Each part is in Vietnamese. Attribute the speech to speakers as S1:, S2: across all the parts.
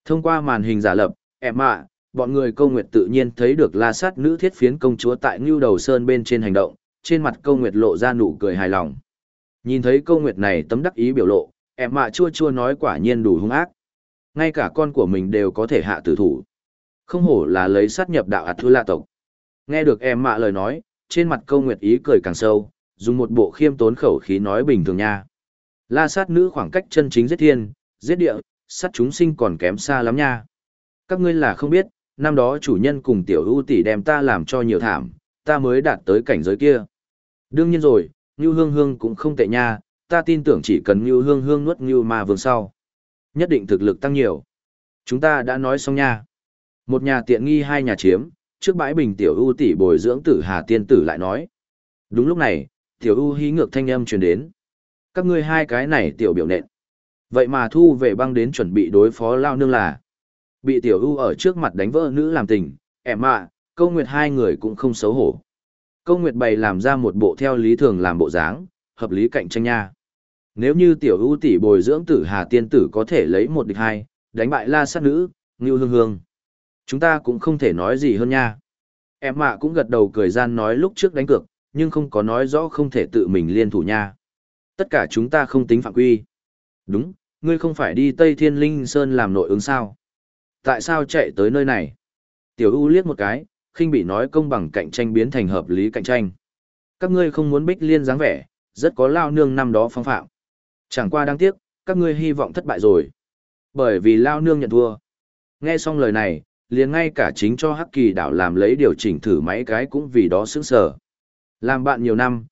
S1: Thông qua màn hình giả lập, bọn người Câu Nguyệt tự nhiên thấy được La Sát nữ thiết phiến công chúa tại Ngưu Đầu Sơn bên trên hành động, trên mặt Câu Nguyệt lộ ra nụ cười hài lòng. Nhìn thấy Câu Nguyệt này tấm đắc ý biểu lộ, chua chua nói quả nhiên đủ hung ác. Ngay cả con của mình đều có thể hạ tử thủ. Không hổ là lấy sát nhập đạo ạt thư lạ tộc. Nghe được lời nói, trên mặt Câu Nguyệt ý cười càng sâu, dùng một bộ khiêm tốn khẩu khí nói bình thường nha. La Sát nữ khoảng cách chân chính giết thiên, giết địa, sát chúng sinh còn kém xa lắm nha. Các ngươi là không biết, năm đó chủ nhân cùng tiểu ưu tỷ đem ta làm cho nhiều thảm, ta mới đạt tới cảnh giới kia. Đương nhiên rồi, Ngưu Hương Hương cũng không tệ nha, ta tin tưởng chỉ cần Ngưu Hương Hương nuốt Ngưu Ma Vương sau, nhất định thực lực tăng nhiều. Chúng ta đã nói xong nha. Một nhà tiện nghi hai nhà chiếm, trước bãi bình tiểu ưu tỷ bồi dưỡng tử Hà tiên tử lại nói. Đúng lúc này, tiểu ưu hí ngược thanh âm truyền đến. Các ngươi hai cái này tiểu biểu nện. Vậy mà thu về băng đến chuẩn bị đối phó lao nương là. Bị tiểu ưu ở trước mặt đánh vỡ nữ làm tình, Câu Nguyệt hai người cũng không xấu hổ. Câu Nguyệt bày làm ra một bộ theo lý thường làm bộ dáng, hợp lý cạnh tranh nha. Nếu như tiểu ưu tỷ bồi dưỡng tử Hà tiên tử có thể lấy một địch hai, đánh bại La Sát nữ, Ngưu Hương Hương, chúng ta cũng không thể nói gì hơn nha. Cũng gật đầu cười gian nói lúc trước đánh cược, nhưng không có nói rõ không thể tự mình liên thủ nha. Tất cả chúng ta không tính phạm quy. Đúng, ngươi không phải đi Tây Thiên Linh Sơn làm nội ứng sao? Tại sao chạy tới nơi này? Tiểu ưu liếc một cái, khinh bị nói công bằng cạnh tranh biến thành hợp lý cạnh tranh. Các ngươi không muốn Bích Liên dáng vẻ, rất có lao nương năm đó phong phạm. Chẳng qua đáng tiếc, các ngươi hy vọng thất bại rồi. Bởi vì lao nương nhận thua. Nghe xong lời này, liền ngay cả chính cho Hắc Kỳ đảo làm lấy điều chỉnh thử mấy cái cũng vì đó sững sờ. Làm bạn nhiều năm,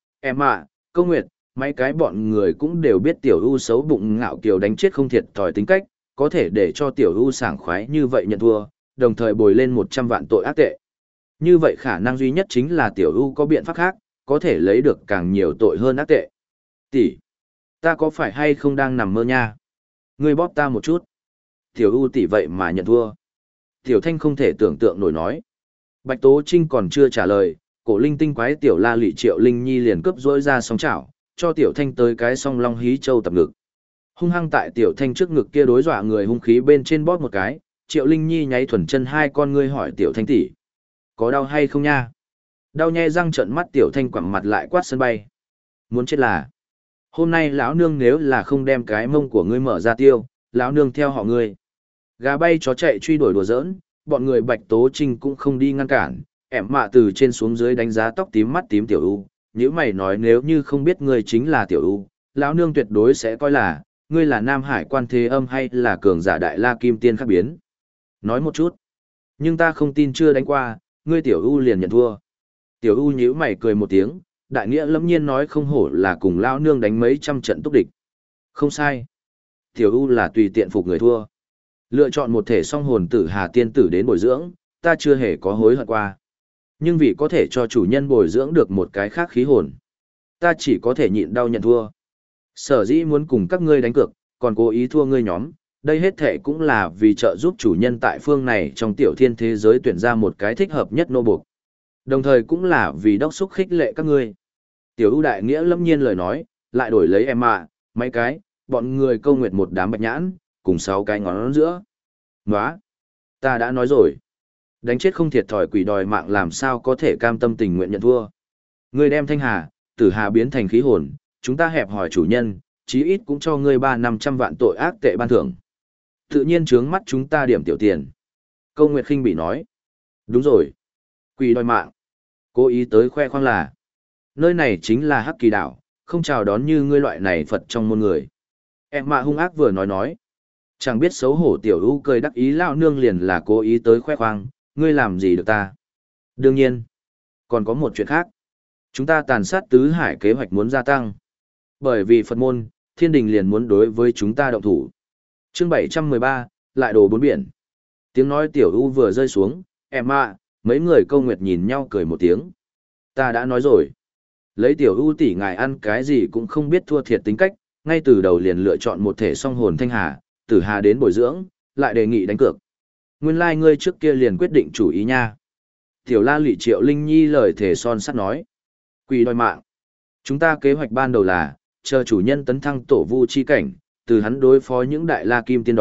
S1: Câu Nguyệt, mấy cái bọn người cũng đều biết tiểu ưu xấu bụng ngạo kiều đánh chết không thiệt thòi tính cách, có thể để cho tiểu ưu sảng khoái như vậy nhận thua, đồng thời bồi lên 100 vạn tội ác tệ. Như vậy khả năng duy nhất chính là tiểu ưu có biện pháp khác, có thể lấy được càng nhiều tội hơn ác tệ. Tỷ, ta có phải hay không đang nằm mơ nha? Ngươi bóp ta một chút. Tiểu ưu tỷ vậy mà nhận thua. Tiểu Thanh không thể tưởng tượng nổi nói. Bạch Tố Trinh còn chưa trả lời, cổ linh tinh quái tiểu la lị Triệu Linh Nhi liền cướp rỗi ra song chảo, cho Tiểu Thanh tới cái song long hí châu tập ngực. Hung hăng tại Tiểu Thanh trước ngực kia đối dọa người hung khí bên trên bóp một cái, Triệu Linh Nhi nháy thuần chân hai con ngươi hỏi Tiểu Thanh tỷ, có đau hay không nha? Đau nhe răng trợn mắt Tiểu Thanh quẳng mặt lại quát sân bay. Muốn chết là, hôm nay lão nương nếu là không đem cái mông của ngươi mở ra tiêu, lão nương theo họ ngươi. Gà bay chó chạy truy đuổi đùa giỡn, bọn người Bạch Tố Trinh cũng không đi ngăn cản, từ trên xuống dưới đánh giá tóc tím mắt tím Tiểu ưu. Nếu mày nói nếu như không biết ngươi chính là Tiểu ưu, lão nương tuyệt đối sẽ coi là ngươi là Nam Hải Quan Thế Âm hay là cường giả Đại La Kim Tiên khác biến. Nói một chút, nhưng ta không tin chưa đánh qua, ngươi Tiểu ưu liền nhận thua. Tiểu ưu nhíu mày cười một tiếng, đại nghĩa lâm nhiên nói không hổ là cùng lão nương đánh mấy trăm trận túc địch. Không sai, Tiểu ưu là tùy tiện phục người thua. Lựa chọn một thể song hồn tử Hà tiên tử đến bồi dưỡng, ta chưa hề có hối hận qua. Nhưng vì có thể cho chủ nhân bồi dưỡng được một cái khác khí hồn, ta chỉ có thể nhịn đau nhận thua. Sở dĩ muốn cùng các ngươi đánh cược, còn cố ý thua ngươi nhóm, đây hết thể cũng là vì trợ giúp chủ nhân tại phương này trong tiểu thiên thế giới tuyển ra một cái thích hợp nhất nô buộc. Đồng thời cũng là vì đốc xúc khích lệ các ngươi. Tiểu ưu đại nghĩa lâm nhiên lời nói, lại đổi lấy mấy cái, bọn người Câu Nguyệt một đám bạch nhãn, cùng 6 cái ngón giữa. Nóa, ta đã nói rồi. Đánh chết không thiệt thòi quỷ đòi mạng làm sao có thể cam tâm tình nguyện nhận thua. Ngươi đem Thanh Hà, Tử Hà biến thành khí hồn, chúng ta hẹp hỏi chủ nhân, chí ít cũng cho ngươi 300-500 vạn tội ác tệ ban thưởng. Tự nhiên trướng mắt chúng ta điểm tiểu tiền. Câu Nguyệt khinh bị nói. Đúng rồi. Quỷ đòi mạng. Cố ý tới khoe khoang là. Nơi này chính là Hắc Kỳ đảo, không chào đón như ngươi loại này Phật trong môn người. Hung ác vừa nói. Chẳng biết xấu hổ tiểu ưu cười đắc ý lão nương liền là cố ý tới khoe khoang, ngươi làm gì được ta. Đương nhiên, còn có một chuyện khác. Chúng ta tàn sát tứ hải kế hoạch muốn gia tăng. Bởi vì Phật môn, thiên đình liền muốn đối với chúng ta động thủ. Chương 713, lại đồ bốn biển. Tiếng nói tiểu ưu vừa rơi xuống, mấy người Câu Nguyệt nhìn nhau cười một tiếng. Ta đã nói rồi. Lấy tiểu ưu tỷ ngài ăn cái gì cũng không biết thua thiệt tính cách, ngay từ đầu liền lựa chọn một thể song hồn Thanh Hà, Tử Hà đến bồi dưỡng, lại đề nghị đánh cược. Nguyên lai ngươi trước kia liền quyết định chủ ý nha. Tiểu la lị Triệu Linh Nhi lời thể son sắt nói. Quỷ đòi mạng. Chúng ta kế hoạch ban đầu là, chờ chủ nhân tấn thăng tổ vu chi cảnh, từ hắn đối phó những đại la kim tiên đó,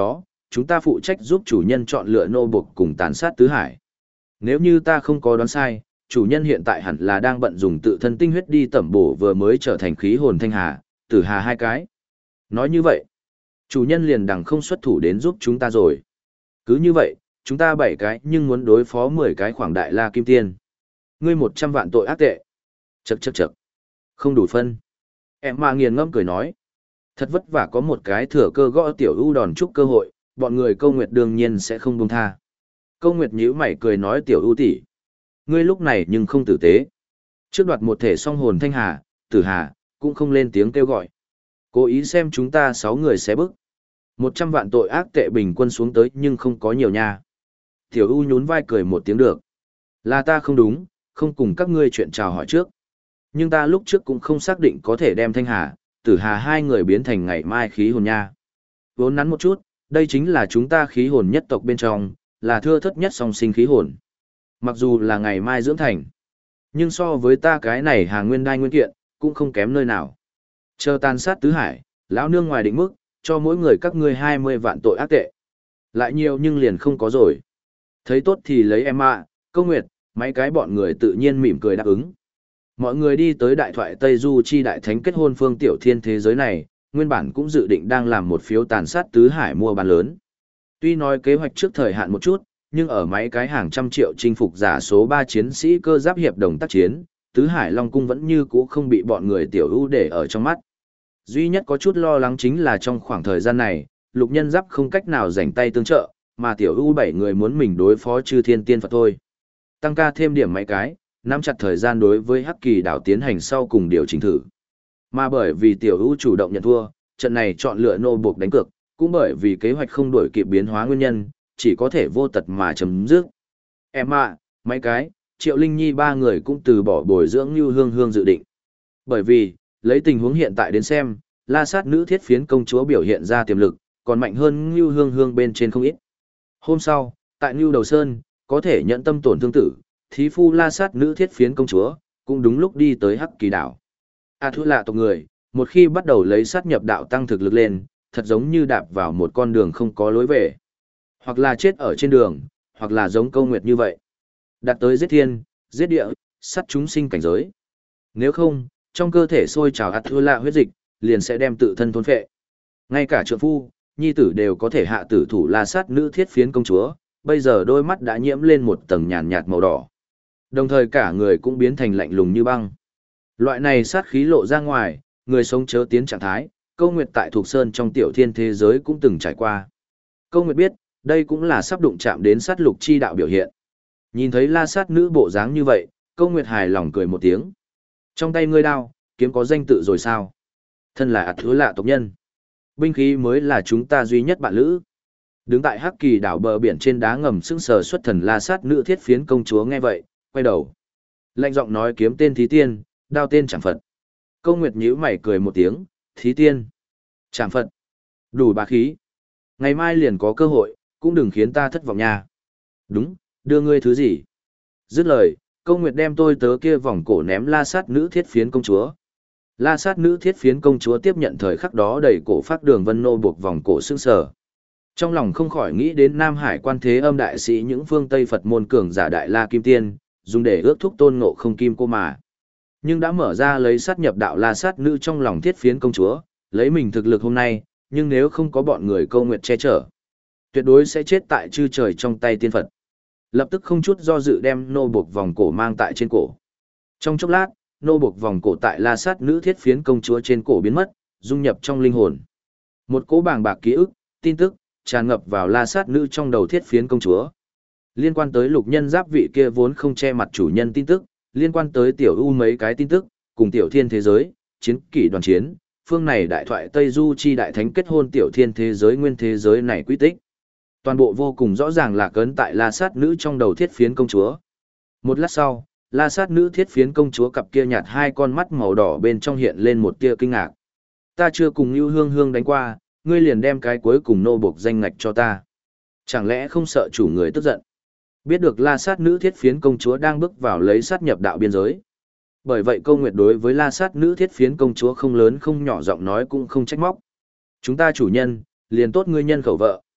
S1: chúng ta phụ trách giúp chủ nhân chọn lựa nô buộc cùng tàn sát tứ hải. Nếu như ta không có đoán sai, chủ nhân hiện tại hẳn là đang bận dùng tự thân tinh huyết đi tẩm bổ vừa mới trở thành khí hồn thanh hà, tử hà hai cái. Nói như vậy, chủ nhân liền đằng không xuất thủ đến giúp chúng ta rồi. Cứ như vậy, chúng ta 7 cái nhưng muốn đối phó 10 cái khoảng đại la kim tiên. Ngươi 100 vạn tội ác tệ. Chậc chậc chậc. Không đủ phân. Em mà nghiền ngẫm cười nói. Thật vất vả có một cái thừa cơ gõ tiểu ưu đòn chúc cơ hội, bọn người Câu Nguyệt đương nhiên sẽ không buông tha. Câu Nguyệt nhíu mày cười nói tiểu ưu tỷ, ngươi lúc này nhưng không tử tế. Trước đoạt một thể song hồn thanh hà, tử hà, cũng không lên tiếng kêu gọi. Cố ý xem chúng ta 6 người xé bức. 100 vạn tội ác tệ bình quân xuống tới nhưng không có nhiều nha. Tiểu ưu nhún vai cười một tiếng được. Là ta không đúng, không cùng các ngươi chuyện chào hỏi trước. Nhưng ta lúc trước cũng không xác định có thể đem thanh hà, tử hà hai người biến thành ngày mai khí hồn nha. Vốn nắn một chút, đây chính là chúng ta khí hồn nhất tộc bên trong, là thưa thất nhất song sinh khí hồn. Mặc dù là ngày mai dưỡng thành, nhưng so với ta cái này hàng nguyên đai nguyên kiện, cũng không kém nơi nào. Chờ tàn sát tứ hải, lão nương ngoài định mức, cho mỗi người các ngươi 20 vạn tội ác tệ. Lại nhiều nhưng liền không có rồi. Thấy tốt thì lấy em ạ, Câu Nguyệt, mấy cái bọn người tự nhiên mỉm cười đáp ứng. Mọi người đi tới đại thoại Tây Du chi đại thánh kết hôn phương tiểu thiên thế giới này, nguyên bản cũng dự định đang làm một phiếu tàn sát tứ hải mua bán lớn. Tuy nói kế hoạch trước thời hạn một chút, nhưng ở mấy cái hàng trăm triệu chinh phục giả số 3 chiến sĩ cơ giáp hiệp đồng tác chiến, tứ hải Long Cung vẫn như cũ không bị bọn người tiểu ưu để ở trong mắt. Duy nhất có chút lo lắng chính là trong khoảng thời gian này, lục nhân giáp không cách nào rảnh tay tương trợ, mà tiểu ưu 7 người muốn mình đối phó chư thiên tiên Phật thôi. Tăng ca thêm điểm mấy cái, nắm chặt thời gian đối với Hắc Kỳ đảo tiến hành sau cùng điều chỉnh thử. Mà bởi vì tiểu ưu chủ động nhận thua, trận này chọn lựa nô buộc đánh cược, cũng bởi vì kế hoạch không đổi kịp biến hóa nguyên nhân, chỉ có thể vô tật mà chấm dứt. Em ạ, mấy cái, Triệu Linh Nhi ba người cũng từ bỏ bồi dưỡng Như Hương Hương dự định. Bởi vì, lấy tình huống hiện tại đến xem, La Sát nữ thiết phiến công chúa biểu hiện ra tiềm lực, còn mạnh hơn Như Hương Hương bên trên không ít. Hôm sau, tại Như Đầu Sơn, có thể nhận tâm tổn thương tử, thí phu La Sát nữ thiết phiến công chúa, cũng đúng lúc đi tới Hắc Kỳ đảo. Thu lạ tộc người, một khi bắt đầu lấy sát nhập đạo tăng thực lực lên, thật giống như đạp vào một con đường không có lối về. Hoặc là chết ở trên đường, hoặc là giống Câu Nguyệt như vậy. Đạt tới giết thiên, giết địa, sát chúng sinh cảnh giới. Nếu không, trong cơ thể sôi trào Thu lạ huyết dịch, liền sẽ đem tự thân thôn phệ. Ngay cả trượng phu, nhi tử đều có thể hạ tử thủ La Sát nữ thiết phiến công chúa, bây giờ đôi mắt đã nhiễm lên một tầng nhàn nhạt màu đỏ. Đồng thời cả người cũng biến thành lạnh lùng như băng. Loại này sát khí lộ ra ngoài, người sống chớ tiến trạng thái, Câu Nguyệt tại Thục Sơn trong tiểu thiên thế giới cũng từng trải qua. Câu Nguyệt biết, đây cũng là sắp đụng chạm đến sát lục chi đạo biểu hiện. Nhìn thấy La Sát nữ bộ dáng như vậy, Câu Nguyệt hài lòng cười một tiếng. Trong tay ngươi đao, kiếm có danh tự rồi sao? Thân là Thứ lạ tộc nhân. Binh khí mới là chúng ta duy nhất bạn lữ. Đứng tại Hắc Kỳ đảo bờ biển trên đá ngầm sững sờ xuất thần La Sát nữ thiết phiến công chúa nghe vậy, quay đầu. Lạnh giọng nói kiếm tên Thí Tiên, đao tên Trảm Phật. Câu Nguyệt nhíu mày cười một tiếng, Thí Tiên, Trảm Phật, đủ bá khí. Ngày mai liền có cơ hội, cũng đừng khiến ta thất vọng nha. Đúng, đưa ngươi thứ gì? Dứt lời, Câu Nguyệt đem tôi tớ kia vòng cổ ném La Sát nữ thiết phiến công chúa. La Sát nữ thiết phiến công chúa tiếp nhận thời khắc đó đẩy cổ phát đường vân nô buộc vòng cổ sững sờ. Trong lòng không khỏi nghĩ đến Nam Hải quan thế âm đại sĩ những phương Tây Phật môn cường giả đại La Kim Tiên, dùng để ước thúc tôn ngộ không kim cô mà. Nhưng đã mở ra lấy sát nhập đạo La Sát nữ trong lòng thiết phiến công chúa, lấy mình thực lực hôm nay, nhưng nếu không có bọn người Câu Nguyệt che chở, tuyệt đối sẽ chết tại chư trời trong tay tiên Phật. Lập tức không chút do dự đem nô buộc vòng cổ mang tại trên cổ. Trong chốc lát, nô buộc vòng cổ tại La Sát nữ thiết phiến công chúa trên cổ biến mất, dung nhập trong linh hồn. Một cỗ bàng bạc ký ức, tin tức, tràn ngập vào La Sát nữ trong đầu thiết phiến công chúa. Liên quan tới lục nhân giáp vị kia vốn không che mặt chủ nhân tin tức, liên quan tới tiểu u mấy cái tin tức, cùng tiểu thiên thế giới, chiến kỷ đoàn chiến, phương này đại thoại Tây Du chi đại thánh kết hôn tiểu thiên thế giới nguyên thế giới này quy tích. Toàn bộ vô cùng rõ ràng là cấn tại La Sát nữ trong đầu thiết phiến công chúa. Một lát sau, La Sát nữ thiết phiến công chúa cặp kia nhạt hai con mắt màu đỏ bên trong hiện lên một tia kinh ngạc. Ta chưa cùng Nưu Hương Hương đánh qua, ngươi liền đem cái cuối cùng nô buộc danh ngạch cho ta. Chẳng lẽ không sợ chủ người tức giận? Biết được La Sát nữ thiết phiến công chúa đang bước vào lấy sát nhập đạo biên giới. Bởi vậy Câu Nguyệt đối với La Sát nữ thiết phiến công chúa không lớn không nhỏ giọng nói cũng không trách móc. Chúng ta chủ nhân, liền tốt ngươi nhân khẩu vợ.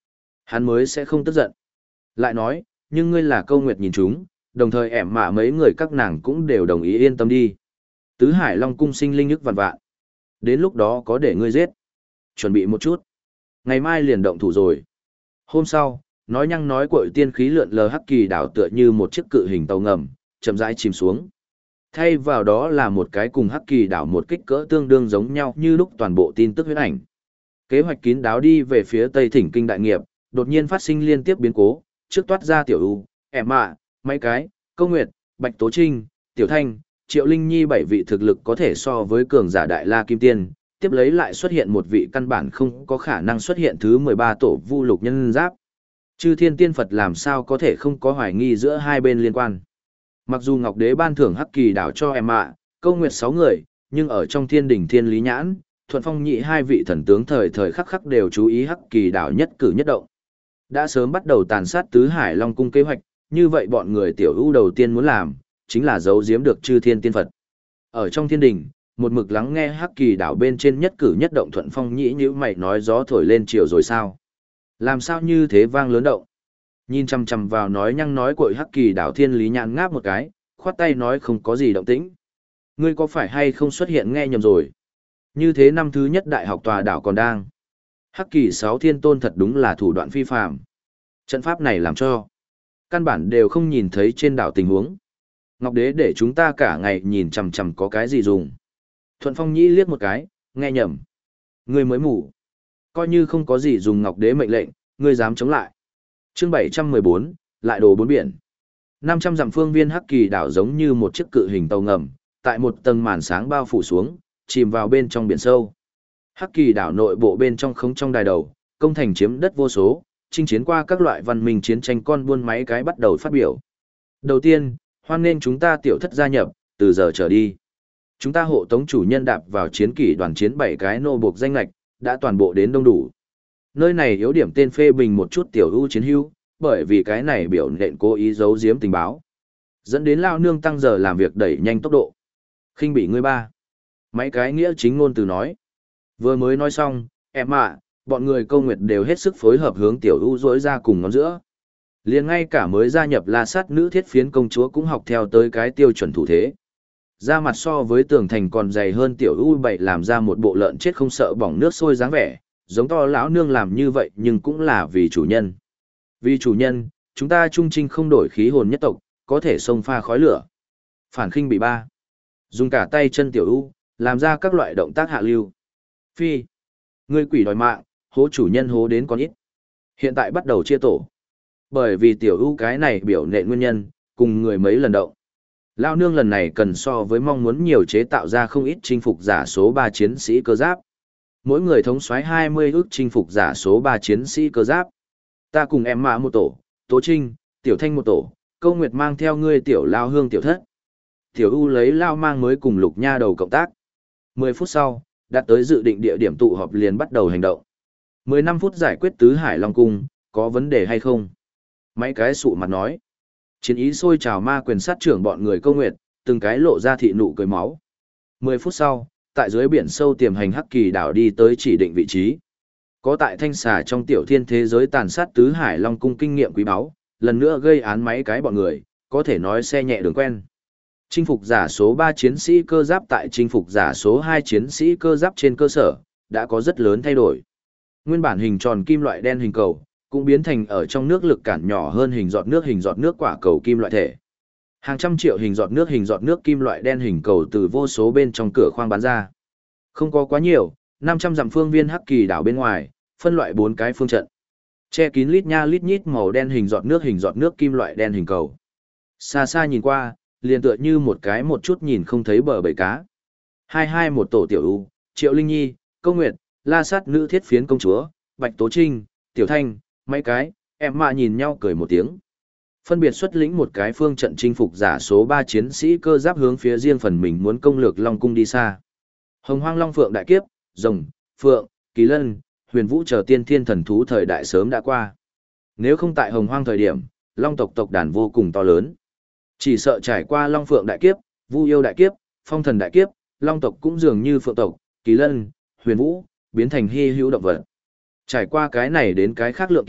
S1: Hắn mới sẽ không tức giận. Lại nói, nhưng ngươi là câu nguyệt nhìn chúng, đồng thời ẻm mạ mấy người các nàng cũng đều đồng ý yên tâm đi. Tứ Hải Long cung sinh linh nhức vạn vạn. Đến lúc đó có để ngươi giết. Chuẩn bị một chút. Ngày mai liền động thủ rồi. Hôm sau, nói nhăng nói cuội tiên khí lượn lờ hắc kỳ đảo tựa như một chiếc cự hình tàu ngầm, chậm rãi chìm xuống. Thay vào đó là một cái cùng hắc kỳ đảo một kích cỡ tương đương giống nhau như lúc toàn bộ tin tức huyễn ảnh. Kế hoạch kín đáo đi về phía Tây Thỉnh Kinh đại nghiệp, đột nhiên phát sinh liên tiếp biến cố, trước toát ra tiểu u, ẻm mạ, mấy cái, câu nguyệt, bạch tố trinh, tiểu thanh, triệu linh nhi bảy vị thực lực có thể so với cường giả đại la kim tiên, tiếp lấy lại xuất hiện một vị căn bản không có khả năng xuất hiện thứ 13 tổ vu lục nhân giáp. Chư thiên tiên Phật làm sao có thể không có hoài nghi giữa hai bên liên quan. Mặc dù Ngọc Đế ban thưởng hắc kỳ đảo cho em mạ, câu nguyệt 6 người, nhưng ở trong thiên đỉnh thiên lý nhãn, thuận phong nhị hai vị thần tướng thời thời khắc khắc đều chú ý hắc kỳ đảo nhất cử nhất động. Đã sớm bắt đầu tàn sát tứ hải long cung kế hoạch, như vậy bọn người tiểu ưu đầu tiên muốn làm, chính là giấu giếm được chư thiên tiên Phật. Ở trong thiên đình, một mực lắng nghe hắc kỳ đảo bên trên nhất cử nhất động thuận phong nhĩ như mày nói gió thổi lên chiều rồi sao. Làm sao như thế vang lớn động. Nhìn chằm chằm vào nói nhăng nói cội hắc kỳ đảo thiên lý nhãn ngáp một cái, khoát tay nói không có gì động tĩnh. Ngươi có phải hay không xuất hiện nghe nhầm rồi. Như thế năm thứ nhất đại học tòa đảo còn đang. Hắc kỳ 6 thiên tôn thật đúng là thủ đoạn phi phàm. Trận pháp này làm cho căn bản đều không nhìn thấy trên đảo tình huống. Ngọc Đế để chúng ta cả ngày nhìn chằm chằm có cái gì dùng. Thuận Phong Nhĩ liếc một cái, nghe nhầm. Ngươi mới mù. Coi như không có gì dùng Ngọc Đế mệnh lệnh, ngươi dám chống lại. Chương 714, lại đồ bốn biển. 500 dặm phương viên hắc kỳ đảo giống như một chiếc cự hình tàu ngầm, tại một tầng màn sáng bao phủ xuống, chìm vào bên trong biển sâu. Hắc kỳ đảo nội bộ bên trong không trong đài đầu, công thành chiếm đất vô số, chinh chiến qua các loại văn minh chiến tranh con buôn máy cái bắt đầu phát biểu. Đầu tiên, hoan nên chúng ta tiểu thất gia nhập, từ giờ trở đi. Chúng ta hộ tống chủ nhân đạp vào chiến kỷ đoàn chiến 7 cái nô buộc danh lạch, đã toàn bộ đến đông đủ. Nơi này yếu điểm tên phê bình một chút tiểu ưu chiến hữu, bởi vì cái này biểu nện cố ý giấu giếm tình báo. Dẫn đến lao nương tăng giờ làm việc đẩy nhanh tốc độ. Khinh bị ngươi ba. Mấy cái nghĩa chính ngôn từ nói. Vừa mới nói xong, em ạ, bọn người câu nguyệt đều hết sức phối hợp hướng tiểu ưu rỗi ra cùng ngón giữa. Liền ngay cả mới gia nhập la sát nữ thiết phiến công chúa cũng học theo tới cái tiêu chuẩn thủ thế. Da mặt so với tường thành còn dày hơn tiểu ưu bậy làm ra một bộ lợn chết không sợ bỏng nước sôi dáng vẻ, giống to lão nương làm như vậy nhưng cũng là vì chủ nhân. Vì chủ nhân, chúng ta trung trinh không đổi khí hồn nhất tộc, có thể xông pha khói lửa. Phản khinh bị ba. Dùng cả tay chân tiểu ưu, làm ra các loại động tác hạ lưu. Phi. Ngươi quỷ đòi mạng, hố chủ nhân hố đến con ít. Hiện tại bắt đầu chia tổ. Bởi vì tiểu ưu cái này biểu nện nguyên nhân, cùng người mấy lần động. Lao nương lần này cần so với mong muốn nhiều chế tạo ra không ít chinh phục giả số 3 chiến sĩ cơ giáp. Mỗi người thống soái 20 ước chinh phục giả số 3 chiến sĩ cơ giáp. Ta cùng em mã một tổ, Tố Trinh, Tiểu Thanh một tổ, Câu Nguyệt mang theo ngươi tiểu lao hương tiểu thất. Tiểu U lấy lao mang mới cùng Lục Nha đầu cộng tác. 10 phút sau, đạt tới dự định địa điểm tụ họp liền bắt đầu hành động. 15 phút giải quyết tứ hải long cung, có vấn đề hay không? Mấy cái sụ mặt nói. Chiến ý sôi trào ma quyền sát trưởng bọn người Câu Nguyệt, từng cái lộ ra thị nụ cười máu. 10 phút sau, tại dưới biển sâu tiềm hành hắc kỳ đảo đi tới chỉ định vị trí. Có tại thanh xà trong tiểu thiên thế giới tàn sát tứ hải long cung kinh nghiệm quý báu, lần nữa gây án mấy cái bọn người, có thể nói xe nhẹ đường quen. Chinh phục giả số 3 chiến sĩ cơ giáp tại chinh phục giả số 2 chiến sĩ cơ giáp trên cơ sở, đã có rất lớn thay đổi. Nguyên bản hình tròn kim loại đen hình cầu, cũng biến thành ở trong nước lực cản nhỏ hơn hình giọt nước quả cầu kim loại thể. Hàng trăm triệu hình giọt nước kim loại đen hình cầu từ vô số bên trong cửa khoang bắn ra. Không có quá nhiều, 500 dặm phương viên hắc kỳ đảo bên ngoài, phân loại 4 cái phương trận. Che kín lít nha lít nhít màu đen hình giọt nước kim loại đen hình cầu. Xa xa nhìn qua, liền tựa như một cái một chút nhìn không thấy bờ bầy cá. 22 một tổ tiểu u, Triệu Linh Nhi, Câu Nguyệt, La Sát nữ thiết phiến công chúa, Bạch Tố Trinh, Tiểu Thanh, mấy cái, em mà nhìn nhau cười một tiếng. Phân biệt xuất lĩnh một cái phương trận chinh phục giả số 3 chiến sĩ cơ giáp hướng phía riêng phần mình muốn công lược Long cung đi xa. Hồng Hoang Long Phượng đại kiếp, Rồng, Phượng, Kỳ Lân, Huyền Vũ chờ tiên thiên thần thú thời đại sớm đã qua. Nếu không tại Hồng Hoang thời điểm, Long tộc tộc đàn vô cùng to lớn. Chỉ sợ trải qua Long Phượng đại kiếp, Vu yêu đại kiếp, Phong thần đại kiếp, Long tộc cũng dường như Phượng tộc, Kỳ Lân, Huyền Vũ, biến thành hy hữu động vật. Trải qua cái này đến cái khác lượng kiếp,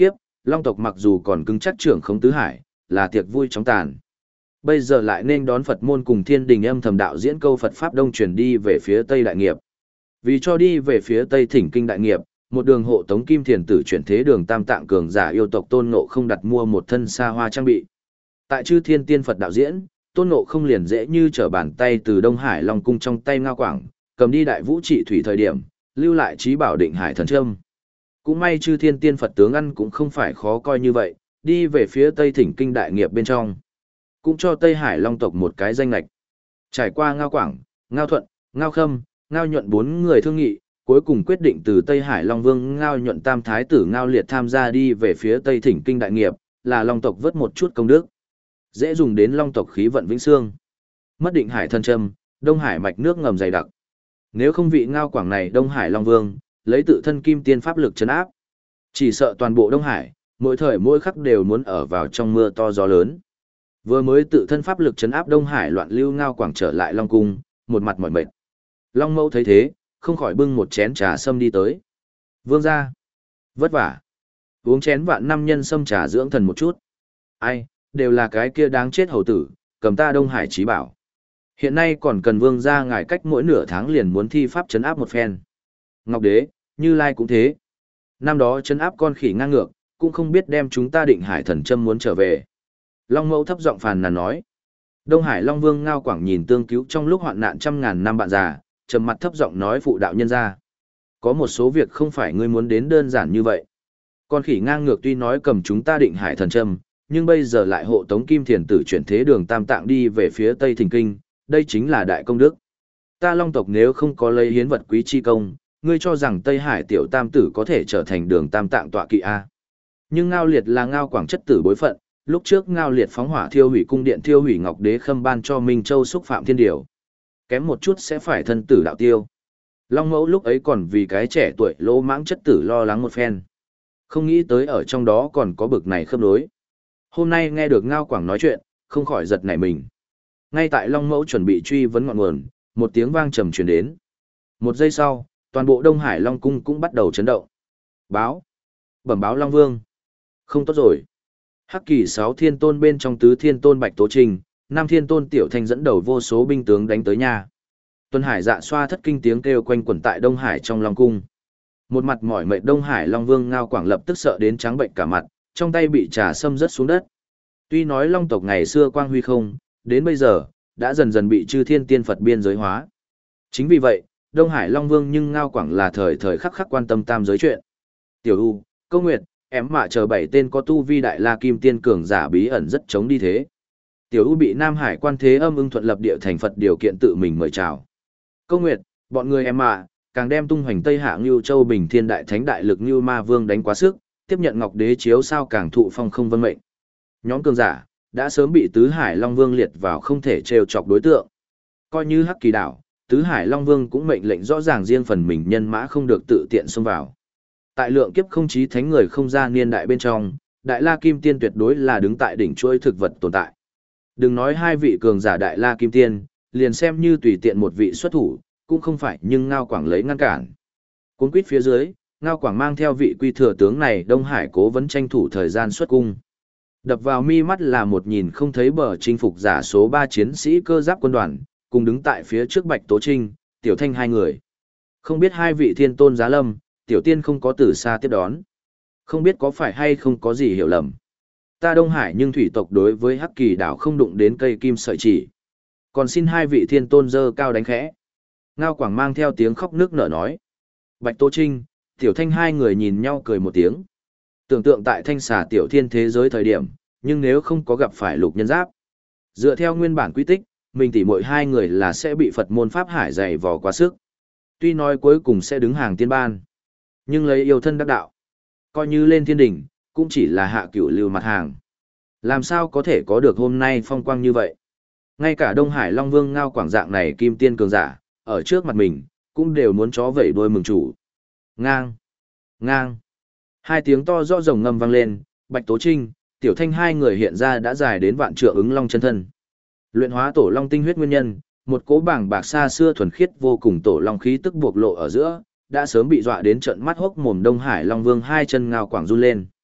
S1: Long tộc mặc dù còn cứng chắc trưởng khống tứ hải, là tiệc vui chóng tàn. Bây giờ lại nên đón Phật môn cùng thiên đình âm thầm đạo diễn câu Phật Pháp Đông truyền đi về phía Tây Đại Nghiệp. Vì cho đi về phía Tây Thỉnh Kinh Đại Nghiệp, một đường hộ tống Kim Thiền Tử chuyển thế đường Tam Tạng cường giả yêu tộc Tôn Ngộ không đặt mua một thân xa hoa trang bị. Tại chư thiên tiên Phật đạo diễn, Tôn Ngộ không liền dễ như trở bàn tay từ Đông Hải Long cung trong tay Ngao Quảng, cầm đi Đại Vũ Trị Thủy thời điểm, lưu lại trí bảo Định Hải Thần Trâm. Cũng may chư thiên tiên Phật tướng ăn cũng không phải khó coi như vậy, đi về phía Tây Thỉnh Kinh Đại Nghiệp bên trong. Cũng cho Tây Hải Long tộc một cái danh lệch. Trải qua Ngao Quảng, Ngao Thuận, Ngao Khâm, Ngao Nhuận 4 người thương nghị, cuối cùng quyết định từ Tây Hải Long Vương Ngao Nhuận Tam Thái tử Ngao Liệt tham gia đi về phía Tây Thỉnh Kinh Đại Nghiệp, là Long tộc vớt một chút công đức. Dễ dùng đến Long tộc khí vận vĩnh xương. Mất Định Hải Thần Trâm, Đông Hải mạch nước ngầm dày đặc. Nếu không vị Ngao Quảng này Đông Hải Long Vương, lấy tự thân kim tiên pháp lực trấn áp, chỉ sợ toàn bộ Đông Hải, mỗi thời mỗi khắc đều muốn ở vào trong mưa to gió lớn. Vừa mới tự thân pháp lực trấn áp Đông Hải loạn lưu Ngao Quảng trở lại Long cung, một mặt mỏi mệt. Long Mẫu thấy thế, không khỏi bưng một chén trà sâm đi tới. Vương gia, vất vả. Uống chén vạn năm nhân sâm trà dưỡng thần một chút. Ai, đều là cái kia đáng chết hầu tử, cầm ta Đông Hải trí bảo. Hiện nay còn cần vương gia ngài cách mỗi nửa tháng liền muốn thi pháp trấn áp một phen. Ngọc Đế, Như Lai cũng thế. Năm đó trấn áp con khỉ ngang ngược, cũng không biết đem chúng ta Định Hải Thần Trâm muốn trở về. Long Mẫu thấp giọng phàn nàn nói. Đông Hải Long Vương Ngao Quảng nhìn tương cứu trong lúc hoạn nạn trăm ngàn năm bạn già, trầm mặt thấp giọng nói phụ đạo nhân ra. Có một số việc không phải ngươi muốn đến đơn giản như vậy. Con khỉ ngang ngược tuy nói cầm chúng ta Định Hải Thần Trâm, nhưng bây giờ lại hộ tống Kim Thiền Tử chuyển thế đường Tam Tạng đi về phía Tây Thỉnh Kinh, đây chính là đại công đức. Ta Long tộc nếu không có lấy hiến vật quý chi công, ngươi cho rằng Tây Hải tiểu tam tử có thể trở thành đường Tam Tạng tọa kỵ a? Nhưng Ngao Liệt là Ngao Quảng chất tử bối phận, lúc trước Ngao Liệt phóng hỏa thiêu hủy cung điện, thiêu hủy Ngọc Đế Khâm ban cho Minh Châu xúc phạm thiên điều, kém một chút sẽ phải thân tử đạo tiêu. Long Mẫu lúc ấy còn vì cái trẻ tuổi lỗ mãng chất tử lo lắng một phen, không nghĩ tới ở trong đó còn có bực này khớp nối. Hôm nay nghe được Ngao Quảng nói chuyện, không khỏi giật nảy mình. Ngay tại Long Mẫu chuẩn bị truy vấn ngọn nguồn, một tiếng vang trầm truyền đến. Một giây sau, toàn bộ Đông Hải Long cung cũng bắt đầu chấn động. Báo, bẩm báo Long Vương. Không tốt rồi. Hắc Kỳ 6 thiên tôn bên trong tứ thiên tôn Bạch Tố Trình, Nam thiên tôn Tiểu Thanh dẫn đầu vô số binh tướng đánh tới nhà. Tuân Hải dạ xoa thất kinh tiếng kêu quanh quẩn tại Đông Hải trong Long cung. Một mặt mỏi mệt Đông Hải Long Vương Ngao Quảng lập tức sợ đến trắng bệnh cả mặt, trong tay bị trà sâm rớt xuống đất. Tuy nói Long tộc ngày xưa quang huy không, đến bây giờ, đã dần dần bị chư thiên tiên Phật biên giới hóa. Chính vì vậy, Đông Hải Long Vương nhưng Ngao Quảng là thời thời khắc khắc quan tâm tam giới chuyện. Tiểu U, Câu Nguyệt, em mạ chờ 7 tên có tu vi đại la kim tiên cường giả bí ẩn rất chống đi thế. Tiểu U bị Nam Hải quan thế âm ưng thuận lập địa thành Phật điều kiện tự mình mời chào. Câu Nguyệt, bọn người em mạ, càng đem tung hoành Tây Hạ Ngưu Châu Bình Thiên Đại Thánh Đại Lực Ngưu Ma Vương đánh quá sức, tiếp nhận Ngọc Đế chiếu sao càng thụ phong không vân mệnh. Nhóm cường giả đã sớm bị Tứ Hải Long Vương liệt vào không thể trêu chọc đối tượng. Coi như Hắc Kỳ đảo, Tứ Hải Long Vương cũng mệnh lệnh rõ ràng riêng phần mình nhân mã không được tự tiện xông vào. Tại lượng kiếp không chí thánh người không ra niên đại bên trong, Đại La Kim Tiên tuyệt đối là đứng tại đỉnh chuỗi thực vật tồn tại. Đừng nói hai vị cường giả Đại La Kim Tiên, liền xem như tùy tiện một vị xuất thủ, cũng không phải nhưng Ngao Quảng lấy ngăn cản. Cuốn quýt phía dưới, Ngao Quảng mang theo vị quy thừa tướng này Đông Hải cố vấn tranh thủ thời gian xuất cung. Đập vào mi mắt là một nhìn không thấy bờ chinh phục giả số 3 chiến sĩ cơ giáp quân đoàn, cùng đứng tại phía trước Bạch Tố Trinh, Tiểu Thanh hai người. Không biết hai vị thiên tôn giá lâm, Tiểu Tiên không có từ xa tiếp đón. Không biết có phải hay không có gì hiểu lầm. Ta Đông Hải nhưng thủy tộc đối với Hắc Kỳ đảo không đụng đến cây kim sợi chỉ. Còn xin hai vị thiên tôn dơ cao đánh khẽ. Ngao Quảng mang theo tiếng khóc nước nở nói. Bạch Tố Trinh, Tiểu Thanh hai người nhìn nhau cười một tiếng. Tưởng tượng tại thanh xà tiểu thiên thế giới thời điểm, nhưng nếu không có gặp phải lục nhân giáp. Dựa theo nguyên bản quy tích, mình tỉ mỗi hai người là sẽ bị Phật môn Pháp Hải dày vò quá sức. Tuy nói cuối cùng sẽ đứng hàng tiên ban, nhưng lấy yêu thân đắc đạo. Coi như lên thiên đỉnh, cũng chỉ là hạ cửu lưu mặt hàng. Làm sao có thể có được hôm nay phong quang như vậy? Ngay cả Đông Hải Long Vương Ngao Quảng dạng này kim tiên cường giả, ở trước mặt mình, cũng đều muốn chó vẩy đuôi mừng chủ. Ngang! Ngang! Hai tiếng to rõ rồng ngâm vang lên, Bạch Tố Trinh, Tiểu Thanh hai người hiện ra đã dài đến vạn trượng ứng long chân thân. Luyện hóa tổ long tinh huyết nguyên nhân, một cỗ bảng bạc xa xưa thuần khiết vô cùng tổ long khí tức buộc lộ ở giữa, đã sớm bị dọa đến trận mắt hốc mồm Đông Hải Long Vương hai chân Ngao Quảng run lên.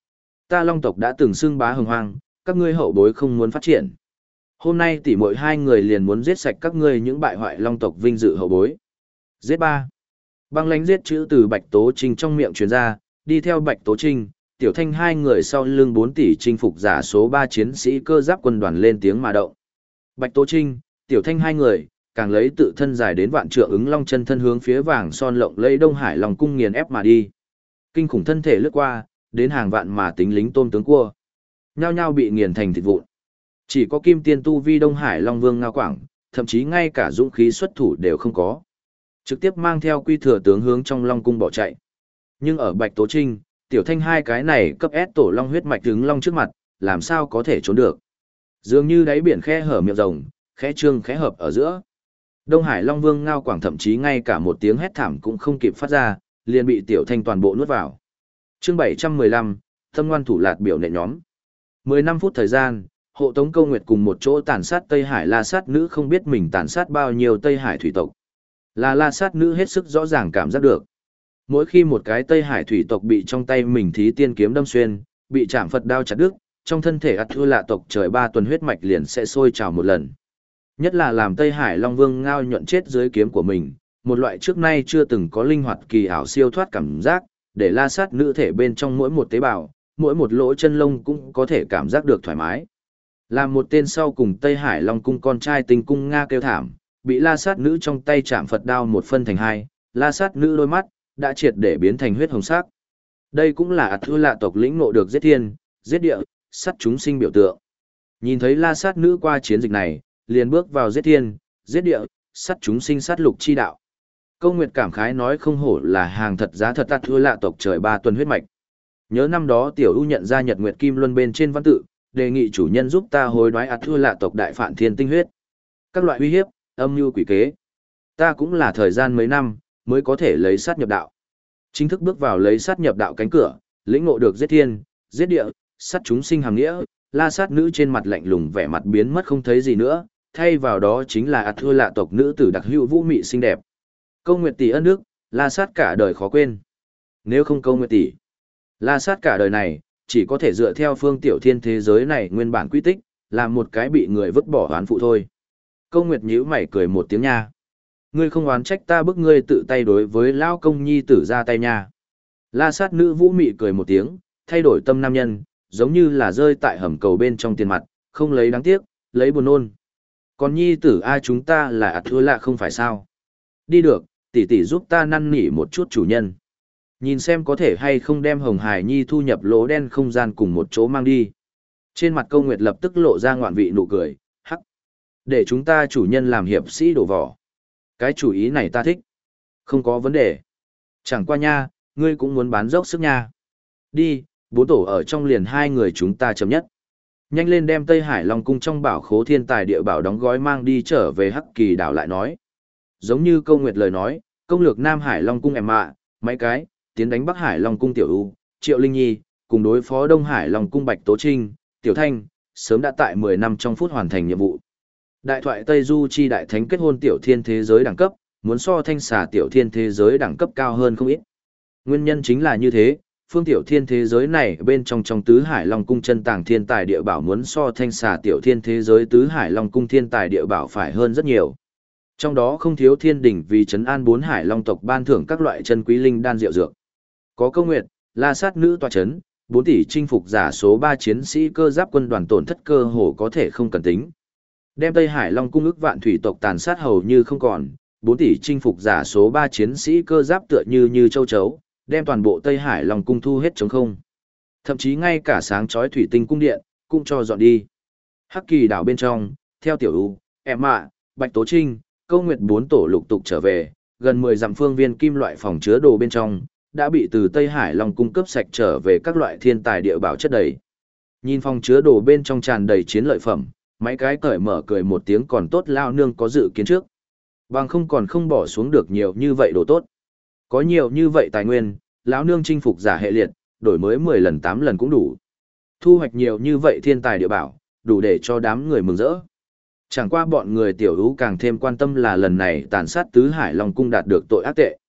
S1: Ta Long tộc đã từng xưng bá hồng hoang, các ngươi hậu bối không muốn phát triển. Hôm nay tỷ muội hai người liền muốn giết sạch các ngươi những bại hoại Long tộc vinh dự hậu bối. Giết ba. Băng lãnh giết chữ từ Bạch Tố Trinh trong miệng truyền ra, đi theo Bạch Tố Trinh, Tiểu Thanh hai người sau lưng 4 tỷ chinh phục giả số 3 chiến sĩ cơ giáp quân đoàn lên tiếng mà động. Bạch Tố Trinh, Tiểu Thanh hai người, càng lấy tự thân dài đến vạn trượng ứng long chân thân hướng phía vàng son lộng lẫy Đông Hải Long cung nghiền ép mà đi. Kinh khủng thân thể lướt qua, đến hàng vạn mà tính lính tôm tướng cua. Nhao nhao bị nghiền thành thịt vụn. Chỉ có kim tiên tu vi Đông Hải Long Vương Ngao Quảng, thậm chí ngay cả dũng khí xuất thủ đều không có. Trực tiếp mang theo quy thừa tướng hướng trong Long cung bỏ chạy. Nhưng ở Bạch Tố Trinh, Tiểu Thanh hai cái này cấp S tổ long huyết mạch ứng long trước mặt, làm sao có thể trốn được. Dường như đáy biển khe hở miệng rồng, khẽ trương khẽ hợp ở giữa. Đông Hải Long Vương Ngao Quảng thậm chí ngay cả một tiếng hét thảm cũng không kịp phát ra, liền bị Tiểu Thanh toàn bộ nuốt vào. Chương 715, Tâm ngoan thủ lạt biểu nệ nhóm. 15 phút thời gian, hộ tống Câu Nguyệt cùng một chỗ tàn sát Tây Hải La Sát nữ không biết mình tàn sát bao nhiêu Tây Hải thủy tộc. Là La Sát nữ hết sức rõ ràng cảm giác được. Mỗi khi một cái Tây Hải thủy tộc bị trong tay mình thí tiên kiếm đâm xuyên, bị chạm Phật đao chặt đứt, trong thân thể ắt thua lạ tộc trời 3 tuần huyết mạch liền sẽ sôi trào một lần. Nhất là làm Tây Hải Long Vương Ngao nhuận chết dưới kiếm của mình, một loại trước nay chưa từng có linh hoạt kỳ ảo siêu thoát cảm giác, để La Sát nữ thể bên trong mỗi một tế bào, mỗi một lỗ chân lông cũng có thể cảm giác được thoải mái. Làm một tên sau cùng Tây Hải Long cung con trai Tinh cung Nga kêu thảm, bị La Sát nữ trong tay chạm Phật đao một phân thành hai, La Sát nữ đôi mắt đã triệt để biến thành huyết hồng sắc. Đây cũng là ắt thua lạ tộc lĩnh ngộ được giết thiên, giết địa, sát chúng sinh biểu tượng. Nhìn thấy La Sát nữ qua chiến dịch này, liền bước vào giết thiên, giết địa, sát chúng sinh sát lục chi đạo. Câu Nguyệt cảm khái nói không hổ là hàng thật giá thật ắt thua lạ tộc trời 3 tuần huyết mạch. Nhớ năm đó Tiểu U nhận ra Nhật Nguyệt Kim Luân bên trên văn tự, đề nghị chủ nhân giúp ta hối đoái ắt thua lạ tộc đại phản thiên tinh huyết. Các loại uy hiếp, âm mưu quỷ kế. Ta cũng là thời gian mấy năm, mới có thể lấy sát nhập đạo. Chính thức bước vào lấy sát nhập đạo cánh cửa, lĩnh ngộ được giết thiên, giết địa, sát chúng sinh hàm nghĩa, La Sát nữ trên mặt lạnh lùng vẻ mặt biến mất không thấy gì nữa, thay vào đó chính là ắt thua lạ tộc nữ tử đặc hữu vũ mị xinh đẹp. Câu Nguyệt tỷ ân đức, La Sát cả đời khó quên. Nếu không Câu Nguyệt tỷ, La Sát cả đời này, chỉ có thể dựa theo phương tiểu thiên thế giới này nguyên bản quy tích, làm một cái bị người vứt bỏ oán phụ thôi. Câu Nguyệt nhíu mày cười một tiếng nha. Ngươi không oán trách ta bức ngươi tự tay đối với lão công nhi tử ra tay nha. La Sát nữ vũ mị cười một tiếng, thay đổi tâm nam nhân, giống như là rơi tại hầm cầu bên trong tiền mặt, không lấy đáng tiếc, lấy buồn nôn. Còn nhi tử ai chúng ta là ắt thua lạ không phải sao? Đi được, tỷ tỷ giúp ta năn nỉ một chút chủ nhân. Nhìn xem có thể hay không đem Hồng Hải Nhi thu nhập lỗ đen không gian cùng một chỗ mang đi. Trên mặt Câu Nguyệt lập tức lộ ra ngoạn vị nụ cười, hắc. Để chúng ta chủ nhân làm hiệp sĩ đổ vỏ. Cái chủ ý này ta thích. Không có vấn đề. Chẳng qua nha, ngươi cũng muốn bán dốc sức nha. Đi, 4 tổ ở trong liền 2 người chúng ta chấm nhất. Nhanh lên đem Tây Hải Long cung trong bảo khố thiên tài địa bảo đóng gói mang đi trở về Hắc Kỳ đảo lại nói. Giống như Câu Nguyệt lời nói, công lược Nam Hải Long cung em ạ, mấy cái, tiến đánh Bắc Hải Long cung Tiểu U, Triệu Linh Nhi, cùng đối phó Đông Hải Long cung Bạch Tố Trinh, Tiểu Thanh, sớm đã tại 10 năm trong phút hoàn thành nhiệm vụ. Đại thoại Tây Du chi đại thánh kết hôn tiểu thiên thế giới đẳng cấp, muốn so thanh xà tiểu thiên thế giới đẳng cấp cao hơn không ít. Nguyên nhân chính là như thế, phương tiểu thiên thế giới này bên trong tứ hải long cung chân tàng thiên tài địa bảo muốn so thanh xà tiểu thiên thế giới tứ hải long cung thiên tài địa bảo phải hơn rất nhiều. Trong đó không thiếu thiên đỉnh vì trấn an 4 hải long tộc ban thưởng các loại chân quý linh đan diệu dược. Có Câu Nguyệt, La Sát nữ tọa trấn, 4 tỷ chinh phục giả số 3 chiến sĩ cơ giáp quân đoàn tổn thất cơ hồ có thể không cần tính. Đem Tây Hải Long cung ức vạn thủy tộc tàn sát hầu như không còn, 4 tỷ chinh phục giả số 3 chiến sĩ cơ giáp tựa như châu chấu, đem toàn bộ Tây Hải Long cung thu hết trống không. Thậm chí ngay cả sáng chói thủy tinh cung điện, cũng cho dọn đi. Hắc Kỳ đảo bên trong, theo Tiểu U, em ạ, Bạch Tố Trinh, Câu Nguyệt 4 tổ lục tục trở về, gần 10 dặm phương viên kim loại phòng chứa đồ bên trong, đã bị từ Tây Hải Long cung cấp sạch trở về các loại thiên tài địa bảo chất đầy. Nhìn phòng chứa đồ bên trong tràn đầy chiến lợi phẩm, mấy cái cởi mở cười một tiếng còn tốt lao nương có dự kiến trước. Bằng không còn không bỏ xuống được nhiều như vậy đồ tốt. Có nhiều như vậy tài nguyên, lão nương chinh phục giả hệ liệt, đổi mới 10 lần 8 lần cũng đủ. Thu hoạch nhiều như vậy thiên tài địa bảo, đủ để cho đám người mừng rỡ. Chẳng qua bọn người Tiểu U càng thêm quan tâm là lần này tàn sát tứ hải long cung đạt được tội ác tệ.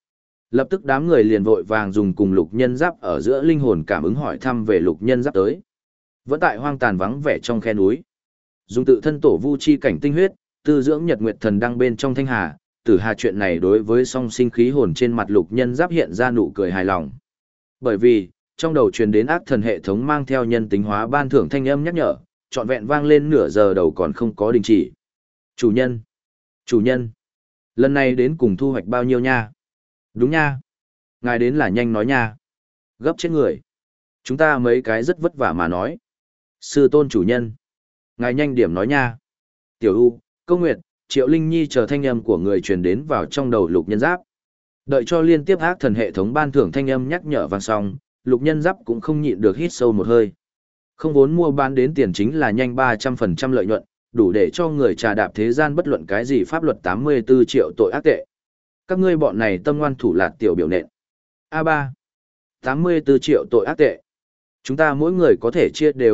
S1: Lập tức đám người liền vội vàng dùng cùng lục nhân giáp ở giữa linh hồn cảm ứng hỏi thăm về lục nhân giáp tới. Vẫn tại hoang tàn vắng vẻ trong khe núi. Dùng tự thân tổ vu chi cảnh tinh huyết, tư dưỡng nhật nguyệt thần đăng bên trong thanh hà, tử hà chuyện này đối với song sinh khí hồn trên mặt lục nhân giáp hiện ra nụ cười hài lòng. Bởi vì, trong đầu truyền đến ác thần hệ thống mang theo nhân tính hóa ban thưởng thanh âm nhắc nhở, trọn vẹn vang lên nửa giờ đầu còn không có đình chỉ. Chủ nhân! Chủ nhân! Lần này đến cùng thu hoạch bao nhiêu nha? Đúng nha! Ngài đến là nhanh nói nha! Gấp chết người! Chúng ta mấy cái rất vất vả mà nói. Sư tôn chủ nhân! Ngài nhanh điểm nói nha! Tiểu U, Câu Nguyệt, Triệu Linh Nhi chờ thanh âm của người truyền đến vào trong đầu lục nhân giáp. Đợi cho liên tiếp ác thần hệ thống ban thưởng thanh âm nhắc nhở vang xong, lục nhân giáp cũng không nhịn được hít sâu một hơi. Không vốn mua bán đến tiền chính là nhanh 300% lợi nhuận, đủ để cho người trà đạp thế gian bất luận cái gì pháp luật 84 triệu tội ác tệ. Các ngươi bọn này tâm ngoan thủ lạt tiểu biểu nện. A3. 84 triệu tội ác tệ. Chúng ta mỗi người có thể chia đều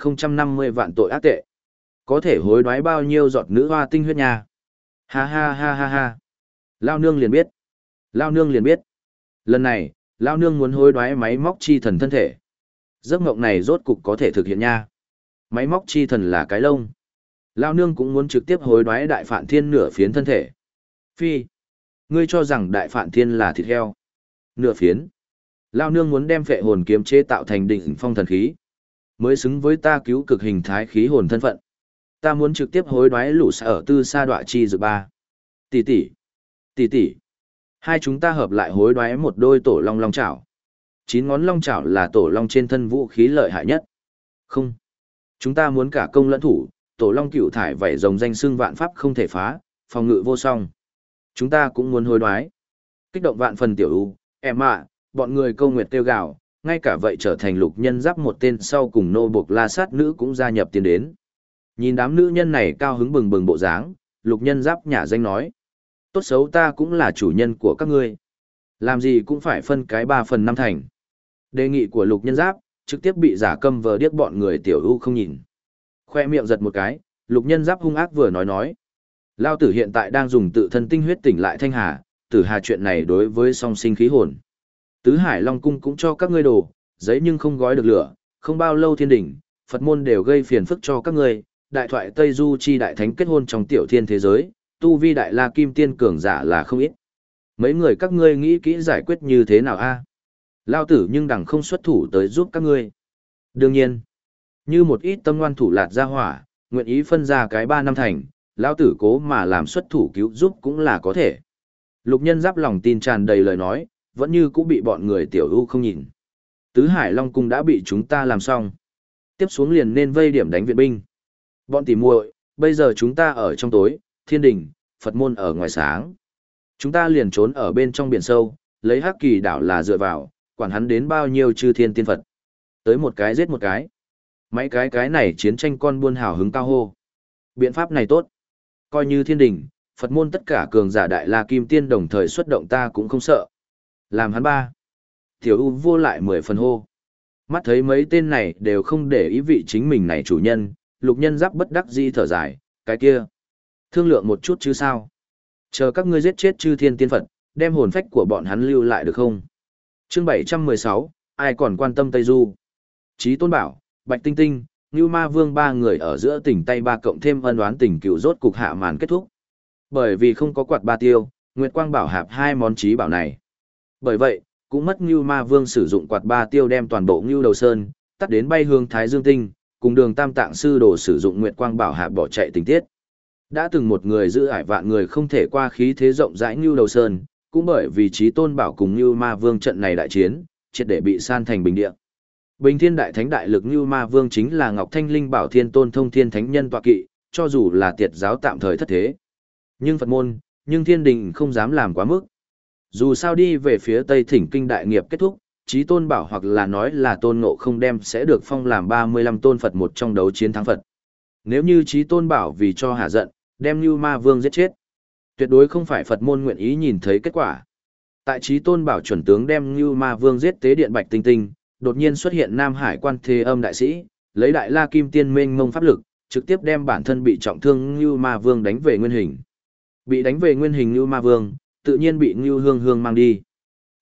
S1: 1.050 vạn tội ác tệ. Có thể hối đoái bao nhiêu giọt nữ hoa tinh huyết nha. Ha ha ha ha ha. Lao nương liền biết. Lao nương liền biết. Lần này, Lao nương muốn hối đoái máy móc chi thần thân thể. Giấc mộng này rốt cục có thể thực hiện nha. Máy móc chi thần là cái lông. Lao nương cũng muốn trực tiếp hối đoái đại phạn thiên nửa phiến thân thể. Phi. Ngươi cho rằng đại phạn thiên là thịt heo. Nửa phiến. Lao nương muốn đem phệ hồn kiếm chế tạo thành đỉnh phong thần khí. Mới xứng với ta cứu cực hình thái khí hồn thân phận. Ta muốn trực tiếp hối đoái lũ sở tư sa đọa chi dự ba. Tỷ tỷ. Tỷ tỷ. Hai chúng ta hợp lại hối đoái một đôi tổ long long chảo. 9 ngón long chảo là tổ long trên thân vũ khí lợi hại nhất. Không. Chúng ta muốn cả công lẫn thủ, tổ long cựu thải vảy rồng danh xưng vạn pháp không thể phá, phòng ngự vô song. Chúng ta cũng muốn hối đoái. Kích động vạn phần tiểu u, em ạ, bọn người Câu Nguyệt kêu gào, ngay cả vậy trở thành lục nhân giáp một tên sau cùng nô buộc la sát nữ cũng gia nhập tiến đến. Nhìn đám nữ nhân này cao hứng bừng bừng bộ dáng, lục nhân giáp nhả danh nói. Tốt xấu ta cũng là chủ nhân của các ngươi. Làm gì cũng phải phân cái 3 phần 5 thành. Đề nghị của lục nhân giáp, trực tiếp bị giả câm vờ điếc bọn người tiểu u không nhìn. Khoe miệng giật một cái, lục nhân giáp hung ác vừa nói. Lao tử hiện tại đang dùng tự thân tinh huyết tỉnh lại thanh hà, tử hà chuyện này đối với song sinh khí hồn. Tứ Hải Long Cung cũng cho các ngươi đồ, giấy nhưng không gói được lửa, không bao lâu thiên đỉnh, Phật môn đều gây phiền phức cho các ngươi, đại thoại Tây Du chi đại thánh kết hôn trong tiểu thiên thế giới, tu vi đại la kim tiên cường giả là không ít. Mấy người các ngươi nghĩ kỹ giải quyết như thế nào a? Lao tử nhưng đằng không xuất thủ tới giúp các ngươi. Đương nhiên, như một ít tâm ngoan thủ lạt ra hỏa, nguyện ý phân ra cái 3 năm thành, Lao tử cố mà làm xuất thủ cứu giúp cũng là có thể. Lục nhân giáp lòng tin tràn đầy lời nói, vẫn như cũng bị bọn người tiểu ưu không nhìn. Tứ Hải Long Cung đã bị chúng ta làm xong. Tiếp xuống liền nên vây điểm đánh viện binh. Bọn tỉ muội, bây giờ chúng ta ở trong tối, thiên đình, Phật môn ở ngoài sáng. Chúng ta liền trốn ở bên trong biển sâu, lấy Hắc Kỳ đảo là dựa vào, quản hắn đến bao nhiêu chư thiên tiên Phật. Tới một cái giết một cái. Mấy cái này chiến tranh con buôn hào hứng cao hô. Biện pháp này tốt. Coi như thiên đình, Phật môn tất cả cường giả đại la kim tiên đồng thời xuất động ta cũng không sợ. Làm hắn ba. Tiểu U vô lại 10 phần hô. Mắt thấy mấy tên này đều không để ý vị chính mình này chủ nhân, lục nhân giáp bất đắc dĩ thở dài, cái kia. Thương lượng một chút chứ sao. Chờ các ngươi giết chết chư thiên tiên Phật, đem hồn phách của bọn hắn lưu lại được không? Chương 716, ai còn quan tâm Tây Du? Chí Tôn Bảo, Bạch Tinh Tinh, Ngưu Ma Vương ba người ở giữa tỉnh Tây ba cộng thêm ân oán tình cựu rốt cục hạ màn kết thúc. Bởi vì không có quạt ba tiêu, Nguyệt Quang Bảo hạp hai món chí bảo này. Bởi vậy, cũng mất Ngưu Ma Vương sử dụng quạt ba tiêu đem toàn bộ Ngưu Đầu Sơn, tắt đến bay hướng Thái Dương Tinh, cùng Đường Tam Tạng Sư Đồ sử dụng Nguyệt Quang Bảo hạp bỏ chạy tình tiết. Đã từng một người giữ ải vạn người không thể qua khí thế rộng rãi Ngưu Đầu Sơn, cũng bởi vì Chí Tôn Bảo cùng Ngưu Ma Vương trận này đại chiến, triệt để bị san thành bình địa. Bình Thiên Đại Thánh đại lực Ngưu Ma Vương chính là Ngọc Thanh Linh Bảo Thiên Tôn Thông Thiên Thánh Nhân tọa kỵ, cho dù là tiệt giáo tạm thời thất thế. Nhưng Phật môn, nhưng Thiên Đình không dám làm quá mức. Dù sao đi về phía Tây Thỉnh Kinh đại nghiệp kết thúc, Chí Tôn Bảo hoặc là nói là Tôn Ngộ không đem sẽ được phong làm 35 tôn Phật một trong đấu chiến thắng Phật. Nếu như Chí Tôn Bảo vì cho hạ giận, đem Ngưu Ma Vương giết chết, tuyệt đối không phải Phật môn nguyện ý nhìn thấy kết quả. Tại Chí Tôn Bảo chuẩn tướng đem Ngưu Ma Vương giết tế điện Bạch Tinh Tinh, đột nhiên xuất hiện Nam Hải Quan Thế Âm đại sĩ, lấy Đại La Kim Tiên mênh mông pháp lực, trực tiếp đem bản thân bị trọng thương Ngưu Ma Vương đánh về nguyên hình. Bị đánh về nguyên hình Ngưu Ma Vương, tự nhiên bị Ngưu Hương Hương mang đi.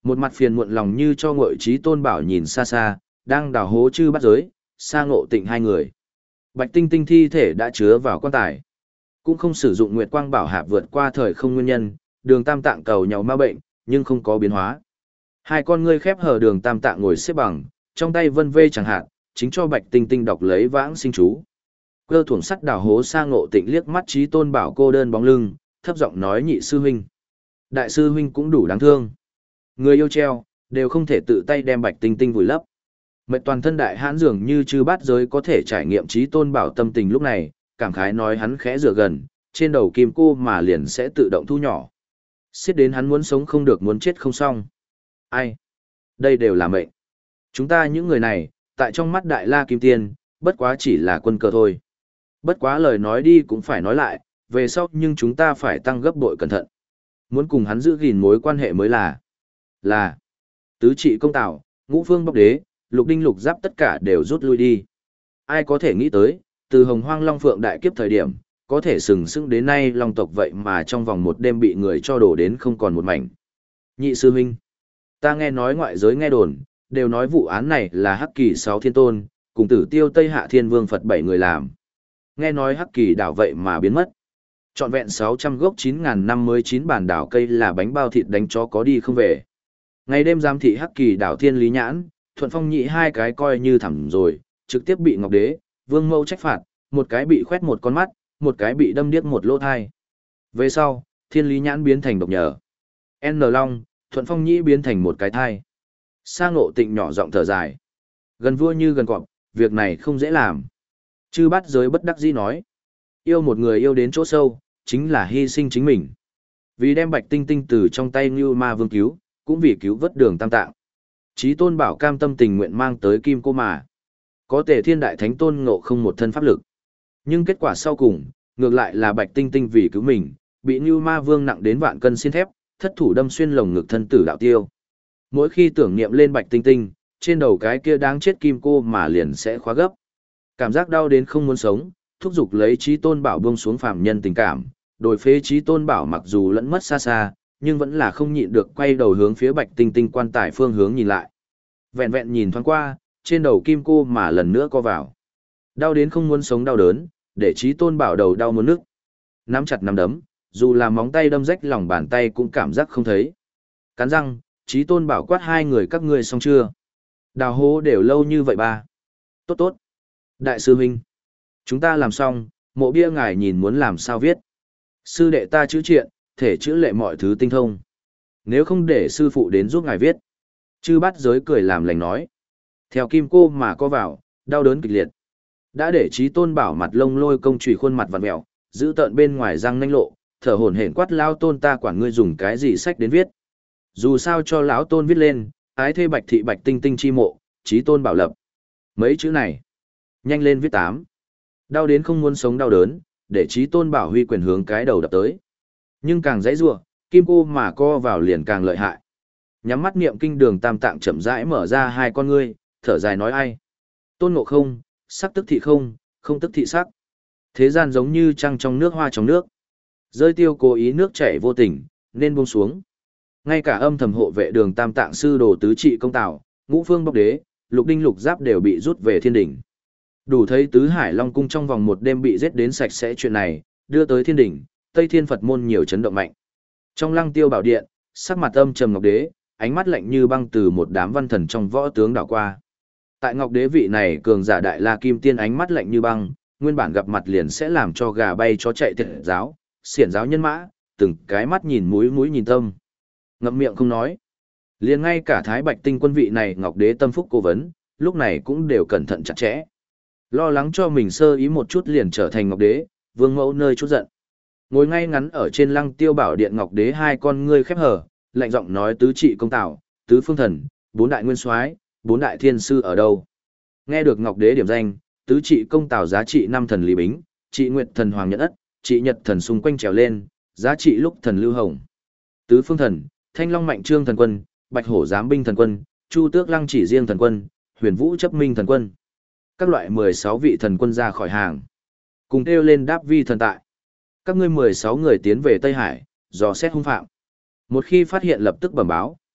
S1: Một mặt phiền muộn lòng như cho Ngụy Trí Tôn Bảo nhìn xa xa, đang đào hố chư bắt giới, Sa Ngộ Tịnh hai người. Bạch Tinh Tinh thi thể đã chứa vào quan tài. Cũng không sử dụng Nguyệt Quang Bảo Hạp vượt qua thời không nguyên nhân, Đường Tam Tạng cầu nhau ma bệnh, nhưng không có biến hóa. Hai con ngươi khép hờ Đường Tam Tạng ngồi xếp bằng, trong tay vân vê chẳng hạn, chính cho Bạch Tinh Tinh đọc lấy vãng sinh chú. Cơ thuồng sắt đào hố Sa Ngộ Tịnh liếc mắt Trí Tôn Bảo cô đơn bóng lưng, thấp giọng nói: nhị sư huynh. Đại sư huynh cũng đủ đáng thương. Người yêu treo, đều không thể tự tay đem Bạch Tinh Tinh vùi lấp. Mệt toàn thân đại hãn dường như chư bát giới có thể trải nghiệm Trí Tôn Bảo tâm tình lúc này, cảm khái nói hắn khẽ rửa gần, trên đầu kim cô mà liền sẽ tự động thu nhỏ. Xiết đến hắn muốn sống không được muốn chết không xong. Ai? Đây đều là mệnh. Chúng ta những người này, tại trong mắt Đại La Kim Tiên, bất quá chỉ là quân cờ thôi. Bất quá lời nói đi cũng phải nói lại, về sau nhưng chúng ta phải tăng gấp bội cẩn thận. Muốn cùng hắn giữ gìn mối quan hệ mới là tứ trị công tảo, ngũ phương bốc đế, lục đinh lục giáp tất cả đều rút lui đi. Ai có thể nghĩ tới, từ hồng hoang long phượng đại kiếp thời điểm, có thể sừng sững đến nay long tộc vậy mà trong vòng một đêm bị người cho đổ đến không còn một mảnh. Nhị sư huynh, ta nghe nói ngoại giới nghe đồn, đều nói vụ án này là Hắc Kỳ 6 thiên tôn, cùng Tử Tiêu Tây Hạ Thiên Vương Phật 7 người làm. Nghe nói Hắc Kỳ đảo vậy mà biến mất. Trọn vẹn 600 gốc 9.000 năm mới 9 bản đảo cây là bánh bao thịt đánh chó có đi không về. Ngày đêm giám thị Hắc Kỳ đảo Thiên Lý Nhãn, Thuận Phong Nhị hai cái coi như thẳm rồi, trực tiếp bị Ngọc Đế, Vương Mâu trách phạt, một cái bị khoét một con mắt, một cái bị đâm điếc một lỗ thai. Về sau, Thiên Lý Nhãn biến thành độc nhờ. N Long, Thuận Phong Nhĩ biến thành một cái thai. Sa Ngộ Tịnh nhỏ giọng thở dài. Gần vua như gần cọp, việc này không dễ làm. Chư Bát Giới bất đắc dĩ nói. Yêu một người yêu đến chỗ sâu, chính là hy sinh chính mình. Vì đem Bạch Tinh Tinh từ trong tay Ngưu Ma Vương cứu, cũng vì cứu vớt Đường Tam Tạng. Chí Tôn Bảo cam tâm tình nguyện mang tới Kim Cô Mà. Có Tề Thiên Đại Thánh Tôn Ngộ không một thân pháp lực. Nhưng kết quả sau cùng, ngược lại là Bạch Tinh Tinh vì cứu mình, bị Ngưu Ma Vương nặng đến vạn cân xiên thép, thất thủ đâm xuyên lồng ngực thân tử đạo tiêu. Mỗi khi tưởng niệm lên Bạch Tinh Tinh, trên đầu cái kia đáng chết Kim Cô Mà liền sẽ khóa gấp. Cảm giác đau đến không muốn sống, thúc giục lấy Chí Tôn Bảo buông xuống phàm nhân tình cảm, đổi phế Chí Tôn Bảo mặc dù lẫn mất xa xa, nhưng vẫn là không nhịn được quay đầu hướng phía Bạch Tinh Tinh quan tài phương hướng nhìn lại. Vẹn vẹn nhìn thoáng qua, trên đầu Kim Cô Mà lần nữa co vào. Đau đến không muốn sống đau đớn, để Chí Tôn Bảo đầu đau muốn nức. Nắm chặt nắm đấm, dù là móng tay đâm rách lòng bàn tay cũng cảm giác không thấy. Cắn răng, Chí Tôn Bảo quát hai người các ngươi xong chưa? Đào hố đều lâu như vậy ba. Tốt tốt. Đại sư huynh, chúng ta làm xong, mộ bia ngài nhìn muốn làm sao viết. Sư đệ ta chữ triện, thể chữ lệ mọi thứ tinh thông. Nếu không để sư phụ đến giúp ngài viết. Chư Bát Giới cười làm lành nói. Theo Kim Cô Mà co vào, đau đớn kịch liệt. Đã để Chí Tôn Bảo mặt lông lôi công chùy khuôn mặt vặn mẹo, giữ tợn bên ngoài răng nanh lộ, thở hổn hển quát lao tôn ta quản ngươi dùng cái gì sách đến viết. Dù sao cho lão tôn viết lên, ái thê Bạch thị Bạch Tinh Tinh chi mộ, Chí Tôn Bảo lập. Mấy chữ này, nhanh lên viết 8. Đau đến không muốn sống đau đớn, để Chí Tôn Bảo huy quyền hướng cái đầu đập tới. Nhưng càng dãy rủa, Kim Cô Mà co vào liền càng lợi hại. Nhắm mắt niệm kinh Đường Tam Tạng chậm rãi mở ra hai con ngươi, thở dài nói ai. Tôn Ngộ Không, sắc tức thị không, không tức thị sắc. Thế gian giống như trăng trong nước hoa trong nước. Rơi tiêu cố ý nước chảy vô tình, nên buông xuống. Ngay cả âm thầm hộ vệ Đường Tam Tạng sư đồ tứ trị công tảo, ngũ phương bốc đế, lục đinh lục giáp đều bị rút về thiên đỉnh. Đủ thấy tứ hải long cung trong vòng một đêm bị giết đến sạch sẽ chuyện này, đưa tới thiên đỉnh, Tây Thiên Phật môn nhiều chấn động mạnh. Trong Lăng Tiêu Bảo Điện, sắc mặt âm trầm Ngọc Đế, ánh mắt lạnh như băng từ một đám văn thần trong võ tướng đảo qua. Tại Ngọc Đế vị này cường giả đại la kim tiên ánh mắt lạnh như băng, nguyên bản gặp mặt liền sẽ làm cho gà bay chó chạy tiệt giáo, xiển giáo nhân mã, từng cái mắt nhìn mũi mũi nhìn tâm. Ngậm miệng không nói. Liền ngay cả Thái Bạch Tinh Quân vị này Ngọc Đế tâm phúc cố vấn, lúc này cũng đều cẩn thận chặt chẽ. Lo lắng cho mình sơ ý một chút liền trở thành Ngọc Đế, vương mẫu nơi chút giận. Ngồi ngay ngắn ở trên Lăng Tiêu Bảo Điện Ngọc Đế hai con ngươi khép hờ, lạnh giọng nói tứ trị công tảo, tứ phương thần, bốn đại nguyên soái, bốn đại thiên sư ở đâu. Nghe được Ngọc Đế điểm danh, tứ trị công tảo giá trị 5 thần Lý Bính, trị Nguyệt thần Hoàng Nhật Ất, trị Nhật thần xung quanh trèo lên, giá trị lúc thần Lưu Hồng. Tứ phương thần, Thanh Long Mạnh Trương thần quân, Bạch Hổ Giám binh thần quân, Chu Tước Lăng Chỉ riêng thần quân, Huyền Vũ chấp minh thần quân. Các loại 16 vị thần quân ra khỏi hàng. Cùng kêu lên đáp vi thần tại. Các ngươi 16 người tiến về Tây Hải, dò xét hung phạm. Một khi phát hiện lập tức bẩm báo.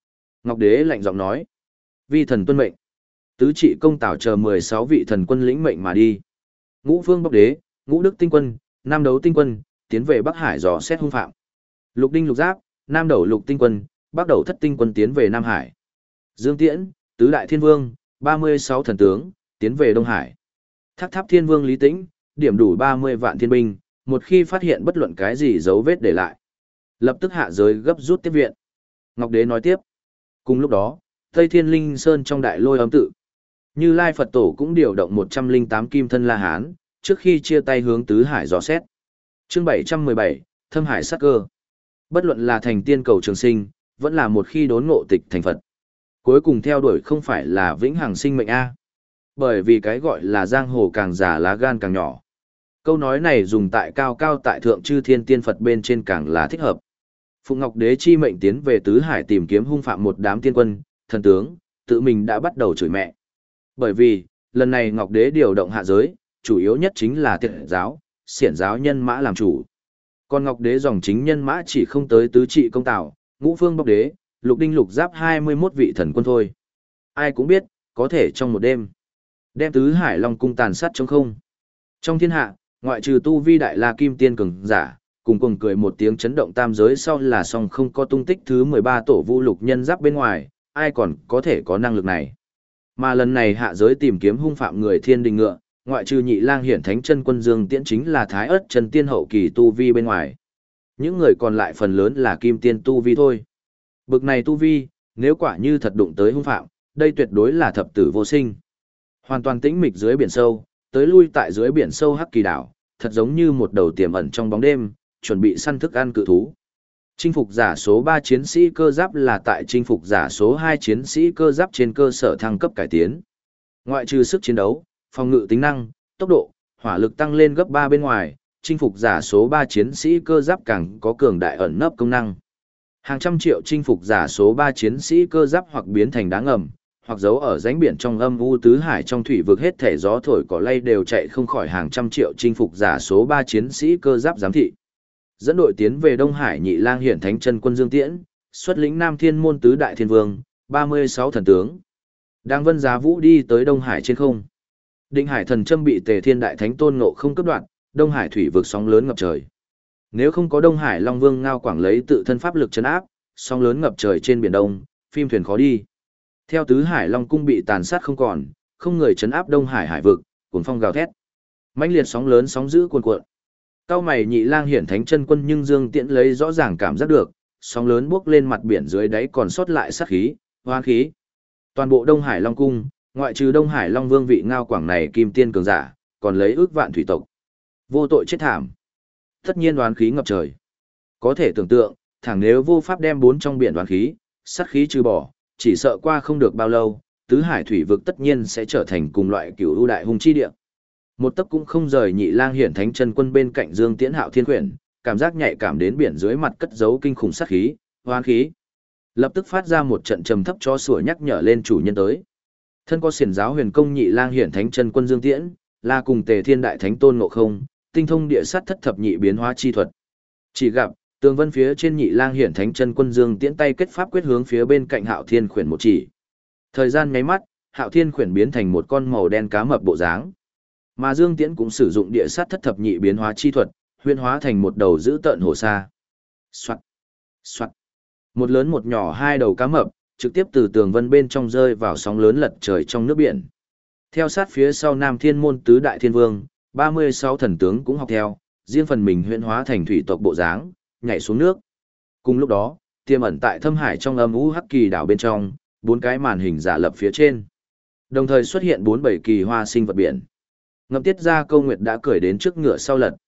S1: Ngọc Đế lạnh giọng nói. Vi thần tuân mệnh. Tứ trị công tảo chờ 16 vị thần quân lĩnh mệnh mà đi. Ngũ Phương Bốc Đế, Ngũ Đức Tinh Quân, Nam Đấu Tinh Quân, tiến về Bắc Hải dò xét hung phạm. Lục Đinh Lục Giáp, Nam Đầu Lục Tinh Quân, Bắc Đầu Thất Tinh Quân tiến về Nam Hải. Dương Tiễn, Tứ Đại Thiên Vương, 36 thần tướng, tiến về Đông Hải. Thác Tháp Thiên Vương Lý Tĩnh, điểm đủ 30 vạn thiên binh, một khi phát hiện bất luận cái gì dấu vết để lại, lập tức hạ giới gấp rút tiếp viện. Ngọc Đế nói tiếp. Cùng lúc đó, Tây Thiên Linh Sơn trong đại lôi âm tự, Như Lai Phật Tổ cũng điều động 108 kim thân La Hán, trước khi chia tay hướng tứ hải dò xét. Chương 717, Thâm Hải sát cơ. Bất luận là thành tiên cầu trường sinh, vẫn là một khi đốn ngộ tịch thành Phật. Cuối cùng theo đuổi không phải là vĩnh hằng sinh mệnh A. Bởi vì cái gọi là giang hồ càng già lá gan càng nhỏ. Câu nói này dùng tại cao cao tại thượng chư thiên tiên Phật bên trên càng là thích hợp. Phụng Ngọc Đế chi mệnh tiến về tứ hải tìm kiếm hung phạm một đám tiên quân, thần tướng, tự mình đã bắt đầu chửi mẹ. Bởi vì, lần này Ngọc Đế điều động hạ giới, chủ yếu nhất chính là tiệt giáo, xiển giáo nhân mã làm chủ. Còn Ngọc Đế dòng chính nhân mã chỉ không tới tứ trị công tảo, Ngũ Phương Bốc Đế, Lục Đinh Lục Giáp 21 vị thần quân thôi. Ai cũng biết, có thể trong một đêm, đem tứ hải long cung tàn sát trong không. Trong thiên hạ, ngoại trừ tu vi đại la kim tiên cường giả, cùng cười một tiếng chấn động tam giới sau là song không có tung tích thứ 13 tổ vu lục nhân giáp bên ngoài, ai còn có thể có năng lực này. Mà lần này hạ giới tìm kiếm hung phạm người thiên đình ngựa, ngoại trừ Nhị Lang Hiển Thánh Chân Quân Dương Tiễn chính là Thái Ức Chân Tiên hậu kỳ tu vi bên ngoài. Những người còn lại phần lớn là kim tiên tu vi thôi. Bực này tu vi, nếu quả như thật đụng tới hung phạm, đây tuyệt đối là thập tử vô sinh. Hoàn toàn tĩnh mịch dưới biển sâu, tới lui tại dưới biển sâu Hắc Kỳ đảo, thật giống như một đầu tiềm ẩn trong bóng đêm, chuẩn bị săn thức ăn cự thú. Chinh phục giả số 3 chiến sĩ cơ giáp là tại chinh phục giả số 2 chiến sĩ cơ giáp trên cơ sở thăng cấp cải tiến. Ngoại trừ sức chiến đấu, phòng ngự tính năng, tốc độ, hỏa lực tăng lên gấp 3 bên ngoài, chinh phục giả số 3 chiến sĩ cơ giáp càng có cường đại ẩn nấp công năng. Hàng trăm triệu chinh phục giả số 3 chiến sĩ cơ giáp hoặc biến thành đá ngầm, hoặc giấu ở rãnh biển trong âm u tứ hải trong thủy vực hết thể gió thổi cỏ lay đều chạy không khỏi hàng trăm triệu chinh phục giả số 3 chiến sĩ cơ giáp giám thị. Dẫn đội tiến về Đông Hải Nhị Lang Hiển Thánh Chân Quân Dương Tiễn, xuất lĩnh Nam Thiên môn tứ đại thiên vương, 36 thần tướng. Đang vân giá vũ đi tới Đông Hải trên không. Định Hải thần châm bị Tề Thiên Đại Thánh Tôn Ngộ không cấp đoạn, Đông Hải thủy vực sóng lớn ngập trời. Nếu không có Đông Hải Long Vương Ngao Quảng lấy tự thân pháp lực trấn áp, sóng lớn ngập trời trên biển Đông, phim thuyền khó đi. Theo tứ Hải Long cung bị tàn sát không còn, không người trấn áp Đông Hải hải vực, cuồng phong gào thét. Mãnh liệt sóng lớn sóng dữ cuồn cuộn. Cao mày Nhị Lang Hiển Thánh Chân Quân nhưng Dương Tiễn lấy rõ ràng cảm giác được, sóng lớn bước lên mặt biển dưới đáy còn sót lại sát khí, hoán khí. Toàn bộ Đông Hải Long cung, ngoại trừ Đông Hải Long Vương vị Ngao Quảng này kim tiên cường giả, còn lấy ước vạn thủy tộc. Vô tội chết thảm. Tất nhiên đoán khí ngập trời. Có thể tưởng tượng, thẳng nếu vô pháp đem bốn trong biển đoán khí, sát khí trừ bỏ, chỉ sợ qua không được bao lâu, tứ hải thủy vực tất nhiên sẽ trở thành cùng loại cửu ưu đại hung chi địa. Một tấc cũng không rời Nhị Lang Hiển Thánh Chân Quân bên cạnh Dương Tiễn Hạo Thiên Quyển, cảm giác nhạy cảm đến biển dưới mặt cất giấu kinh khủng sát khí, hoán khí. Lập tức phát ra một trận trầm thấp cho sủa nhắc nhở lên chủ nhân tới. Thân có xiển giáo huyền công Nhị Lang Hiển Thánh Chân Quân Dương Tiễn, là cùng Tề Thiên Đại Thánh Tôn Ngộ Không, tinh thông địa sát thất thập nhị biến hóa chi thuật. Chỉ gặp, tường vân phía trên Nhị Lang Hiển Thánh Chân Quân Dương Tiễn tay kết pháp quyết hướng phía bên cạnh Hạo Thiên Quyển một chỉ. Thời gian nháy mắt, Hạo Thiên Quyển biến thành một con màu đen cá mập bộ dáng. Mà Dương Tiễn cũng sử dụng địa sát thất thập nhị biến hóa chi thuật, huyễn hóa thành một đầu dữ tợn hổ sa. Soạt, soạt. Một lớn một nhỏ hai đầu cá mập, trực tiếp từ tường vân bên trong rơi vào sóng lớn lật trời trong nước biển. Theo sát phía sau Nam Thiên môn tứ đại thiên vương, 36 thần tướng cũng học theo, riêng phần mình huyễn hóa thành thủy tộc bộ dáng, nhảy xuống nước. Cùng lúc đó, tiềm ẩn tại thâm hải trong âm u Hắc Kỳ đảo bên trong, bốn cái màn hình giả lập phía trên. Đồng thời xuất hiện bốn bảy kỳ hoa sinh vật biển. Ngậm Tiết Ra Câu Nguyệt đã cười đến trước ngựa sau lật.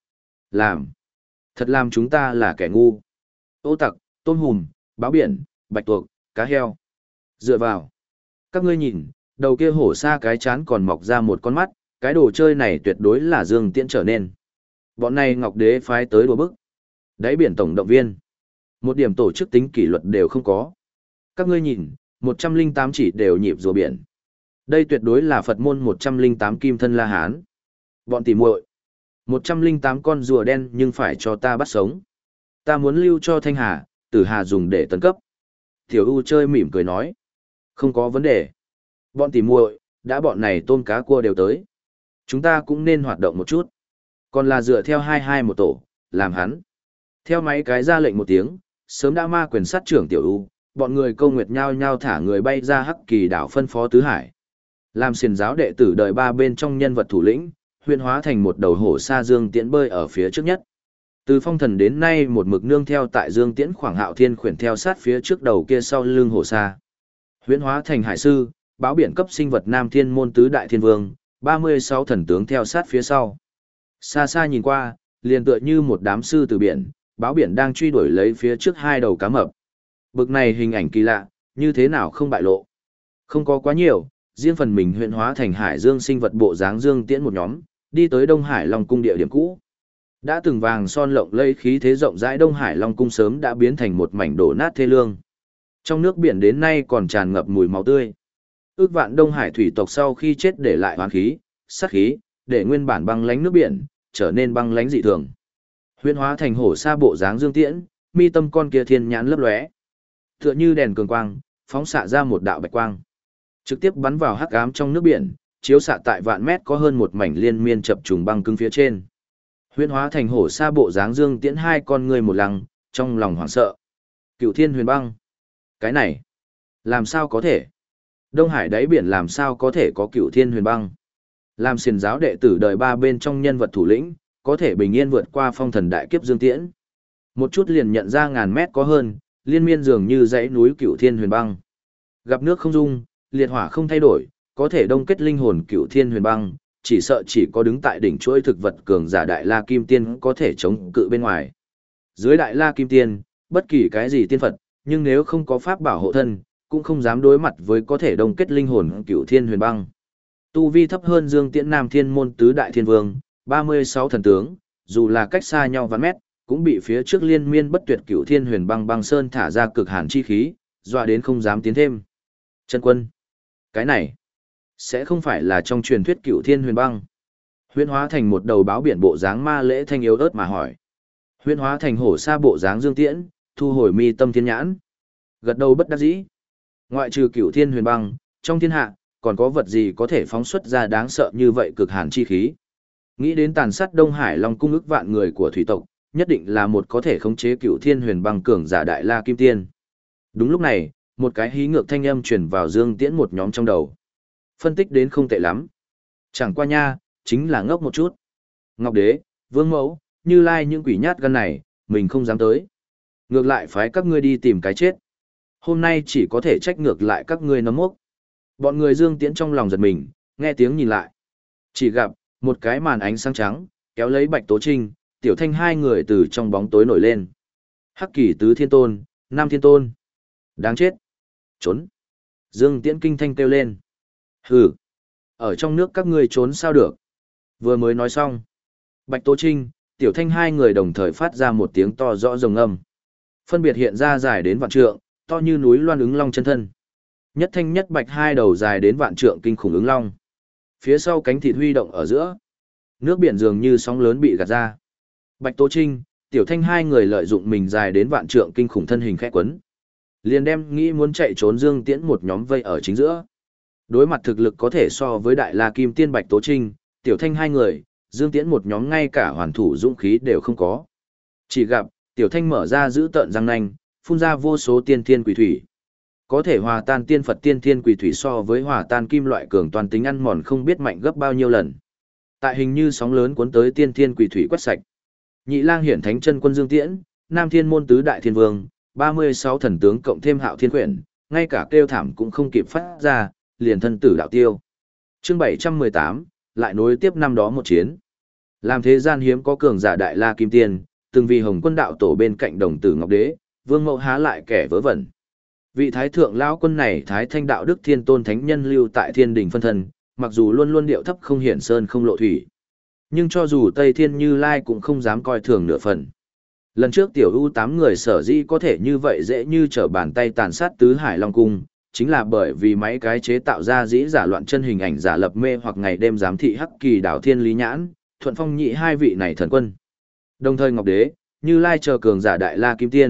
S1: Thật làm chúng ta là kẻ ngu. Ô tặc, tôm hùm, báo biển, bạch tuộc, cá heo. Dựa vào. Các ngươi nhìn, đầu kia hổ sa cái chán còn mọc ra một con mắt, cái đồ chơi này tuyệt đối là Dương Tiễn trở nên. Bọn này Ngọc Đế phái tới đùa bức. Đáy biển tổng động viên. Một điểm tổ chức tính kỷ luật đều không có. Các ngươi nhìn, 108 chỉ đều nhịp rùa biển. Đây tuyệt đối là Phật môn 108 kim thân La Hán. Bọn tỉ muội, 108 con rùa đen nhưng phải cho ta bắt sống. Ta muốn lưu cho Thanh Hà, Tử Hà dùng để tấn cấp. Tiểu U chơi mỉm cười nói. Không có vấn đề. Bọn tỉ muội, đã bọn này tôm cá cua đều tới. Chúng ta cũng nên hoạt động một chút. Còn là dựa theo 22 một tổ, làm hắn. Theo máy cái ra lệnh một tiếng, sớm đã ma quyền sát trưởng Tiểu U, bọn người Câu Nguyệt nhao nhao thả người bay ra Hắc Kỳ đảo phân phó tứ hải. Làm xiển giáo đệ tử đời ba bên trong nhân vật thủ lĩnh, huyễn hóa thành một đầu hổ sa Dương Tiễn bơi ở phía trước nhất. Từ phong thần đến nay một mực nương theo tại Dương Tiễn khoảng Hạo Thiên khuyển theo sát phía trước đầu kia sau lưng hổ sa. Huyễn hóa thành hải sư, báo biển cấp sinh vật Nam Thiên môn tứ đại thiên vương, 36 thần tướng theo sát phía sau. Xa xa nhìn qua, liền tựa như một đám sư từ biển, báo biển đang truy đuổi lấy phía trước hai đầu cá mập. Bực này hình ảnh kỳ lạ, như thế nào không bại lộ. Không có quá nhiều, riêng phần mình huyễn hóa thành hải dương sinh vật bộ dáng Dương Tiễn một nhóm, đi tới Đông Hải Long cung địa điểm cũ. Đã từng vàng son lộng lẫy khí thế rộng rãi Đông Hải Long cung sớm đã biến thành một mảnh đổ nát thê lương. Trong nước biển đến nay còn tràn ngập mùi máu tươi. Ước vạn Đông Hải thủy tộc sau khi chết để lại hoán khí, sát khí, để nguyên bản băng lánh nước biển trở nên băng lánh dị thường. Huyễn hóa thành hổ sa bộ dáng Dương Tiễn, mi tâm con kia thiên nhãn lấp lóe, tựa như đèn cường quang, phóng xạ ra một đạo bạch quang, trực tiếp bắn vào hắc ám trong nước biển, chiếu xạ tại vạn mét có hơn một mảnh liên miên chập trùng băng cứng phía trên. Huyễn hóa thành hổ sa bộ dáng Dương Tiễn hai con người một lăng, trong lòng hoảng sợ. Cửu Thiên Huyền Băng. Cái này, làm sao có thể? Đông Hải đáy biển làm sao có thể có Cửu Thiên Huyền Băng? Làm xiển giáo đệ tử đời ba bên trong nhân vật thủ lĩnh, có thể bình yên vượt qua phong thần đại kiếp Dương Tiễn. Một chút liền nhận ra ngàn mét có hơn, liên miên dường như dãy núi Cửu Thiên Huyền Băng. Gặp nước không dung, liệt hỏa không thay đổi, có thể đông kết linh hồn Cửu Thiên Huyền Băng, chỉ sợ chỉ có đứng tại đỉnh chuỗi thực vật cường giả Đại La Kim Tiên có thể chống cự bên ngoài. Dưới Đại La Kim Tiên, bất kỳ cái gì tiên Phật, nhưng nếu không có pháp bảo hộ thân, cũng không dám đối mặt với có thể đông kết linh hồn Cửu Thiên Huyền Băng. Tu vi thấp hơn Dương Tiễn Nam Thiên môn tứ đại thiên vương, 36 thần tướng, dù là cách xa nhau vạn mét, cũng bị phía trước liên miên bất tuyệt Cửu Thiên Huyền Băng băng sơn thả ra cực hàn chi khí, dọa đến không dám tiến thêm. Chân quân, cái này sẽ không phải là trong truyền thuyết Cửu Thiên Huyền Băng. Huyễn hóa thành một đầu báo biển bộ dáng ma lễ thanh yếu ớt mà hỏi. Huyễn hóa thành hổ sa bộ dáng Dương Tiễn, thu hồi mi tâm thiên nhãn. Gật đầu bất đắc dĩ. Ngoại trừ Cửu Thiên Huyền Băng, trong thiên hạ còn có vật gì có thể phóng xuất ra đáng sợ như vậy cực hàn chi khí. Nghĩ đến tàn sát Đông Hải Long cung ức vạn người của thủy tộc, nhất định là một có thể khống chế Cửu Thiên Huyền Băng cường giả Đại La Kim Tiên. Đúng lúc này, một cái hí ngược thanh âm truyền vào Dương Tiễn một nhóm trong đầu. Phân tích đến không tệ lắm. Chẳng qua nha, chính là ngốc một chút. Ngọc Đế, Vương Mẫu, Như Lai những quỷ nhát gan này, mình không dám tới. Ngược lại phái các ngươi đi tìm cái chết. Hôm nay chỉ có thể trách ngược lại các ngươi nấm mốc. Bọn người Dương Tiễn trong lòng giật mình, nghe tiếng nhìn lại. Chỉ gặp, một cái màn ánh sáng trắng, kéo lấy Bạch Tố Trinh, Tiểu Thanh hai người từ trong bóng tối nổi lên. Hắc Kỳ tứ thiên tôn, Nam thiên tôn. Đáng chết. Trốn. Dương Tiễn kinh thanh kêu lên. Hừ. Ở trong nước các ngươi trốn sao được. Vừa mới nói xong. Bạch Tố Trinh, Tiểu Thanh hai người đồng thời phát ra một tiếng to rõ rồng âm. Phân biệt hiện ra dài đến vạn trượng, to như núi loan ứng long chân thân. Nhất thanh nhất bạch hai đầu dài đến vạn trượng kinh khủng ứng long. Phía sau cánh thịt huy động ở giữa. Nước biển dường như sóng lớn bị gạt ra. Bạch Tố Trinh, Tiểu Thanh hai người lợi dụng mình dài đến vạn trượng kinh khủng thân hình khẽ quấn. Liền đem nghĩ muốn chạy trốn Dương Tiễn một nhóm vây ở chính giữa. Đối mặt thực lực có thể so với Đại La Kim Tiên Bạch Tố Trinh, Tiểu Thanh hai người, Dương Tiễn một nhóm ngay cả hoàn thủ dũng khí đều không có. Chỉ gặp, Tiểu Thanh mở ra giữ tợn răng nanh, phun ra vô số tiên thiên quỷ thủy. Có thể hòa tan tiên Phật tiên thiên quỷ thủy so với hòa tan kim loại cường toàn tính ăn mòn không biết mạnh gấp bao nhiêu lần. Tại hình như sóng lớn cuốn tới tiên thiên quỷ thủy quét sạch. Nhị Lang hiển thánh chân quân Dương Tiễn, Nam Thiên môn tứ đại thiên vương, 36 thần tướng cộng thêm Hạo Thiên quyển, ngay cả kêu thảm cũng không kịp phát ra, liền thân tử đạo tiêu. Chương 718, lại nối tiếp năm đó một chiến. Làm thế gian hiếm có cường giả Đại La Kim Tiên, từng vì Hồng Quân đạo tổ bên cạnh đồng tử Ngọc Đế, Vương Mẫu há lại kẻ vớ vẩn. Vị thái thượng lão quân này thái thanh đạo đức thiên tôn thánh nhân lưu tại thiên đình phân thân, mặc dù luôn luôn điệu thấp không hiển sơn không lộ thủy, nhưng cho dù Tây Thiên Như Lai cũng không dám coi thường nửa phần. Lần trước tiểu U 8 người sở dĩ có thể như vậy dễ như trở bàn tay tàn sát tứ hải long cung, chính là bởi vì mấy cái chế tạo ra dĩ giả loạn chân hình ảnh giả lập mê hoặc ngày đêm giám thị Hắc Kỳ đảo Thiên Lý Nhãn, Thuận Phong Nhị hai vị này thần quân. Đồng thời Ngọc Đế, Như Lai chờ cường giả Đại La Kim Tiên,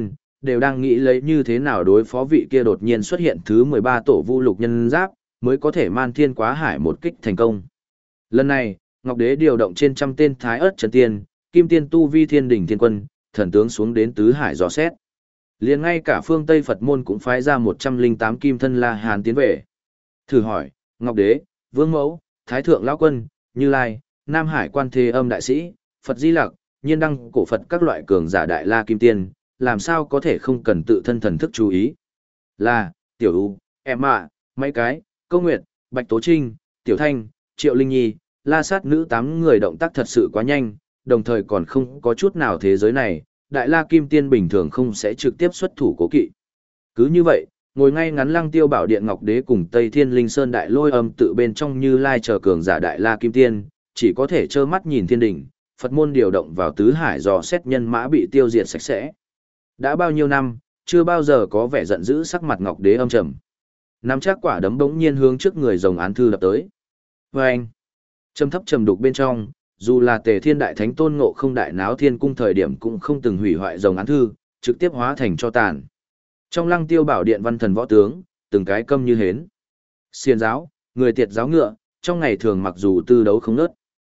S1: đều đang nghĩ lấy như thế nào đối phó vị kia đột nhiên xuất hiện thứ 13 tổ vu lục nhân giáp, mới có thể man thiên quá hải một kích thành công. Lần này, Ngọc Đế điều động trên trăm tên Thái Ức Chân Tiên, Kim Tiên tu vi Thiên Đỉnh Thiên Quân, thần tướng xuống đến tứ hải dò xét. Liền ngay cả phương Tây Phật môn cũng phái ra 108 kim thân La Hán tiến về. Thử hỏi, Ngọc Đế, Vương Mẫu, Thái Thượng Lão Quân, Như Lai, Nam Hải Quan Thế Âm Đại Sĩ, Phật Di Lặc, Nhiên Đăng cổ Phật các loại cường giả Đại La Kim Tiên, làm sao có thể không cần tự thân thần thức chú ý. Là, Tiểu U, Em ạ, mấy cái, Câu Nguyệt, Bạch Tố Trinh, Tiểu Thanh, Triệu Linh Nhi, La Sát Nữ 8 người động tác thật sự quá nhanh, đồng thời còn không có chút nào thế giới này, Đại La Kim Tiên bình thường không sẽ trực tiếp xuất thủ cố kỵ. Cứ như vậy, ngồi ngay ngắn Lăng Tiêu Bảo Điện Ngọc Đế cùng Tây Thiên Linh Sơn Đại Lôi Âm tự bên trong Như Lai chờ cường giả Đại La Kim Tiên, chỉ có thể trơ mắt nhìn thiên đỉnh, Phật môn điều động vào tứ hải dò xét nhân mã bị tiêu diệt sạch sẽ. Đã bao nhiêu năm, chưa bao giờ có vẻ giận dữ sắc mặt Ngọc Đế âm trầm. Nắm chắc quả đấm bỗng nhiên hướng trước người rồng án thư đập tới. Vâng! Trầm thấp trầm đục bên trong, dù là Tề Thiên Đại Thánh Tôn Ngộ Không đại náo thiên cung thời điểm cũng không từng hủy hoại rồng án thư, trực tiếp hóa thành cho tàn. Trong Lăng Tiêu Bảo Điện văn thần võ tướng, từng cái câm như hến. Xiền giáo, người tiệt giáo ngựa, trong ngày thường mặc dù tư đấu không nớt,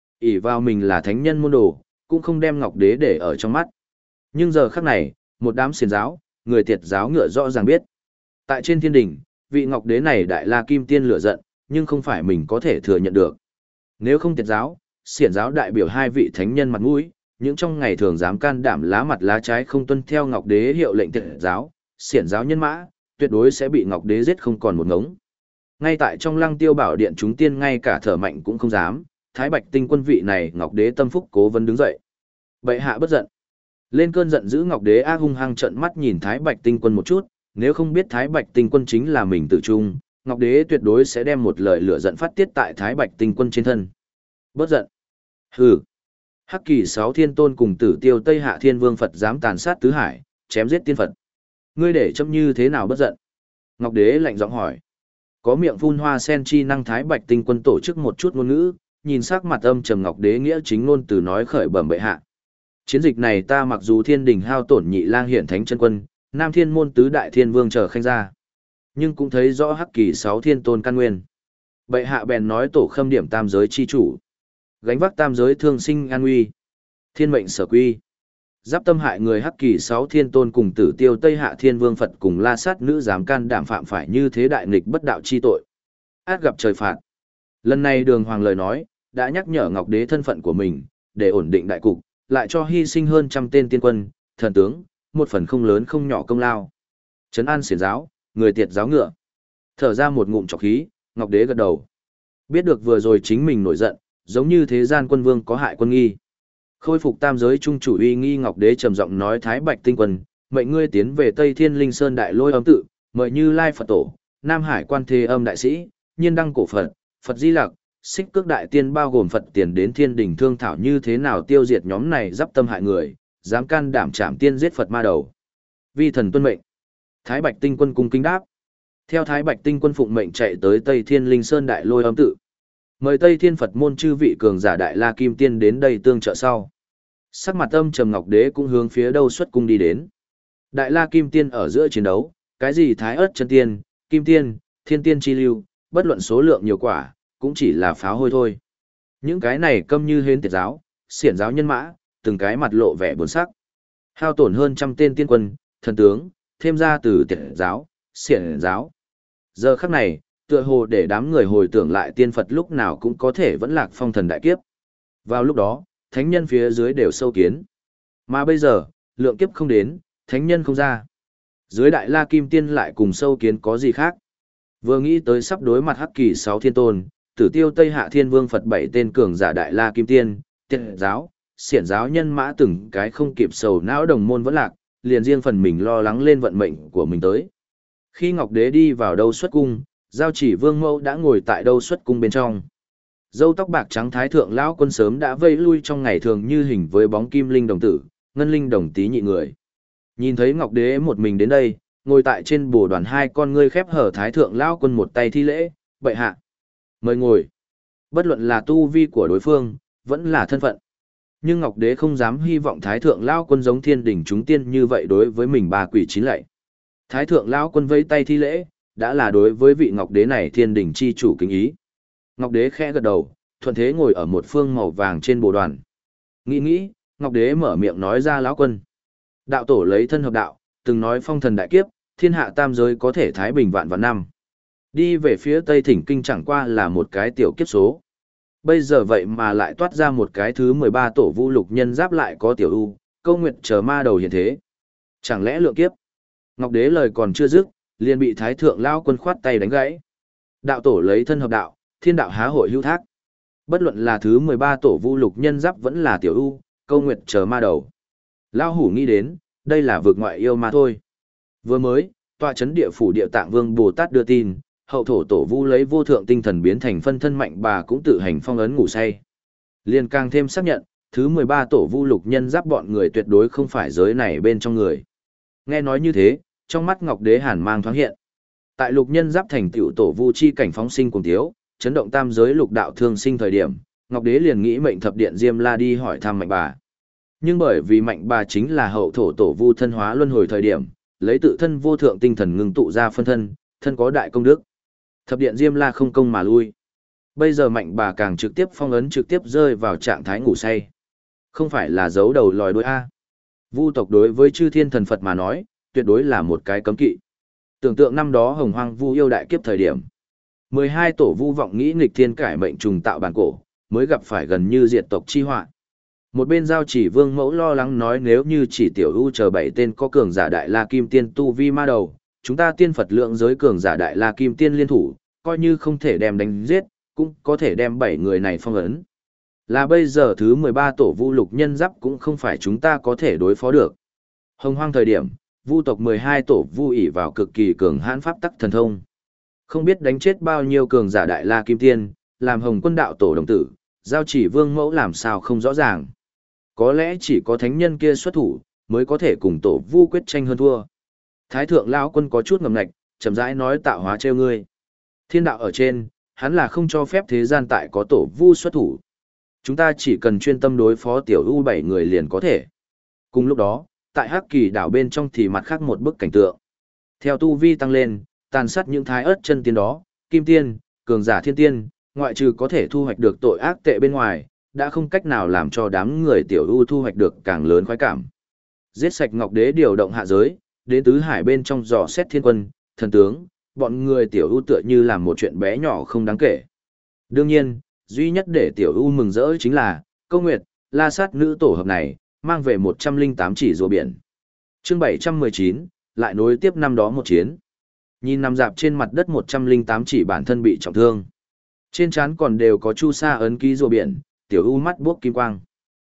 S1: ỷ vào mình là thánh nhân môn đồ, cũng không đem Ngọc Đế để ở trong mắt. Nhưng giờ khắc này, một đám xiền giáo, người tiệt giáo ngựa rõ ràng biết. Tại trên thiên đỉnh, vị Ngọc Đế này Đại La Kim Tiên lửa giận, nhưng không phải mình có thể thừa nhận được. Nếu không tiệt giáo, xiển giáo đại biểu hai vị thánh nhân mặt mũi, những trong ngày thường dám can đảm lá mặt lá trái không tuân theo Ngọc Đế hiệu lệnh tiệt giáo, xiển giáo nhân mã, tuyệt đối sẽ bị Ngọc Đế giết không còn một ngống. Ngay tại trong Lăng Tiêu Bảo Điện chúng tiên ngay cả thở mạnh cũng không dám, Thái Bạch Tinh Quân vị này Ngọc Đế tâm phúc cố vấn đứng dậy. Bệ hạ bất giận. Lên cơn giận dữ Ngọc Đế ác hung hăng trợn mắt nhìn Thái Bạch Tinh Quân một chút, nếu không biết Thái Bạch Tinh Quân chính là mình tự trung, Ngọc Đế tuyệt đối sẽ đem một lời lửa giận phát tiết tại Thái Bạch Tinh Quân trên thân. Bất giận. Hừ. Hắc Kỳ 6 Thiên Tôn cùng Tử Tiêu Tây Hạ Thiên Vương Phật dám tàn sát tứ hải, chém giết tiên Phật. Ngươi để chấm như thế nào bất giận? Ngọc Đế lạnh giọng hỏi. Có miệng phun hoa sen chi năng Thái Bạch Tinh Quân tổ chức một chút ngôn ngữ, nhìn sắc mặt âm trầm Ngọc Đế nghĩa chính ngôn từ nói khởi bẩm bệ hạ. Chiến dịch này ta mặc dù thiên đình hao tổn nhị lang hiển thánh chân quân, Nam Thiên môn tứ đại thiên vương chờ khanh ra, nhưng cũng thấy rõ Hắc Kỳ 6 Thiên Tôn căn nguyên. Bệ hạ bèn nói tổ khâm điểm tam giới chi chủ, gánh vác tam giới thương sinh an nguy, thiên mệnh sở quy. Giáp tâm hại người Hắc Kỳ 6 Thiên Tôn cùng Tử Tiêu Tây Hạ Thiên Vương Phật cùng La Sát Nữ dám can đảm phạm phải như thế đại nghịch bất đạo chi tội, át gặp trời phạt. Lần này Đường Hoàng lời nói đã nhắc nhở Ngọc Đế thân phận của mình, để ổn định đại cục, lại cho hy sinh hơn trăm tên tiên quân, thần tướng, một phần không lớn không nhỏ công lao. Trấn an xiển giáo, người tiệt giáo ngựa. Thở ra một ngụm trọc khí, Ngọc Đế gật đầu. Biết được vừa rồi chính mình nổi giận, giống như thế gian quân vương có hại quân nghi. Khôi phục tam giới trung chủ uy nghi Ngọc Đế trầm giọng nói Thái Bạch Tinh Quân, mệnh ngươi tiến về Tây Thiên Linh Sơn Đại Lôi Âm tự, mời Như Lai Phật Tổ, Nam Hải Quan Thế Âm Đại Sĩ, Nhiên Đăng cổ Phật, Phật Di Lặc, Xích Cước Đại Tiên bao gồm Phật tiền đến thiên đình thương thảo như thế nào tiêu diệt nhóm này giáp tâm hại người, dám can đảm chạm tiên giết Phật ma đầu. Vi thần tuân mệnh. Thái Bạch Tinh Quân cung kính đáp. Theo Thái Bạch Tinh Quân phụng mệnh chạy tới Tây Thiên Linh Sơn Đại Lôi Âm tự. Mời Tây Thiên Phật môn chư vị cường giả Đại La Kim Tiên đến đây tương trợ sau. Sắc mặt âm trầm Ngọc Đế cũng hướng phía đâu xuất cung đi đến. Đại La Kim Tiên ở giữa chiến đấu, cái gì Thái Ức Chân Tiên, Kim Tiên, Thiên Tiên chi lưu, bất luận số lượng nhiều quả, cũng chỉ là pháo hôi thôi. Những cái này câm như hến tiệt giáo, xiển giáo nhân mã, từng cái mặt lộ vẻ buồn sắc. Hao tổn hơn trăm tên tiên quân, thần tướng, thêm ra từ tiệt giáo, xiển giáo. Giờ khắc này, tựa hồ để đám người hồi tưởng lại tiên Phật lúc nào cũng có thể vẫn lạc phong thần đại kiếp. Vào lúc đó, thánh nhân phía dưới đều sâu kiến. Mà bây giờ, lượng kiếp không đến, thánh nhân không ra. Dưới Đại La Kim Tiên lại cùng sâu kiến có gì khác. Vừa nghĩ tới sắp đối mặt Hắc Kỳ 6 Thiên Tôn, Tử Tiêu Tây Hạ Thiên Vương Phật 7 tên cường giả Đại La Kim Tiên, tiệt giáo, xiển giáo nhân mã từng cái không kịp sầu não đồng môn vẫn lạc, liền riêng phần mình lo lắng lên vận mệnh của mình tới. Khi Ngọc Đế đi vào đâu xuất cung, Giao Chỉ Vương Mẫu đã ngồi tại đâu xuất cung bên trong. Dâu tóc bạc trắng Thái Thượng Lão Quân sớm đã vây lui trong ngày thường như hình với bóng kim linh đồng tử, ngân linh đồng tí nhị người. Nhìn thấy Ngọc Đế một mình đến đây, ngồi tại trên bồ đoàn hai con ngươi khép hở Thái Thượng Lão Quân một tay thi lễ, bệ hạ. Mời ngồi. Bất luận là tu vi của đối phương, vẫn là thân phận. Nhưng Ngọc Đế không dám hy vọng Thái Thượng Lão Quân giống thiên đỉnh chúng tiên như vậy đối với mình ba quỷ chín lạy. Thái Thượng Lão Quân vẫy tay thi lễ, đã là đối với vị Ngọc Đế này thiên đỉnh chi chủ kính ý. Ngọc Đế khẽ gật đầu, thuận thế ngồi ở một phương màu vàng trên bồ đoàn. Nghĩ, Ngọc Đế mở miệng nói ra Lão Quân. Đạo tổ lấy thân hợp đạo, từng nói phong thần đại kiếp, thiên hạ tam giới có thể thái bình vạn vạn năm. Đi về phía Tây Thỉnh Kinh chẳng qua là một cái tiểu kiếp số. Bây giờ vậy mà lại toát ra một cái thứ 13 tổ vu lục nhân giáp lại có tiểu u, câu nguyệt chờ ma đầu hiện thế. Chẳng lẽ lượng kiếp? Ngọc Đế lời còn chưa dứt, liền bị Thái Thượng Lão Quân khoát tay đánh gãy. Đạo tổ lấy thân hợp đạo, thiên đạo há hội hữu thác. Bất luận là thứ 13 tổ vu lục nhân giáp vẫn là tiểu u, câu nguyệt chờ ma đầu. Lão hủ nghĩ đến, đây là vực ngoại yêu mà thôi. Vừa mới, tọa chấn địa phủ địa tạng vương Bồ Tát đưa tin, hậu thổ tổ vu lấy vô thượng tinh thần biến thành phân thân mạnh bà cũng tự hành phong ấn ngủ say. Liên càng thêm xác nhận, thứ 13 tổ vu lục nhân giáp bọn người tuyệt đối không phải giới này bên trong người. Nghe nói như thế, trong mắt Ngọc Đế hàn mang thoáng hiện. Tại lục nhân giáp thành tiểu tổ vu chi cảnh phóng sinh cùng thiếu, chấn động tam giới lục đạo thương sinh thời điểm, Ngọc Đế liền nghĩ mệnh thập điện Diêm La đi hỏi thăm mạnh bà. Nhưng bởi vì mạnh bà chính là hậu thổ tổ vu thân hóa luân hồi thời điểm, lấy tự thân vô thượng tinh thần ngưng tụ ra phân thân, thân có đại công đức. Thập điện Diêm La không công mà lui. Bây giờ mạnh bà càng trực tiếp phong ấn trực tiếp rơi vào trạng thái ngủ say. Không phải là giấu đầu lòi đuôi A. Vu tộc đối với chư thiên thần Phật mà nói, tuyệt đối là một cái cấm kỵ. Tưởng tượng năm đó hồng hoang vu yêu đại kiếp thời điểm. 12 tổ vu vọng nghĩ nghịch thiên cải mệnh trùng tạo bản cổ, mới gặp phải gần như diệt tộc chi họa. Một bên giao chỉ vương mẫu lo lắng nói nếu như chỉ tiểu u chờ 7 tên có cường giả đại la kim tiên tu vi ma đầu, chúng ta tiên Phật lượng giới cường giả đại la kim tiên liên thủ, coi như không thể đem đánh giết, cũng có thể đem 7 người này phong ấn. Là bây giờ thứ 13 tổ vu lục nhân giáp cũng không phải chúng ta có thể đối phó được. Hồng hoang thời điểm, vu tộc 12 tổ vu ỷ vào cực kỳ cường hãn pháp tắc thần thông. Không biết đánh chết bao nhiêu cường giả đại la kim tiên, làm hồng quân đạo tổ đồng tử, giao chỉ vương mẫu làm sao không rõ ràng. Có lẽ chỉ có thánh nhân kia xuất thủ, mới có thể cùng tổ vu quyết tranh hơn thua. Thái thượng lão quân có chút ngầm ngạch, chậm rãi nói tạo hóa trêu ngươi. Thiên đạo ở trên, hắn là không cho phép thế gian tại có tổ vu xuất thủ. Chúng ta chỉ cần chuyên tâm đối phó tiểu u 7 người liền có thể. Cùng lúc đó, tại Hắc Kỳ đảo bên trong thì mặt khác một bức cảnh tượng. Theo tu vi tăng lên, tàn sát những thái ớt chân tiên đó, kim tiên, cường giả thiên tiên, ngoại trừ có thể thu hoạch được tội ác tệ bên ngoài, đã không cách nào làm cho đám người tiểu u thu hoạch được càng lớn khoái cảm. Giết sạch Ngọc Đế điều động hạ giới, đến tứ hải bên trong dò xét thiên quân, thần tướng, bọn người tiểu u tựa như làm một chuyện bé nhỏ không đáng kể. Đương nhiên, duy nhất để tiểu u mừng rỡ chính là, Câu Nguyệt, La Sát nữ tổ hợp này, mang về 108 chỉ rùa biển. Chương 719, lại nối tiếp năm đó một chiến. Nhìn nằm dạp trên mặt đất 108 chỉ bản thân bị trọng thương. Trên trán còn đều có chu sa ấn ký rùa biển, tiểu u mắt buốc kim quang.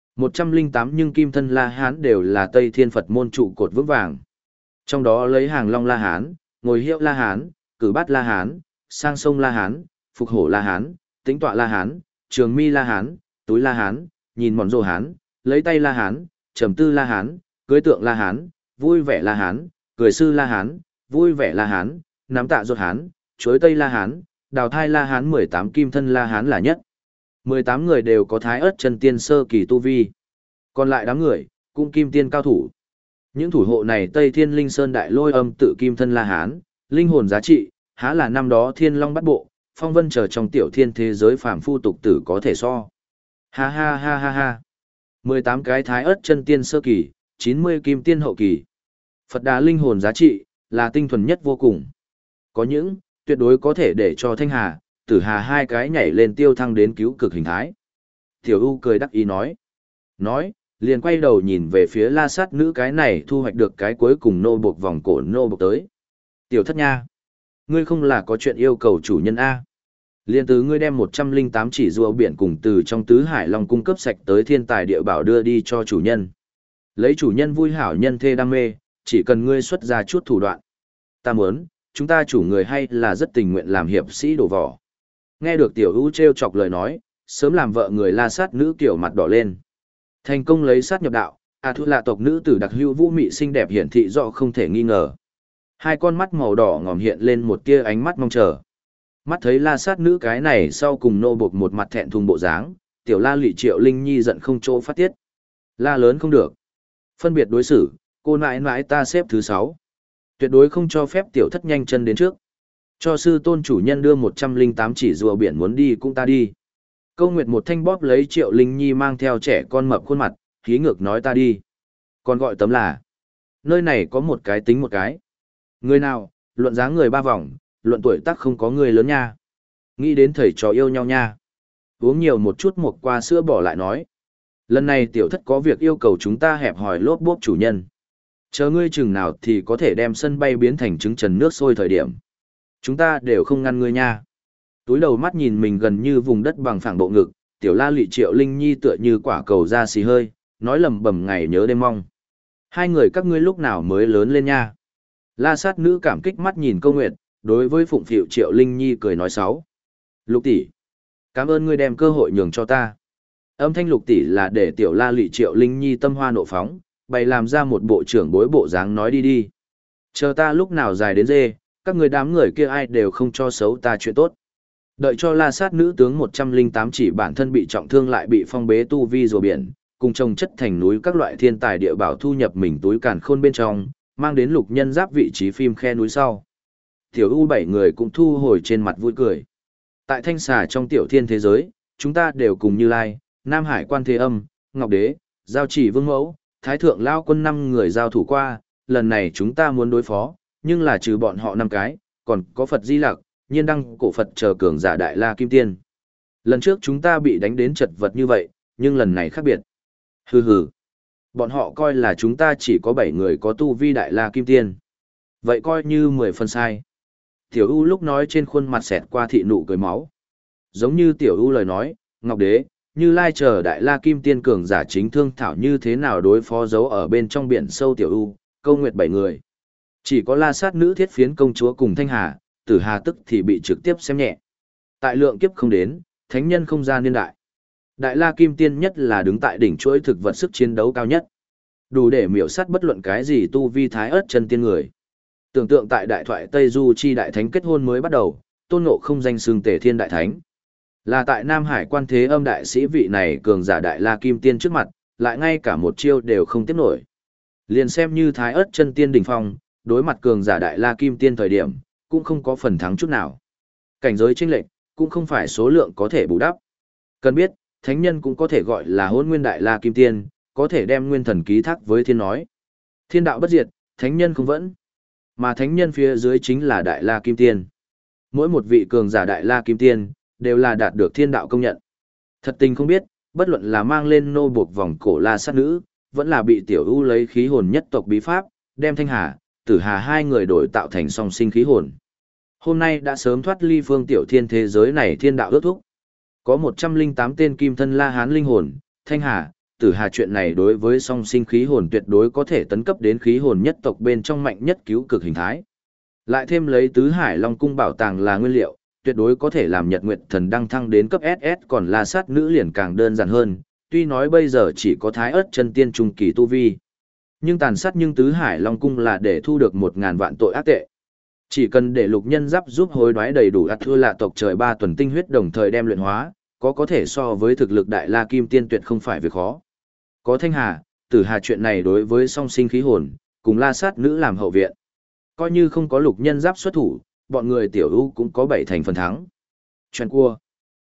S1: 108 nhưng kim thân La Hán đều là Tây Thiên Phật môn trụ cột vững vàng. Trong đó lấy hàng long La Hán, ngồi hiệu La Hán, cử bát La Hán, sang sông La Hán, phục hổ La Hán, tính tọa La Hán, trường mi La Hán, túi La Hán, nhìn mòn rồ Hán, lấy tay La Hán, trầm tư La Hán, cưới tượng La Hán, vui vẻ La Hán, cười sư La Hán, vui vẻ La Hán, nắm tạ ruột Hán, chuối tây La Hán, đào thai La Hán 18 kim thân La Hán là nhất. 18 người đều có thái ớt chân tiên sơ kỳ tu vi. Còn lại đám người, cũng kim tiên cao thủ. Những thủ hộ này Tây Thiên Linh Sơn Đại Lôi Âm tự kim thân La Hán, linh hồn giá trị, há là năm đó Thiên Long bắt bộ, phong vân chờ trong tiểu thiên thế giới phàm phu tục tử có thể so. Ha ha ha ha ha. 18 cái thái ớt chân tiên sơ kỳ, 90 kim tiên hậu kỳ. Phật Đà linh hồn giá trị, là tinh thuần nhất vô cùng. Có những, tuyệt đối có thể để cho Thanh Hà, Tử Hà hai cái nhảy lên tiêu thăng đến cứu cực hình thái. Tiểu U cười đắc ý nói. Nói, liền quay đầu nhìn về phía La Sát nữ cái này thu hoạch được cái cuối cùng nô buộc vòng cổ nô buộc tới. Tiểu thất nha. Ngươi không là có chuyện yêu cầu chủ nhân A. Liên từ ngươi đem 108 chỉ rùa biển cùng từ trong tứ hải long cung cấp sạch tới thiên tài địa bảo đưa đi cho chủ nhân. Lấy chủ nhân vui hảo nhân thê đam mê, chỉ cần ngươi xuất ra chút thủ đoạn. Ta muốn, chúng ta chủ người hay là rất tình nguyện làm hiệp sĩ đổ vỏ. Nghe được tiểu U treo chọc lời nói, sớm làm vợ người La Sát nữ kiểu mặt đỏ lên. Thành công lấy sát nhập đạo, Thu là tộc nữ tử đặc hữu vũ mị xinh đẹp hiển thị rõ không thể nghi ngờ. Hai con mắt màu đỏ ngòm hiện lên một tia ánh mắt mong chờ. Mắt thấy La Sát nữ cái này sau cùng nô buộc một mặt thẹn thùng bộ dáng, tiểu la lị Triệu Linh Nhi giận không chỗ phát tiết. La lớn không được. Phân biệt đối xử, cô nãi nãi ta xếp thứ 6. Tuyệt đối không cho phép tiểu thất nhanh chân đến trước. Cho sư tôn chủ nhân đưa 108 chỉ rùa biển muốn đi cũng ta đi. Câu Nguyệt một thanh bóp lấy Triệu Linh Nhi mang theo trẻ con mập khuôn mặt, khí ngược nói ta đi. Còn gọi tấm là. Nơi này có một cái tính một cái. Người nào, luận dáng người 3 vòng, luận tuổi tác không có người lớn nha. Nghĩ đến thầy trò yêu nhau nha. Uống nhiều một chút một qua sữa bỏ lại nói. Lần này tiểu thất có việc yêu cầu chúng ta hẹp hỏi lốp bốp chủ nhân. Chờ ngươi chừng nào thì có thể đem sân bay biến thành trứng trần nước sôi thời điểm. Chúng ta đều không ngăn ngươi nha. Túi đầu mắt nhìn mình gần như vùng đất bằng phẳng bộ ngực, tiểu la lị Triệu Linh Nhi tựa như quả cầu ra xì hơi, nói lầm bầm ngày nhớ đêm mong. Hai người các ngươi lúc nào mới lớn lên nha. La sát nữ cảm kích mắt nhìn Câu Nguyệt, đối với phụng phịu Triệu Linh Nhi cười nói sáu. Lục tỷ, cảm ơn ngươi đem cơ hội nhường cho ta. Âm thanh Lục tỷ là để tiểu la lị Triệu Linh Nhi tâm hoa nộ phóng, bày làm ra một bộ trưởng bối bộ dáng nói đi đi. Chờ ta lúc nào dài đến dê, các người đám người kia ai đều không cho xấu ta chuyện tốt. Đợi cho la sát nữ tướng 108 chỉ bản thân bị trọng thương lại bị phong bế tu vi rùa biển, cùng trồng chất thành núi các loại thiên tài địa bảo thu nhập mình túi càn khôn bên trong, mang đến Lục Nhân Giáp vị trí phim khe núi sau. Tiểu U 7 người cũng thu hồi trên mặt vui cười. Tại thanh xà trong tiểu thiên thế giới, chúng ta đều cùng Như Lai, Nam Hải Quan Thế Âm, Ngọc Đế, Giao Chỉ Vương Mẫu, Thái Thượng Lao Quân 5 người giao thủ qua, lần này chúng ta muốn đối phó, nhưng là trừ bọn họ 5 cái, còn có Phật Di Lặc, Nhiên Đăng, cổ Phật chờ cường giả Đại La Kim Tiên. Lần trước chúng ta bị đánh đến chật vật như vậy, nhưng lần này khác biệt. Hừ hừ. Bọn họ coi là chúng ta chỉ có 7 người có tu vi Đại La Kim Tiên. Vậy coi như 10 phần sai. Tiểu U lúc nói trên khuôn mặt xẹt qua thị nụ cười máu. Giống như Tiểu U lời nói, Ngọc Đế, Như Lai chờ Đại La Kim Tiên cường giả chính thương thảo như thế nào đối phó giấu ở bên trong biển sâu Tiểu U, Câu Nguyệt 7 người. Chỉ có La sát nữ Thiết Phiến công chúa cùng Thanh Hà, Tử Hà tức thì bị trực tiếp xem nhẹ. Tại lượng kiếp không đến, thánh nhân không ra niên đại. Đại La Kim Tiên nhất là đứng tại đỉnh chuỗi thực vật sức chiến đấu cao nhất. Đủ để miểu sát bất luận cái gì tu vi thái ớt chân tiên người. Tưởng tượng tại đại thoại Tây Du chi đại thánh kết hôn mới bắt đầu, Tôn Ngộ không danh xưng Tề Thiên đại thánh. Là tại Nam Hải Quan Thế Âm đại sĩ vị này cường giả Đại La Kim Tiên trước mặt, lại ngay cả một chiêu đều không tiếp nổi. Liền xem như thái ớt chân tiên đỉnh phong, đối mặt cường giả Đại La Kim Tiên thời điểm, cũng không có phần thắng chút nào. Cảnh giới chênh lệch, cũng không phải số lượng có thể bù đắp. Cần biết, thánh nhân cũng có thể gọi là Hỗn Nguyên Đại La Kim Tiên, có thể đem nguyên thần ký thác với thiên nói. Thiên đạo bất diệt, thánh nhân không vẫn. Mà thánh nhân phía dưới chính là Đại La Kim Tiên. Mỗi một vị cường giả Đại La Kim Tiên, đều là đạt được thiên đạo công nhận. Thật tình không biết, bất luận là mang lên nô buộc vòng cổ la sát nữ, vẫn là bị tiểu ưu lấy khí hồn nhất tộc bí pháp, đem Thanh Hà, Tử Hà hai người đổi tạo thành song sinh khí hồn. Hôm nay đã sớm thoát ly phương tiểu thiên thế giới này thiên đạo ước thúc. Có 108 tên kim thân la hán linh hồn, Thanh Hà, Tử Hà chuyện này đối với song sinh khí hồn tuyệt đối có thể tấn cấp đến khí hồn nhất tộc bên trong mạnh nhất cứu cực hình thái. Lại thêm lấy tứ hải long cung bảo tàng là nguyên liệu, tuyệt đối có thể làm Nhật Nguyệt Thần đăng thăng đến cấp SS, còn La sát nữ liền càng đơn giản hơn, tuy nói bây giờ chỉ có thái ớt chân tiên trung kỳ tu vi. Nhưng tàn sát nhưng tứ hải long cung là để thu được 1000 vạn tội ác tệ. Chỉ cần để Lục Nhân Giáp giúp hối đoái đầy đủ ắt thưa lạ tộc trời 3 tuần tinh huyết đồng thời đem luyện hóa, có thể so với thực lực Đại La Kim Tiên tuyệt không phải việc khó. Có Thanh Hà, Tử Hà chuyện này đối với song sinh khí hồn, cùng La sát nữ làm hậu viện. Coi như không có Lục Nhân Giáp xuất thủ, bọn người tiểu ưu cũng có 7 thành phần thắng. Chuyện cua.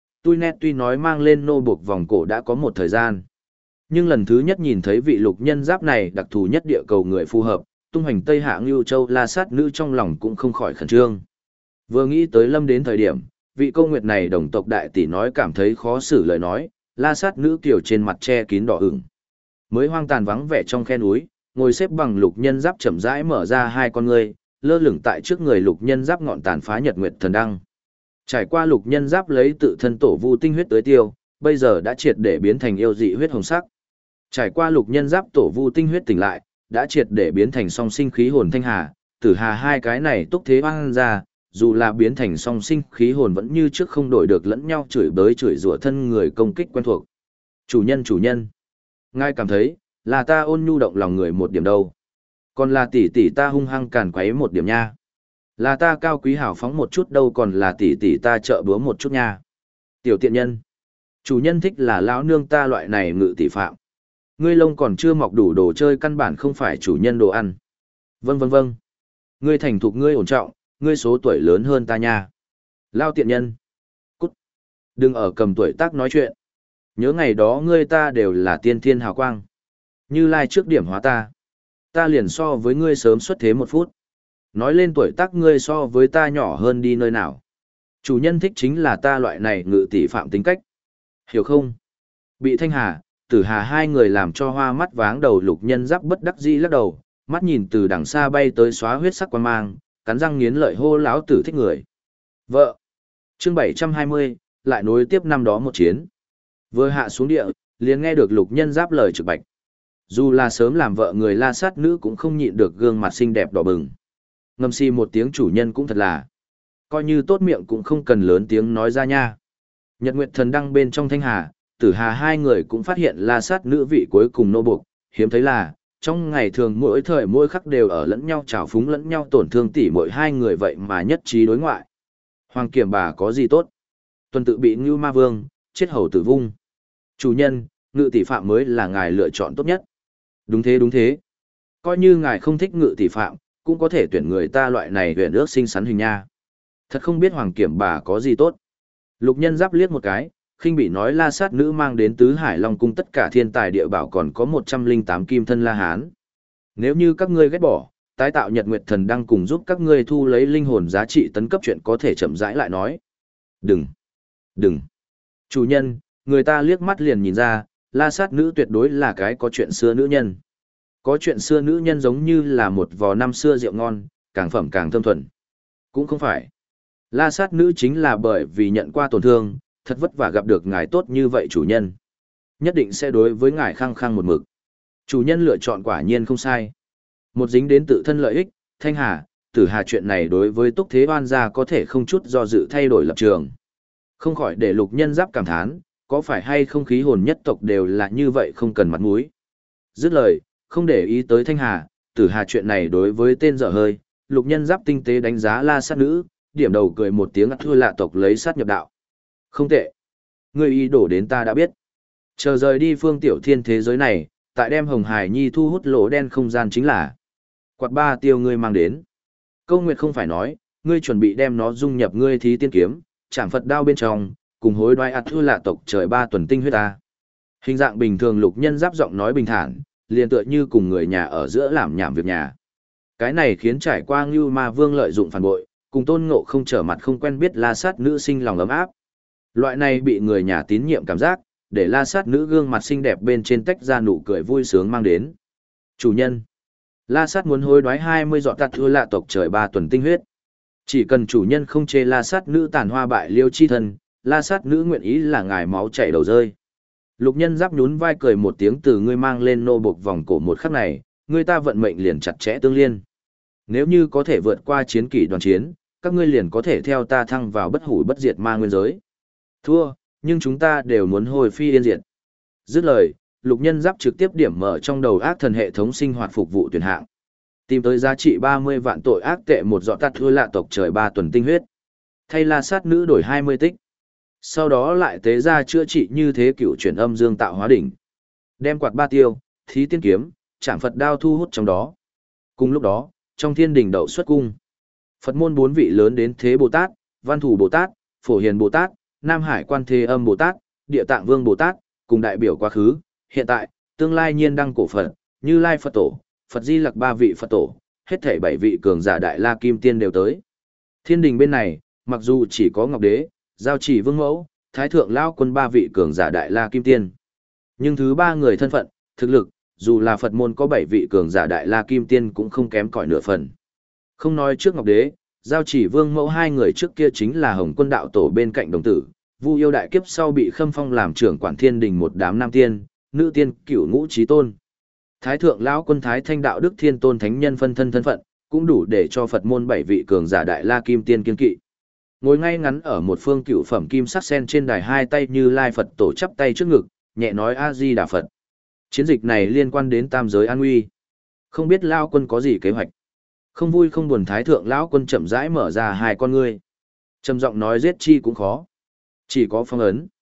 S1: Tuy nói mang lên nô buộc vòng cổ đã có một thời gian. Nhưng lần thứ nhất nhìn thấy vị Lục Nhân Giáp này đặc thù nhất địa cầu người phù hợp, tung hành Tây Hạ Ngưu Châu La sát nữ trong lòng cũng không khỏi khẩn trương. Vừa nghĩ tới lâm đến thời điểm, vị Câu Nguyệt này đồng tộc đại tỷ nói cảm thấy khó xử lời nói, La sát nữ kiểu trên mặt che kín đỏ ửng. Mới hoang tàn vắng vẻ trong khe núi, ngồi xếp bằng Lục Nhân Giáp chậm rãi mở ra hai con ngươi, lơ lửng tại trước người Lục Nhân Giáp ngọn tàn phá Nhật Nguyệt Thần đăng. Trải qua Lục Nhân Giáp lấy tự thân tổ vu tinh huyết tới tiêu, bây giờ đã triệt để biến thành yêu dị huyết hồng sắc. Trải qua Lục Nhân Giáp tổ vu tinh huyết tỉnh lại, đã triệt để biến thành song sinh khí hồn Thanh Hà, Tử Hà hai cái này túc thế hoang ra, dù là biến thành song sinh khí hồn vẫn như trước không đổi được lẫn nhau chửi bới chửi rủa thân người công kích quen thuộc. Chủ nhân. Ngài cảm thấy, là ta ôn nhu động lòng người một điểm đâu. Còn là tỷ tỷ ta hung hăng càn quấy một điểm nha. Là ta cao quý hào phóng một chút đâu, còn là tỷ tỷ ta trợ búa một chút nha. Tiểu tiện nhân. Chủ nhân thích là lão nương ta loại này ngự tỷ phạm. Ngươi lông còn chưa mọc đủ đồ chơi căn bản không phải chủ nhân đồ ăn. Vâng vâng vâng. Ngươi thành thục ngươi ổn trọng, ngươi số tuổi lớn hơn ta nha. Lao tiện nhân. Cút. Đừng ở cầm tuổi tác nói chuyện. Nhớ ngày đó ngươi ta đều là tiên thiên hào quang. Như Lai trước điểm hóa ta. Ta liền so với ngươi sớm xuất thế 1 phút. Nói lên tuổi tác ngươi so với ta nhỏ hơn đi nơi nào. Chủ nhân thích chính là ta loại này ngự tỷ phạm tính cách. Hiểu không? Bị Thanh Hà, Tử Hà hai người làm cho hoa mắt váng đầu. Lục Nhân Giáp bất đắc dĩ lắc đầu, mắt nhìn từ đằng xa bay tới xóa huyết sắc quan mang, cắn răng nghiến lợi hô lão tử thích người. Vợ. Chương 720, lại nối tiếp năm đó một chiến. Vừa hạ xuống địa, liền nghe được Lục Nhân Giáp lời trực bạch. Dù là sớm làm vợ người La Sát nữ cũng không nhịn được gương mặt xinh đẹp đỏ bừng. Ngâm si một tiếng chủ nhân cũng thật là. Coi như tốt miệng cũng không cần lớn tiếng nói ra nha. Nhật Nguyệt Thần Đăng bên trong Thanh Hà, Tử Hà hai người cũng phát hiện La Sát nữ vị cuối cùng nô buộc, hiếm thấy là, trong ngày thường mỗi thời mỗi khắc đều ở lẫn nhau trào phúng lẫn nhau tổn thương tỉ mỗi hai người vậy mà nhất trí đối ngoại. Hoàng Kiểm bà có gì tốt? Tuần tự bị Ngưu Ma Vương, chết hầu tử vung. Chủ nhân, ngự tỷ phạm mới là ngài lựa chọn tốt nhất. Đúng thế đúng thế. Coi như ngài không thích ngự tỷ phạm, cũng có thể tuyển người ta loại này huyền ước xinh xắn hình nha. Thật không biết Hoàng Kiểm bà có gì tốt. Lục Nhân Giáp liếc một cái, khinh bị nói La Sát nữ mang đến Tứ Hải Long cung tất cả thiên tài địa bảo còn có 108 kim thân La Hán. Nếu như các ngươi ghét bỏ, tái tạo Nhật Nguyệt Thần Đăng cùng giúp các ngươi thu lấy linh hồn giá trị tấn cấp chuyện có thể chậm rãi lại nói. Đừng. Chủ nhân, người ta liếc mắt liền nhìn ra, La Sát nữ tuyệt đối là cái có chuyện xưa nữ nhân. Có chuyện xưa nữ nhân giống như là một vò năm xưa rượu ngon, càng phẩm càng thơm thuần. Cũng không phải. La Sát nữ chính là bởi vì nhận qua tổn thương, thật vất vả gặp được ngài tốt như vậy chủ nhân. Nhất định sẽ đối với ngài khăng khăng một mực. Chủ nhân lựa chọn quả nhiên không sai. Một dính đến tự thân lợi ích, Thanh Hà, Tử Hà chuyện này đối với Túc Thế Oan gia có thể không chút do dự thay đổi lập trường. Không khỏi để Lục Nhân Giáp cảm thán, có phải hay không khí hồn nhất tộc đều là như vậy không cần mặt mũi. Dứt lời, không để ý tới Thanh Hà, Tử Hà chuyện này đối với tên dở hơi, Lục Nhân Giáp tinh tế đánh giá La Sát nữ, điểm đầu cười một tiếng thua lạ tộc lấy sát nhập đạo. Không tệ. Ngươi ý đổ đến ta đã biết. Chờ rời đi phương tiểu thiên thế giới này, tại đem Hồng Hải Nhi thu hút lỗ đen không gian chính là quạt ba tiêu ngươi mang đến. Câu Nguyệt không phải nói, ngươi chuẩn bị đem nó dung nhập ngươi thí tiên kiếm, chạm Phật đao bên trong, cùng hối đoái ạt thua lạ tộc trời 3 tuần tinh huyết ta. Hình dạng bình thường Lục Nhân Giáp giọng nói bình thản, liền tựa như cùng người nhà ở giữa làm nhảm việc nhà. Cái này khiến trải qua Ngưu Ma Vương lợi dụng phản bội, cùng Tôn Ngộ không trở mặt không quen biết La Sát nữ sinh lòng ấm áp. Loại này bị người nhà tín nhiệm cảm giác, để La Sát nữ gương mặt xinh đẹp bên trên tách ra nụ cười vui sướng mang đến. Chủ nhân, La Sát muốn hối đoái 20 giọt tạt thua lạ tộc trời 3 tuần tinh huyết. Chỉ cần chủ nhân không chê La Sát nữ tàn hoa bại liêu chi thân, La Sát nữ nguyện ý là ngài máu chảy đầu rơi. Lục Nhân Giáp nhún vai cười một tiếng từ ngươi mang lên nô buộc vòng cổ một khắc này, ngươi ta vận mệnh liền chặt chẽ tương liên. Nếu như có thể vượt qua chiến kỷ đoàn chiến, các ngươi liền có thể theo ta thăng vào bất hủ bất diệt ma nguyên giới. Thua, nhưng chúng ta đều muốn hồi phi yên diệt. Dứt lời, Lục Nhân Giáp trực tiếp điểm mở trong đầu ác thần hệ thống sinh hoạt phục vụ tuyển hạng. Tìm tới giá trị 30 vạn tội ác tệ một giọt tạt thua lạ tộc trời 3 tuần tinh huyết. Thay La Sát nữ đổi 20 tích. Sau đó lại tế ra chữa trị như thế cựu chuyển âm dương tạo hóa đỉnh. Đem quạt ba tiêu, thí tiên kiếm, chạm Phật đao thu hút trong đó. Cùng lúc đó, trong thiên đỉnh đậu xuất cung. Phật môn 4 vị lớn đến Thế Bồ Tát, Văn Thủ Bồ Tát, Phổ Hiền Bồ Tát, Nam Hải Quan Thế Âm Bồ Tát, Địa Tạng Vương Bồ Tát, cùng đại biểu quá khứ, hiện tại, tương lai nhiên đăng cổ Phật, Như Lai Phật Tổ, Phật Di Lặc 3 vị Phật Tổ, hết thảy 7 vị cường giả Đại La Kim Tiên đều tới. Thiên đình bên này, mặc dù chỉ có Ngọc Đế, Giao Chỉ Vương Mẫu, Thái Thượng Lao Quân 3 vị cường giả Đại La Kim Tiên. Nhưng thứ 3 người thân phận, thực lực, dù là Phật môn có 7 vị cường giả Đại La Kim Tiên cũng không kém cỏi nửa phần. Không nói trước Ngọc Đế, Giao Chỉ Vương Mẫu hai người trước kia chính là Hồng Quân đạo tổ bên cạnh đồng tử, Vu Yêu đại kiếp sau bị Khâm Phong làm trưởng quản thiên đình một đám nam tiên, nữ tiên, cửu ngũ chí tôn. Thái thượng lão quân Thái Thanh đạo đức thiên tôn thánh nhân phân thân thân phận, cũng đủ để cho Phật môn 7 vị cường giả Đại La Kim Tiên kiên kỵ. Ngồi ngay ngắn ở một phương cựu phẩm kim sắc sen trên đài hai tay Như Lai Phật tổ chắp tay trước ngực, nhẹ nói A Di Đà Phật. Chiến dịch này liên quan đến tam giới an nguy. Không biết lão quân có gì kế hoạch. Không vui không buồn Thái thượng lão quân chậm rãi mở ra hai con ngươi. Trầm giọng nói giết chi cũng khó. Chỉ có phong ấn.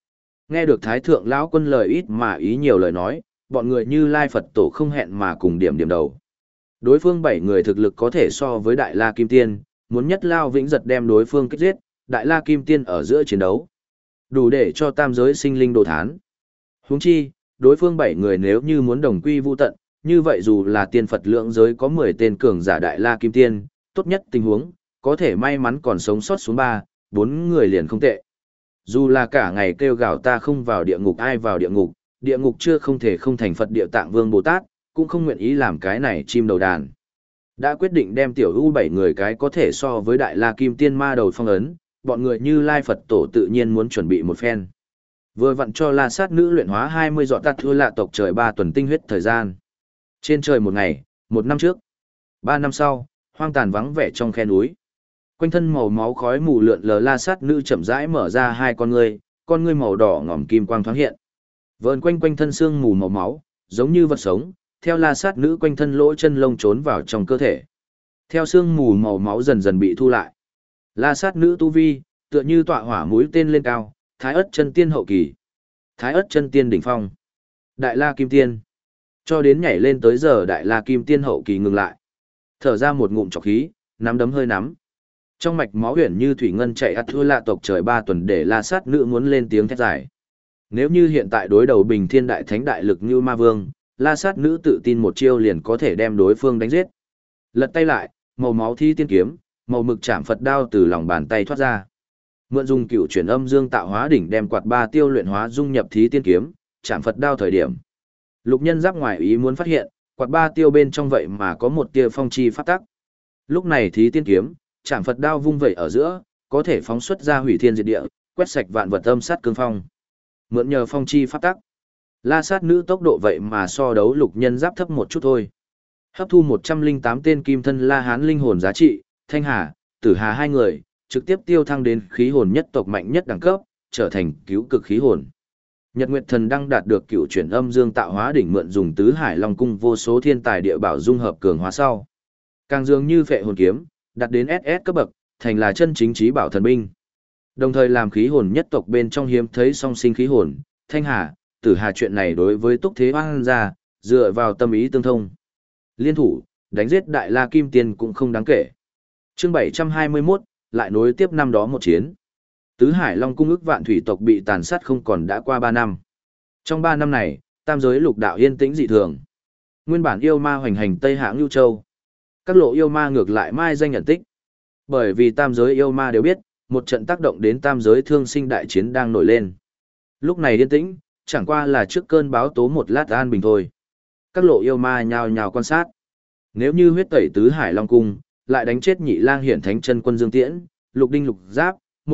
S1: Nghe được Thái Thượng lão quân lời ít mà ý nhiều lời nói, bọn người Như Lai Phật Tổ không hẹn mà cùng điểm điểm đầu. Đối phương 7 người thực lực có thể so với Đại La Kim Tiên, muốn nhất lao vĩnh giật đem đối phương kích giết, Đại La Kim Tiên ở giữa chiến đấu. Đủ để cho tam giới sinh linh đồ thán. Huống chi, đối phương 7 người nếu như muốn đồng quy vu tận, như vậy dù là tiên Phật lượng giới có 10 tên cường giả Đại La Kim Tiên, tốt nhất tình huống, có thể may mắn còn sống sót xuống 3, 4 người liền không tệ. Dù là cả ngày kêu gào ta không vào địa ngục ai vào địa ngục chưa không thể không thành Phật Địa Tạng Vương Bồ Tát, cũng không nguyện ý làm cái này chim đầu đàn. Đã quyết định đem tiểu u 7 người cái có thể so với Đại La Kim Tiên ma đầu phong ấn, bọn người Như Lai Phật Tổ tự nhiên muốn chuẩn bị một phen. Vừa vặn cho La Sát nữ luyện hóa 20 giọt tạt thua lạ tộc trời 3 tuần tinh huyết thời gian. Trên trời một ngày, 1 năm trước, 3 năm sau, hoang tàn vắng vẻ trong khe núi. Quanh thân màu máu khói mù lượn lờ La Sát nữ chậm rãi mở ra hai con ngươi màu đỏ ngòm kim quang thoáng hiện. Vờn quanh quanh thân xương mù màu máu, giống như vật sống, theo La Sát nữ quanh thân lỗ chân lông trốn vào trong cơ thể. Theo xương mù màu máu dần dần bị thu lại. La Sát nữ tu vi, tựa như tọa hỏa mũi tên lên cao, Thái Ức chân tiên hậu kỳ, Thái Ức chân tiên đỉnh phong, Đại La Kim Tiên. Cho đến nhảy lên tới giờ Đại La Kim Tiên hậu kỳ ngừng lại. Thở ra một ngụm trọc khí, nắm đấm hơi nắm. Trong mạch máu huyền như thủy ngân chạy ắt thua lạ tộc trời 3 tuần để La Sát nữ muốn lên tiếng thét dài. Nếu như hiện tại đối đầu Bình Thiên Đại Thánh đại lực như Ma Vương, La Sát nữ tự tin một chiêu liền có thể đem đối phương đánh giết. Lật tay lại, màu máu thi tiên kiếm, màu mực chạm Phật đao từ lòng bàn tay thoát ra. Mượn dùng cựu chuyển âm dương tạo hóa đỉnh đem quạt ba tiêu luyện hóa dung nhập thí tiên kiếm, chạm Phật đao thời điểm. Lục Nhân Giáp ngoài ý muốn phát hiện, quạt ba tiêu bên trong vậy mà có một tia phong chi pháp tắc. Lúc này thí tiên kiếm, chạm Phật đao vung vẩy ở giữa, có thể phóng xuất ra hủy thiên diệt địa, quét sạch vạn vật âm sát cương phong. Mượn nhờ phong chi pháp tắc, La Sát nữ tốc độ vậy mà so đấu Lục Nhân Giáp thấp một chút thôi. Hấp thu 108 tên kim thân La Hán linh hồn giá trị, Thanh Hà, Tử Hà hai người, trực tiếp tiêu thăng đến khí hồn nhất tộc mạnh nhất đẳng cấp, trở thành cứu cực khí hồn. Nhật Nguyệt Thần Đăng đạt được cựu chuyển âm dương tạo hóa đỉnh mượn dùng tứ hải long cung vô số thiên tài địa bảo dung hợp cường hóa sau. Càng dường như phệ hồn kiếm, đạt đến SS cấp bậc, thành là chân chính trí bảo thần binh. Đồng thời làm khí hồn nhất tộc bên trong hiếm thấy song sinh khí hồn, Thanh Hà, Tử Hà chuyện này đối với Túc Thế Hoang gia, dựa vào tâm ý tương thông. Liên thủ, đánh giết Đại La Kim Tiên cũng không đáng kể. Chương 721, lại nối tiếp năm đó một chiến. Tứ Hải Long cung ức vạn thủy tộc bị tàn sát không còn đã qua 3 năm. Trong 3 năm này, tam giới lục đạo yên tĩnh dị thường. Nguyên bản yêu ma hoành hành Tây Hạ Ngưu Châu. Các lộ yêu ma ngược lại mai danh nhận tích. Bởi vì tam giới yêu ma đều biết, một trận tác động đến tam giới thương sinh đại chiến đang nổi lên. Lúc này yên tĩnh, chẳng qua là trước cơn báo tố một lát an bình thôi. Các lộ yêu ma nhào nhào quan sát. Nếu như huyết tẩy Tứ Hải Long cung, lại đánh chết Nhị Lang Hiển Thánh Chân Quân Dương Tiễn, Lục Đinh Lục Giáp,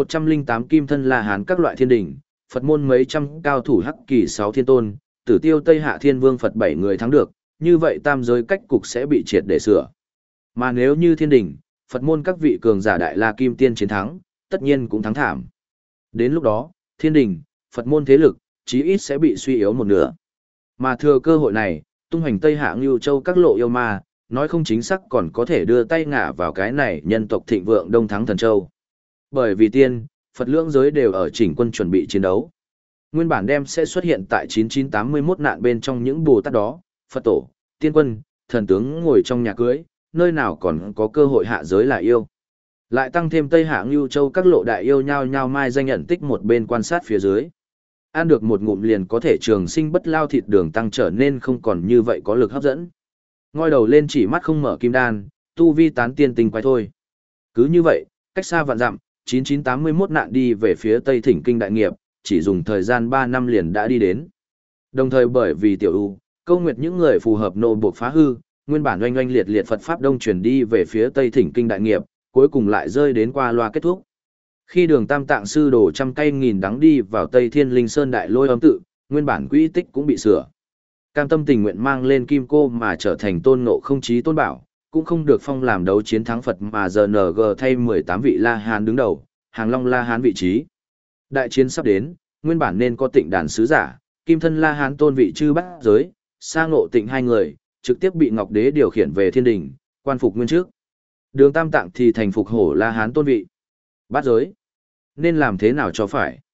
S1: 108 kim thân La Hán các loại thiên đỉnh, Phật môn mấy trăm cao thủ hắc kỳ 6 thiên tôn, Tử Tiêu Tây Hạ Thiên Vương Phật 7 người thắng được, như vậy tam giới cách cục sẽ bị triệt để sửa. Mà nếu như thiên đỉnh, Phật môn các vị cường giả Đại La Kim Tiên chiến thắng, tất nhiên cũng thắng thảm. Đến lúc đó, thiên đỉnh, Phật môn thế lực, chí ít sẽ bị suy yếu một nửa. Mà thừa cơ hội này, tung hoành Tây Hạ Ngưu Châu các lộ yêu ma, nói không chính xác còn có thể đưa tay ngả vào cái này nhân tộc thịnh vượng đông thắng thần châu. Bởi vì tiên, Phật lưỡng giới đều ở chỉnh quân chuẩn bị chiến đấu. Nguyên bản đem sẽ xuất hiện tại 9981 nạn bên trong những Bồ Tát đó, Phật tổ, tiên quân, thần tướng ngồi trong nhà cưới, nơi nào còn có cơ hội hạ giới là yêu. Lại tăng thêm Tây Hạ Ngưu Châu các lộ đại yêu nhao nhao mai danh nhận tích một bên quan sát phía dưới. Ăn được một ngụm liền có thể trường sinh bất lao thịt đường tăng trở nên không còn như vậy có lực hấp dẫn. Ngoi đầu lên chỉ mắt không mở kim đan, tu vi tán tiên tinh quái thôi. Cứ như vậy, cách xa vạn dặm, 9981 nạn đi về phía Tây Thỉnh Kinh Đại Nghiệp, chỉ dùng thời gian 3 năm liền đã đi đến. Đồng thời bởi vì tiểu u, câu nguyệt những người phù hợp nô buộc phá hư, nguyên bản oanh oanh liệt liệt Phật Pháp Đông truyền đi về phía Tây Thỉnh Kinh Đại Nghiệp, cuối cùng lại rơi đến qua loa kết thúc. Khi đường Tam Tạng Sư đổ trăm cây nghìn đắng đi vào Tây Thiên Linh Sơn Đại Lôi Âm Tự, nguyên bản quỹ tích cũng bị sửa. Cam tâm tình nguyện mang lên kim cô mà trở thành tôn ngộ không chí tôn bảo, cũng không được phong làm đấu chiến thắng Phật mà GNG thay 18 vị La Hán đứng đầu, hàng long La Hán vị trí. Đại chiến sắp đến, nguyên bản nên có Tịnh đàn sứ giả, kim thân La Hán tôn vị chư bát giới, sa ngộ Tịnh hai người, trực tiếp bị Ngọc Đế điều khiển về thiên đình, quan phục nguyên trước. Đường Tam Tạng thì thành phục hổ La Hán tôn vị. Bát giới, nên làm thế nào cho phải?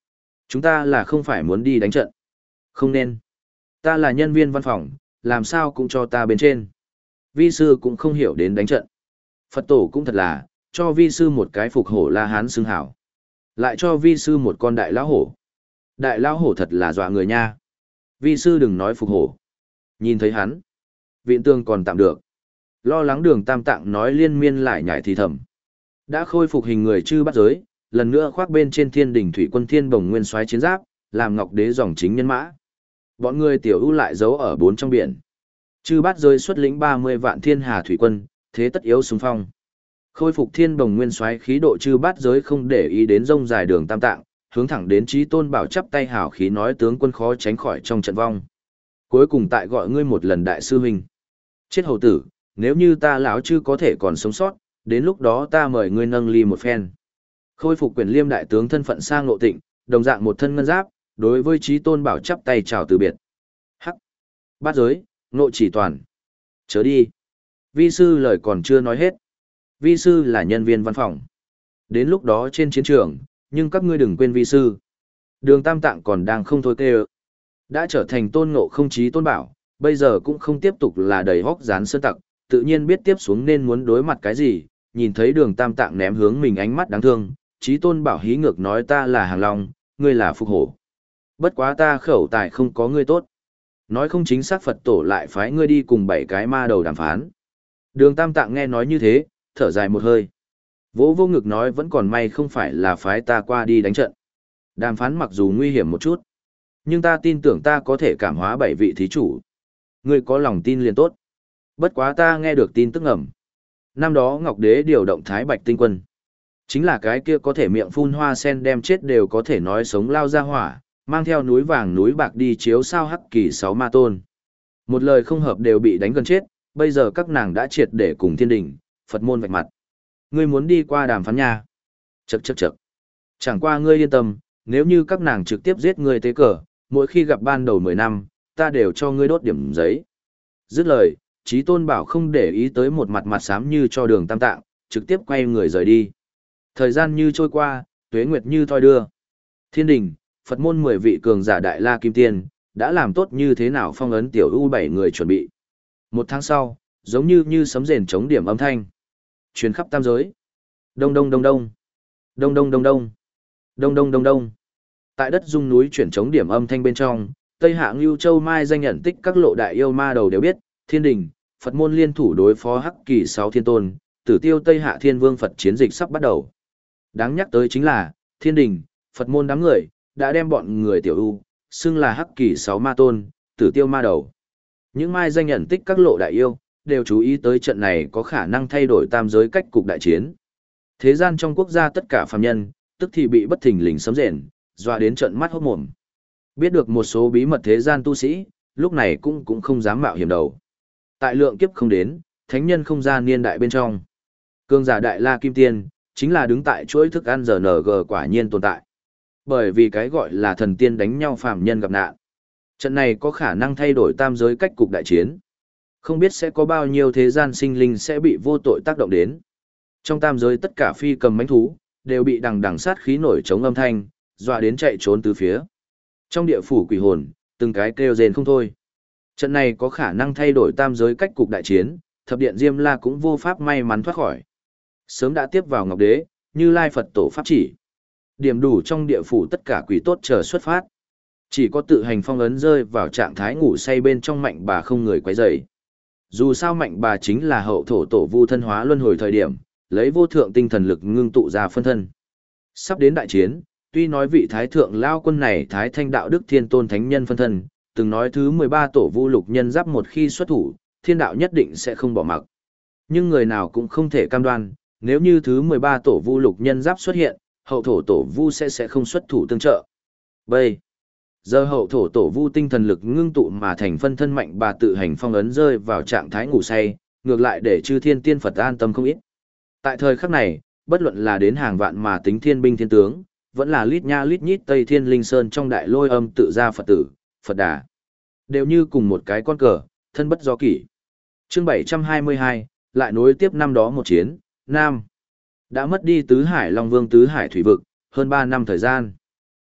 S1: Chúng ta là không phải muốn đi đánh trận. Không nên. Ta là nhân viên văn phòng, làm sao cũng cho ta bên trên. Vi sư cũng không hiểu đến đánh trận. Phật tổ cũng thật là, cho vi sư một cái phục hổ La Hán xưng hảo. Lại cho vi sư một con đại lão hổ. Đại lão hổ thật là dọa người nha. Vi sư đừng nói phục hổ. Nhìn thấy hắn. Viện tương còn tạm được. Lo lắng Đường Tam Tạng nói liên miên lại nhải thì thầm. Đã khôi phục hình người chư bắt giới, lần nữa khoác bên trên thiên đỉnh thủy quân thiên bồng nguyên soái chiến giáp, làm ngọc đế dòng chính nhân mã. Bọn người tiểu ưu lại giấu ở bốn trong biển. Chư bát giới xuất lĩnh 30 vạn thiên hà thủy quân, thế tất yếu xung phong. Khôi phục thiên bồng nguyên soái khí độ chư bát giới không để ý đến rông dài Đường Tam Tạng, hướng thẳng đến Chí Tôn Bảo chắp tay hảo khí nói tướng quân khó tránh khỏi trong trận vong. Cuối cùng tại gọi ngươi một lần đại sư huynh. Chết hầu tử, nếu như ta lão chư có thể còn sống sót, đến lúc đó ta mời ngươi nâng ly một phen. Khôi phục quyền liêm đại tướng thân phận sang ngộ tịnh, đồng dạng một thân ngân giáp, đối với Chí Tôn Bảo chắp tay chào từ biệt. Hắc. Bát giới, ngộ chỉ toàn. Chớ đi. Vi sư lời còn chưa nói hết. Vi sư là nhân viên văn phòng. Đến lúc đó trên chiến trường, nhưng các ngươi đừng quên vi sư. Đường Tam Tạng còn đang không thôi tê ơ. Đã trở thành tôn ngộ không Chí Tôn Bảo, bây giờ cũng không tiếp tục là đầy hóc dán sơn tặc, tự nhiên biết tiếp xuống nên muốn đối mặt cái gì, nhìn thấy Đường Tam Tạng ném hướng mình ánh mắt đáng thương, Chí Tôn Bảo hí ngược nói ta là Hàng Long, ngươi là Phục Hổ. Bất quá ta khẩu tài không có ngươi tốt. Nói không chính xác Phật tổ lại phái ngươi đi cùng 7 cái ma đầu đàm phán. Đường Tam Tạng nghe nói như thế, thở dài một hơi. Vỗ vô ngực nói vẫn còn may không phải là phái ta qua đi đánh trận. Đàm phán mặc dù nguy hiểm một chút, nhưng ta tin tưởng ta có thể cảm hóa 7 vị thí chủ. Ngươi có lòng tin liền tốt. Bất quá ta nghe được tin tức ngầm. Năm đó Ngọc Đế điều động Thái Bạch Tinh Quân. Chính là cái kia có thể miệng phun hoa sen đem chết đều có thể nói sống lao ra hỏa, mang theo núi vàng núi bạc đi chiếu sao hắc kỳ 6 ma tôn. Một lời không hợp đều bị đánh gần chết, bây giờ các nàng đã triệt để cùng thiên đình, Phật môn vạch mặt. Ngươi muốn đi qua đàm phán nha. Chậc chậc chậc. Chẳng qua ngươi yên tâm, nếu như các nàng trực tiếp giết ngươi tế cờ, mỗi khi gặp ban đầu 10 năm, ta đều cho ngươi đốt điểm giấy. Dứt lời, Chí Tôn Bảo không để ý tới một mặt mặt xám như cho Đường Tam Tạng, trực tiếp quay người rời đi. Thời gian như trôi qua, tuế nguyệt như thoi đưa. Thiên đình, Phật môn 10 vị cường giả Đại La Kim Tiên, đã làm tốt như thế nào phong ấn tiểu U 7 người chuẩn bị. Một tháng sau, giống như sấm rền chống điểm âm thanh. Truyền khắp tam giới. Đông đông đông đông. Đông đông đông đông. Đông đông đông đông. Tại đất dung núi chuyển chống điểm âm thanh bên trong, Tây Hạ Ngưu Châu Mai danh nhận tích các lộ đại yêu ma đầu đều biết, thiên đình, Phật môn liên thủ đối phó hắc kỳ 6 thiên tôn, tử tiêu Tây Hạ Thiên Vương Phật chiến dịch sắp bắt đầu. Đáng nhắc tới chính là, thiên đình, Phật môn đám người, đã đem bọn người tiểu u, xưng là hắc kỳ 6 ma tôn, tử tiêu ma đầu. Những mai danh nhận tích các lộ đại yêu, đều chú ý tới trận này có khả năng thay đổi tam giới cách cục đại chiến. Thế gian trong quốc gia tất cả phàm nhân, tức thì bị bất thình lình sấm rền, dọa đến trận mắt hốt mồm. Biết được một số bí mật thế gian tu sĩ, lúc này cũng không dám mạo hiểm đầu. Tại lượng kiếp không đến, thánh nhân không ra niên đại bên trong. Cương giả Đại La Kim Tiên, chính là đứng tại chuỗi thức ăn RNG quả nhiên tồn tại. Bởi vì cái gọi là thần tiên đánh nhau phàm nhân gặp nạn. Trận này có khả năng thay đổi tam giới cách cục đại chiến. Không biết sẽ có bao nhiêu thế gian sinh linh sẽ bị vô tội tác động đến. Trong tam giới tất cả phi cầm mãnh thú, đều bị đằng đằng sát khí nổi chống âm thanh, dọa đến chạy trốn từ phía. Trong địa phủ quỷ hồn, từng cái kêu rền không thôi. Trận này có khả năng thay đổi tam giới cách cục đại chiến, thập điện Diêm La cũng vô pháp may mắn thoát khỏi. Sớm đã tiếp vào Ngọc Đế, Như Lai Phật tổ pháp chỉ. Điểm đủ trong địa phủ tất cả quỷ tốt chờ xuất phát. Chỉ có tự hành phong ấn rơi vào trạng thái ngủ say bên trong Mạnh Bà không người quấy rầy. Dù sao Mạnh Bà chính là hậu thổ tổ vu thân hóa luân hồi thời điểm, lấy vô thượng tinh thần lực ngưng tụ ra phân thân. Sắp đến đại chiến, tuy nói vị thái thượng lao quân này thái thanh đạo đức thiên tôn thánh nhân phân thân, từng nói thứ 13 tổ vu lục nhân giáp một khi xuất thủ, thiên đạo nhất định sẽ không bỏ mặc. Nhưng người nào cũng không thể cam đoan, nếu như thứ 13 tổ vu lục nhân giáp xuất hiện, hậu thổ tổ vu sẽ không xuất thủ tương trợ. Bây giờ hậu thổ tổ vu tinh thần lực ngưng tụ mà thành phân thân Mạnh Bà tự hành phong ấn rơi vào trạng thái ngủ say, ngược lại để chư thiên tiên Phật an tâm không ít. Tại thời khắc này, bất luận là đến hàng vạn mà tính thiên binh thiên tướng, vẫn là lít nha lít nhít Tây Thiên Linh Sơn trong đại lôi âm tự ra Phật tử, Phật Đà, đều như cùng một cái con cờ, thân bất do kỷ. Chương 722, lại nối tiếp năm đó một chiến, Nam. Đã mất đi Tứ Hải Long Vương Tứ Hải Thủy Vực, hơn 3 năm thời gian.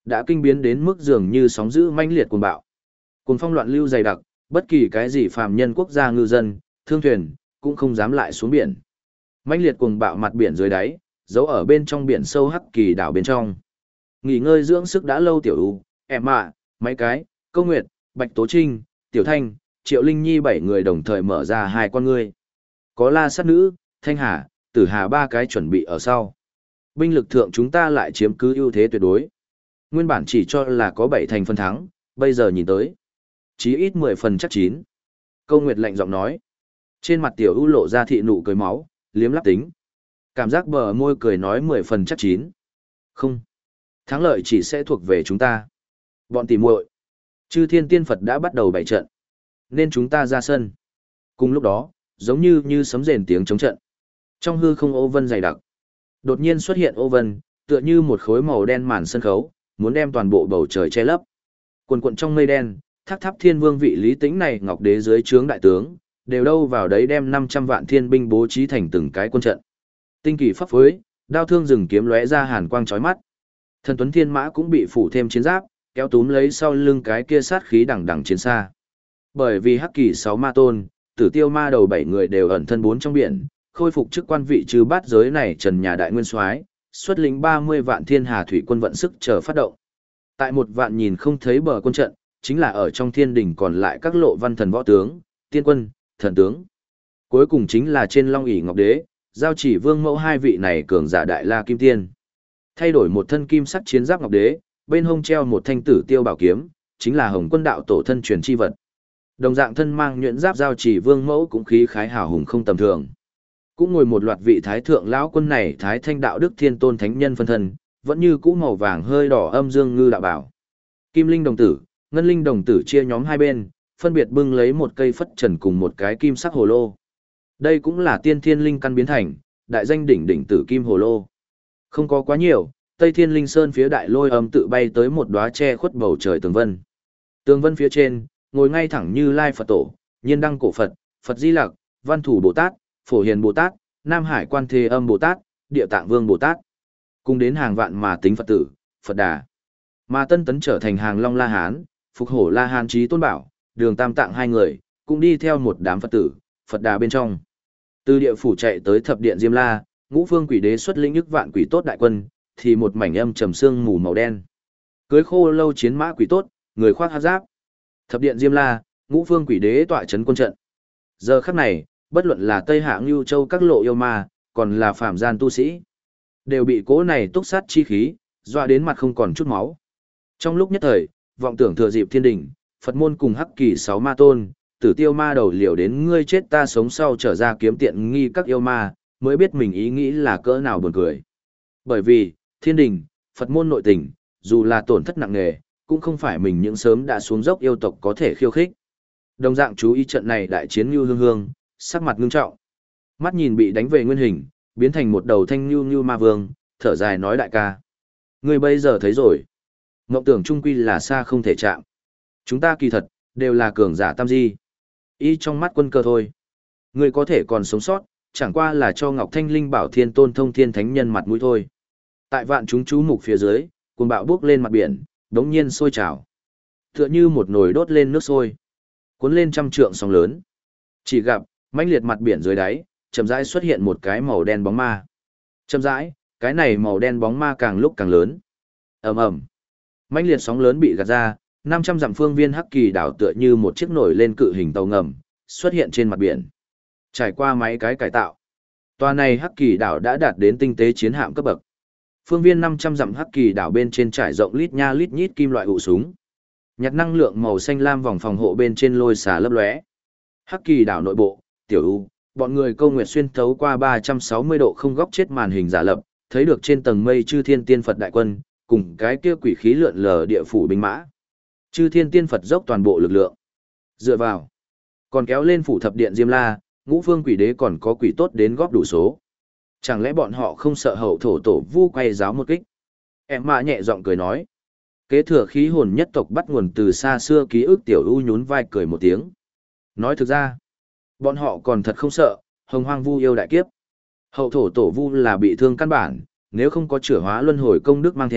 S1: đã kinh biến đến mức dường như sóng dữ mãnh liệt cuồng bạo. Cuồng phong loạn lưu dày đặc, bất kỳ cái gì phàm nhân quốc gia ngư dân, thương thuyền, cũng không dám lại xuống biển. Mãnh liệt cuồng bạo mặt biển dưới đáy, giấu ở bên trong biển sâu Hắc Kỳ đảo bên trong. Nghỉ ngơi dưỡng sức đã lâu Tiểu U, em ạ, mấy cái, Câu Nguyệt, Bạch Tố Trinh, Tiểu Thanh, Triệu Linh Nhi 7 người đồng thời mở ra hai con ngươi. Có La Sát Nữ, Thanh Hà, Tử Hà 3 cái chuẩn bị ở sau. Binh lực thượng chúng ta lại chiếm cứ ưu thế tuyệt đối. Nguyên bản chỉ cho là có 7 thành phân thắng, bây giờ nhìn tới. Chí ít 10 phần chắc chín. Câu Nguyệt lạnh giọng nói. Trên mặt Tiểu U lộ ra thị nụ cười máu, liếm lắp tính. Cảm giác bờ môi cười nói 10 phần chắc chín. Không. Thắng lợi chỉ sẽ thuộc về chúng ta. Bọn tỉ muội, Chư Thiên Tiên Phật đã bắt đầu bày trận. Nên chúng ta ra sân. Cùng lúc đó, giống như sấm rền tiếng chống trận. Trong hư không ô vân dày đặc. Đột nhiên xuất hiện ô vân, tựa như một khối màu đen màn sân khấu, muốn đem toàn bộ bầu trời che lấp. Quần quần trong mây đen, Tháp Tháp Thiên Vương vị Lý Tĩnh này Ngọc Đế dưới trướng đại tướng, đều đâu vào đấy đem 500 vạn thiên binh bố trí thành từng cái quân trận. Tinh kỳ pháp phối, đao thương rừng kiếm lóe ra hàn quang chói mắt. Thần Tuấn Thiên Mã cũng bị phủ thêm chiến giáp, kéo túm lấy sau lưng cái kia sát khí đằng đằng chiến xa. Bởi vì Hắc Kỳ 6 ma tôn, Tử Tiêu ma đầu 7 người đều ẩn thân 4 trong biển, khôi phục chức quan vị trừ bát giới này Trần nhà đại nguyên soái, xuất lĩnh 30 vạn thiên hà thủy quân vận sức chờ phát động. Tại một vạn nhìn không thấy bờ quân trận, chính là ở trong thiên đỉnh còn lại các lộ văn thần võ tướng, tiên quân, thần tướng. Cuối cùng chính là trên Long ỷ Ngọc Đế, Giao Chỉ Vương mẫu hai vị này cường giả đại la kim tiên. Thay đổi một thân kim sắc chiến giáp Ngọc Đế, bên hông treo một thanh Tử Tiêu bảo kiếm, chính là Hồng Quân đạo tổ thân truyền chi vật. Đồng dạng thân mang nhuyễn giáp Giao Chỉ Vương mẫu cũng khí khái hào hùng không tầm thường. Cũng ngồi một loạt vị thái thượng lão quân này thái thanh đạo đức thiên tôn thánh nhân phân thân, vẫn như cũ màu vàng hơi đỏ âm dương ngư đạo bảo. Kim linh đồng tử, ngân linh đồng tử chia nhóm hai bên, phân biệt bưng lấy một cây phất trần cùng một cái kim sắc hồ lô. Đây cũng là tiên thiên linh căn biến thành, đại danh đỉnh đỉnh tử kim hồ lô. Không có quá nhiều, Tây Thiên Linh Sơn phía đại lôi âm tự bay tới một đóa che khuất bầu trời tường vân. Tường vân phía trên, ngồi ngay thẳng Như Lai Phật Tổ, Nhiên Đăng Cổ Phật, Phật Di Lặc, Văn Thủ Bồ Tát, Phổ Hiền Bồ Tát, Nam Hải Quan Thế Âm Bồ Tát, Địa Tạng Vương Bồ Tát. Cùng đến hàng vạn mà tính Phật tử, Phật Đà. Mà Tân Tấn trở thành hàng Long La Hán, Phục Hổ La Hán Chí Tôn Bảo, Đường Tam Tạng hai người, cũng đi theo một đám Phật tử, Phật Đà bên trong. Từ địa phủ chạy tới thập điện Diêm La, Ngũ Phương Quỷ Đế xuất lĩnh ức vạn quỷ tốt đại quân, thì một mảnh âm trầm sương mù màu đen. Cưới khô lâu chiến mã quỷ tốt, người khoác hắc giáp. Thập điện Diêm La, Ngũ Phương Quỷ Đế tọa trấn quân trận. Giờ khắc này, bất luận là Tây Hạ Ngưu Châu các lộ yêu ma, còn là phàm gian tu sĩ, đều bị cỗ này túc sát chi khí, dọa đến mặt không còn chút máu. Trong lúc nhất thời, vọng tưởng thừa dịp thiên đỉnh, Phật môn cùng Hắc Kỳ 6 ma tôn, Tử Tiêu ma đầu liều đến ngươi chết ta sống sau trở ra kiếm tiện nghi các yêu ma, mới biết mình ý nghĩ là cỡ nào buồn cười. Bởi vì, thiên đình, Phật môn nội tình, dù là tổn thất nặng nề, cũng không phải mình những sớm đã xuống dốc yêu tộc có thể khiêu khích. Đồng dạng chú ý trận này đại chiến Nưu Hương Hương, sắc mặt ngưng trọng. Mắt nhìn bị đánh về nguyên hình, biến thành một đầu thanh Nưu ma vương, thở dài nói đại ca. Ngươi bây giờ thấy rồi. Ngộng tưởng trung quy là xa không thể chạm. Chúng ta kỳ thật, đều là cường giả tam di. Y trong mắt quân cơ thôi. Ngươi có thể còn sống sót, chẳng qua là cho Ngọc Thanh Linh Bảo Thiên Tôn Thông Thiên Thánh Nhân mặt mũi thôi. Tại vạn chúng chú mục phía dưới, cuồng bạo bước lên mặt biển, đống nhiên sôi trào. Tựa như một nồi đốt lên nước sôi, cuốn lên trăm trượng sóng lớn. Chỉ gặp, mãnh liệt mặt biển dưới đáy, chậm rãi xuất hiện một cái màu đen bóng ma. Chậm rãi, cái này màu đen bóng ma càng lúc càng lớn. Ầm ầm. Mãnh liệt sóng lớn bị gạt ra, 500 dặm phương viên Hắc Kỳ đảo tựa như một chiếc nổi lên cự hình tàu ngầm, xuất hiện trên mặt biển. Trải qua mấy cái cải tạo, tòa này Hắc Kỳ đảo đã đạt đến tinh tế chiến hạm cấp bậc. Phương viên 500 dặm Hắc Kỳ đảo bên trên trải rộng lít nha lít nhít kim loại ụ súng. Nhặt năng lượng màu xanh lam vòng phòng hộ bên trên lôi xả lấp lóe. Hắc Kỳ đảo nội bộ, Tiểu U, bọn người Câu Nguyệt xuyên thấu qua 360 độ không góc chết màn hình giả lập, thấy được trên tầng mây Chư Thiên Tiên Phật đại quân, cùng cái kia quỷ khí lượn lờ địa phủ binh mã. Chư Thiên Tiên Phật dốc toàn bộ lực lượng. Dựa vào, còn kéo lên phủ thập điện Diêm La, Ngũ Phương Quỷ Đế còn có quỷ tốt đến góp đủ số. Chẳng lẽ bọn họ không sợ hậu thổ tổ vu quay giáo một kích? Em mạ nhẹ giọng cười nói. Kế thừa khí hồn nhất tộc bắt nguồn từ xa xưa ký ức Tiểu U nhún vai cười một tiếng. Nói thực ra, bọn họ còn thật không sợ, hồng hoang vu yêu đại kiếp. Hậu thổ tổ vu là bị thương căn bản, nếu không có chữa hóa luân hồi công đức mang theo,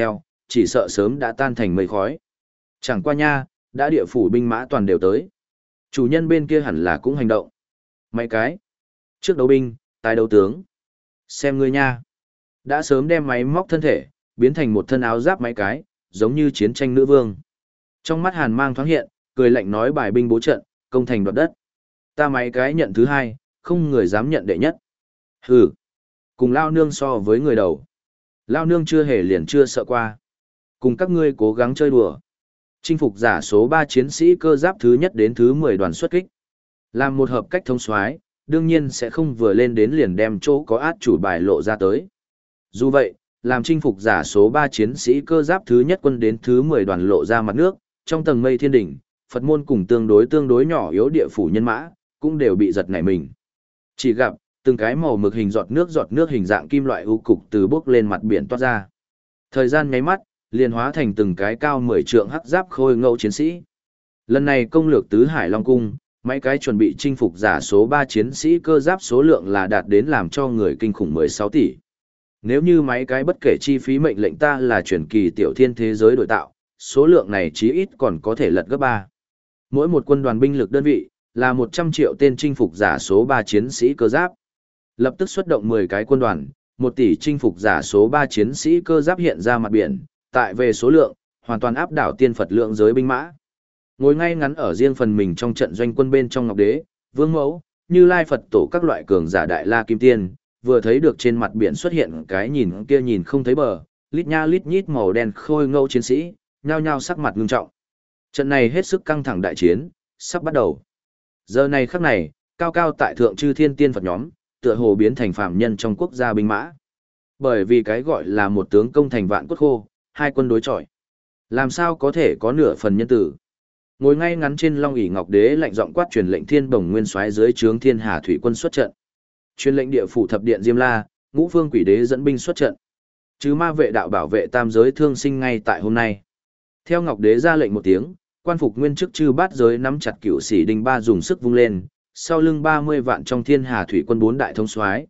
S1: chỉ sợ sớm đã tan thành mây khói. Chẳng qua nha, đã địa phủ binh mã toàn đều tới. Chủ nhân bên kia hẳn là cũng hành động. Mấy cái. Trước đấu binh, tái đấu tướng. Xem ngươi nha. Đã sớm đem máy móc thân thể, biến thành một thân áo giáp mấy cái, giống như chiến tranh nữ vương. Trong mắt Hàn Mang thoáng hiện, cười lạnh nói bài binh bố trận, công thành đoạt đất. Ta mấy cái nhận thứ hai, không người dám nhận đệ nhất. Hừ. Cùng Lao Nương so với người đầu. Lao Nương chưa hề liền chưa sợ qua. Cùng các ngươi cố gắng chơi đùa. Chinh phục giả số 3 chiến sĩ cơ giáp thứ nhất đến thứ 10 đoàn xuất kích. Làm một hợp cách thông soái, đương nhiên sẽ không vừa lên đến liền đem chỗ có át chủ bài lộ ra tới. Dù vậy, làm chinh phục giả số 3 chiến sĩ cơ giáp thứ nhất quân đến thứ 10 đoàn lộ ra mặt nước, trong tầng mây thiên đỉnh, Phật môn cùng tương đối nhỏ yếu địa phủ nhân mã, cũng đều bị giật nảy mình. Chỉ gặp, từng cái màu mực hình giọt nước hình dạng kim loại u cục từ bước lên mặt biển toát ra. Thời gian nháy mắt, liền hóa thành từng cái cao 10 trượng hắc giáp khôi ngẫu chiến sĩ. Lần này công lược tứ hải long cung, mấy cái chuẩn bị chinh phục giả số 3 chiến sĩ cơ giáp số lượng là đạt đến làm cho người kinh khủng 16 tỷ. Nếu như mấy cái bất kể chi phí mệnh lệnh ta là chuyển kỳ tiểu thiên thế giới đổi tạo, số lượng này chí ít còn có thể lật gấp 3. Mỗi một quân đoàn binh lực đơn vị là 100 triệu tên chinh phục giả số 3 chiến sĩ cơ giáp. Lập tức xuất động 10 cái quân đoàn, 1 tỷ chinh phục giả số 3 chiến sĩ cơ giáp hiện ra mặt biển, tại về số lượng, hoàn toàn áp đảo tiên Phật lượng giới binh mã. Ngồi ngay ngắn ở riêng phần mình trong trận doanh quân bên trong Ngọc Đế, Vương Mẫu, Như Lai Phật tổ các loại cường giả Đại La Kim Tiên, vừa thấy được trên mặt biển xuất hiện cái nhìn kia nhìn không thấy bờ, lít nha lít nhít màu đen khôi ngẫu chiến sĩ, nhao nhao sắc mặt ngưng trọng. Trận này hết sức căng thẳng đại chiến, sắp bắt đầu. Giờ này khắc này, cao cao tại thượng chư thiên tiên Phật nhóm, tựa hồ biến thành phàm nhân trong quốc gia binh mã. Bởi vì cái gọi là một tướng công thành vạn cốt khô, hai quân đối chọi. Làm sao có thể có nửa phần nhân tử? Ngồi ngay ngắn trên long ỷ Ngọc Đế lạnh giọng quát truyền lệnh Thiên Bồng Nguyên Soái dưới trướng Thiên Hà Thủy quân xuất trận. Truyền lệnh địa phủ thập điện Diêm La, Ngũ Phương Quỷ Đế dẫn binh xuất trận. Chứ ma vệ đạo bảo vệ tam giới thương sinh ngay tại hôm nay. Theo Ngọc Đế ra lệnh một tiếng, quan phục nguyên chức chư bát giới nắm chặt cựu sĩ đinh ba dùng sức vung lên, sau lưng 30 vạn trong Thiên Hà Thủy quân 4 đại thông soái,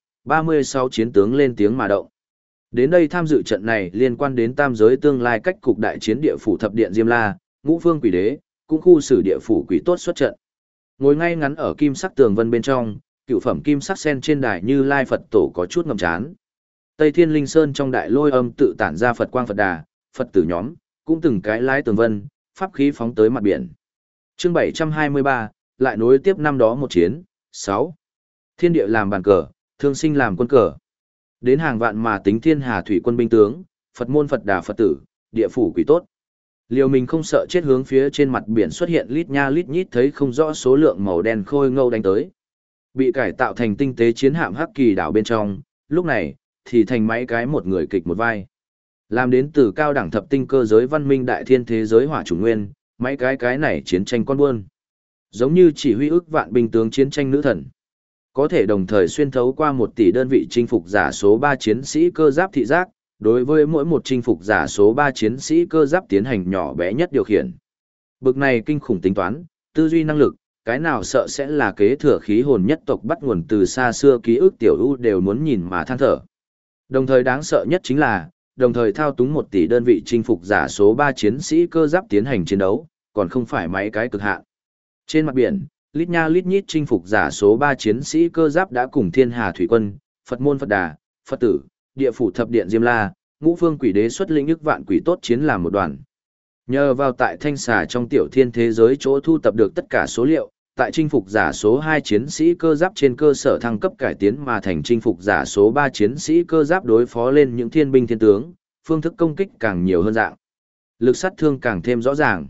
S1: 36 chiến tướng lên tiếng mà động. Đến đây tham dự trận này liên quan đến tam giới tương lai cách cục đại chiến địa phủ thập điện Diêm La, Ngũ Phương Quỷ Đế, cũng khu xử địa phủ quỷ tốt xuất trận. Ngồi ngay ngắn ở kim sắc tường vân bên trong, cựu phẩm kim sắc sen trên đài Như Lai Phật tổ có chút ngầm chán. Tây Thiên Linh Sơn trong đại lôi âm tự tản ra Phật quang Phật đà, Phật tử nhóm, cũng từng cái lái tường vân, pháp khí phóng tới mặt biển. Chương 723, lại nối tiếp năm đó một chiến, 6. Thiên địa làm bàn cờ, thương sinh làm quân cờ. Đến hàng vạn mà tính Thiên Hà Thủy quân binh tướng, Phật môn Phật đà Phật tử, địa phủ quỷ tốt. Liều mình không sợ chết hướng phía trên mặt biển xuất hiện lít nha lít nhít thấy không rõ số lượng màu đen khôi ngâu đánh tới. Bị cải tạo thành tinh tế chiến hạm Hắc Kỳ đảo bên trong, lúc này thì thành mấy cái một người kịch một vai. Làm đến từ cao đẳng thập tinh cơ giới văn minh đại thiên thế giới hỏa chủng nguyên, mấy cái này chiến tranh con buôn. Giống như chỉ huy ức vạn binh tướng chiến tranh nữ thần. Có thể đồng thời xuyên thấu qua 1 tỷ đơn vị chinh phục giả số 3 chiến sĩ cơ giáp thị giác, đối với mỗi một chinh phục giả số 3 chiến sĩ cơ giáp tiến hành nhỏ bé nhất điều khiển. Bực này kinh khủng tính toán, tư duy năng lực, cái nào sợ sẽ là kế thừa khí hồn nhất tộc bắt nguồn từ xa xưa ký ức tiểu ưu đều muốn nhìn mà than thở. Đồng thời đáng sợ nhất chính là, đồng thời thao túng 1 tỷ đơn vị chinh phục giả số 3 chiến sĩ cơ giáp tiến hành chiến đấu, còn không phải mấy cái cực hạn. Trên mặt biển, lít nha lít nhít chinh phục giả số 3 chiến sĩ cơ giáp đã cùng Thiên Hà Thủy quân, Phật môn Phật đà, Phật tử, địa phủ thập điện Diêm La, Ngũ Phương Quỷ Đế xuất lĩnh ức vạn quỷ tốt chiến làm một đoàn. Nhờ vào tại thanh xà trong tiểu thiên thế giới chỗ thu tập được tất cả số liệu, tại chinh phục giả số 2 chiến sĩ cơ giáp trên cơ sở thăng cấp cải tiến mà thành chinh phục giả số 3 chiến sĩ cơ giáp đối phó lên những thiên binh thiên tướng, phương thức công kích càng nhiều hơn dạng. Lực sát thương càng thêm rõ ràng.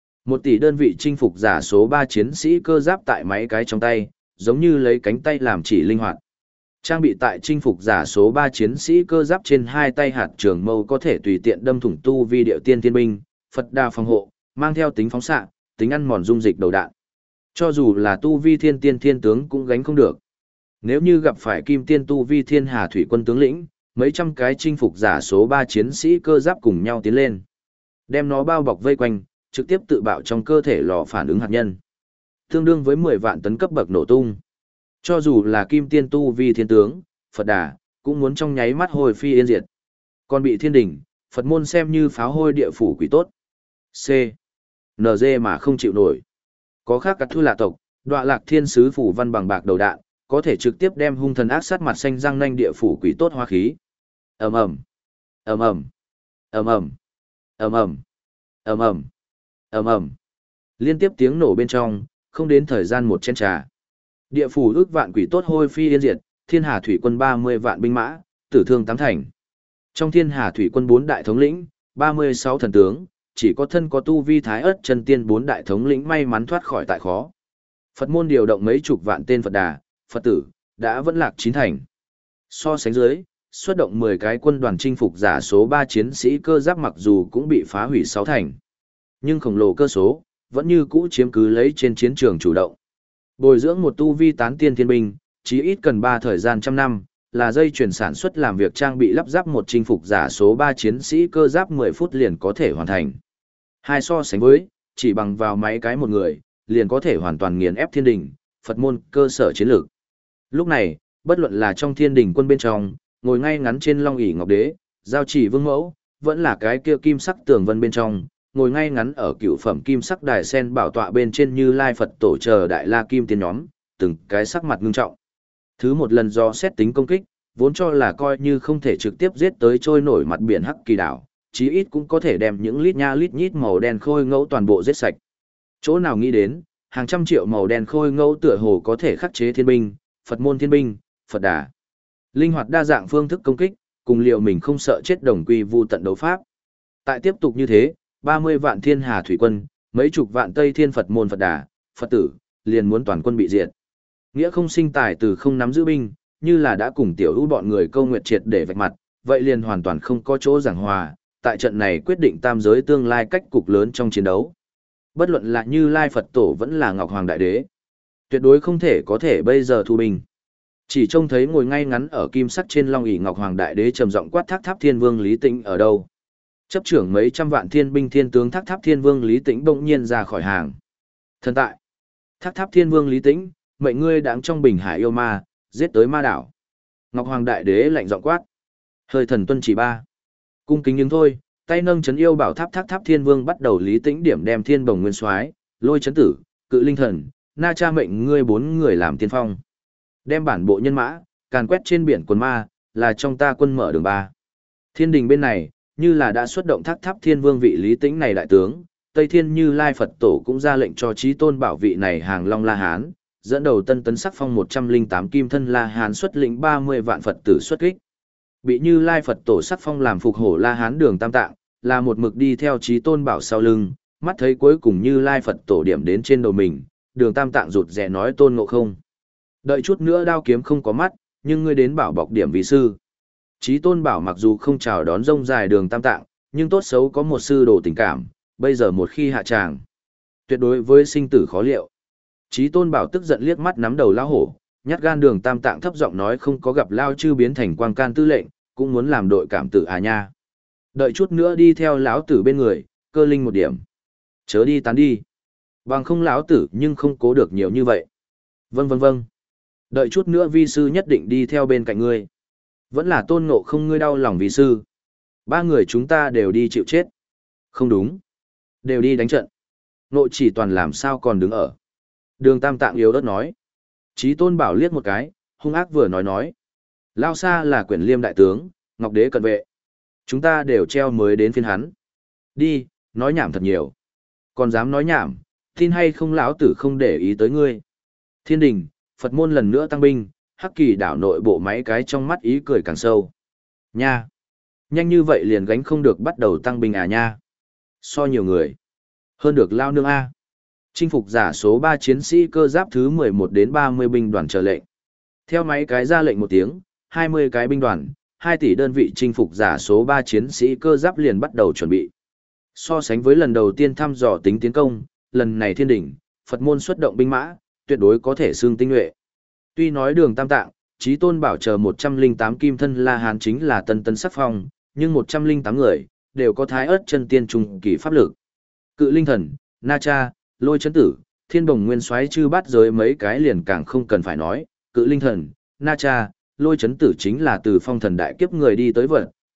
S1: 1 tỷ đơn vị chinh phục giả số 3 chiến sĩ cơ giáp tại mấy cái trong tay, giống như lấy cánh tay làm chỉ linh hoạt. Trang bị tại chinh phục giả số 3 chiến sĩ cơ giáp trên 2 tay hạt trường mâu có thể tùy tiện đâm thủng tu vi điệu tiên thiên binh, Phật đà phòng hộ, mang theo tính phóng xạ, tính ăn mòn dung dịch đầu đạn. Cho dù là tu vi thiên tiên thiên tướng cũng gánh không được. Nếu như gặp phải kim tiên tu vi Thiên Hà Thủy quân tướng lĩnh, mấy trăm cái chinh phục giả số 3 chiến sĩ cơ giáp cùng nhau tiến lên. Đem nó bao bọc vây quanh, trực tiếp tự bạo trong cơ thể lò phản ứng hạt nhân. Tương đương với 10 vạn tấn cấp bậc nổ tung. Cho dù là kim tiên tu vi thiên tướng, Phật đà, cũng muốn trong nháy mắt hồi phi yên diệt. Còn bị thiên đỉnh, Phật môn xem như pháo hôi địa phủ quỷ tốt. C. NG mà không chịu nổi. Có khác các thư lạ tộc, đọa lạc thiên sứ phủ văn bằng bạc đầu đạn, có thể trực tiếp đem hung thần ác sát mặt xanh răng nanh địa phủ quỷ tốt hoa khí. Ầm ầm, ầm ầm, ầm ầm, ầm ầm, ầm ầm, ầm ầm. Liên tiếp tiếng nổ bên trong, không đến thời gian một chén trà. Địa phủ ước vạn quỷ tốt hôi phi yên diệt, Thiên Hà thủy quân 30 vạn binh mã, tử thương tám thành. Trong Thiên Hà thủy quân 4 đại thống lĩnh, 36 thần tướng, chỉ có thân có tu vi thái ớt chân tiên 4 đại thống lĩnh may mắn thoát khỏi tại khó. Phật môn điều động mấy chục vạn tên Phật đà, Phật tử, đã vẫn lạc chín thành. So sánh dưới, xuất động 10 cái quân đoàn chinh phục giả số 3 chiến sĩ cơ giáp mặc dù cũng bị phá hủy 6 thành. Nhưng khổng lồ cơ số, vẫn như cũ chiếm cứ lấy trên chiến trường chủ động. Bồi dưỡng một tu vi tán tiên thiên binh, chí ít cần 3 thời gian trăm năm, là dây chuyển sản xuất làm việc trang bị lắp ráp một chinh phục giả số 3 chiến sĩ cơ giáp 10 phút liền có thể hoàn thành. Hai so sánh với, chỉ bằng vào máy cái một người, liền có thể hoàn toàn nghiền ép thiên đình, Phật môn cơ sở chiến lược. Lúc này, bất luận là trong thiên đình quân bên trong, ngồi ngay ngắn trên long ỷ ngọc đế, giao chỉ vương mẫu, vẫn là cái kia kim sắc tường vân bên trong, ngồi ngay ngắn ở cựu phẩm kim sắc đài sen bảo tọa bên trên Như Lai Phật tổ chờ đại la kim tiên nhóm, từng cái sắc mặt ngưng trọng. Thứ một lần do xét tính công kích, vốn cho là coi như không thể trực tiếp giết tới trôi nổi mặt biển Hắc Kỳ đảo, chí ít cũng có thể đem những lít nha lít nhít màu đen khôi ngẫu toàn bộ giết sạch. Chỗ nào nghĩ đến, hàng trăm triệu màu đen khôi ngẫu tựa hồ có thể khắc chế thiên binh, Phật môn thiên binh, Phật đà. Linh hoạt đa dạng phương thức công kích, cùng liệu mình không sợ chết đồng quy vu tận đấu pháp. Tại tiếp tục như thế, 30 vạn thiên hà thủy quân, mấy chục vạn Tây Thiên Phật môn Phật đà, Phật tử, liền muốn toàn quân bị diệt. Nghĩa không sinh tài từ không nắm giữ binh, như là đã cùng tiểu ưu bọn người câu nguyệt triệt để vạch mặt, vậy liền hoàn toàn không có chỗ giảng hòa, tại trận này quyết định tam giới tương lai cách cục lớn trong chiến đấu. Bất luận là Như Lai Phật tổ vẫn là Ngọc Hoàng Đại Đế, tuyệt đối không thể có thể bây giờ thu binh. Chỉ trông thấy ngồi ngay ngắn ở kim sắc trên long ỷ Ngọc Hoàng Đại Đế trầm giọng quát Thác Tháp Thiên Vương Lý Tĩnh ở đâu? Chấp trưởng mấy trăm vạn thiên binh thiên tướng Thác Tháp Thiên Vương Lý Tĩnh bỗng nhiên ra khỏi hàng. Thần tại, Thác Tháp Thiên Vương Lý Tĩnh, mệnh ngươi đáng trong bình hải yêu ma, giết tới ma đảo. Ngọc Hoàng Đại Đế lạnh giọng quát. Hơi thần tuân chỉ ba. Cung kính nhưng thôi, tay nâng chấn yêu bảo tháp Thác Tháp Thiên Vương bắt đầu Lý Tĩnh điểm đem thiên bồng nguyên soái, lôi chấn tử, cự linh thần, na cha mệnh ngươi 4 người làm tiên phong. Đem bản bộ nhân mã, càn quét trên biển quần ma, là trong ta quân mở đường ba. Thiên đình bên này, như là đã xuất động Thác Tháp Thiên Vương vị Lý Tĩnh này đại tướng, Tây Thiên Như Lai Phật tổ cũng ra lệnh cho Chí Tôn bảo vị này hàng long La Hán, dẫn đầu tân tấn sắc phong 108 kim thân La Hán xuất lĩnh 30 vạn Phật tử xuất kích. Bị Như Lai Phật tổ sắc phong làm phục hổ La Hán đường tam tạng, là một mực đi theo Chí Tôn bảo sau lưng, mắt thấy cuối cùng Như Lai Phật tổ điểm đến trên đầu mình, đường tam tạng rụt rè nói Tôn Ngộ Không. Đợi chút nữa đao kiếm không có mắt, nhưng ngươi đến bảo bọc điểm vì sư. Chí Tôn bảo mặc dù không chào đón rông dài đường tam tạng, nhưng tốt xấu có một sư đồ tình cảm, bây giờ một khi hạ tràng, tuyệt đối với sinh tử khó liệu. Chí Tôn bảo tức giận liếc mắt nắm đầu lao hổ, nhát gan đường tam tạng thấp giọng nói không có gặp lao chư biến thành quang can tư lệnh, cũng muốn làm đội cảm tử à nha. Đợi chút nữa đi theo lão tử bên người, cơ linh một điểm. Chớ đi tán đi. Bằng không lão tử nhưng không cố được nhiều như vậy. Vâng vâng vâng. Đợi chút nữa vi sư nhất định đi theo bên cạnh ngươi. Vẫn là Tôn Ngộ Không ngươi đau lòng vi sư. 3 người chúng ta đều đi chịu chết. Không đúng. Đều đi đánh trận. Ngộ Chỉ Toàn làm sao còn đứng ở. Đường tam tạng yếu đất nói. Chí Tôn bảo liếc một cái, hung ác vừa nói. Lao Sa là Quyển Liêm đại tướng, Ngọc Đế cận vệ. Chúng ta đều treo mới đến phiên hắn. Đi, nói nhảm thật nhiều. Còn dám nói nhảm, tin hay không lão tử không để ý tới ngươi. Thiên đình, Phật môn lần nữa tăng binh, Hắc Kỳ đảo nội bộ máy cái trong mắt ý cười càng sâu. Nha! Nhanh như vậy liền gánh không được bắt đầu tăng binh à nha. So nhiều người. Hơn được lao nương A. Chinh phục giả số 3 chiến sĩ cơ giáp thứ 11 đến 30 binh đoàn chờ lệnh. Theo máy cái ra lệnh một tiếng, 20 cái binh đoàn, 2 tỷ đơn vị chinh phục giả số 3 chiến sĩ cơ giáp liền bắt đầu chuẩn bị. So sánh với lần đầu tiên thăm dò tính tiến công, lần này thiên đỉnh, Phật môn xuất động binh mã, tuyệt đối có thể xương tinh nhuệ. Tuy nói đường tam tạng, Chí Tôn bảo chờ 108 kim thân La Hán chính là tân tấn sắc phong, nhưng 108 người, đều có thái ớt chân tiên trung kỳ pháp lực. Cự linh thần, Na Cha, Lôi chấn tử, Thiên Bồng Nguyên Soái chư bát giới mấy cái liền càng không cần phải nói, Cự linh thần, Na Cha, Lôi chấn tử chính là từ phong thần đại kiếp người đi tới vật,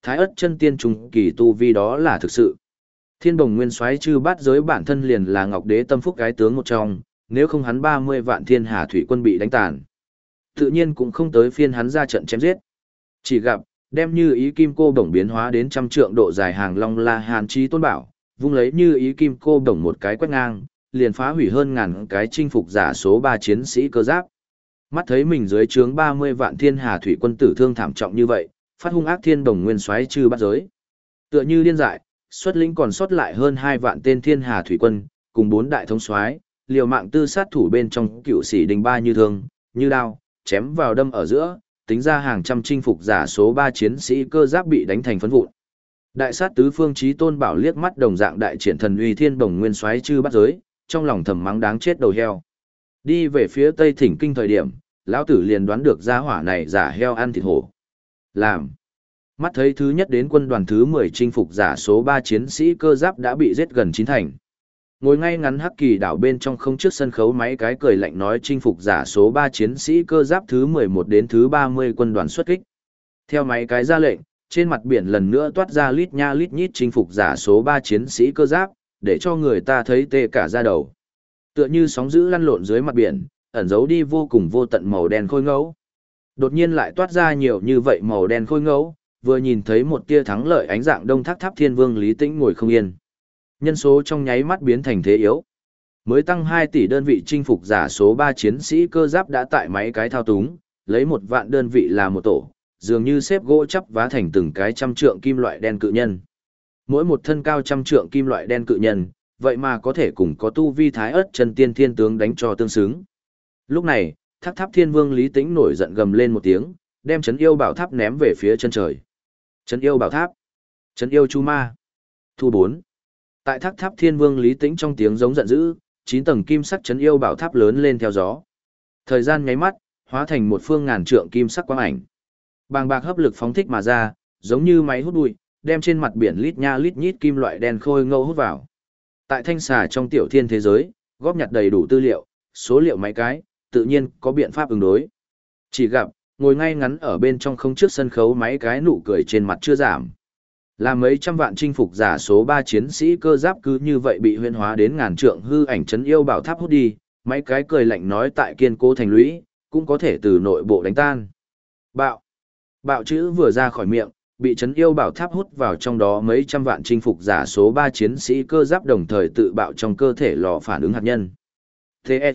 S1: Thái Ức chân tiên trung kỳ tu vi đó là thực sự. Thiên Bồng Nguyên Soái Chư Bát Giới bản thân liền là Ngọc Đế tâm phúc cái tướng một trong, nếu không hắn 30 vạn Thiên Hà thủy quân bị đánh tàn, tự nhiên cũng không tới phiên hắn ra trận chém giết. Chỉ gặp, đem Như Ý Kim Cô Bổng biến hóa đến trăm trượng độ dài hàng long la hàn chí tôn bảo, vung lấy Như Ý Kim Cô Bổng một cái quét ngang, liền phá hủy hơn ngàn cái chinh phục giả số 3 chiến sĩ cơ giáp. Mắt thấy mình dưới trướng 30 vạn Thiên Hà thủy quân tử thương thảm trọng như vậy, phát hung ác Thiên Bồng Nguyên Soái Chư Bát Giới, tựa như điên dại, xuất lĩnh còn sót lại hơn 2 vạn tên Thiên Hà thủy quân, cùng 4 đại thống soái, liều mạng tư sát thủ bên trong Cựu Sĩ Đình Ba như thương, như đao, chém vào đâm ở giữa, tính ra hàng trăm chinh phục giả số 3 chiến sĩ cơ giáp bị đánh thành phấn vụn. Đại sát tứ phương chí tôn bảo liếc mắt đồng dạng đại triển thần uy Thiên Bồng Nguyên Soái Chư Bát Giới, trong lòng thầm mắng đáng chết đầu heo. Đi về phía Tây Thỉnh Kinh thời điểm, lão tử liền đoán được gia hỏa này giả heo ăn thịt hổ. Làm. Mắt thấy thứ nhất đến quân đoàn thứ 10 chinh phục giả số 3 chiến sĩ cơ giáp đã bị giết gần chín thành. Ngồi ngay ngắn Hắc Kỳ đảo bên trong không trước sân khấu máy cái cười lạnh nói chinh phục giả số 3 chiến sĩ cơ giáp thứ 11 đến thứ 30 quân đoàn xuất kích. Theo máy cái ra lệnh, trên mặt biển lần nữa toát ra lít nha lít nhít chinh phục giả số 3 chiến sĩ cơ giáp, để cho người ta thấy tê cả da đầu. Tựa như sóng dữ lăn lộn dưới mặt biển, ẩn giấu đi vô cùng vô tận màu đen khôi ngẫu. Đột nhiên lại toát ra nhiều như vậy màu đen khôi ngẫu, vừa nhìn thấy một tia thắng lợi ánh dạng đông tháp tháp thiên vương Lý Tĩnh ngồi không yên. Nhân số trong nháy mắt biến thành thế yếu. Mới tăng 2 tỷ đơn vị chinh phục giả số 3 chiến sĩ cơ giáp đã tại máy cái thao túng, lấy 1 vạn đơn vị là một tổ, dường như xếp gỗ chắp vá thành từng cái trăm trượng kim loại đen cự nhân. Mỗi một thân cao trăm trượng kim loại đen cự nhân, vậy mà có thể cùng có tu vi Thái Ức chân tiên thiên tướng đánh cho tương xứng. Lúc này, tháp tháp thiên vương Lý Tĩnh nổi giận gầm lên một tiếng, đem Trấn Yêu Bảo Tháp ném về phía chân trời. Trấn Yêu Bảo Tháp, Trấn Yêu Chu Ma. Thu 4. Tại tháp tháp thiên vương Lý Tĩnh trong tiếng giống giận dữ, 9 tầng kim sắc Trấn Yêu Bảo Tháp lớn lên theo gió. Thời gian nháy mắt, hóa thành một phương ngàn trượng kim sắc quang ảnh. Bàng bạc hấp lực phóng thích mà ra, giống như máy hút bụi, đem trên mặt biển lít nha lít nhít kim loại đen khôi ngâu hút vào. Tại thanh xà trong tiểu thiên thế giới, góp nhặt đầy đủ tư liệu, số liệu máy cái, tự nhiên có biện pháp ứng đối. Chỉ gặp, ngồi ngay ngắn ở bên trong không trước sân khấu máy cái nụ cười trên mặt chưa giảm. Là mấy trăm vạn chinh phục giả số 3 chiến sĩ cơ giáp cứ như vậy bị huyễn hóa đến ngàn trượng hư ảnh Trấn Yêu Bảo Tháp hút đi, máy cái cười lạnh nói tại kiên cố thành lũy, cũng có thể từ nội bộ đánh tan. Bạo. Bạo chữ vừa ra khỏi miệng, bị Trấn Yêu Bảo Tháp hút vào trong đó mấy trăm vạn chinh phục giả số 3 chiến sĩ cơ giáp đồng thời tự bạo trong cơ thể lò phản ứng hạt nhân. T.E.R.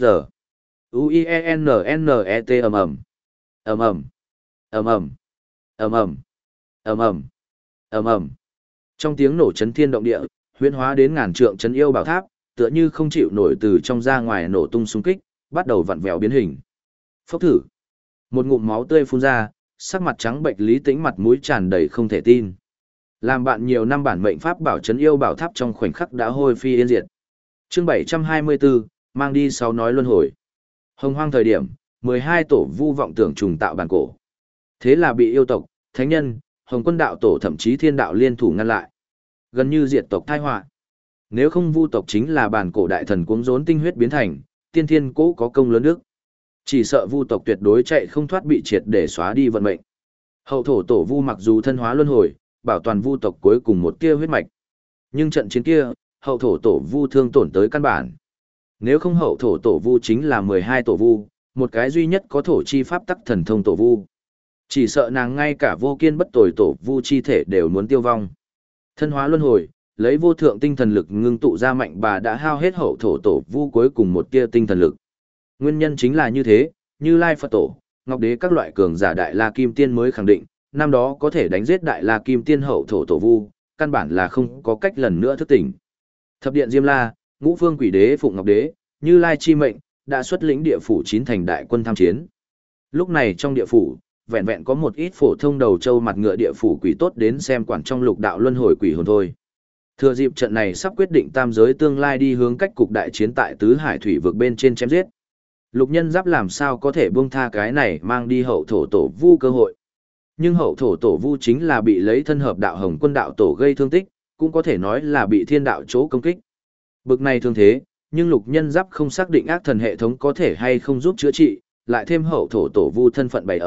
S1: U-I-E-N-N-E-T ầm ầm. Ầm ầm. Ầm ầm. Ầm ầm. Ầm ầm. Ầm ầm. Trong tiếng nổ chấn thiên động địa, huyễn hóa đến ngàn trượng Trấn Yêu Bảo Tháp, tựa như không chịu nổi từ trong ra ngoài nổ tung xung kích, bắt đầu vặn vẹo biến hình. Phốc thử. Một ngụm máu tươi phun ra, sắc mặt trắng bệch Lý Tĩnh mặt mũi tràn đầy không thể tin. Làm bạn nhiều năm bản mệnh pháp bảo Trấn Yêu Bảo Tháp trong khoảnh khắc đã hôi phi yên diệt. Chương 724, mang đi 6 nói luân hồi. Hồng Hoang thời điểm, 12 tổ vu vọng tưởng trùng tạo bản cổ. Thế là bị yêu tộc, thánh nhân, Hồng Quân đạo tổ thậm chí thiên đạo liên thủ ngăn lại. Gần như diệt tộc tai họa. Nếu không vu tộc chính là bản cổ đại thần cuống rốn tinh huyết biến thành, tiên thiên cố có công lớn đức. Chỉ sợ vu tộc tuyệt đối chạy không thoát bị triệt để xóa đi vận mệnh. Hậu thổ tổ vu mặc dù thân hóa luân hồi, bảo toàn vu tộc cuối cùng một tia huyết mạch. Nhưng trận chiến kia, hậu thổ tổ vu thương tổn tới căn bản. Nếu không hậu thổ tổ vu chính là 12 tổ vu, một cái duy nhất có thổ chi pháp tắc thần thông tổ vu. Chỉ sợ nàng ngay cả vô kiên bất tồi tổ vu chi thể đều muốn tiêu vong. Thân hóa luân hồi, lấy vô thượng tinh thần lực ngưng tụ ra mạnh bà đã hao hết hậu thổ tổ vu cuối cùng một tia tinh thần lực. Nguyên nhân chính là như thế, Như Lai Phật Tổ, Ngọc Đế các loại cường giả Đại La Kim Tiên mới khẳng định, năm đó có thể đánh giết Đại La Kim Tiên hậu thổ tổ vu, căn bản là không có cách lần nữa thức tỉnh. Thập điện Diêm La, Ngũ Phương Quỷ Đế Phụng Ngọc Đế, Như Lai chi mệnh, đã xuất lĩnh địa phủ 9 thành đại quân tham chiến. Lúc này trong địa phủ, vẹn vẹn có một ít phổ thông đầu trâu mặt ngựa địa phủ quỷ tốt đến xem quản trong lục đạo luân hồi quỷ hồn thôi. Thừa dịp trận này sắp quyết định tam giới tương lai đi hướng cách cục đại chiến tại tứ hải thủy vực bên trên chém giết. Lục Nhân Giáp làm sao có thể buông tha cái này mang đi hậu thổ tổ vu cơ hội. Nhưng hậu thổ tổ vu chính là bị lấy thân hợp đạo Hồng Quân đạo tổ gây thương tích, cũng có thể nói là bị thiên đạo chỗ công kích. Bực này thương thế, nhưng Lục Nhân Giáp không xác định ác thần hệ thống có thể hay không giúp chữa trị, lại thêm hậu thổ tổ vu thân phận bày ở,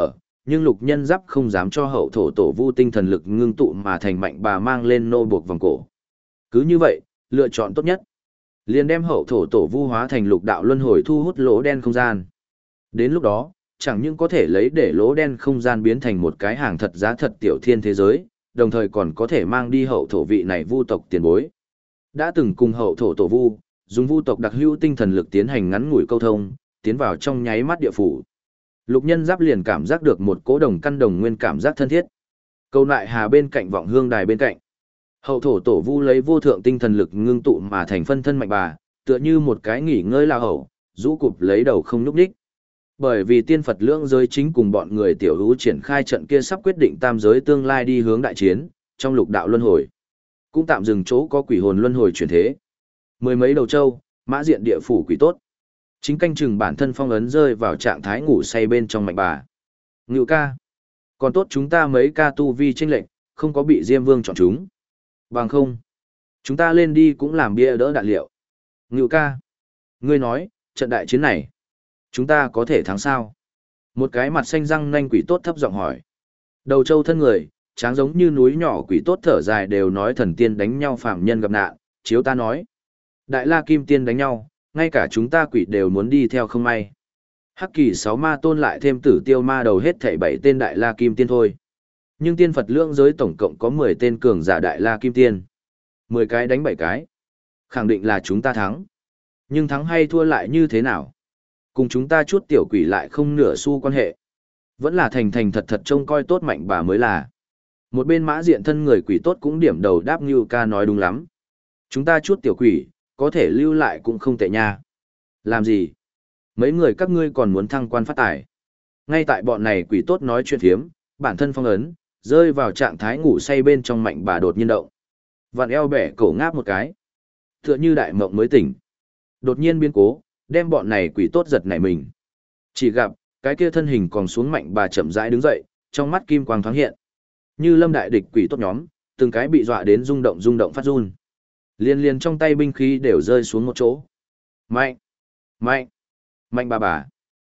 S1: Nhưng Lục Nhân Giáp không dám cho hậu thổ tổ vu tinh thần lực ngưng tụ mà thành mạnh bà mang lên nô buộc vòng cổ. Cứ như vậy, lựa chọn tốt nhất. Liền đem hậu thổ tổ vu hóa thành lục đạo luân hồi thu hút lỗ đen không gian. Đến lúc đó, chẳng những có thể lấy để lỗ đen không gian biến thành một cái hàng thật giá thật tiểu thiên thế giới, đồng thời còn có thể mang đi hậu thổ vị này vu tộc tiền bối. Đã từng cùng hậu thổ tổ vu, dùng vu tộc đặc hữu tinh thần lực tiến hành ngắn ngủi câu thông, tiến vào trong nháy mắt địa phủ. Lục Nhân Giáp liền cảm giác được một cỗ đồng căn đồng nguyên cảm giác thân thiết. Câu nại hà bên cạnh vọng hương đài bên cạnh. Hậu thổ tổ vu lấy vô thượng tinh thần lực ngưng tụ mà thành phân thân mạnh bà, tựa như một cái nghỉ ngơi lao hậu, rũ cụp lấy đầu không nhúc nhích. Bởi vì tiên Phật lưỡng giới chính cùng bọn người tiểu hữu triển khai trận kia sắp quyết định tam giới tương lai đi hướng đại chiến, trong lục đạo luân hồi. Cũng tạm dừng chỗ có quỷ hồn luân hồi chuyển thế. Mười mấy đầu châu, mã diện địa phủ quỷ tốt. Chính canh chừng bản thân phong ấn rơi vào trạng thái ngủ say bên trong mạnh bà. Ngự ca. Còn tốt chúng ta mấy ca tu vi chênh lệnh, không có bị Diêm Vương chọn chúng. Bằng không. Chúng ta lên đi cũng làm bia đỡ đạn liệu. Ngự ca. Ngươi nói, trận đại chiến này, chúng ta có thể thắng sao? Một cái mặt xanh răng nanh quỷ tốt thấp giọng hỏi. Đầu châu thân người, tráng giống như núi nhỏ quỷ tốt thở dài đều nói thần tiên đánh nhau phạm nhân gặp nạn, chiếu ta nói. Đại la kim tiên đánh nhau, ngay cả chúng ta quỷ đều muốn đi theo không may. Hắc kỳ 6 ma tôn lại thêm tử tiêu ma đầu hết thảy 7 tên đại la kim tiên thôi. Nhưng tiên Phật lưỡng giới tổng cộng có 10 tên cường giả đại la kim tiên. 10 cái đánh 7 cái. Khẳng định là chúng ta thắng. Nhưng thắng hay thua lại như thế nào? Cùng chúng ta chút tiểu quỷ lại không nửa xu quan hệ. Vẫn là thành thành thật thật trông coi tốt mạnh bà mới là. Một bên mã diện thân người quỷ tốt cũng điểm đầu đáp như ca nói đúng lắm. Chúng ta chút tiểu quỷ, có thể lưu lại cũng không tệ nha. Làm gì? Mấy người các ngươi còn muốn thăng quan phát tài. Ngay tại bọn này quỷ tốt nói chuyện phiếm, bản thân phong ấn, rơi vào trạng thái ngủ say bên trong mạnh bà đột nhiên động. Vặn eo bẻ cổ ngáp một cái. Tựa như đại mộng mới tỉnh. Đột nhiên biến cố, đem bọn này quỷ tốt giật nảy mình. Chỉ gặp, cái kia thân hình còn xuống mạnh bà chậm rãi đứng dậy, trong mắt kim quang thoáng hiện. Như lâm đại địch quỷ tốt nhóm, từng cái bị dọa đến rung động phát run. Liên liên trong tay binh khí đều rơi xuống một chỗ. Mạnh! Mạnh! Mạnh bà!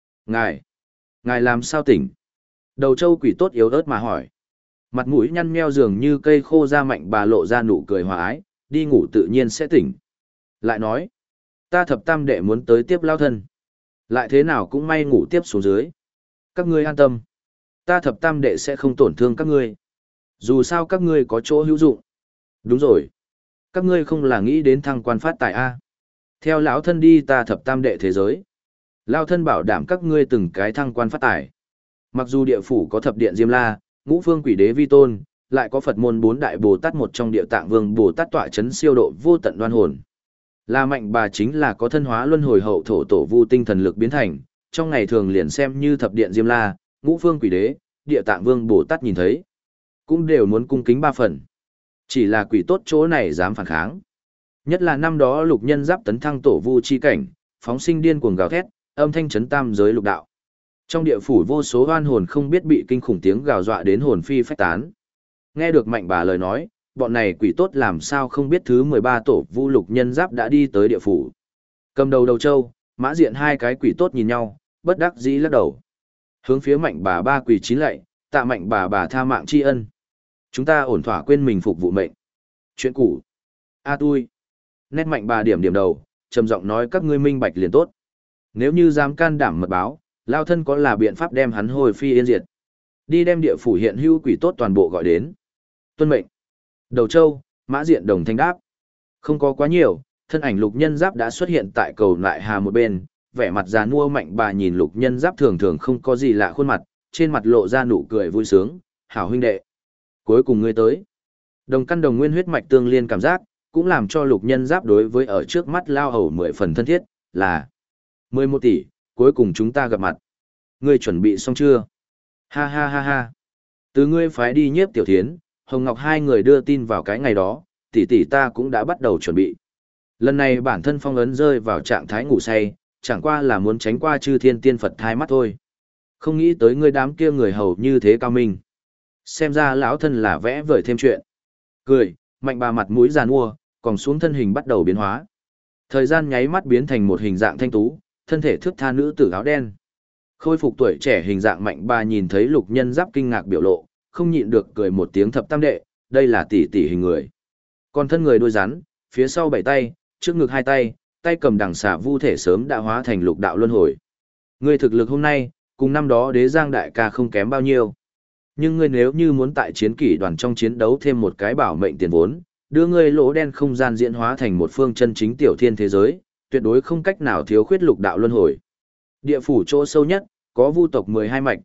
S1: Ngài làm sao tỉnh? Đầu châu quỷ tốt yếu ớt mà hỏi. Mặt mũi nhăn nheo dường như cây khô ra mạnh bà lộ ra nụ cười hòa ái, đi ngủ tự nhiên sẽ tỉnh. Lại nói, ta thập tam đệ muốn tới tiếp lao thân. Lại thế nào cũng may ngủ tiếp xuống dưới. Các ngươi an tâm. Ta thập tam đệ sẽ không tổn thương các ngươi. Dù sao các ngươi có chỗ hữu dụng. Đúng rồi. Các ngươi không là nghĩ đến thăng quan phát tài a? Theo lão thân đi ta thập tam đệ thế giới. Lao thân bảo đảm các ngươi từng cái thăng quan phát tài. Mặc dù địa phủ có thập điện Diêm La, ngũ phương quỷ đế vi tôn, lại có Phật môn 4 đại Bồ Tát một trong địa tạng vương Bồ Tát tọa chấn siêu độ vô tận đoan hồn. Là mạnh bà chính là có thân hóa luân hồi hậu thổ tổ vu tinh thần lực biến thành, trong ngày thường liền xem như thập điện Diêm La, ngũ phương quỷ đế, địa tạng vương Bồ Tát nhìn thấy, cũng đều muốn cung kính 3 phần. Chỉ là quỷ tốt chỗ này dám phản kháng. Nhất là năm đó Lục Nhân Giáp tấn thăng tổ vu chi cảnh, phóng sinh điên cuồng gào thét, âm thanh chấn tam giới lục đạo. Trong địa phủ vô số oan hồn không biết bị kinh khủng tiếng gào dọa đến hồn phi phách tán. Nghe được mạnh bà lời nói, bọn này quỷ tốt làm sao không biết thứ 13 tổ vu Lục Nhân Giáp đã đi tới địa phủ. Cầm đầu đầu châu, mã diện hai cái quỷ tốt nhìn nhau, bất đắc dĩ lắc đầu. Hướng phía mạnh bà ba quỷ chín lạy, tạ mạnh bà tha mạng tri ân. Chúng ta ổn thỏa quên mình phục vụ mệnh. Chuyện cũ. A tui. Nét mạnh bà điểm đầu, trầm giọng nói các ngươi minh bạch liền tốt. Nếu như dám can đảm mật báo, lao thân có là biện pháp đem hắn hồi phi yên diệt. Đi đem địa phủ hiện hữu quỷ tốt toàn bộ gọi đến. Tuân mệnh. Đầu châu, mã diện đồng thanh đáp. Không có quá nhiều, thân ảnh Lục Nhân Giáp đã xuất hiện tại cầu lại hà một bên, vẻ mặt già nua mạnh bà nhìn Lục Nhân Giáp thường thường không có gì lạ khuôn mặt, trên mặt lộ ra nụ cười vui sướng, hảo huynh đệ. Cuối cùng ngươi tới. Đồng căn đồng nguyên huyết mạch tương liên cảm giác, cũng làm cho Lục Nhân Giáp đối với ở trước mắt lao hầu 10 phần thân thiết, là 11 tỷ, cuối cùng chúng ta gặp mặt. Ngươi chuẩn bị xong chưa? Ha ha ha ha. Từ ngươi phái đi Nhiếp Tiểu Thiến, Hồng Ngọc hai người đưa tin vào cái ngày đó, tỷ ta cũng đã bắt đầu chuẩn bị. Lần này bản thân phong ấn rơi vào trạng thái ngủ say, chẳng qua là muốn tránh qua chư thiên tiên Phật thai mắt thôi. Không nghĩ tới ngươi đám kia người hầu như thế cao minh. Xem ra lão thân là vẽ vời thêm chuyện. Cười, mạnh bà mặt mũi giàn mua, còn xuống thân hình bắt đầu biến hóa. Thời gian nháy mắt biến thành một hình dạng thanh tú, thân thể thước tha nữ tử áo đen. Khôi phục tuổi trẻ hình dạng mạnh bà nhìn thấy Lục Nhân Giáp kinh ngạc biểu lộ, không nhịn được cười một tiếng thập tam đệ, đây là tỷ tỷ hình người. Còn thân người đôi rắn, phía sau 7 tay, trước ngực 2 tay, tay cầm đằng xà vu thể sớm đã hóa thành lục đạo luân hồi. Ngươi thực lực hôm nay, cùng năm đó Đế Giang đại ca không kém bao nhiêu. Nhưng ngươi nếu như muốn tại chiến kỷ đoàn trong chiến đấu thêm một cái bảo mệnh tiền vốn, đưa ngươi lỗ đen không gian diễn hóa thành một phương chân chính tiểu thiên thế giới, tuyệt đối không cách nào thiếu khuyết lục đạo luân hồi. Địa phủ chỗ sâu nhất, có vu tộc 12 mạch,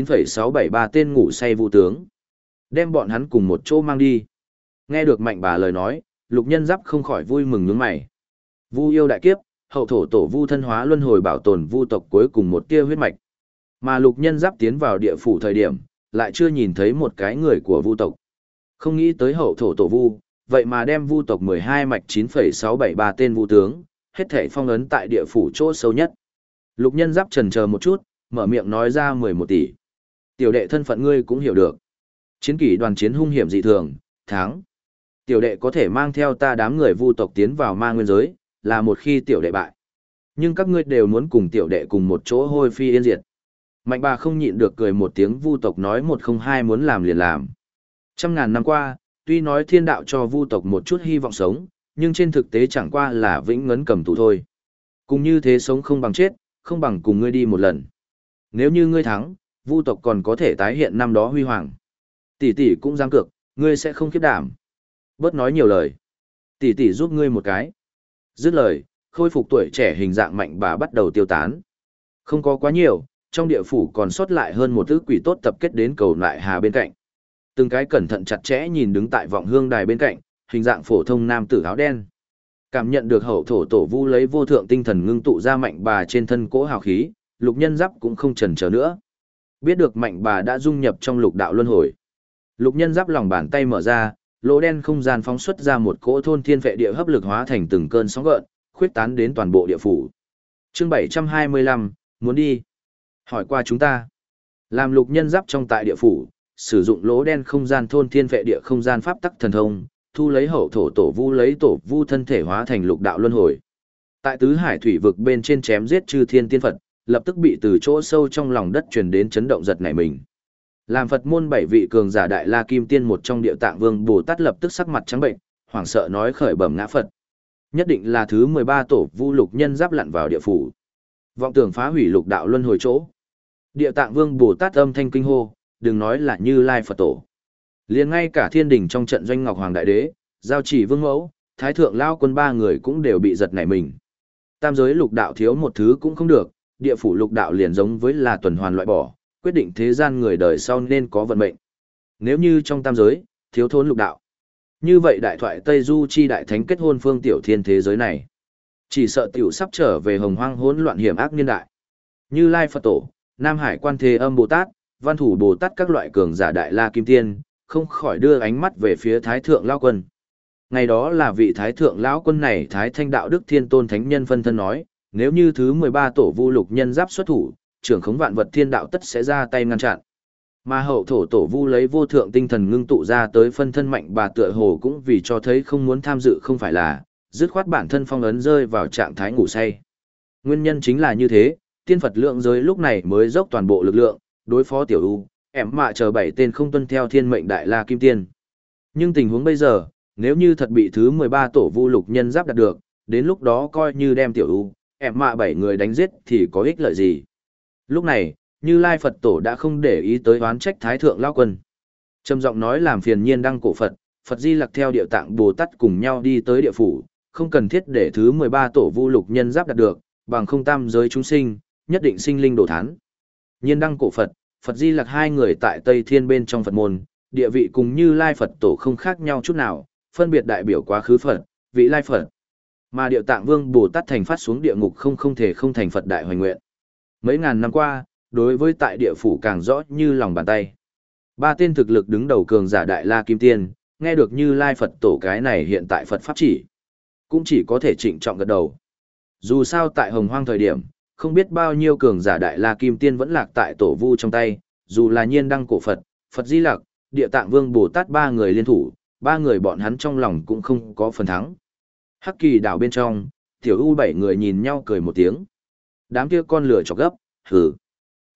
S1: 9,673 tên ngủ say vu tướng. Đem bọn hắn cùng một chỗ mang đi. Nghe được Mạnh Bà lời nói, Lục Nhân Giáp không khỏi vui mừng nhướng mày. Vu yêu đại kiếp, hậu thổ tổ vu thân hóa luân hồi bảo tồn vu tộc cuối cùng một tia huyết mạch. Mà Lục Nhân Giáp tiến vào địa phủ thời điểm, lại chưa nhìn thấy một cái người của vu tộc. Không nghĩ tới hậu thổ tổ vu, vậy mà đem vu tộc 12 mạch 9,673 tên vu tướng, hết thảy phong ấn tại địa phủ chỗ sâu nhất. Lục Nhân Giáp chần chờ một chút, mở miệng nói ra 11 tỷ. Tiểu đệ thân phận ngươi cũng hiểu được. Chiến kỷ đoàn chiến hung hiểm dị thường, thắng. Tiểu đệ có thể mang theo ta đám người vu tộc tiến vào ma nguyên giới, là một khi tiểu đệ bại. Nhưng các ngươi đều muốn cùng tiểu đệ cùng một chỗ hôi phi yên diệt. Mạnh Bà không nhịn được cười một tiếng, vu tộc nói 102 muốn làm liền làm. Trăm ngàn năm qua, tuy nói thiên đạo cho vu tộc một chút hy vọng sống, nhưng trên thực tế chẳng qua là vĩnh ngấn cầm tù thôi. Cùng như thế sống không bằng chết, không bằng cùng ngươi đi một lần. Nếu như ngươi thắng, vu tộc còn có thể tái hiện năm đó huy hoàng. Tỷ tỷ cũng dám cược, ngươi sẽ không khiếp đảm. Bớt nói nhiều lời. Tỷ tỷ giúp ngươi một cái. Dứt lời, khôi phục tuổi trẻ hình dạng Mạnh Bà bắt đầu tiêu tán. Không có quá nhiều, trong địa phủ còn sót lại hơn một thứ quỷ tốt tập kết đến cầu lại hà bên cạnh. Từng cái cẩn thận chặt chẽ nhìn đứng tại vọng hương đài bên cạnh, hình dạng phổ thông nam tử áo đen. Cảm nhận được hậu thổ tổ vu lấy vô thượng tinh thần ngưng tụ ra Mạnh Bà trên thân cỗ hào khí, Lục Nhân Giáp cũng không chần chờ nữa. Biết được Mạnh Bà đã dung nhập trong lục đạo luân hồi. Lục Nhân Giáp lòng bàn tay mở ra, lỗ đen không gian phóng xuất ra một cỗ thôn thiên vệ địa hấp lực hóa thành từng cơn sóng gợn, khuyết tán đến toàn bộ địa phủ. Chương 725, muốn đi. Hỏi qua chúng ta. Làm Lục Nhân Giáp trong tại địa phủ, sử dụng lỗ đen không gian thôn thiên vệ địa không gian pháp tắc thần thông, thu lấy hậu thổ tổ vu lấy tổ vu thân thể hóa thành lục đạo luân hồi. Tại tứ hải thủy vực bên trên chém giết chư thiên tiên Phật, lập tức bị từ chỗ sâu trong lòng đất truyền đến chấn động giật nảy mình. Làm Phật môn 7 vị cường giả Đại La Kim Tiên một trong Địa Tạng Vương Bồ Tát lập tức sắc mặt trắng bệnh, hoảng sợ nói khởi bẩm ngã Phật. Nhất định là thứ 13 tổ vu Lục Nhân Giáp lặn vào địa phủ. Vọng tưởng phá hủy lục đạo luân hồi chỗ. Địa Tạng Vương Bồ Tát âm thanh kinh hô, đừng nói là Như Lai Phật tổ. Liền ngay cả thiên đình trong trận doanh Ngọc Hoàng Đại Đế, Giao Chỉ Vương Mẫu, Thái Thượng Lao Quân ba người cũng đều bị giật nảy mình. Tam giới lục đạo thiếu một thứ cũng không được, địa phủ lục đạo liền giống với là tuần hoàn loại bỏ, quyết định thế gian người đời sau nên có vận mệnh. Nếu như trong tam giới, thiếu thốn lục đạo. Như vậy đại thoại Tây Du chi đại thánh kết hôn phương tiểu thiên thế giới này. Chỉ sợ tiểu sắp trở về hồng hoang hỗn loạn hiểm ác niên đại. Như Lai Phật tổ, Nam Hải Quan Thế Âm Bồ Tát, Văn Thủ Bồ Tát các loại cường giả Đại La Kim Tiên, không khỏi đưa ánh mắt về phía Thái Thượng Lão Quân. Ngày đó là vị Thái Thượng Lão Quân này Thái Thanh Đạo Đức Thiên Tôn Thánh Nhân phân thân nói, nếu như thứ 13 tổ vu Lục Nhân Giáp xuất thủ, trưởng khống vạn vật thiên đạo tất sẽ ra tay ngăn chặn. Mà hậu thổ tổ vu lấy vô thượng tinh thần ngưng tụ ra tới phân thân Mạnh Bà tựa hồ cũng vì cho thấy không muốn tham dự không phải là, dứt khoát bản thân phong ấn rơi vào trạng thái ngủ say. Nguyên nhân chính là như thế, tiên Phật lượng giới lúc này mới dốc toàn bộ lực lượng, đối phó tiểu u, ẻm mạ chờ 7 tên không tuân theo thiên mệnh Đại La Kim Tiên. Nhưng tình huống bây giờ, nếu như thật bị thứ 13 tổ vu Lục Nhân Giáp đạt được, đến lúc đó coi như đem tiểu u, ẻm mạ 7 người đánh giết thì có ích lợi gì. Lúc này, Như Lai Phật tổ đã không để ý tới oán trách Thái Thượng Lão Quân. Trầm giọng nói làm phiền nhiên đăng cổ Phật, Phật Di Lặc theo Địa Tạng Bồ Tát cùng nhau đi tới địa phủ, không cần thiết để thứ 13 tổ vu Lục Nhân Giáp đạt được, bằng không tam giới chúng sinh, nhất định sinh linh đổ thán. Nhiên đăng cổ Phật, Phật Di Lặc hai người tại Tây Thiên bên trong Phật môn, địa vị cùng Như Lai Phật tổ không khác nhau chút nào, phân biệt đại biểu quá khứ Phật, vị Lai Phật. Mà Địa Tạng Vương Bồ Tát thành phát xuống địa ngục không thể không thành Phật đại hoành nguyện. Mấy ngàn năm qua, đối với tại địa phủ càng rõ như lòng bàn tay. Ba tên thực lực đứng đầu cường giả Đại La Kim Tiên, nghe được Như Lai Phật tổ cái này hiện tại Phật pháp chỉ, cũng chỉ có thể trịnh trọng gật đầu. Dù sao tại Hồng Hoang thời điểm, không biết bao nhiêu cường giả Đại La Kim Tiên vẫn lạc tại tổ vu trong tay, dù là nhiên đăng cổ Phật, Phật Di Lặc, Địa Tạng Vương Bồ Tát ba người liên thủ, ba người bọn hắn trong lòng cũng không có phần thắng. Hắc Kỳ đảo bên trong, tiểu u 7 người nhìn nhau cười một tiếng. Đám kia con lửa chọc gấp, hừ.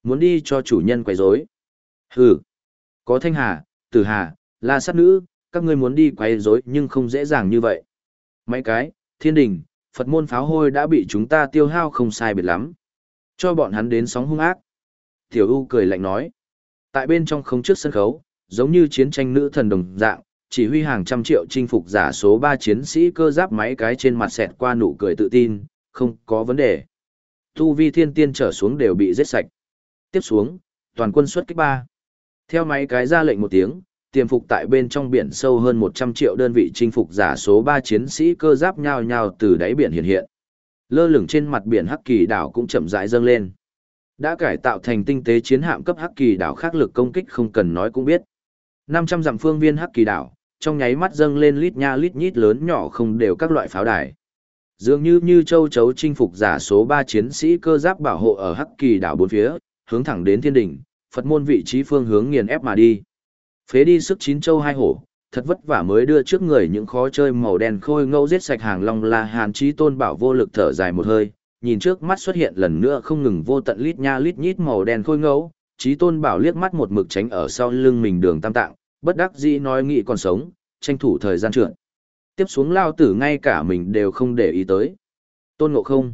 S1: Muốn đi cho chủ nhân quấy rối. Hừ, có Thanh Hà, Tử Hà, La Sát Nữ, các ngươi muốn đi quấy rối nhưng không dễ dàng như vậy. Mấy cái, Thiên Đình, Phật môn pháo hôi đã bị chúng ta tiêu hao không sai biệt lắm. Cho bọn hắn đến sóng hung ác. Tiểu U cười lạnh nói. Tại bên trong không trước sân khấu, giống như chiến tranh nữ thần đồng dạng, chỉ huy hàng trăm triệu chinh phục giả số 3 chiến sĩ cơ giáp máy cái trên mặt xẹt qua nụ cười tự tin, không có vấn đề. Tu vi thiên tiên trở xuống đều bị giết sạch. Tiếp xuống, toàn quân xuất kích 3. Theo máy cái ra lệnh một tiếng, tiềm phục tại bên trong biển sâu hơn 100 triệu đơn vị chinh phục giả số 3 chiến sĩ cơ giáp nhao nhao từ đáy biển hiện hiện. Lơ lửng trên mặt biển Hắc Kỳ đảo cũng chậm rãi dâng lên. Đã cải tạo thành tinh tế chiến hạm cấp Hắc Kỳ đảo khác lực công kích không cần nói cũng biết. 500 dặm phương viên Hắc Kỳ đảo, trong nháy mắt dâng lên lít nha lít nhít lớn nhỏ không đều các loại pháo đài. Dường như châu chấu chinh phục giả số 3 chiến sĩ cơ giáp bảo hộ ở Hắc Kỳ đảo bốn phía, hướng thẳng đến Thiên Đỉnh, Phật môn vị trí phương hướng nghiền ép mà đi. Phế đi sức chín châu hai hổ, thật vất vả mới đưa trước người những khó chơi màu đen khôi ngẫu giết sạch hàng long la hàn Chí Tôn Bảo vô lực thở dài một hơi, nhìn trước mắt xuất hiện lần nữa không ngừng vô tận lít nha lít nhít màu đen khôi ngẫu, Chí Tôn Bảo liếc mắt một mực tránh ở sau lưng mình Đường Tam Tạng, bất đắc dĩ nói nghĩ còn sống, tranh thủ thời gian trượt. Tiếp xuống lao tử ngay cả mình đều không để ý tới. Tôn Ngộ Không,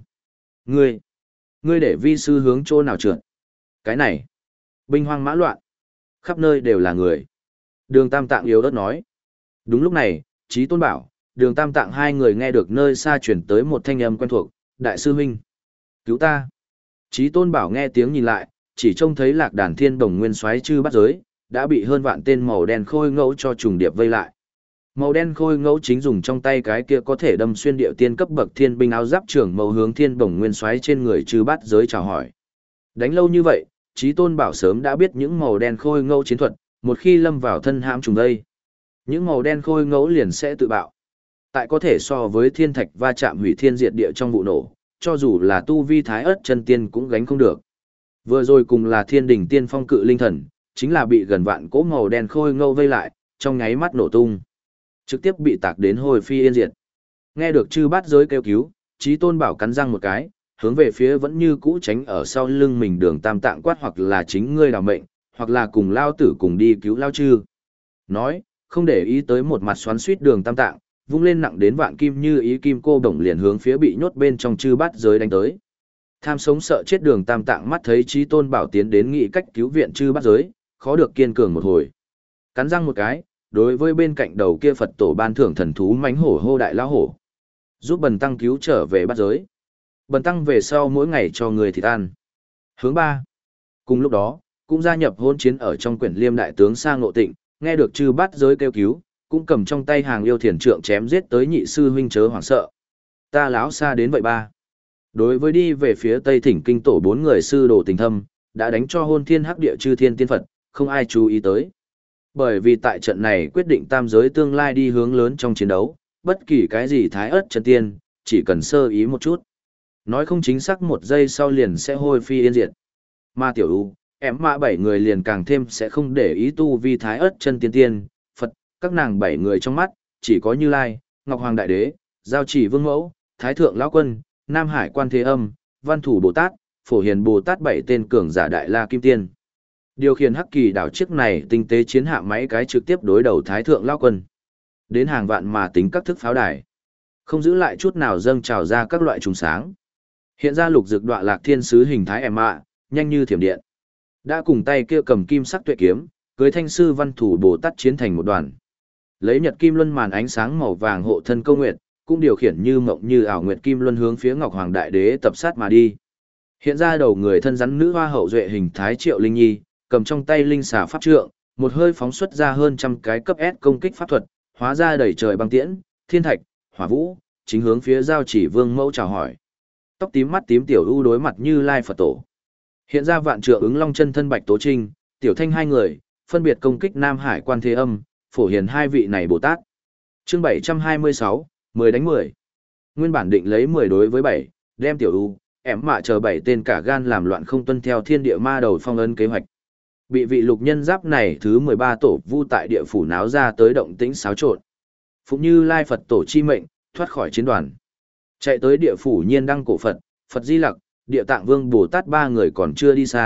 S1: ngươi để vi sư hướng chỗ nào trượt? Cái này, binh hoang mã loạn, khắp nơi đều là người. Đường Tam Tạng yếu ớt nói. Đúng lúc này, Chí Tôn Bảo, Đường Tam Tạng hai người nghe được nơi xa chuyển tới một thanh âm quen thuộc, Đại sư huynh, cứu ta. Chí Tôn Bảo nghe tiếng nhìn lại, chỉ trông thấy Lạc Đàn Thiên Đồng Nguyên Soái chư bắt giới, đã bị hơn vạn tên màu đen khôi ngẫu cho trùng điệp vây lại. Màu đen khôi ngẫu chính dùng trong tay cái kia có thể đâm xuyên điệu tiên cấp bậc thiên binh áo giáp trưởng màu hướng Thiên Đồng Nguyên Soái trên người chư bắt giới chào hỏi. Đánh lâu như vậy, Chí Tôn Bảo sớm đã biết những màu đen khôi ngẫu chiến thuật, một khi lâm vào thân hãm trùng đây, những màu đen khôi ngẫu liền sẽ tự bạo. Tại có thể so với thiên thạch va chạm hủy thiên diệt địa trong vụ nổ, cho dù là tu vi thái ớt chân tiên cũng gánh không được. Vừa rồi cùng là Thiên Đình tiên phong cự linh thần, chính là bị gần vạn cỗ màu đen khôi ngẫu vây lại, trong nháy mắt nổ tung, trực tiếp bị tạc đến hồi phi yên diệt. Nghe được chư bát giới kêu cứu, Chí Tôn Bảo cắn răng một cái, hướng về phía vẫn như cũ tránh ở sau lưng mình Đường Tam Tạng quát, hoặc là chính ngươi đào mệnh, hoặc là cùng lao tử cùng đi cứu lao chư. Nói, không để ý tới một mặt xoắn suýt Đường Tam Tạng, vung lên nặng đến vạn kim như ý kim cô đồng liền hướng phía bị nhốt bên trong chư bát giới đánh tới. Tham sống sợ chết Đường Tam Tạng mắt thấy Chí Tôn Bảo tiến đến nghị cách cứu viện chư bát giới, khó được kiên cường một hồi. Cắn răng một cái, đối với bên cạnh đầu kia Phật tổ ban thưởng thần thú mãnh hổ hô đại lão hổ, giúp Bần Tăng cứu trở về bát giới. Bần Tăng về sau mỗi ngày cho người thịt ăn. Hướng 3. Cùng lúc đó, cũng gia nhập hôn chiến ở trong quyển Liêm đại tướng Sa Ngộ Tịnh, nghe được chư bát giới kêu cứu, cũng cầm trong tay hàng yêu thiền trượng chém giết tới nhị sư huynh chớ hoảng sợ. Ta láo xa đến vậy 3. Đối với đi về phía Tây Thỉnh Kinh tổ 4 người sư đồ tình thâm, đã đánh cho hôn thiên hắc địa chư thiên tiên Phật, không ai chú ý tới. Bởi vì tại trận này quyết định tam giới tương lai đi hướng lớn trong chiến đấu, bất kỳ cái gì thái ớt chân tiên, chỉ cần sơ ý một chút. Nói không chính xác một giây sau liền sẽ hôi phi yên diệt. Mà tiểu U, em mã 7 người liền càng thêm sẽ không để ý tu vi thái ớt chân tiên tiên, Phật, các nàng 7 người trong mắt, chỉ có Như Lai, Ngọc Hoàng Đại Đế, Giao Chỉ Vương Mẫu, Thái Thượng Lão Quân, Nam Hải Quan Thế Âm, Văn Thủ Bồ Tát, Phổ Hiền Bồ Tát 7 tên cường giả Đại La Kim Tiên. Điều khiển Hắc Kỳ đảo chiếc này tinh tế chiến hạm máy cái trực tiếp đối đầu Thái Thượng Lão Quân. Đến hàng vạn mà tính các thức pháo đài. Không giữ lại chút nào dâng trào ra các loại trùng sáng. Hiện ra lục dực đọa lạc thiên sứ hình thái em mạ, nhanh như thiểm điện. Đã cùng tay kia cầm kim sắc tuệ kiếm, cưới thanh sư Văn Thủ Bồ Tát chiến thành một đoàn. Lấy nhật kim luân màn ánh sáng màu vàng hộ thân câu nguyệt, cũng điều khiển như mộng như ảo nguyệt kim luân hướng phía Ngọc Hoàng Đại Đế tập sát mà đi. Hiện ra đầu người thân rắn nữ hoa hậu duệ hình thái Triệu Linh Nhi, cầm trong tay linh xà pháp trượng, một hơi phóng xuất ra hơn trăm cái cấp S công kích pháp thuật, hóa ra đầy trời băng tiễn, thiên thạch, hỏa vũ, chính hướng phía Giao Chỉ Vương Mẫu chào hỏi. Tóc tím mắt tím tiểu U đối mặt Như Lai Phật tổ. Hiện ra vạn trượng ứng long chân thân Bạch Tố Trinh, tiểu thanh hai người, phân biệt công kích Nam Hải Quan Thế Âm, Phổ Hiền hai vị này Bồ Tát. Chương 726, 10 đánh 10. Nguyên bản định lấy 10 đối với 7, đem tiểu U, ẻm mạ chờ 7 tên cả gan làm loạn không tuân theo thiên địa ma đầu phong ấn kế hoạch. Bị vị lục nhân giáp này thứ 13 tổ vu tại địa phủ náo ra tới động tĩnh xáo trộn. Phụng Như Lai Phật tổ chi mệnh, thoát khỏi chiến đoàn. Chạy tới địa phủ Nhiên Đăng cổ Phật, Phật Di Lặc, Địa Tạng Vương Bồ Tát ba người còn chưa đi xa,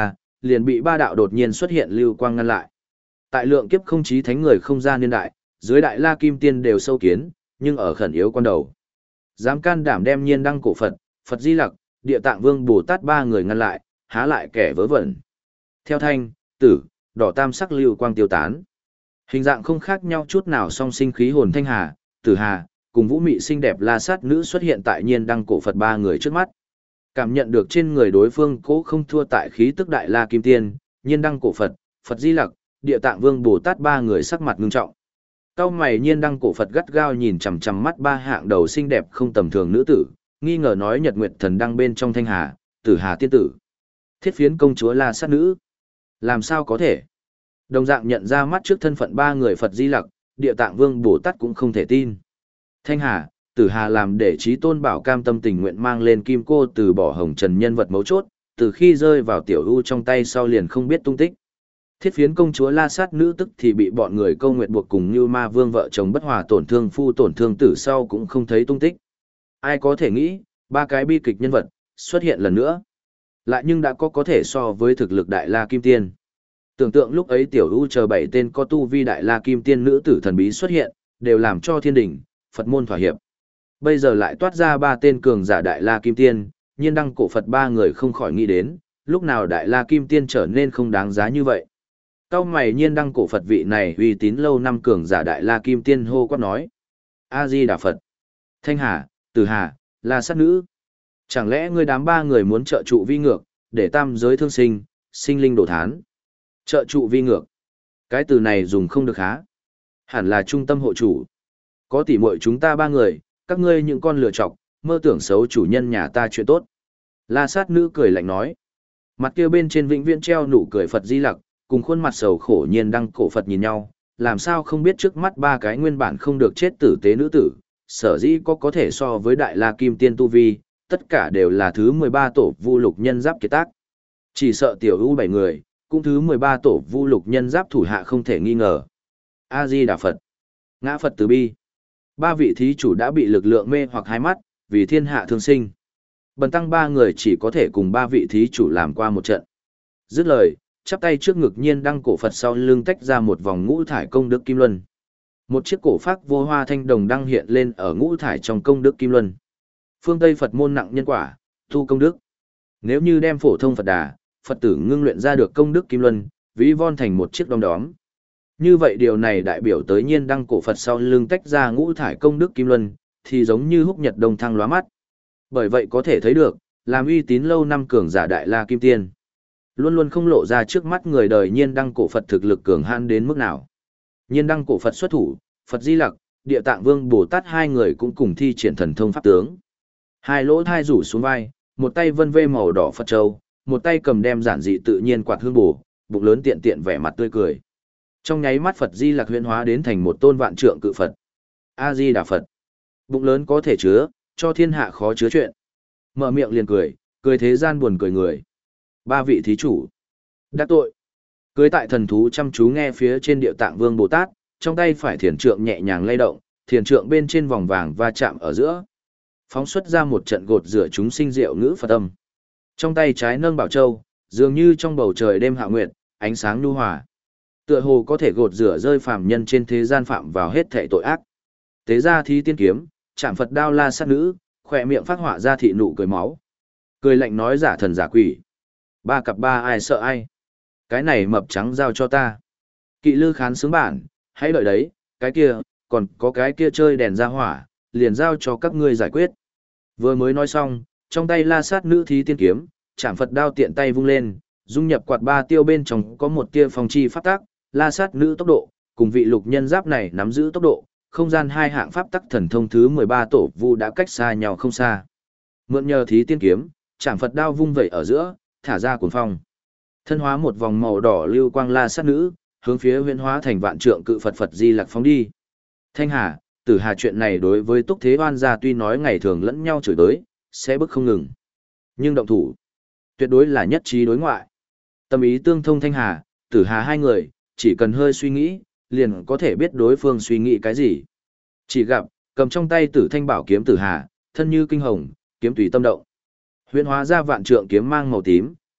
S1: liền bị ba đạo đột nhiên xuất hiện lưu quang ngăn lại. Tại lượng kiếp không chí thánh người không gian niên đại, dưới đại la kim tiên đều sâu kiến, nhưng ở khẩn yếu quan đầu. Dám can đảm đem nhiên đăng cổ Phật, Phật Di Lặc, Địa Tạng Vương Bồ Tát ba người ngăn lại, há lại kẻ vớ vẩn. Theo thanh, tử, đỏ tam sắc lưu quang tiêu tán. Hình dạng không khác nhau chút nào, song sinh khí hồn thanh hà, tử hà, cùng vũ mị xinh đẹp la sát nữ xuất hiện tại nhiên đăng cổ Phật ba người trước mắt. Cảm nhận được trên người đối phương cố không thua tại khí tức đại la kim tiên, nhiên đăng cổ Phật, Phật Di Lặc, Địa Tạng Vương Bồ Tát ba người sắc mặt ngưng trọng. Cao mày nhiên đăng cổ Phật gắt gao nhìn chằm chằm mắt ba hạng đầu xinh đẹp không tầm thường nữ tử, nghi ngờ nói Nhật Nguyệt Thần đăng bên trong thanh hà, tử hà tiên tử. Thiết phiến công chúa la sát nữ. Làm sao có thể? Đồng dạng nhận ra mắt trước thân phận ba người Phật Di Lặc, Địa Tạng Vương Bồ Tát cũng không thể tin. Thanh hà, tử hà làm để Chí Tôn Bảo cam tâm tình nguyện mang lên kim cô từ bỏ hồng trần nhân vật mấu chốt, từ khi rơi vào tiểu u trong tay sau liền không biết tung tích. Thiết phiến công chúa la sát nữ tức thì bị bọn người câu nguyệt buộc cùng như ma vương vợ chồng bất hòa tổn thương phu tổn thương tử sau cũng không thấy tung tích. Ai có thể nghĩ, ba cái bi kịch nhân vật, xuất hiện lần nữa. Lại nhưng đã có thể so với thực lực đại la kim tiên. Tưởng tượng lúc ấy tiểu u chờ 7 tên có tu vi đại la kim tiên nữ tử thần bí xuất hiện, đều làm cho thiên đình, Phật môn thỏa hiệp. Bây giờ lại toát ra ba tên cường giả đại la kim tiên, nhiên đăng cổ Phật ba người không khỏi nghĩ đến, lúc nào đại la kim tiên trở nên không đáng giá như vậy. Cao mày nhiên đăng cổ Phật vị này uy tín lâu năm cường giả đại la kim tiên hô quát nói. A-di-đà Phật. Thanh hà, tử hà, la sát nữ. Chẳng lẽ ngươi đám ba người muốn trợ trụ vi ngược, để tam giới thương sinh, sinh linh đổ thán. Trợ trụ vi ngược. Cái từ này dùng không được há. Hẳn là trung tâm hộ chủ. Có tỉ muội chúng ta ba người, các ngươi những con lừa chọc, mơ tưởng xấu chủ nhân nhà ta chuyện tốt. La sát nữ cười lạnh nói. Mặt kia bên trên vĩnh viễn treo nụ cười Phật Di Lặc, cùng khuôn mặt sầu khổ nhiên đăng cổ Phật nhìn nhau, làm sao không biết trước mắt ba cái nguyên bản không được chết tử tế nữ tử, sở dĩ có thể so với đại la kim tiên tu vi, tất cả đều là thứ 13 tổ vu lục nhân giáp kiệt tác. Chỉ sợ tiểu u 7 người, cũng thứ 13 tổ vu lục nhân giáp thủ hạ không thể nghi ngờ. A-di-đà Phật. Ngã Phật từ bi. Ba vị thí chủ đã bị lực lượng mê hoặc hai mắt, vì thiên hạ thương sinh. Bần tăng ba người chỉ có thể cùng ba vị thí chủ làm qua một trận. Dứt lời, chắp tay trước ngực nhiên đăng cổ Phật sau lưng tách ra một vòng ngũ thải công đức kim luân. Một chiếc cổ phác vô hoa thanh đồng đăng hiện lên ở ngũ thải trong công đức kim luân. Phương Tây Phật môn nặng nhân quả, tu công đức. Nếu như đem phổ thông Phật đà, Phật tử ngưng luyện ra được công đức kim luân, ví von thành một chiếc đom đóm. Như vậy điều này đại biểu tới nhiên đăng cổ Phật sau lưng tách ra ngũ thải công đức kim luân, thì giống như húc nhật đông thăng lóa mắt. Bởi vậy có thể thấy được, làm uy tín lâu năm cường giả đại la kim tiên. Luôn luôn không lộ ra trước mắt người đời nhiên đăng cổ Phật thực lực cường hãn đến mức nào. Nhiên đăng cổ Phật xuất thủ, Phật Di Lặc, Địa Tạng Vương Bồ Tát hai người cũng cùng thi triển thần thông pháp tướng. Hai lỗ thai rủ xuống vai, một tay vân vê màu đỏ Phật châu, một tay cầm đem giản dị tự nhiên quạt hương bổ, bụng lớn tiện tiện vẻ mặt tươi cười. Trong nháy mắt Phật Di Lặc huyễn hóa đến thành một tôn vạn trượng cự Phật. A-di-đà Phật. Bụng lớn có thể chứa, cho thiên hạ khó chứa chuyện. Mở miệng liền cười, cười thế gian buồn cười người. Ba vị thí chủ. Đắc tội. Cưới tại thần thú chăm chú nghe phía trên Địa Tạng Vương Bồ Tát, trong tay phải thiền trượng nhẹ nhàng lay động, thiền trượng bên trên vòng vàng va chạm ở giữa. Phóng xuất ra một trận gột rửa chúng sinh diệu ngữ Phật âm. Trong tay trái nâng bảo châu, dường như trong bầu trời đêm hạ nguyệt, ánh sáng nhu hòa. Tựa hồ có thể gột rửa rơi phàm nhân trên thế gian phạm vào hết thảy tội ác. Tế ra thí tiên kiếm, chạm Phật đao la sát nữ, khỏe miệng phát họa ra thị nụ cười máu. Cười lạnh nói giả thần giả quỷ. Ba cặp ba ai sợ ai. Cái này mập trắng giao cho ta. Kỵ lư khán sướng bản, hãy đợi đấy, cái kia, còn có cái kia chơi đèn ra hỏa, liền giao cho các ngươi giải quyết. Vừa mới nói xong, trong tay la sát nữ thí tiên kiếm, chạm Phật đao tiện tay vung lên, dung nhập quạt ba tiêu bên trong có một tia phong chi pháp tác, la sát nữ tốc độ, cùng vị lục nhân giáp này nắm giữ tốc độ, không gian hai hạng pháp tắc thần thông thứ 13 tổ vu đã cách xa nhau không xa. Mượn nhờ thí tiên kiếm, chạm Phật đao vung vẩy ở giữa, thả ra cuồng phong. Thân hóa một vòng màu đỏ lưu quang la sát nữ, hướng phía huyễn hóa thành vạn trượng cự Phật Phật Di Lặc phóng đi. Thanh hà, tử hà chuyện này đối với Túc Thế Oan gia tuy nói ngày thường lẫn nhau chửi tới, sẽ bức không ngừng. Nhưng động thủ, tuyệt đối là nhất trí đối ngoại. Tâm ý tương thông thanh hà, tử hà hai người, chỉ cần hơi suy nghĩ, liền có thể biết đối phương suy nghĩ cái gì. Chỉ gặp, cầm trong tay tử thanh bảo kiếm tử hà, thân như kinh hồng, kiếm tùy tâm động. Huyễn hóa ra vạn trượng kiếm mang màu tím,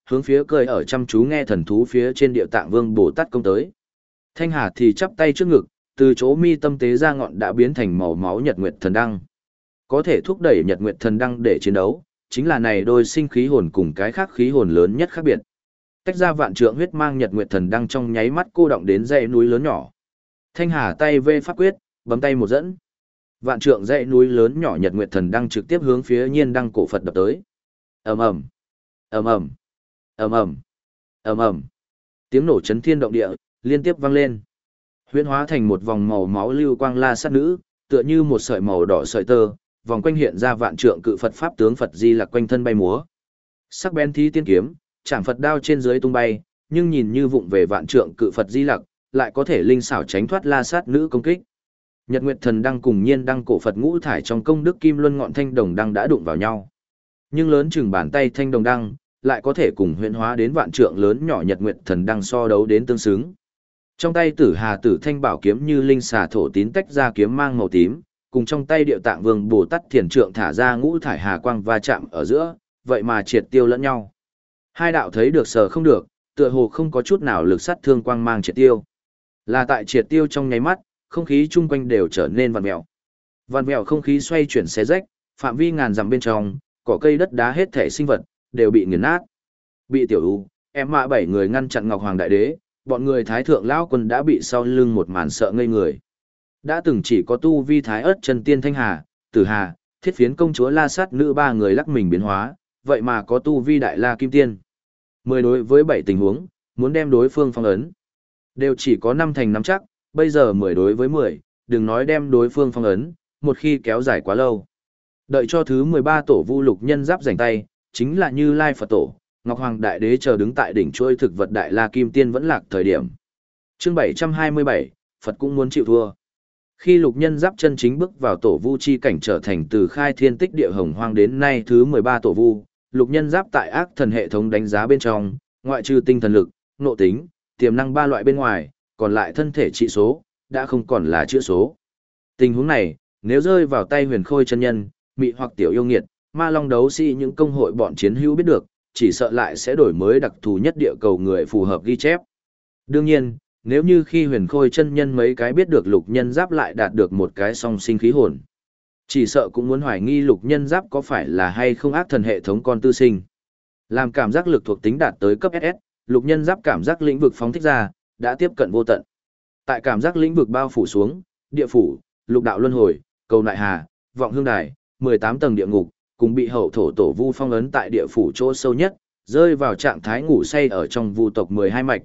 S1: hướng phía cười ở chăm chú nghe thần thú phía trên Địa Tạng Vương Bồ Tát công tới. Thanh Hà thì chắp tay trước ngực, từ chỗ mi tâm tế ra ngọn đã biến thành màu máu Nhật Nguyệt Thần Đăng. Có thể thúc đẩy Nhật Nguyệt Thần Đăng để chiến đấu, chính là này đôi sinh khí hồn cùng cái khác khí hồn lớn nhất khác biệt. Tách ra vạn trượng huyết mang Nhật Nguyệt Thần Đăng trong nháy mắt cô động đến dãy núi lớn nhỏ. Thanh Hà tay vê pháp quyết, bấm tay một dẫn. Vạn trượng dãy núi lớn nhỏ Nhật Nguyệt Thần Đăng trực tiếp hướng phía Nhiên Đăng cổ Phật đập tới. Ầm ầm, ầm ầm, ầm ầm, ầm ầm. Tiếng nổ chấn thiên động địa liên tiếp vang lên. Huyễn hóa thành một vòng màu máu lưu quang la sát nữ, tựa như một sợi màu đỏ sợi tơ, vòng quanh hiện ra vạn trượng cự Phật pháp tướng Phật Di Lặc quanh thân bay múa. Sắc bén thí tiên kiếm, chạm Phật đao trên dưới tung bay, nhưng nhìn như vụng về vạn trượng cự Phật Di Lặc, lại có thể linh xảo tránh thoát la sát nữ công kích. Nhật Nguyệt Thần Đăng cùng Nhiên Đăng cổ Phật ngũ thải trong công đức kim luân ngọn thanh đồng đăng đã đụng vào nhau. Nhưng lớn chừng bàn tay thanh đồng đăng, lại có thể cùng huyễn hóa đến vạn trượng lớn nhỏ Nhật Nguyệt Thần Đăng so đấu đến tương xứng. Trong tay Tử Hà Tử Thanh bảo kiếm như linh xà thổ tín tách ra kiếm mang màu tím, cùng trong tay Địa Tạng Vương Bồ Tát thiền trượng thả ra ngũ thải hà quang va chạm ở giữa, vậy mà triệt tiêu lẫn nhau. Hai đạo thấy được sờ không được, tựa hồ không có chút nào lực sát thương quang mang triệt tiêu. Là tại triệt tiêu trong nháy mắt, không khí chung quanh đều trở nên vặn vẹo. Vặn vẹo không khí xoay chuyển xé rách, phạm vi ngàn dặm bên trong, cỏ cây đất đá hết thể sinh vật đều bị nghiền nát. Bị Tiểu U, em mạ 7 người ngăn chặn Ngọc Hoàng Đại Đế, bọn người Thái Thượng Lão Quân đã bị sau lưng một màn sợ ngây người. Đã từng chỉ có tu vi Thái Ất Chân Tiên Thanh Hà, Tử Hà, Thiết Phiến công chúa La Sát nữ 3 người lắc mình biến hóa, vậy mà có tu vi Đại La Kim Tiên. 10 đối với 7 tình huống, muốn đem đối phương phong ấn, đều chỉ có 5 thành 5 chắc, bây giờ 10 đối với 10, đừng nói đem đối phương phong ấn, một khi kéo dài quá lâu. Đợi cho thứ 13 tổ Vu Lục Nhân Giáp giành tay, chính là Như Lai Phật Tổ, Ngọc Hoàng Đại Đế chờ đứng tại đỉnh chuôi thực vật Đại La Kim Tiên vẫn lạc thời điểm. Chương 727, Phật cũng muốn chịu thua. Khi Lục Nhân Giáp chân chính bước vào tổ Vu chi cảnh trở thành từ khai thiên tích địa hồng hoang đến nay thứ 13 tổ Vu, Lục Nhân Giáp tại ác thần hệ thống đánh giá bên trong, ngoại trừ tinh thần lực, nộ tính, tiềm năng 3 loại bên ngoài, còn lại thân thể trị số, đã không còn là chữa số. Tình huống này, nếu rơi vào tay Huyền Khôi chân nhân, mị hoặc tiểu yêu nghiệt, ma long đấu sĩ những công hội bọn chiến hữu biết được, chỉ sợ lại sẽ đổi mới đặc thù nhất địa cầu người phù hợp ghi chép. Đương nhiên, nếu như khi Huyền Khôi chân nhân mấy cái biết được Lục Nhân Giáp lại đạt được một cái song sinh khí hồn, chỉ sợ cũng muốn hoài nghi Lục Nhân Giáp có phải là hay không ác thần hệ thống con tư sinh. Làm cảm giác lực thuộc tính đạt tới cấp SS, Lục Nhân Giáp cảm giác lĩnh vực phóng thích ra, đã tiếp cận vô tận. Tại cảm giác lĩnh vực bao phủ xuống, địa phủ, lục đạo luân hồi, cầu nại hà, vọng hương đài, 18 tầng địa ngục, cùng bị hậu thổ tổ Vu phong ấn tại địa phủ chỗ sâu nhất, rơi vào trạng thái ngủ say ở trong Vu tộc 12 mạch,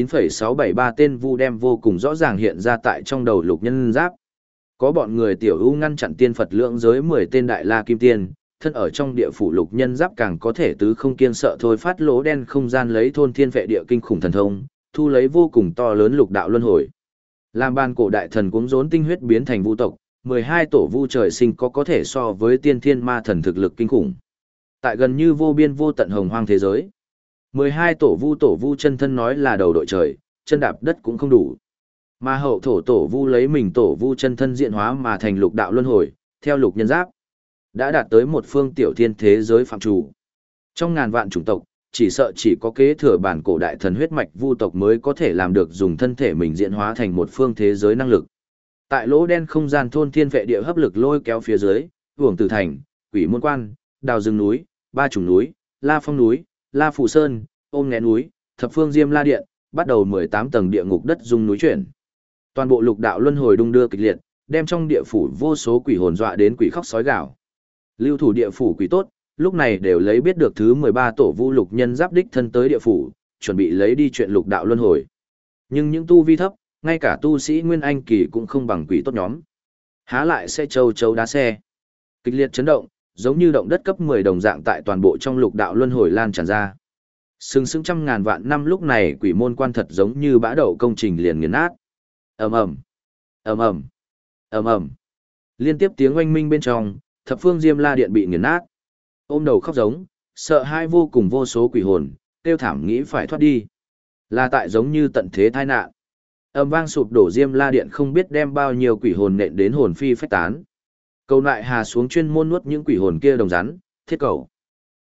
S1: 9,673 tên Vu đem vô cùng rõ ràng hiện ra tại trong đầu Lục Nhân Giáp. Có bọn người tiểu ưu ngăn chặn tiên Phật lượng giới 10 tên Đại La Kim Tiên, thân ở trong địa phủ Lục Nhân Giáp càng có thể tứ không kiên sợ thôi phát lỗ đen không gian lấy thôn thiên vệ địa kinh khủng thần thông, thu lấy vô cùng to lớn lục đạo luân hồi. Làm ban cổ đại thần cuống rốn tinh huyết biến thành Vu tộc, 12 tổ Vu trời sinh có thể so với tiên thiên ma thần thực lực kinh khủng. Tại gần như vô biên vô tận hồng hoang thế giới, 12 tổ Vu chân thân nói là đầu đội trời, chân đạp đất cũng không đủ. Mà hậu thổ tổ Vu lấy mình tổ Vu chân thân diện hóa mà thành lục đạo luân hồi, theo Lục Nhân Giáp, đã đạt tới một phương tiểu thiên thế giới phạm chủ. Trong ngàn vạn chủng tộc, chỉ sợ chỉ có kế thừa bản cổ đại thần huyết mạch Vu tộc mới có thể làm được dùng thân thể mình diễn hóa thành một phương thế giới năng lực. Tại lỗ đen không gian thôn thiên vệ địa hấp lực lôi kéo phía dưới, Hưởng Tử Thành, Quỷ Môn Quan, Đào Rừng núi, Ba Trùng núi, La Phong núi, La Phù Sơn, Ôm Nghé núi, Thập Phương Diêm La Điện, bắt đầu 18 tầng địa ngục đất rung núi chuyển. Toàn bộ lục đạo luân hồi đung đưa kịch liệt, đem trong địa phủ vô số quỷ hồn dọa đến quỷ khóc sói gào. Lưu thủ địa phủ quỷ tốt, lúc này đều lấy biết được thứ 13 tổ Vu Lục Nhân Giáp đích thân tới địa phủ, chuẩn bị lấy đi chuyện lục đạo luân hồi. Nhưng những tu vi thấp, ngay cả tu sĩ Nguyên Anh kỳ cũng không bằng quỷ tốt nhóm. Há lại sẽ châu chấu đá xe. Kịch liệt chấn động, giống như động đất cấp 10 đồng dạng tại toàn bộ trong lục đạo luân hồi lan tràn ra. Sừng sững trăm ngàn vạn năm lúc này Quỷ Môn Quan thật giống như bã đậu công trình liền nghiền nát. Ầm ầm, ầm ầm, ầm ầm. Liên tiếp tiếng oanh minh bên trong, Thập Phương Diêm La Điện bị nghiền nát. Ôm đầu khóc giống, sợ hai vô cùng vô số quỷ hồn, tiêu thảm nghĩ phải thoát đi. Là tại giống như tận thế tai nạn. Âm vang sụp đổ Diêm La Điện không biết đem bao nhiêu quỷ hồn nện đến hồn phi phách tán. Cầu nại hà xuống chuyên môn nuốt những quỷ hồn kia đồng rắn, thiết cầu.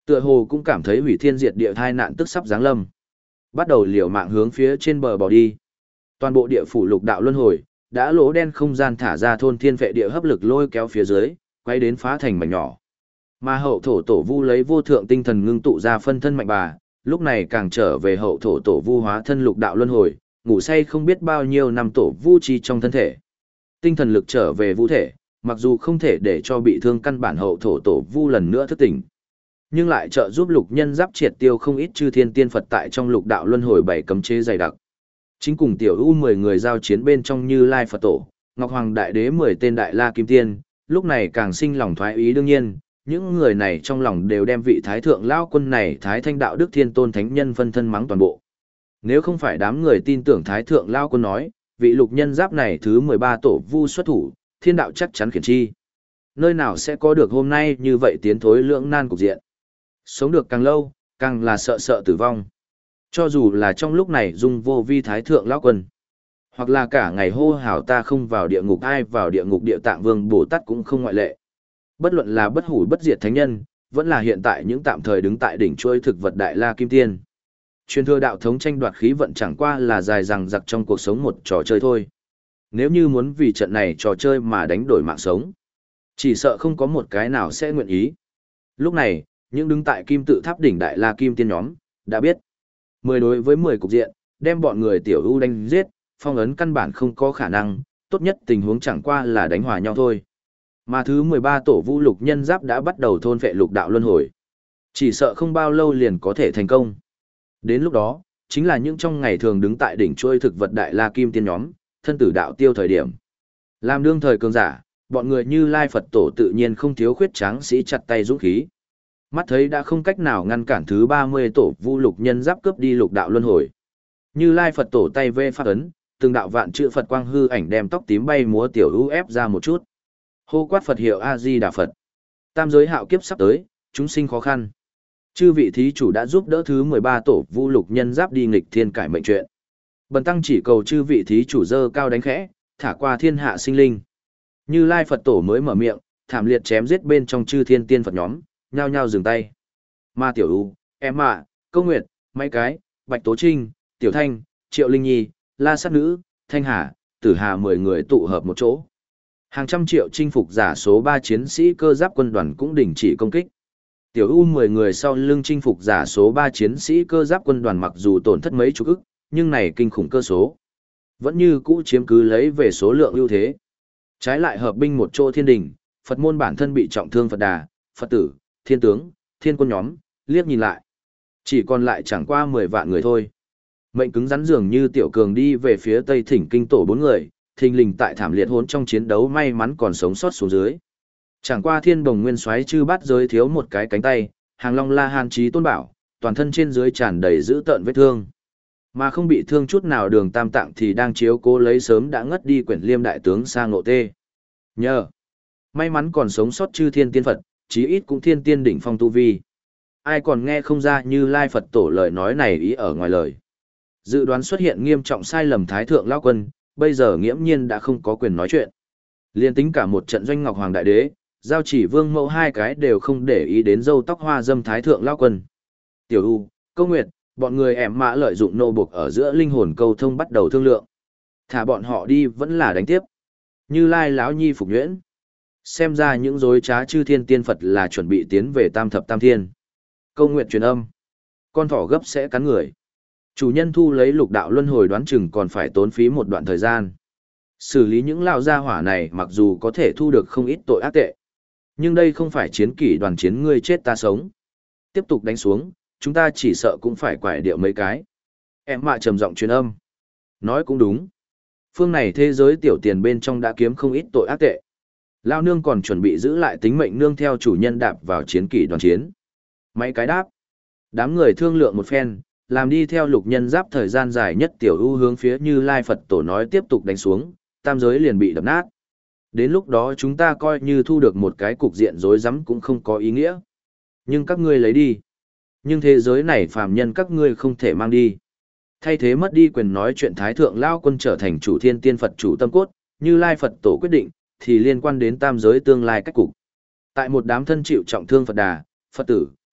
S1: Tựa hồ cũng cảm thấy hủy thiên diệt địa tai nạn tức sắp giáng lâm. Bắt đầu liều mạng hướng phía trên bờ bỏ đi. Toàn bộ địa phủ lục đạo luân hồi, đã lỗ đen không gian thả ra thôn thiên vệ địa hấp lực lôi kéo phía dưới, quay đến phá thành mảnh nhỏ. Mà hậu thổ tổ vu lấy vô thượng tinh thần ngưng tụ ra phân thân mạnh bà, lúc này càng trở về hậu thổ tổ vu hóa thân lục đạo luân hồi, ngủ say không biết bao nhiêu năm tổ vu chi trong thân thể. Tinh thần lực trở về vũ thể, mặc dù không thể để cho bị thương căn bản hậu thổ tổ vu lần nữa thức tỉnh, nhưng lại trợ giúp lục nhân giáp triệt tiêu không ít chư thiên tiên Phật tại trong lục đạo luân hồi bảy cấm chế dày đặc. Chính cùng tiểu u 10 người giao chiến bên trong Như Lai Phật Tổ, Ngọc Hoàng Đại Đế 10 tên Đại La Kim Tiên, lúc này càng sinh lòng thoái ý đương nhiên, những người này trong lòng đều đem vị Thái Thượng Lao Quân này Thái Thanh Đạo Đức Thiên Tôn Thánh Nhân phân thân mắng toàn bộ. Nếu không phải đám người tin tưởng Thái Thượng Lao Quân nói, vị lục nhân giáp này thứ 13 tổ vu xuất thủ, thiên đạo chắc chắn khiển chi. Nơi nào sẽ có được hôm nay như vậy tiến thối lưỡng nan cục diện. Sống được càng lâu, càng là sợ tử vong. Cho dù là trong lúc này dung vô vi Thái Thượng Lão Quân, hoặc là cả ngày hô hào ta không vào địa ngục ai vào địa ngục địa tạng vương Bồ Tát cũng không ngoại lệ. Bất luận là bất hủ bất diệt thánh nhân, vẫn là hiện tại những tạm thời đứng tại đỉnh chuôi thực vật Đại La Kim Tiên. Truyền thừa đạo thống tranh đoạt khí vận chẳng qua là dài dằng dặc trong cuộc sống một trò chơi thôi. Nếu như muốn vì trận này trò chơi mà đánh đổi mạng sống, chỉ sợ không có một cái nào sẽ nguyện ý. Lúc này, những đứng tại kim tự tháp đỉnh Đại La Kim Tiên nhóm, đã biết. 10 đối với 10 cục diện, đem bọn người tiểu ưu đánh giết, phong ấn căn bản không có khả năng, tốt nhất tình huống chẳng qua là đánh hòa nhau thôi. Mà thứ 13 tổ vu lục nhân giáp đã bắt đầu thôn phệ lục đạo luân hồi. Chỉ sợ không bao lâu liền có thể thành công. Đến lúc đó, chính là những trong ngày thường đứng tại đỉnh chuôi thực vật Đại La Kim Tiên nhóm, thân tử đạo tiêu thời điểm. Làm đương thời cường giả, bọn người Như Lai Phật Tổ tự nhiên không thiếu khuyết tráng sĩ chặt tay dũng khí. Mắt thấy đã không cách nào ngăn cản thứ 30 tổ vu lục nhân giáp cướp đi lục đạo luân hồi. Như Lai Phật Tổ tay vê phát ấn, từng đạo vạn chữ Phật quang hư ảnh đem tóc tím bay múa tiểu ưu ép ra một chút. Hô quát Phật hiệu A Di Đà Phật. Tam giới hạo kiếp sắp tới, chúng sinh khó khăn. Chư vị thí chủ đã giúp đỡ thứ 13 tổ vu lục nhân giáp đi nghịch thiên cải mệnh chuyện. Bần tăng chỉ cầu chư vị thí chủ dơ cao đánh khẽ, thả qua thiên hạ sinh linh. Như Lai Phật Tổ mới mở miệng, thảm liệt chém giết bên trong chư thiên tiên Phật nhóm, nhao nhao dừng tay. Ma Tiểu U, Em Mạ, Câu Nguyệt, Mấy Cái, Bạch Tố Trinh, Tiểu Thanh, Triệu Linh Nhi, La Sát Nữ, Thanh Hà, Tử Hà 10 người tụ hợp một chỗ. Hàng trăm triệu chinh phục giả số 3 chiến sĩ cơ giáp quân đoàn cũng đình chỉ công kích. Tiểu U 10 người sau lưng chinh phục giả số 3 chiến sĩ cơ giáp quân đoàn mặc dù tổn thất mấy chục ức, nhưng này kinh khủng cơ số. Vẫn như cũ chiếm cứ lấy về số lượng ưu thế. Trái lại hợp binh một chỗ thiên đình, Phật môn bản thân bị trọng thương Phật Đà, Phật tử, thiên tướng, thiên quân nhóm, liếc nhìn lại. Chỉ còn lại chẳng qua 10 vạn người thôi. Mệnh cứng rắn dường như Tiểu Cường đi về phía Tây Thỉnh Kinh tổ 4 người, thình lình tại thảm liệt hỗn trong chiến đấu may mắn còn sống sót xuống dưới. Chẳng qua Thiên Bồng Nguyên Soái chư bát giới thiếu một cái cánh tay, Hàng Long La Hán Chí Tôn Bảo, toàn thân trên dưới tràn đầy dữ tợn vết thương. Mà không bị thương chút nào Đường Tam Tạng thì đang chiếu cố lấy sớm đã ngất đi Quyển Liêm đại tướng Sa Ngộ Tê. Nhờ may mắn còn sống sót chư thiên tiên Phật, chí ít cũng thiên tiên đỉnh phong tu vi. Ai còn nghe không ra Như Lai Phật Tổ lời nói này ý ở ngoài lời. Dự đoán xuất hiện nghiêm trọng sai lầm Thái Thượng Lão Quân, bây giờ nghiễm nhiên đã không có quyền nói chuyện. Liên tính cả một trận doanh Ngọc Hoàng Đại Đế, Giao Chỉ Vương Mẫu hai cái đều không để ý đến râu tóc hoa dâm Thái Thượng Lão Quân. Tiểu U, Câu Nguyệt, bọn người ẻm mã lợi dụng nô buộc ở giữa linh hồn câu thông bắt đầu thương lượng. Thả bọn họ đi vẫn là đánh tiếp. Như Lai lão nhi phục nhuyễn. Xem ra những dối trá chư thiên tiên Phật là chuẩn bị tiến về tam thập tam thiên. Câu Nguyệt truyền âm. Con thỏ gấp sẽ cắn người. Chủ nhân thu lấy lục đạo luân hồi đoán chừng còn phải tốn phí một đoạn thời gian. Xử lý những lão gia hỏa này mặc dù có thể thu được không ít tội ác tệ. Nhưng đây không phải chiến kỷ đoàn chiến ngươi chết ta sống. Tiếp tục đánh xuống, chúng ta chỉ sợ cũng phải quải điệu mấy cái. Em mạ trầm giọng truyền âm. Nói cũng đúng. Phương này thế giới tiểu tiền bên trong đã kiếm không ít tội ác tệ. Lao nương còn chuẩn bị giữ lại tính mệnh nương theo chủ nhân đạp vào chiến kỷ đoàn chiến. Mấy cái đáp. Đám người thương lượng một phen, làm đi theo lục nhân giáp thời gian dài nhất tiểu ưu hướng phía Như Lai Phật Tổ nói tiếp tục đánh xuống, tam giới liền bị đập nát. Đến lúc đó chúng ta coi như thu được một cái cục diện rối rắm cũng không có ý nghĩa. Nhưng các ngươi lấy đi. Nhưng thế giới này phàm nhân các ngươi không thể mang đi. Thay thế mất đi quyền nói chuyện Thái Thượng Lao Quân trở thành chủ thiên tiên Phật chủ tâm cốt, Như Lai Phật Tổ quyết định, thì liên quan đến tam giới tương lai cách cục. Tại một đám thân chịu trọng thương Phật Đà, Phật tử,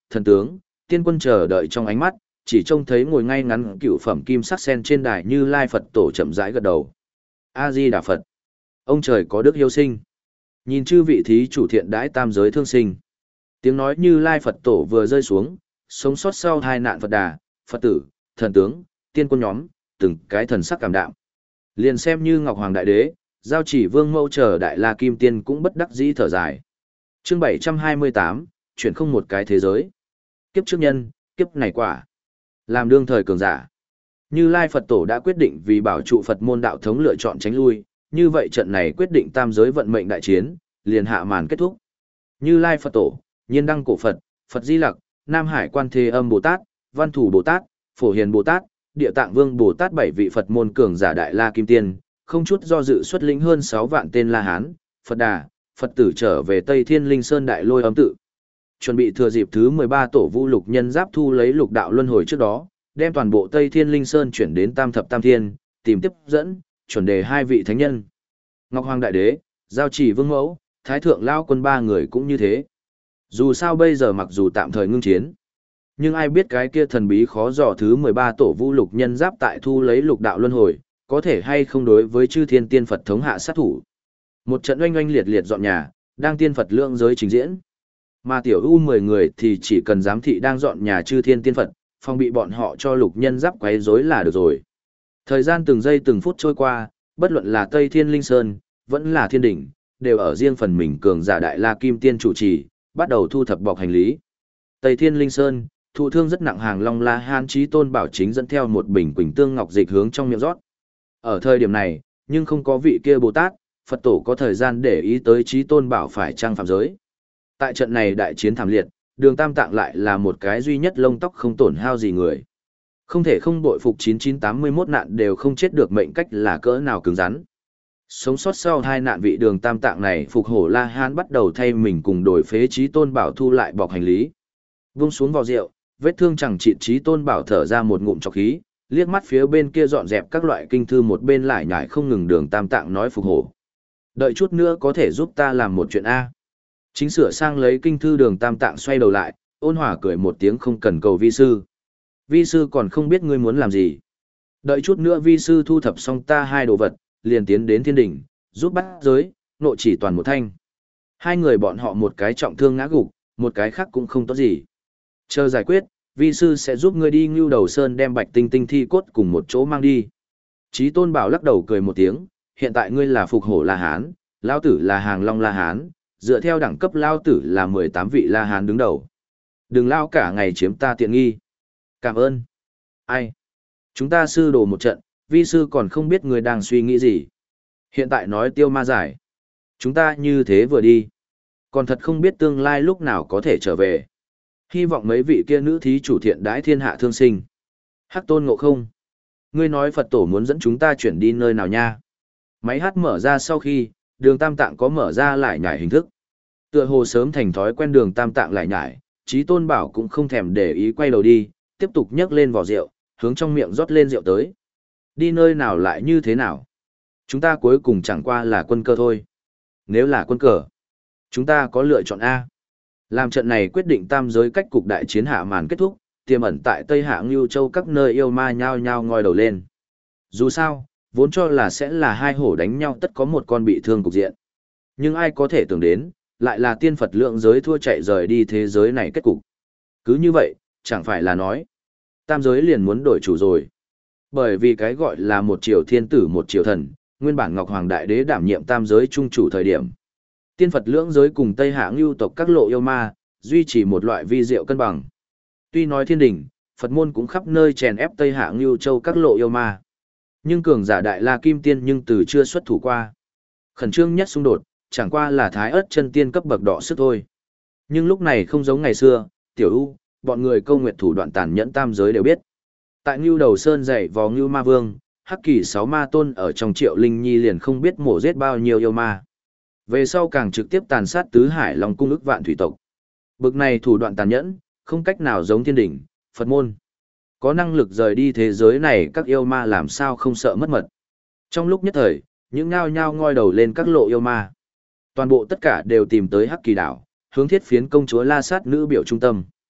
S1: thần tướng, tiên quân chờ đợi trong ánh mắt, chỉ trông thấy ngồi ngay ngắn cựu phẩm kim sắc sen trên đài Như Lai Phật tổ chậm rãi gật đầu. A Di Đà Phật. Ông trời có đức hiếu sinh. Nhìn chư vị thí chủ thiện đãi tam giới thương sinh. Tiếng nói Như Lai Phật tổ vừa rơi xuống, sống sót sau hai nạn Phật Đà, Phật tử, thần tướng, tiên quân nhóm, từng cái thần sắc cảm đạm. Liền xem như Ngọc Hoàng Đại Đế, Giao Chỉ Vương Mẫu chờ Đại La Kim Tiên cũng bất đắc dĩ thở dài. Chương 728, chuyển không một cái thế giới. Kiếp trước nhân, kiếp này quả. Làm đương thời cường giả. Như Lai Phật Tổ đã quyết định vì bảo trụ Phật môn đạo thống lựa chọn tránh lui, như vậy trận này quyết định tam giới vận mệnh đại chiến, liền hạ màn kết thúc. Như Lai Phật Tổ, Nhiên Đăng Cổ Phật, Phật Di Lặc, Nam Hải Quan Thế Âm Bồ Tát, Văn Thủ Bồ Tát, Phổ Hiền Bồ Tát, Địa Tạng Vương Bồ Tát bảy vị Phật môn cường giả Đại La Kim Tiên, không chút do dự xuất lĩnh hơn 6 vạn tên La Hán, Phật Đà, Phật tử trở về Tây Thiên Linh Sơn Đại Lôi Âm tự. Chuẩn bị thừa dịp thứ 13 tổ vu lục nhân giáp thu lấy lục đạo luân hồi trước đó, đem toàn bộ Tây Thiên Linh Sơn chuyển đến Tam Thập Tam Thiên, tìm tiếp dẫn, chuẩn đề hai vị thánh nhân. Ngọc Hoàng Đại Đế, Giao Chỉ Vương Mẫu, Thái Thượng Lao Quân ba người cũng như thế. Dù sao bây giờ mặc dù tạm thời ngưng chiến, nhưng ai biết cái kia thần bí khó dò thứ 13 tổ vu lục nhân giáp tại thu lấy lục đạo luân hồi, có thể hay không đối với chư thiên tiên Phật thống hạ sát thủ. Một trận oanh oanh liệt liệt dọn nhà, đang tiên Phật lượng giới trình diễn. Mà tiểu U 10 người thì chỉ cần giám thị đang dọn nhà chư thiên tiên Phật, phòng bị bọn họ cho lục nhân giáp quấy rối là được rồi. Thời gian từng giây từng phút trôi qua, bất luận là Tây Thiên Linh Sơn, vẫn là thiên đỉnh, đều ở riêng phần mình cường giả Đại La Kim Tiên chủ trì, bắt đầu thu thập bọc hành lý. Tây Thiên Linh Sơn, thụ thương rất nặng Hàng Long La Hán Chí Tôn Bảo chính dẫn theo một bình quỳnh tương ngọc dịch hướng trong miệng rót. Ở thời điểm này, nhưng không có vị kia Bồ Tát, Phật tổ có thời gian để ý tới Chí Tôn Bảo phải trang phạm giới. Tại trận này đại chiến thảm liệt, Đường Tam Tạng lại là một cái duy nhất lông tóc không tổn hao gì người. Không thể không bội phục 9981 nạn đều không chết được mệnh cách là cỡ nào cứng rắn. Sống sót sau hai nạn vị Đường Tam Tạng này, Phục Hổ La Hán bắt đầu thay mình cùng đổi phế Chí Tôn Bảo thu lại bọc hành lý. Vung xuống vò rượu, vết thương chẳng chịt Chí Tôn Bảo thở ra một ngụm trọc khí, liếc mắt phía bên kia dọn dẹp các loại kinh thư một bên lại nhải không ngừng. Đường Tam Tạng nói Phục Hổ, đợi chút nữa có thể giúp ta làm một chuyện A. Chính sửa sang lấy kinh thư Đường Tam Tạng xoay đầu lại, ôn hòa cười một tiếng, không cần cầu vi sư. Vi sư còn không biết ngươi muốn làm gì. Đợi chút nữa vi sư thu thập xong ta hai đồ vật, liền tiến đến thiên đỉnh, giúp bắt giới, nộ chỉ toàn một thanh. Hai người bọn họ một cái trọng thương ngã gục, một cái khác cũng không tốt gì. Chờ giải quyết, vi sư sẽ giúp ngươi đi Ngưu Đầu Sơn đem Bạch Tinh Tinh thi cốt cùng một chỗ mang đi. Chí Tôn Bảo lắc đầu cười một tiếng, hiện tại ngươi là Phục Hổ La Hán, Lao Tử là Hàng Long La Hán, dựa theo đẳng cấp Lao Tử là 18 vị La Hán đứng đầu. Đừng lao cả ngày chiếm ta tiện nghi. Cảm ơn. Ai? Chúng ta sư đồ một trận, vi sư còn không biết người đang suy nghĩ gì. Hiện tại nói tiêu ma giải. Chúng ta như thế vừa đi. Còn thật không biết tương lai lúc nào có thể trở về. Hy vọng mấy vị kia nữ thí chủ thiện đãi thiên hạ thương sinh. Hắc Tôn Ngộ Không. Ngươi nói Phật tổ muốn dẫn chúng ta chuyển đi nơi nào nha? Máy hát mở ra sau khi, Đường Tam Tạng có mở ra lại nhải hình thức. Tựa hồ sớm thành thói quen Đường Tam Tạng lại nhải, Chí Tôn Bảo cũng không thèm để ý quay đầu đi, tiếp tục nhấc lên vò rượu, hướng trong miệng rót lên rượu tới. Đi nơi nào lại như thế nào? Chúng ta cuối cùng chẳng qua là quân cờ thôi. Nếu là quân cờ, chúng ta có lựa chọn A. Làm trận này quyết định tam giới cách cục đại chiến hạ màn kết thúc, tiềm ẩn tại Tây Hạ Ngưu Châu các nơi yêu ma nhao nhao ngoi đầu lên. Dù sao, vốn cho là sẽ là hai hổ đánh nhau tất có một con bị thương cục diện. Nhưng ai có thể tưởng đến, lại là tiên Phật lượng giới thua chạy rời đi thế giới này kết cục. Cứ như vậy, chẳng phải là nói, tam giới liền muốn đổi chủ rồi. Bởi vì cái gọi là một triều thiên tử một triều thần, nguyên bản Ngọc Hoàng Đại Đế đảm nhiệm tam giới trung chủ thời điểm. Tiên Phật lưỡng giới cùng Tây Hạ Ngưu tộc các lộ yêu ma, duy trì một loại vi diệu cân bằng. Tuy nói thiên đình, Phật môn cũng khắp nơi chèn ép Tây Hạ Ngưu châu các lộ yêu ma. Nhưng cường giả Đại La Kim Tiên nhưng từ chưa xuất thủ qua. Khẩn trương nhất xung đột, chẳng qua là Thái Ức chân tiên cấp bậc đỏ sức thôi. Nhưng lúc này không giống ngày xưa, Tiểu U, bọn người Câu Nguyệt thủ đoạn tàn nhẫn tam giới đều biết. Tại Ngưu Đầu Sơn dạy vò Ngưu Ma Vương, Hắc Kỳ 6 ma tôn ở trong Triệu Linh Nhi liền không biết mổ giết bao nhiêu yêu ma. Về sau càng trực tiếp tàn sát tứ hải Long cung ức vạn thủy tộc. Bực này thủ đoạn tàn nhẫn, không cách nào giống thiên đỉnh, Phật môn. Có năng lực rời đi thế giới này các yêu ma làm sao không sợ mất mật. Trong lúc nhất thời, những nhao nhao ngoi đầu lên các lộ yêu ma. Toàn bộ tất cả đều tìm tới Hắc Kỳ đảo, hướng Thiết Phiến công chúa La Sát nữ biểu trung tâm.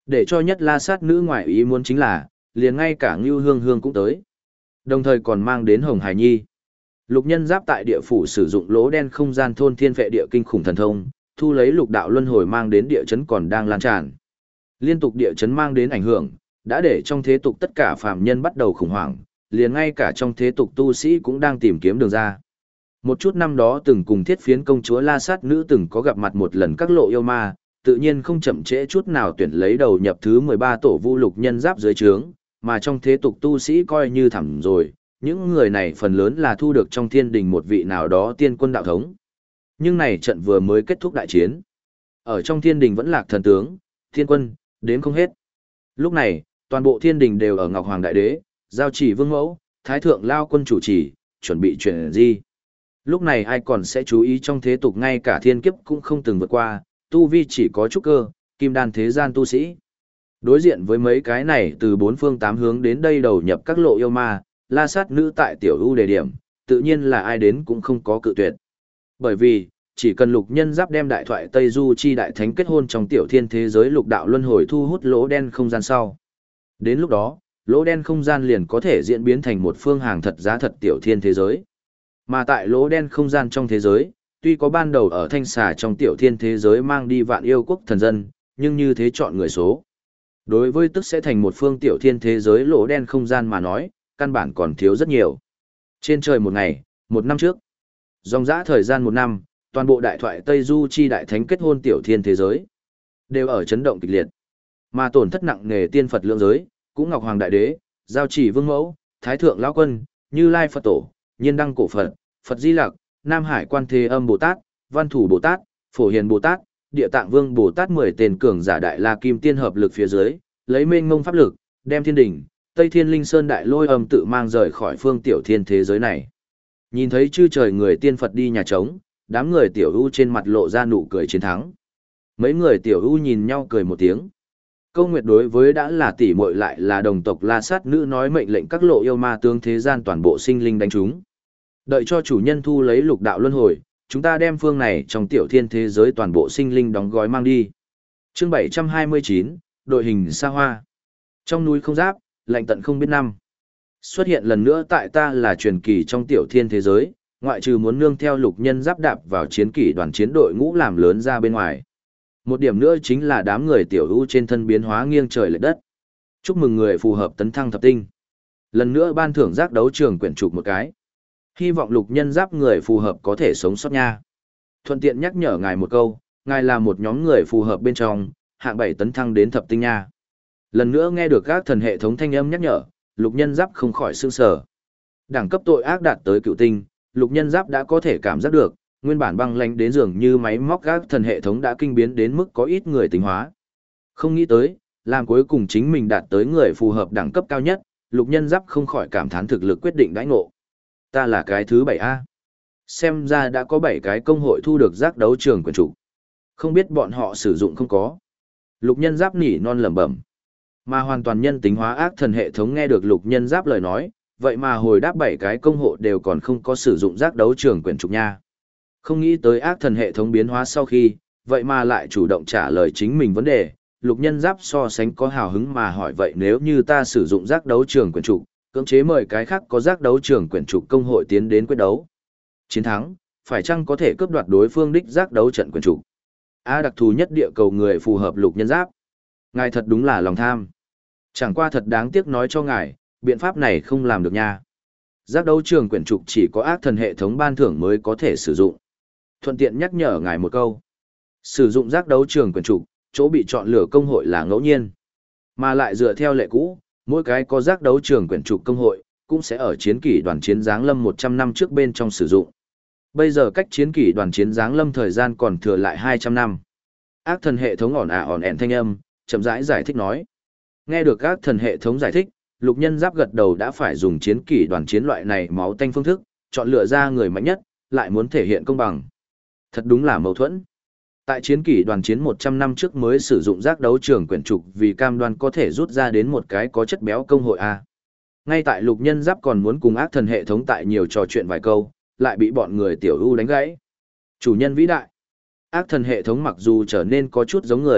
S1: Để cho nhất la sát nữ ngoại ý muốn chính là, liền ngay cả Ngưu Hương Hương cũng tới. Đồng thời còn mang đến Hồng Hải Nhi. Lục Nhân Giáp tại địa phủ sử dụng lỗ đen không gian thôn thiên vệ địa kinh khủng thần thông, thu lấy lục đạo luân hồi mang đến địa chấn còn đang lan tràn. Liên tục địa chấn mang đến ảnh hưởng, đã để trong thế tục tất cả phàm nhân bắt đầu khủng hoảng, liền ngay cả trong thế tục tu sĩ cũng đang tìm kiếm đường ra. Một chút năm đó từng cùng Thiết Phiến công chúa La Sát nữ từng có gặp mặt một lần các lộ yêu ma, tự nhiên không chậm trễ chút nào tuyển lấy đầu nhập thứ 13 tổ vu Lục Nhân Giáp dưới trướng, mà trong thế tục tu sĩ coi như thẳm rồi, những người này phần lớn là thu được trong thiên đình một vị nào đó tiên quân đạo thống. Nhưng này trận vừa mới kết thúc đại chiến. Ở trong thiên đình vẫn lạc thần tướng, thiên quân, đếm không hết. Lúc này, toàn bộ thiên đình đều ở Ngọc Hoàng Đại Đế, Giao Chỉ Vương Mẫu, Thái Thượng Lao Quân chủ trì, chuẩn bị chuyện gì. Lúc này ai còn sẽ chú ý trong thế tục ngay cả thiên kiếp cũng không từng vượt qua, tu vi chỉ có trúc cơ, kim đan thế gian tu sĩ. Đối diện với mấy cái này từ bốn phương tám hướng đến đây đầu nhập các lộ yêu ma, La Sát nữ tại tiểu ưu đề điểm, tự nhiên là ai đến cũng không có cự tuyệt. Bởi vì, chỉ cần Lục Nhân Giáp đem đại thoại Tây Du chi đại thánh kết hôn trong tiểu thiên thế giới lục đạo luân hồi thu hút lỗ đen không gian sau. Đến lúc đó, lỗ đen không gian liền có thể diễn biến thành một phương hàng thật giá thật tiểu thiên thế giới. Mà tại lỗ đen không gian trong thế giới, tuy có ban đầu ở thanh xà trong tiểu thiên thế giới mang đi vạn yêu quốc thần dân, nhưng như thế chọn người số. Đối với tức sẽ thành một phương tiểu thiên thế giới lỗ đen không gian mà nói, căn bản còn thiếu rất nhiều. Trên trời một ngày, một năm trước, dòng dã thời gian một năm, toàn bộ đại thoại Tây Du chi đại thánh kết hôn tiểu thiên thế giới, đều ở chấn động kịch liệt. Mà tổn thất nặng nề tiên Phật lượng giới, cũng Ngọc Hoàng Đại Đế, Giao Chỉ Vương Mẫu, Thái Thượng Lão Quân, Như Lai Phật Tổ, Nhiên Đăng Cổ Phật, Phật Di Lặc, Nam Hải Quan Thế Âm Bồ Tát, Văn Thủ Bồ Tát, Phổ Hiền Bồ Tát, Địa Tạng Vương Bồ Tát 10 tên cường giả đại la kim tiên hợp lực phía dưới, lấy mênh mông pháp lực, đem thiên đỉnh, Tây Thiên Linh Sơn đại lôi âm tự mang rời khỏi phương tiểu thiên thế giới này. Nhìn thấy chư trời người tiên Phật đi nhà trống, đám người tiểu u trên mặt lộ ra nụ cười chiến thắng. Mấy người tiểu u nhìn nhau cười một tiếng. Câu Nguyệt đối với đã là tỷ muội lại là đồng tộc La Sát nữ nói mệnh lệnh các lộ yêu ma tướng thế gian toàn bộ sinh linh đánh chúng. Đợi cho chủ nhân thu lấy lục đạo luân hồi, chúng ta đem phương này trong tiểu thiên thế giới toàn bộ sinh linh đóng gói mang đi. Chương 729, đội hình xa hoa. Trong núi không giáp, lạnh tận không biết năm. Xuất hiện lần nữa tại ta là truyền kỳ trong tiểu thiên thế giới, ngoại trừ muốn nương theo Lục Nhân Giáp đạp vào chiến kỷ đoàn chiến đội ngũ làm lớn ra bên ngoài. Một điểm nữa chính là đám người tiểu ưu trên thân biến hóa nghiêng trời lệch đất. Chúc mừng người phù hợp tấn thăng thập tinh. Lần nữa ban thưởng giác đấu trường quyển trục một cái. Hy vọng Lục Nhân Giáp người phù hợp có thể sống sót nha. Thuận tiện nhắc nhở ngài một câu, ngài là một nhóm người phù hợp bên trong, hạng 7 tấn thăng đến thập tinh nha. Lần nữa nghe được các thần hệ thống thanh âm nhắc nhở, Lục Nhân Giáp không khỏi sửng sở. Đẳng cấp tội ác đạt tới cựu tinh, Lục Nhân Giáp đã có thể cảm giác được, nguyên bản băng lãnh đến dường như máy móc các thần hệ thống đã kinh biến đến mức có ít người tính hóa. Không nghĩ tới, làm cuối cùng chính mình đạt tới người phù hợp đẳng cấp cao nhất, Lục Nhân Giáp không khỏi cảm thán thực lực quyết định đãi ngộ. Ta là cái thứ 7A. Xem ra đã có 7 cái công hội thu được giác đấu trường quyền chủ. Không biết bọn họ sử dụng không có. Lục Nhân Giáp nỉ non lẩm bẩm. Mà hoàn toàn nhân tính hóa ác thần hệ thống nghe được Lục Nhân Giáp lời nói, vậy mà hồi đáp 7 cái công hội đều còn không có sử dụng giác đấu trường quyền trục nha. Không nghĩ tới ác thần hệ thống biến hóa sau khi, vậy mà lại chủ động trả lời chính mình vấn đề. Lục Nhân Giáp so sánh có hào hứng mà hỏi vậy nếu như ta sử dụng giác đấu trường quyền trục, cưỡng chế mời cái khác có giác đấu trường quyền trục công hội tiến đến quyết đấu. Chiến thắng, phải chăng có thể cướp đoạt đối phương đích giác đấu trận quyền trục? Đặc thù nhất địa cầu người phù hợp Lục Nhân Giáp. Ngài thật đúng là lòng tham. Chẳng qua thật đáng tiếc nói cho ngài, biện pháp này không làm được nha. Giác đấu trường quyển trục chỉ có ác thần hệ thống ban thưởng mới có thể sử dụng. Thuận tiện nhắc nhở ngài một câu. Sử dụng giác đấu trường quyển trục, chỗ bị chọn lựa công hội là ngẫu nhiên. Mà lại dựa theo lệ cũ, mỗi cái có giác đấu trường quyển trục công hội, cũng sẽ ở chiến kỷ đoàn chiến giáng lâm 100 năm trước bên trong sử dụng. Bây giờ cách chiến kỷ đoàn chiến giáng lâm thời gian còn thừa lại 200 năm. Ác thần hệ thống ỏn ẻn thanh âm, chậm rãi giải thích nói. Nghe được ác thần hệ thống giải thích, Lục Nhân Giáp gật đầu đã phải dùng chiến kỷ đoàn chiến loại này máu tanh phương thức, chọn lựa ra người mạnh nhất, lại muốn thể hiện công bằng. Thật đúng là mâu thuẫn. Tại chiến kỷ đoàn chiến 100 năm trước mới sử dụng giác đấu trường quyển trục vì cam đoan có thể rút ra đến một cái có chất béo công hội A. Ngay tại Lục Nhân Giáp còn muốn cùng ác thần hệ thống tại nhiều trò chuyện vài câu, lại bị bọn người tiểu ưu đánh gãy. Chủ nhân vĩ đại. Ác thần hệ thống mặc dù trở nên có chút giống người,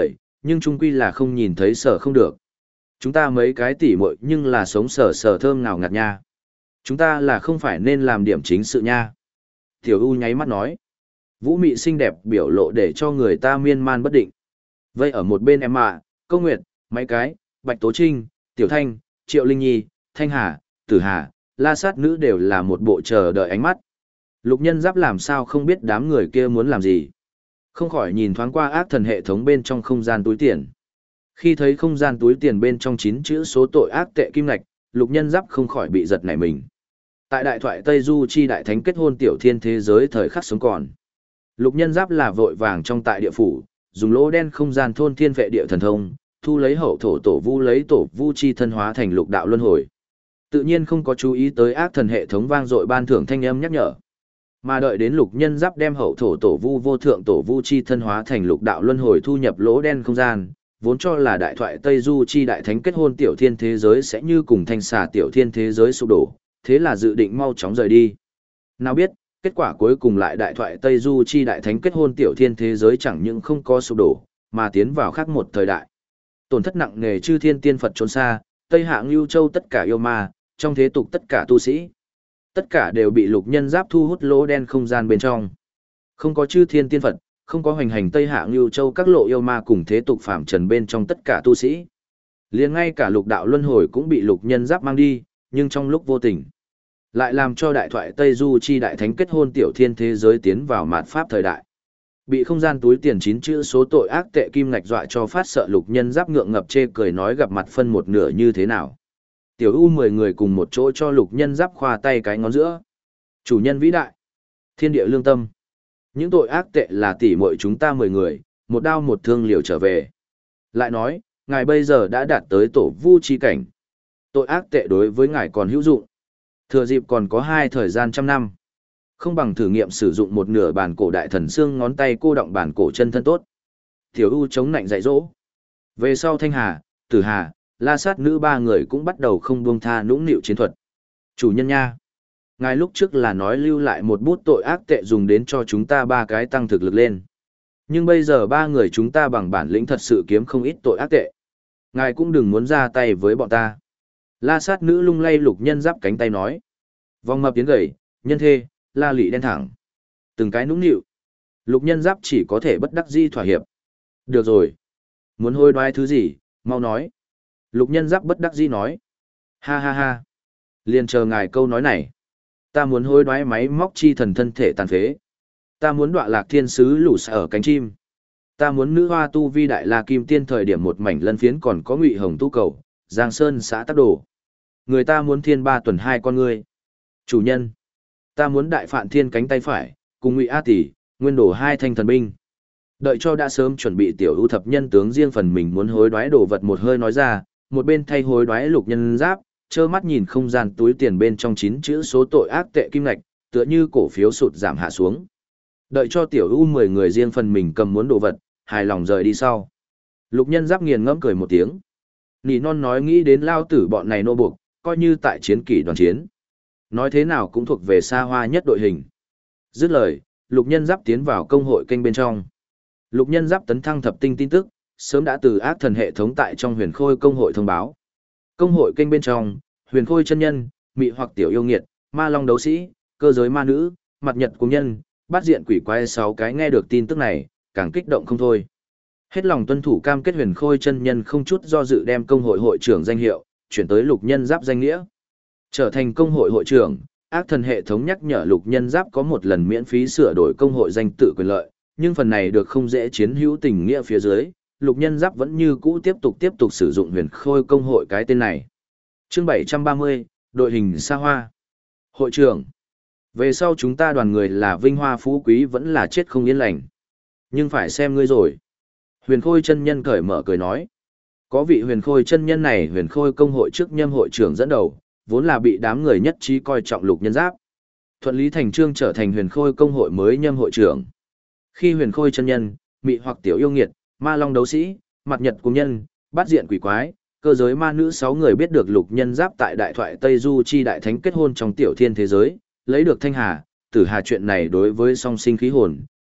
S1: nhưng chung quy là không nhìn thấy sở không được. Chúng ta mấy cái tỉ muội nhưng là sống sở sở thơm ngào ngạt nha. Chúng ta là không phải nên làm điểm chính sự nha. Tiểu U nháy mắt nói. Vũ mị xinh đẹp biểu lộ để cho người ta miên man bất định. Vây ở một bên em ạ, Câu Nguyệt, mấy cái, Bạch Tố Trinh, Tiểu Thanh, Triệu Linh Nhi, Thanh Hà, Tử Hà, La Sát Nữ đều là một bộ chờ đợi ánh mắt. Lục Nhân Giáp làm sao không biết đám người kia muốn làm gì. Không khỏi nhìn thoáng qua ác thần hệ thống bên trong không gian túi tiền. Khi thấy không gian túi tiền bên trong 9 chữ số tội ác tệ kim ngạch, Lục Nhân Giáp không khỏi bị giật nảy mình. Tại đại thoại Tây Du chi đại thánh kết hôn tiểu thiên thế giới thời khắc sống còn. Lục Nhân Giáp là vội vàng trong tại địa phủ, dùng lỗ đen không gian thôn thiên vệ địa thần thông, thu lấy hậu thổ tổ vu lấy tổ vu chi thân hóa thành lục đạo luân hồi. Tự nhiên không có chú ý tới ác thần hệ thống vang dội ban thưởng thanh âm nhắc nhở. Mà đợi đến Lục Nhân Giáp đem hậu thổ tổ vu vô thượng tổ vu chi thân hóa thành lục đạo luân hồi thu nhập lỗ đen không gian, vốn cho là đại thoại Tây Du chi đại thánh kết hôn tiểu thiên thế giới sẽ như cùng thanh xà tiểu thiên thế giới sụp đổ, thế là dự định mau chóng rời đi. Nào biết, kết quả cuối cùng lại đại thoại Tây Du chi đại thánh kết hôn tiểu thiên thế giới chẳng những không có sụp đổ, mà tiến vào khác một thời đại. Tổn thất nặng nề chư thiên tiên Phật trốn xa, Tây Hạ Ngưu Châu tất cả yêu ma, trong thế tục tất cả tu sĩ. Tất cả đều bị Lục Nhân Giáp thu hút lỗ đen không gian bên trong. Không có chư thiên tiên Phật, không có hoành hành Tây Hạ Ngưu Châu các lộ yêu ma cùng thế tục phạm trần bên trong tất cả tu sĩ. Liền ngay cả lục đạo luân hồi cũng bị Lục Nhân Giáp mang đi, nhưng trong lúc vô tình, lại làm cho đại thoại Tây Du chi đại thánh kết hôn tiểu thiên thế giới tiến vào mạt pháp thời đại. Bị không gian túi tiền 9 chữ số tội ác tệ kim ngạch dọa cho phát sợ Lục Nhân Giáp ngượng ngập chê cười nói gặp mặt phân một nửa như thế nào. Tiểu U 10 người cùng một chỗ cho Lục Nhân Giáp khoa tay cái ngón giữa. Chủ nhân vĩ đại, thiên địa lương tâm. Những tội ác tệ là tỷ muội chúng ta 10 người, một đao một thương liều trở về. Lại nói, ngài bây giờ đã đạt tới tổ vu chi cảnh. Tội ác tệ đối với ngài còn hữu dụng. Thừa dịp còn có 2 thời gian trăm năm. Không bằng thử nghiệm sử dụng một nửa bản cổ đại thần xương ngón tay cô động bản cổ chân thân tốt. Tiểu U chống nạnh dạy dỗ. Về sau Thanh Hà, Tử Hà, La Sát Nữ 3 người cũng bắt đầu không buông tha nũng nịu chiến thuật. Chủ nhân nha. Ngài lúc trước là nói lưu lại một bút tội ác tệ dùng đến cho chúng ta 3 cái tăng thực lực lên. Nhưng bây giờ 3 người chúng ta bằng bản lĩnh thật sự kiếm không ít tội ác tệ. Ngài cũng đừng muốn ra tay với bọn ta. La Sát Nữ lung lay Lục Nhân Giáp cánh tay nói. Vòng mập tiến gầy, nhân thê, la lị đen thẳng. Từng cái nũng nịu. Lục Nhân Giáp chỉ có thể bất đắc dĩ thỏa hiệp. Được rồi. Muốn hối đoái thứ gì, mau nói. Lục Nhân Giáp bất đắc dĩ nói. Ha ha ha. Liền chờ ngài câu nói này. Ta muốn hối đoái máy móc chi thần thân thể tàn phế. Ta muốn đọa lạc thiên sứ lũ xa ở cánh chim. Ta muốn nữ hoa tu vi đại la kim tiên thời điểm một mảnh lân phiến còn có ngụy hồng tu cầu, Giang Sơn xã tắc đồ. Người ta muốn thiên 3 tuần 2 con ngươi. Chủ nhân. Ta muốn đại phạn thiên cánh tay phải, cùng ngụy A tỷ, nguyên đồ 2 thanh thần binh. Đợi cho đã sớm chuẩn bị tiểu ưu thập nhân tướng riêng phần mình muốn hối đoái đồ vật một hơi nói ra, một bên thay hối đoái Lục Nhân Giáp, trơ mắt nhìn không gian túi tiền bên trong 9 chữ số tội ác tệ kim ngạch, tựa như cổ phiếu sụt giảm hạ xuống. Đợi cho tiểu ưu 10 người riêng phần mình cầm muốn đồ vật, hài lòng rời đi sau. Lục Nhân Giáp nghiền ngẫm cười một tiếng. Nỉ non nói nghĩ đến lao tử bọn này nô buộc, coi như tại chiến kỷ đoàn chiến. Nói thế nào cũng thuộc về xa hoa nhất đội hình. Dứt lời, Lục Nhân Giáp tiến vào công hội kênh bên trong. Lục Nhân Giáp tấn thăng thập tinh tin tức, sớm đã từ ác thần hệ thống tại trong Huyền Khôi công hội thông báo. Công hội kênh bên trong, Huyền Khôi chân nhân, mị hoặc tiểu yêu nghiệt, ma long đấu sĩ, cơ giới ma nữ, mặt nhật cung nhân, bát diện quỷ quái 6 cái nghe được tin tức này, càng kích động không thôi. Hết lòng tuân thủ cam kết Huyền Khôi chân nhân không chút do dự đem công hội hội trưởng danh hiệu chuyển tới Lục Nhân Giáp danh nghĩa. Trở thành công hội hội trưởng, ác thần hệ thống nhắc nhở Lục Nhân Giáp có một lần miễn phí sửa đổi công hội danh tự quyền lợi, nhưng phần này được không dễ chiến hữu tình nghĩa phía dưới, Lục Nhân Giáp vẫn như cũ tiếp tục sử dụng Huyền Khôi công hội cái tên này. Chương 730, đội hình xa hoa. Hội trưởng, về sau chúng ta đoàn người là vinh hoa phú quý vẫn là chết không yên lành. Nhưng phải xem ngươi rồi. Huyền Khôi chân nhân cởi mở cười nói. Có vị Huyền Khôi chân nhân này Huyền Khôi công hội trước nhâm hội trưởng dẫn đầu, vốn là bị đám người nhất trí coi trọng Lục Nhân Giáp. Thuận lý thành trương trở thành Huyền Khôi công hội mới nhâm hội trưởng. Khi Huyền Khôi chân nhân, mị hoặc tiểu yêu nghiệt, ma long đấu sĩ, mặt nhật cung nhân, bát diện quỷ quái, cơ giới ma nữ 6 người biết được Lục Nhân Giáp tại đại thoại Tây Du chi đại thánh kết hôn trong tiểu thiên thế giới, lấy được Thanh Hà, Tử Hà chuyện này đối với song sinh khí hồn,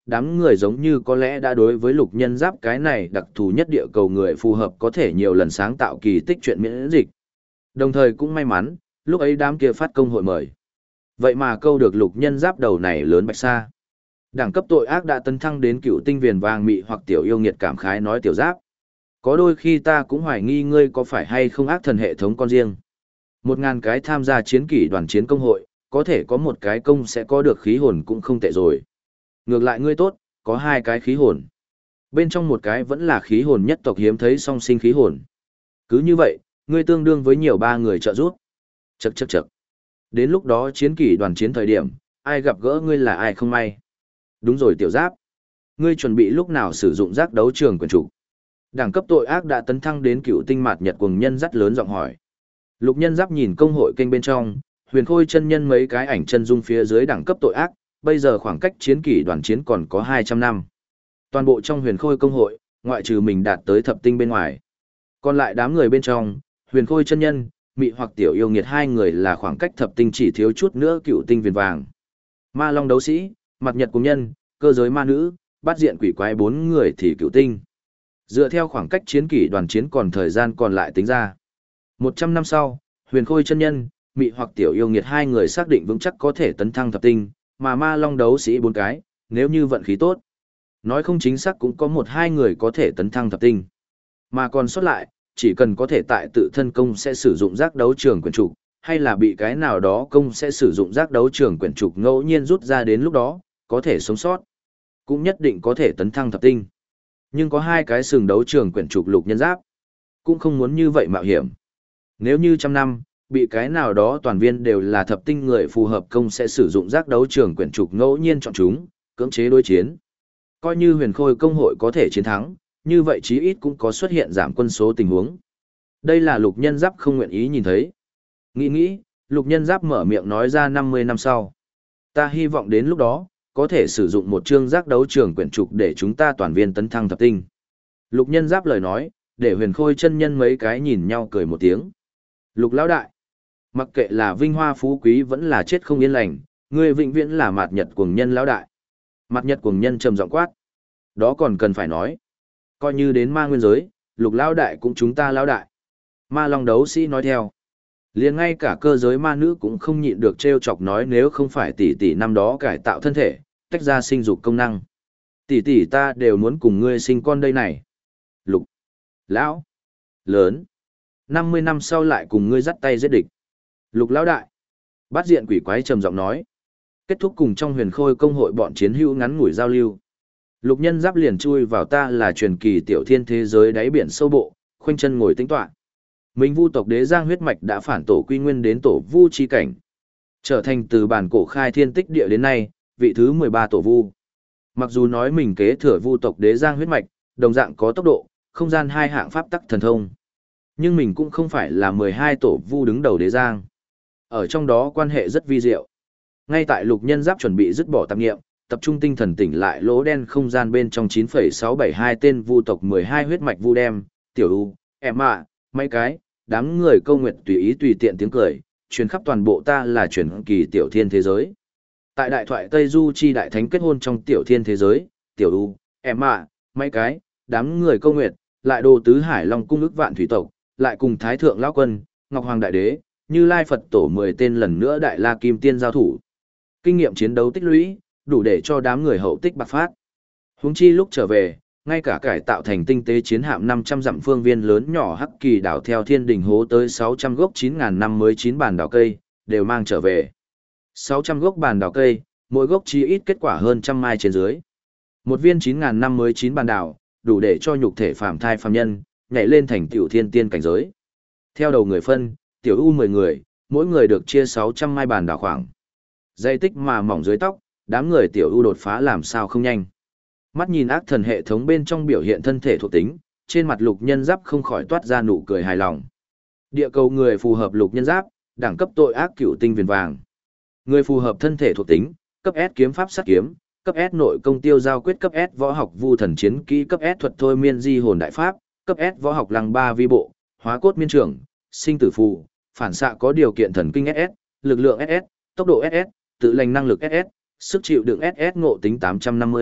S1: đám người giống như có lẽ đã đối với lục nhân giáp cái này đặc thù nhất địa cầu người phù hợp có thể nhiều lần sáng tạo kỳ tích chuyện miễn dịch. Đồng thời cũng may mắn, lúc ấy đám kia phát công hội mời. Vậy mà câu được lục nhân giáp đầu này lớn bạch sa. Đẳng cấp tội ác đã tấn thăng đến cựu tinh viền vàng mị hoặc tiểu yêu nghiệt cảm khái nói tiểu giáp. Có đôi khi ta cũng hoài nghi ngươi có phải hay không ác thần hệ thống con riêng. 1000 cái tham gia chiến kỷ đoàn chiến công hội, có thể có một cái công sẽ có được khí hồn cũng không tệ rồi. Ngược lại ngươi tốt, có 2 cái khí hồn. Bên trong một cái vẫn là khí hồn nhất tộc hiếm thấy song sinh khí hồn. Cứ như vậy, ngươi tương đương với nhiều 3 người trợ giúp. Chậc chậc chậc. Đến lúc đó chiến kỷ đoàn chiến thời điểm, ai gặp gỡ ngươi là ai không may. Đúng rồi tiểu giáp. Ngươi chuẩn bị lúc nào sử dụng giác đấu trường quyền chủ. Đẳng cấp tội ác đã tấn thăng đến cựu tinh mạt nhật cuồng nhân dắt lớn giọng hỏi. Lục nhân giáp nhìn công hội kênh bên trong, huyền khôi chân nhân mấy cái ảnh chân dung phía dưới đẳng cấp tội ác, bây giờ khoảng cách chiến kỷ đoàn chiến còn có 200 năm. Toàn bộ trong huyền khôi công hội, ngoại trừ mình đạt tới thập tinh bên ngoài. Còn lại đám người bên trong, huyền khôi chân nhân, mị hoặc tiểu yêu nghiệt 2 người là khoảng cách thập tinh chỉ thiếu chút nữa cựu tinh viền vàng. Ma long đấu sĩ, mặt nhật cùng nhân, cơ giới ma nữ, bát diện quỷ quái 4 người thì cựu tinh. Dựa theo khoảng cách chiến kỷ đoàn chiến còn thời gian còn lại tính ra. 100 năm sau, huyền khôi chân nhân, mị hoặc tiểu yêu nghiệt 2 người xác định vững chắc có thể tấn thăng thập tinh, mà ma long đấu sĩ 4 cái, nếu như vận khí tốt. Nói không chính xác cũng có 1-2 người có thể tấn thăng thập tinh. Mà còn sót lại, chỉ cần có thể tại tự thân công sẽ sử dụng giác đấu trường quyển trục, hay là bị cái nào đó công sẽ sử dụng giác đấu trường quyển trục ngẫu nhiên rút ra đến lúc đó, có thể sống sót. Cũng nhất định có thể tấn thăng thập tinh. Nhưng có 2 cái sừng đấu trường quyển trục lục nhân giáp. Cũng không muốn như vậy mạo hiểm. Nếu như 100 năm, bị cái nào đó toàn viên đều là thập tinh người phù hợp công sẽ sử dụng giác đấu trường quyển trục ngẫu nhiên chọn chúng, cưỡng chế đối chiến. Coi như huyền khôi công hội có thể chiến thắng, như vậy chí ít cũng có xuất hiện giảm quân số tình huống. Đây là lục nhân giáp không nguyện ý nhìn thấy. Nghĩ, lục nhân giáp mở miệng nói ra 50 năm sau. Ta hy vọng đến lúc đó, có thể sử dụng một chương giác đấu trường quyển trục để chúng ta toàn viên tấn thăng thập tinh. Lục nhân giáp lời nói, để huyền khôi chân nhân mấy cái nhìn nhau cười một tiếng. Lục lão đại, mặc kệ là vinh hoa phú quý vẫn là chết không yên lành, ngươi vĩnh viễn là mạt nhật cuồng nhân lão đại. Mạt nhật cuồng nhân trầm giọng quát. Đó còn cần phải nói. Coi như đến ma nguyên giới, lục lão đại cũng chúng ta lão đại. Ma long đấu sĩ nói theo. Liền ngay cả cơ giới ma nữ cũng không nhịn được trêu chọc nói nếu không phải tỷ tỷ năm đó cải tạo thân thể, tách ra sinh dục công năng. Tỷ tỷ ta đều muốn cùng ngươi sinh con đây này. Lục. Lão. Lớn. 50 năm sau lại cùng ngươi dắt tay giết địch. Lục lão đại. Bát diện quỷ quái trầm giọng nói. Kết thúc cùng trong huyền khôi công hội bọn chiến hữu ngắn ngủi giao lưu. Lục nhân giáp liền chui vào ta là truyền kỳ tiểu thiên thế giới đáy biển sâu bộ, khoanh chân ngồi tĩnh tọa. Minh vu tộc đế giang huyết mạch đã phản tổ quy nguyên đến tổ vu chi cảnh. Trở thành từ bản cổ khai thiên tích địa đến nay, vị thứ 13 tổ vu. Mặc dù nói mình kế thừa vu tộc đế giang huyết mạch, đồng dạng có tốc độ, không gian 2 hạng pháp tắc thần thông. Nhưng mình cũng không phải là 12 tổ vu đứng đầu đế giang. Ở trong đó quan hệ rất vi diệu. Ngay tại lục nhân giáp chuẩn bị dứt bỏ tạp nghiệm, tập trung tinh thần tỉnh lại lỗ đen không gian bên trong 9,672 tên vu tộc 12 huyết mạch vu đem, tiểu u, em ạ, mấy cái, đám người câu nguyện tùy ý tùy tiện tiếng cười, truyền khắp toàn bộ ta là truyền kỳ tiểu thiên thế giới. Tại đại thoại Tây Du chi đại thánh kết hôn trong tiểu thiên thế giới, tiểu u, em ạ, mấy cái, đám người câu nguyện, lại đồ tứ hải long cung ức vạn thủy tộc, lại cùng thái thượng lão quân, ngọc hoàng đại đế, như lai Phật tổ 10 tên lần nữa đại la kim tiên giao thủ. Kinh nghiệm chiến đấu tích lũy, đủ để cho đám người hậu tích bạc phát. Huống chi lúc trở về, ngay cả cải tạo thành tinh tế chiến hạm 500 dặm phương viên lớn nhỏ hắc kỳ đảo theo thiên đình hố tới 600 gốc 9.000 năm mới 9 bàn đảo cây, đều mang trở về. 600 gốc bàn đảo cây, mỗi gốc chi ít kết quả hơn trăm mai trên dưới. Một viên 9.000 năm mới 9 bàn đảo, đủ để cho nhục thể phàm thai phàm nhân, nhảy lên thành tiểu thiên tiên cảnh giới. Theo đầu người phân, tiểu u 10 người, mỗi người được chia 600 mai bàn đảo khoảng. Dây tích mà mỏng dưới tóc, đám người tiểu u đột phá làm sao không nhanh. Mắt nhìn ác thần hệ thống bên trong biểu hiện thân thể thuộc tính, trên mặt lục nhân giáp không khỏi toát ra nụ cười hài lòng. Địa cầu người phù hợp lục nhân giáp, đẳng cấp tội ác cựu tinh viền vàng. Người phù hợp thân thể thuộc tính, cấp S kiếm pháp sát kiếm, cấp S nội công tiêu giao quyết, cấp S võ học vu thần chiến kỹ, cấp S thuật thôi miên di hồn đại pháp, cấp S võ học lăng ba vi bộ, hóa cốt miên trưởng, sinh tử phù, phản xạ có điều kiện thần kinh SS, lực lượng SS, tốc độ SS, tự lành năng lực SS, sức chịu đựng SS ngộ tính 850,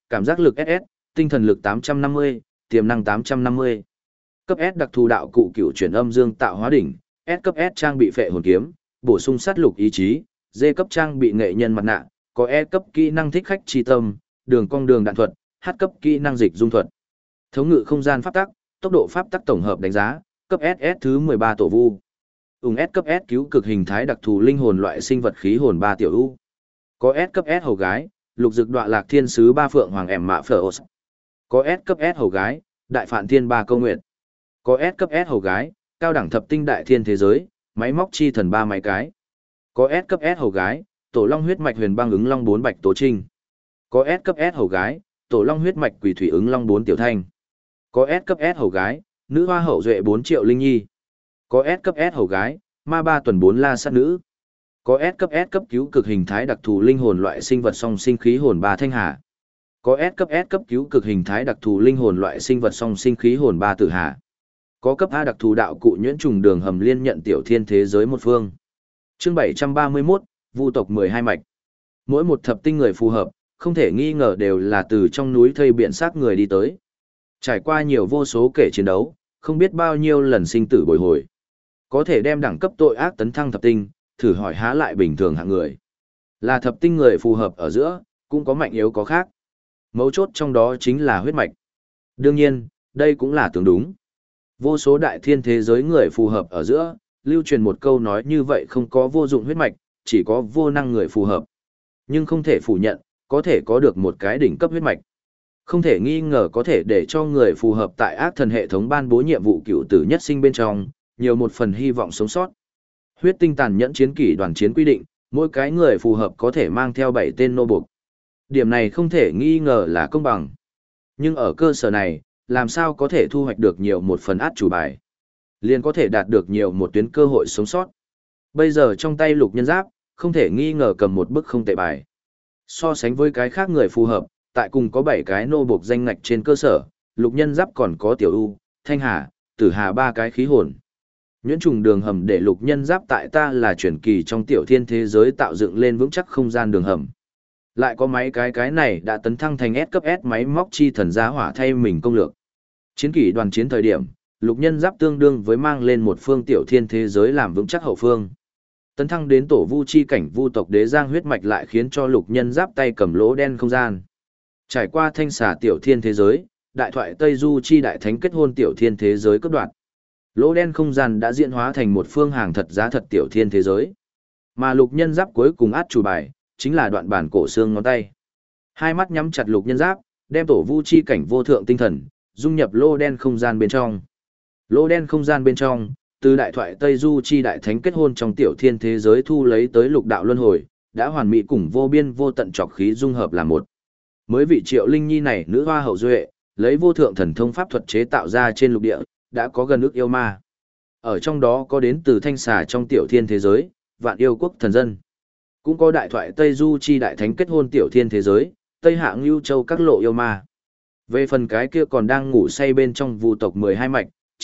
S1: Cảm giác lực SS, tinh thần lực 850, tiềm năng 850. Cấp S đặc thù đạo cụ cựu chuyển âm dương tạo hóa đỉnh, S cấp S trang bị phệ hồn kiếm, bổ sung sát lục ý chí, D cấp trang bị nghệ nhân mặt nạ, có E cấp kỹ năng thích khách chi tâm, đường cong đường đạn thuật, H cấp kỹ năng dịch dung thuật. Thống ngự không gian pháp tắc, tốc độ pháp tắc tổng hợp đánh giá, cấp SS thứ 13 tổ vu. S cấp S cứu cực hình thái đặc thù linh hồn loại sinh vật khí hồn 3 tiểu u. Có S cấp S hầu gái, lục dực đọa lạc thiên sứ 3 phượng hoàng ẻm mạ phở. Có S cấp S hầu gái, đại phạn thiên 3 câu nguyện. Có S cấp S hầu gái, cao đẳng thập tinh đại thiên thế giới, máy móc chi thần 3 máy cái. Có S cấp S hầu gái, tổ long huyết mạch huyền băng ứng long 4 bạch tố trinh. Có S cấp S hầu gái, tổ long huyết mạch quỷ thủy ứng long 4 tiểu thanh. Có S cấp S hầu gái, nữ hoa hậu duệ 4 triệu linh nhi. Có S cấp S hầu gái, ma 3 tuần 4 la sát nữ. Có S cấp cứu cực hình thái đặc thù linh hồn loại sinh vật song sinh khí hồn 3 thanh hà. Có S cấp cứu cực hình thái đặc thù linh hồn loại sinh vật song sinh khí hồn 3 tử hà. Có cấp A đặc thù đạo cụ nhuyễn trùng đường hầm liên nhận tiểu thiên thế giới một phương. Chương 731, vu tộc 12 mạch. Mỗi một thập tinh người phù hợp, không thể nghi ngờ đều là từ trong núi thây biển xác người đi tới. Trải qua nhiều vô số kể chiến đấu, không biết bao nhiêu lần sinh tử bồi hồi. Có thể đem đẳng cấp tội ác tấn thăng thập tinh, thử hỏi há lại bình thường hạng người. Là thập tinh người phù hợp ở giữa, cũng có mạnh yếu có khác. Mấu chốt trong đó chính là huyết mạch. Đương nhiên, đây cũng là tưởng đúng. Vô số đại thiên thế giới người phù hợp ở giữa, lưu truyền một câu nói như vậy không có vô dụng huyết mạch, chỉ có vô năng người phù hợp. Nhưng không thể phủ nhận, có thể có được một cái đỉnh cấp huyết mạch. Không thể nghi ngờ có thể để cho người phù hợp tại ác thần hệ thống ban bố nhiệm vụ cựu tử nhất sinh bên trong, nhiều một phần hy vọng sống sót. Huyết tinh tàn nhẫn chiến kỷ đoàn chiến quy định, mỗi cái người phù hợp có thể mang theo 7 tên nô buộc. Điểm này không thể nghi ngờ là công bằng. Nhưng ở cơ sở này, làm sao có thể thu hoạch được nhiều một phần át chủ bài, liền có thể đạt được nhiều một tuyến cơ hội sống sót. Bây giờ trong tay Lục Nhân Giáp, không thể nghi ngờ cầm một bức không tệ bài. So sánh với cái khác người phù hợp, tại cùng có 7 cái nô buộc danh ngạch trên cơ sở, Lục Nhân Giáp còn có Tiểu U, Thanh Hà, Tử Hà 3 cái khí hồn. Nhuyễn trùng đường hầm để Lục Nhân Giáp tại ta là truyền kỳ trong tiểu thiên thế giới tạo dựng lên vững chắc không gian đường hầm. Lại có mấy cái này đã tấn thăng thành S cấp S máy móc chi thần giá hỏa thay mình công lược. Chiến kỷ đoàn chiến thời điểm, Lục Nhân Giáp tương đương với mang lên một phương tiểu thiên thế giới làm vững chắc hậu phương. Tấn thăng đến tổ vu chi cảnh vu tộc đế giang huyết mạch lại khiến cho Lục Nhân Giáp tay cầm lỗ đen không gian. Trải qua thanh xà tiểu thiên thế giới, đại thoại Tây Du chi đại thánh kết hôn tiểu thiên thế giới cấp đoạn. Lỗ đen không gian đã diễn hóa thành một phương hàng thật giá thật tiểu thiên thế giới. Mà Lục Nhân Giáp cuối cùng át chủ bài, chính là đoạn bản cổ xương ngón tay. Hai mắt nhắm chặt Lục Nhân Giáp, đem tổ vu chi cảnh vô thượng tinh thần, dung nhập lô đen không gian bên trong. Lô đen không gian bên trong, từ đại thoại Tây Du chi đại thánh kết hôn trong tiểu thiên thế giới thu lấy tới lục đạo luân hồi, đã hoàn mỹ cùng vô biên vô tận trọc khí dung hợp làm một. Mới vị Triệu Linh Nhi này nữ hoa hậu duệ, lấy vô thượng thần thông pháp thuật chế tạo ra trên lục địa, đã có gần ước yêu ma. Ở trong đó có đến từ thanh xà trong tiểu thiên thế giới, vạn yêu quốc thần dân. Cũng có đại thoại Tây Du chi đại thánh kết hôn tiểu thiên thế giới, Tây Hạ Ngưu Châu các lộ yêu ma. Về phần cái kia còn đang ngủ say bên trong vu tộc 12 mạch,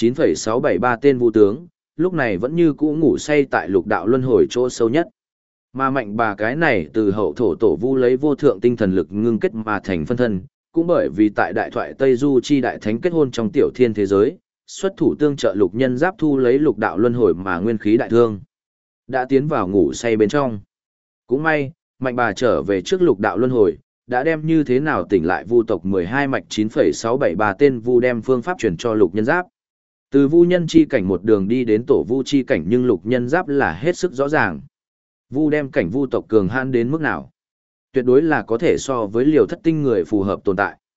S1: 9,673 tên vu tướng, lúc này vẫn như cũ ngủ say tại lục đạo luân hồi chỗ sâu nhất. Mà mạnh bà cái này từ hậu thổ tổ vu lấy vô thượng tinh thần lực ngưng kết mà thành phân thân, cũng bởi vì tại đại thoại Tây Du chi đại thánh kết hôn trong tiểu thiên thế giới, xuất thủ tương trợ Lục Nhân Giáp thu lấy lục đạo luân hồi mà nguyên khí đại thương, đã tiến vào ngủ say bên trong. Cũng may, mạnh bà trở về trước lục đạo luân hồi, đã đem như thế nào tỉnh lại vu tộc 12 mạch 9,673 tên vu đem phương pháp truyền cho Lục Nhân Giáp. Từ vu nhân chi cảnh một đường đi đến tổ vu chi cảnh, nhưng Lục Nhân Giáp là hết sức rõ ràng. Vu đem cảnh vu tộc cường hãn đến mức nào? Tuyệt đối là có thể so với liều thất tinh người phù hợp tồn tại.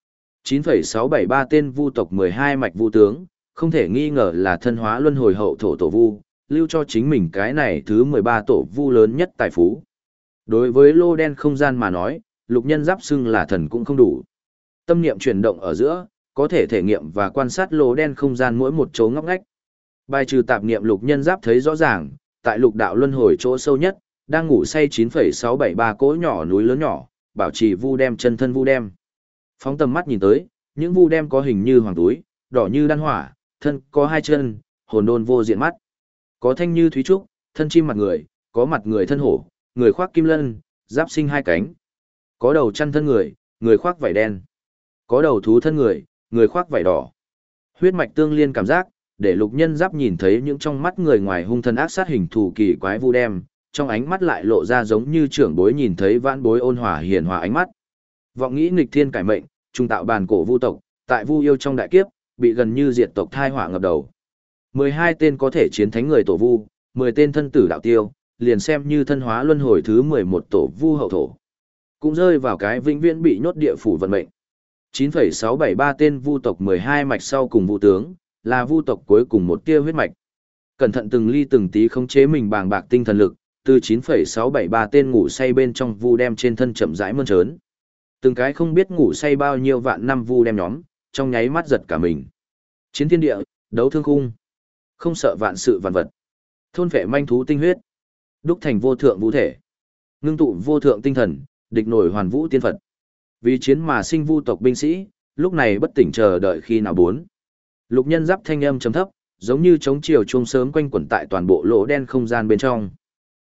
S1: 9,673 tên vu tộc 12 mạch vu tướng, không thể nghi ngờ là thân hóa luân hồi hậu thổ tổ vu, lưu cho chính mình cái này thứ 13 tổ vu lớn nhất tài phú. Đối với lô đen không gian mà nói, Lục Nhân Giáp xưng là thần cũng không đủ. Tâm niệm chuyển động ở giữa, có thể thể nghiệm và quan sát lô đen không gian mỗi một chỗ ngóc ngách. Bài trừ tạp niệm, Lục Nhân Giáp thấy rõ ràng, tại lục đạo luân hồi chỗ sâu nhất, đang ngủ say 9,673 cỗ nhỏ núi lớn nhỏ, bảo trì vu đem chân thân vu đem. Phóng tầm mắt nhìn tới, những vu đem có hình như hoàng túi, đỏ như đan hỏa, thân có hai chân, hồn đôn vô diện mắt. Có thanh như thúy trúc, thân chim mặt người, có mặt người thân hổ, người khoác kim lân, giáp sinh hai cánh. Có đầu chăn thân người, người khoác vảy đen. Có đầu thú thân người, người khoác vảy đỏ. Huyết mạch tương liên cảm giác, để Lục Nhân Giáp nhìn thấy những trong mắt người ngoài hung thân ác sát hình thù kỳ quái vu đem, trong ánh mắt lại lộ ra giống như trưởng bối nhìn thấy vãn bối ôn hòa hiền hòa ánh mắt. Vọng nghĩ nghịch thiên cải mệnh, trung tạo bàn cổ vu tộc, tại vu yêu trong đại kiếp, bị gần như diệt tộc thai họa ngập đầu. 12 tên có thể chiến thánh người tổ vu, 10 tên thân tử đạo tiêu, liền xem như thân hóa luân hồi thứ 11 tổ vu hậu thổ. Cũng rơi vào cái vĩnh viễn bị nhốt địa phủ vận mệnh. 9,673 tên vu tộc 12 mạch sau cùng vu tướng, là vu tộc cuối cùng một tia huyết mạch. Cẩn thận từng ly từng tí khống chế mình bàng bạc tinh thần lực, từ 9,673 tên ngủ say bên trong vu đem trên thân chậm rãi mơn trớn. Từng cái không biết ngủ say bao nhiêu vạn năm vu đem nhóm, trong nháy mắt giật cả mình. Chiến thiên địa, đấu thương khung. Không sợ vạn sự vạn vật. Thôn phệ manh thú tinh huyết. Đúc thành vô thượng vũ thể. Ngưng tụ vô thượng tinh thần, địch nổi hoàn vũ tiên Phật. Vì chiến mà sinh vu tộc binh sĩ, lúc này bất tỉnh chờ đợi khi nào bốn. Lục Nhân Giáp thanh âm trầm thấp, giống như trống chiều chuông sớm quanh quẩn tại toàn bộ lỗ đen không gian bên trong.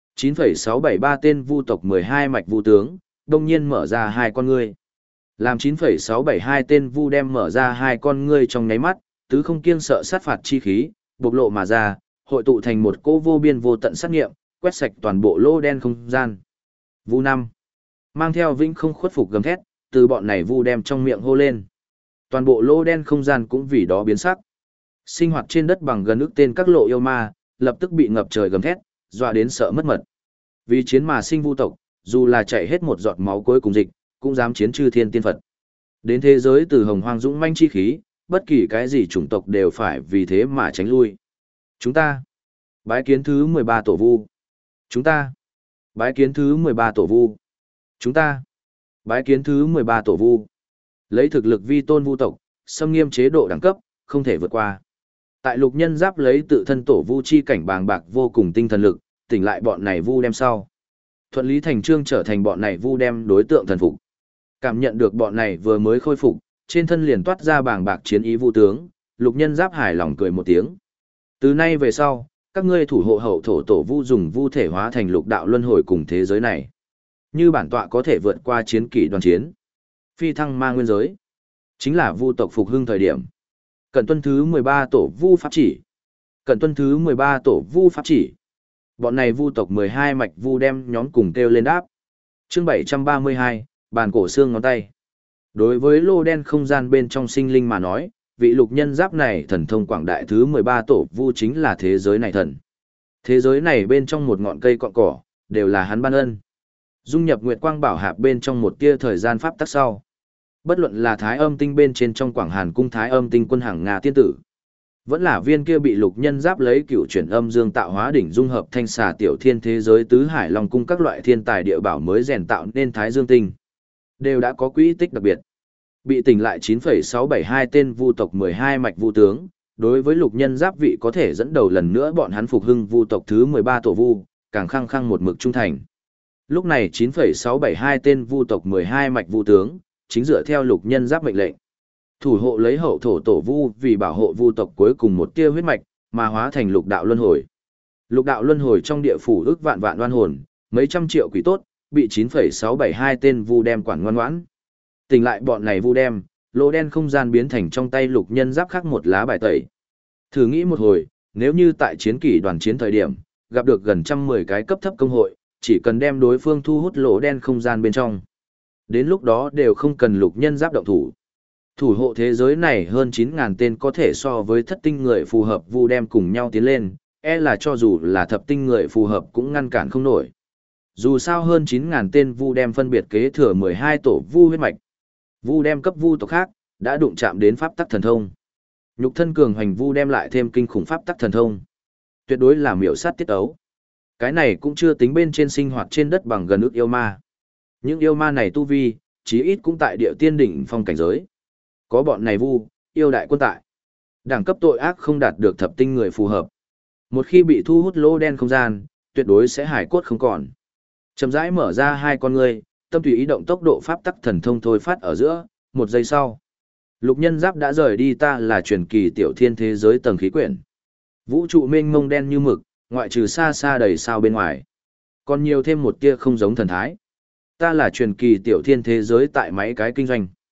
S1: 9,673 tên vu tộc 12 mạch vu tướng, đông nhiên mở ra hai con ngươi. Làm 9,672 tên vu đem mở ra hai con ngươi trong nháy mắt, tứ không kiêng sợ sát phạt chi khí, bộc lộ mà ra, hội tụ thành một cỗ vô biên vô tận sát nghiệm, quét sạch toàn bộ lỗ đen không gian. Vu năm mang theo vĩnh không khuất phục gầm thét, từ bọn này vu đem trong miệng hô lên. Toàn bộ lỗ đen không gian cũng vì đó biến sắc. Sinh hoạt trên đất bằng gần ức tên các lộ yêu ma, lập tức bị ngập trời gầm thét, dọa đến sợ mất mật. Vì chiến mà sinh vu tộc, dù là chạy hết một giọt máu cuối cùng dịch, cũng dám chiến chư thiên tiên Phật. Đến thế giới từ hồng hoang dũng manh chi khí, bất kỳ cái gì chủng tộc đều phải vì thế mà tránh lui. Chúng ta bái kiến thứ 13 tổ vu. Chúng ta bái kiến thứ 13 tổ vu. Chúng ta bái kiến thứ 13 tổ vu. Lấy thực lực vi tôn vu tộc, xâm nghiêm chế độ đẳng cấp, không thể vượt qua. Tại Lục Nhân Giáp lấy tự thân tổ vu chi cảnh bàng bạc vô cùng tinh thần lực, tỉnh lại bọn này vu đem sau. Thuận lý thành trương trở thành bọn này vu đem đối tượng thần phục. Cảm nhận được bọn này vừa mới khôi phục, trên thân liền toát ra bàng bạc chiến ý vu tướng, Lục Nhân Giáp hài lòng cười một tiếng. Từ nay về sau, các ngươi thủ hộ hậu thổ tổ vu dùng vu thể hóa thành lục đạo luân hồi cùng thế giới này. Như bản tọa có thể vượt qua chiến kỷ đoàn chiến, phi thăng ma nguyên giới, chính là vu tộc phục hưng thời điểm. Cẩn tuân thứ 13 tổ vu pháp chỉ. Cẩn tuân thứ 13 tổ vu pháp chỉ. Bọn này vu tộc 12 mạch vu đem nhóm cùng kêu lên đáp. Chương 732, bàn cổ xương ngón tay. Đối với lô đen không gian bên trong sinh linh mà nói, vị Lục Nhân Giáp này thần thông quảng đại thứ 13 tổ vu chính là thế giới này thần. Thế giới này bên trong một ngọn cây cọn cỏ, đều là hắn ban ân. Dung nhập Nguyệt Quang Bảo Hạp bên trong một tia thời gian pháp tắc sau. Bất luận là Thái Âm Tinh bên trên trong Quảng Hàn cung Thái Âm Tinh quân hàng Nga tiên tử, vẫn là viên kia bị Lục Nhân Giáp lấy cựu chuyển âm dương tạo hóa đỉnh dung hợp thanh xà tiểu thiên thế giới tứ hải long cung các loại thiên tài địa bảo mới rèn tạo nên Thái Dương Tinh, đều đã có quỹ tích đặc biệt. Bị tỉnh lại 9,672 tên vu tộc 12 mạch vu tướng, đối với Lục Nhân Giáp vị có thể dẫn đầu lần nữa bọn hắn phục hưng vu tộc thứ 13 tổ vu, càng khăng khăng một mực trung thành. Lúc này 9,672 tên vu tộc 12 mạch vu tướng, chính dựa theo Lục Nhân Giáp mệnh lệnh. Thủ hộ lấy hậu thổ tổ vu vì bảo hộ vu tộc cuối cùng một tia huyết mạch, mà hóa thành lục đạo luân hồi. Lục đạo luân hồi trong địa phủ ước vạn vạn oan hồn, mấy trăm triệu quỷ tốt, bị 9,672 tên vu đem quản ngoan ngoãn. Tỉnh lại bọn này vu đem, lỗ đen không gian biến thành trong tay Lục Nhân Giáp khác một lá bài tẩy. Thử nghĩ một hồi, nếu như tại chiến kỷ đoàn chiến thời điểm, gặp được gần 110 cái cấp thấp công hội, chỉ cần đem đối phương thu hút lỗ đen không gian bên trong. Đến lúc đó đều không cần Lục Nhân Giáp động thủ. Thủ hộ thế giới này hơn 9.000 tên có thể so với thất tinh người phù hợp vu đem cùng nhau tiến lên, e là cho dù là thập tinh người phù hợp cũng ngăn cản không nổi. Dù sao hơn 9.000 tên vu đem phân biệt kế thừa 12 tổ vu huyết mạch. Vu đem cấp vu tộc khác, đã đụng chạm đến pháp tắc thần thông. Nhục thân cường hành vu đem lại thêm kinh khủng pháp tắc thần thông. Tuyệt đối là miểu sát tiết ấu. Cái này cũng chưa tính bên trên sinh hoạt trên đất bằng gần ước yêu ma. Những yêu ma này tu vi, chí ít cũng tại địa tiên đỉnh phong cảnh giới. Có bọn này vu, yêu đại quân tại. Đẳng cấp tội ác không đạt được thập tinh người phù hợp. Một khi bị thu hút lỗ đen không gian, tuyệt đối sẽ hải cốt không còn. Chậm rãi mở ra hai con ngươi, tâm tùy ý động tốc độ pháp tắc thần thông thôi phát ở giữa, một giây sau. Lục Nhân Giáp đã rời đi ta là truyền kỳ tiểu thiên thế giới tầng khí quyển. Vũ trụ mênh mông đen như mực, ngoại trừ xa xa đầy sao bên ngoài. Còn nhiều thêm một tia không giống thần thái. Ta là truyền kỳ tiểu thiên thế giới tại mấy cái kinh doanh.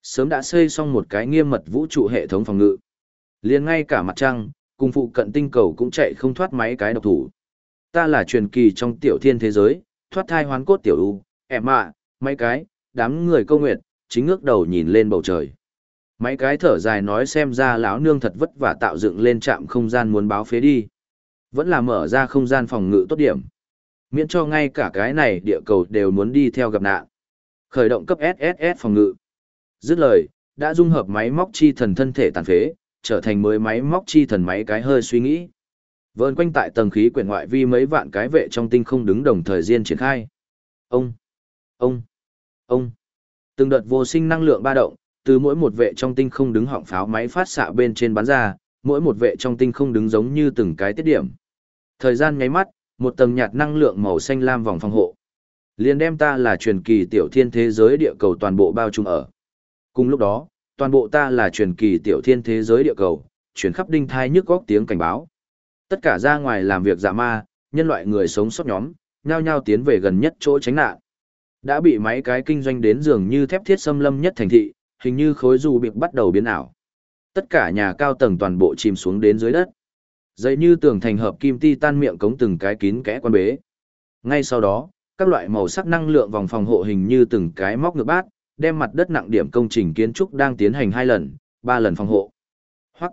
S1: Sớm đã xây xong một cái nghiêm mật vũ trụ hệ thống phòng ngự. Liền ngay cả mặt trăng, cùng phụ cận tinh cầu cũng chạy không thoát mấy cái độc thủ. Ta là truyền kỳ trong tiểu thiên thế giới, thoát thai hoán cốt tiểu u, em ạ, mấy cái, đám người câu nguyệt, chính ngước đầu nhìn lên bầu trời. Mấy cái thở dài nói xem ra lão nương thật vất vả tạo dựng lên trạm không gian muốn báo phế đi. Vẫn là mở ra không gian phòng ngự tốt điểm. Miễn cho ngay cả cái này địa cầu đều muốn đi theo gặp nạn. Khởi động cấp SSS phòng ngự. Dứt lời, đã dung hợp máy móc chi thần thân thể tàn phế, trở thành mới máy móc chi thần máy cái hơi suy nghĩ. Vờn quanh tại tầng khí quyển ngoại vi mấy vạn cái vệ trong tinh không đứng đồng thời diên triển khai. Ông, ông. Từng đợt vô sinh năng lượng ba động, từ mỗi một vệ trong tinh không đứng họng pháo máy phát xạ bên trên bắn ra, mỗi một vệ trong tinh không đứng giống như từng cái tiết điểm. Thời gian nháy mắt, một tầng nhạt năng lượng màu xanh lam vòng phòng hộ. Liền đem ta là truyền kỳ tiểu thiên thế giới địa cầu toàn bộ bao trùm ở. Cùng lúc đó, toàn bộ ta là truyền kỳ tiểu thiên thế giới địa cầu, chuyển khắp đinh thai nhức góc tiếng cảnh báo. Tất cả ra ngoài làm việc dạ ma, nhân loại người sống sót nhóm, nhao nhao tiến về gần nhất chỗ tránh nạn. Đã bị máy cái kinh doanh đến dường như thép thiết xâm lâm nhất thành thị, hình như khối dù bị bắt đầu biến ảo. Tất cả nhà cao tầng toàn bộ chìm xuống đến dưới đất. Dây như tường thành hợp kim titan miệng cống từng cái kín kẽ quan bế. Ngay sau đó, các loại màu sắc năng lượng vòng phòng hộ hình như từng cái móc ngược bát, đem mặt đất nặng điểm công trình kiến trúc đang tiến hành 2 lần, 3 lần phòng hộ. Hoặc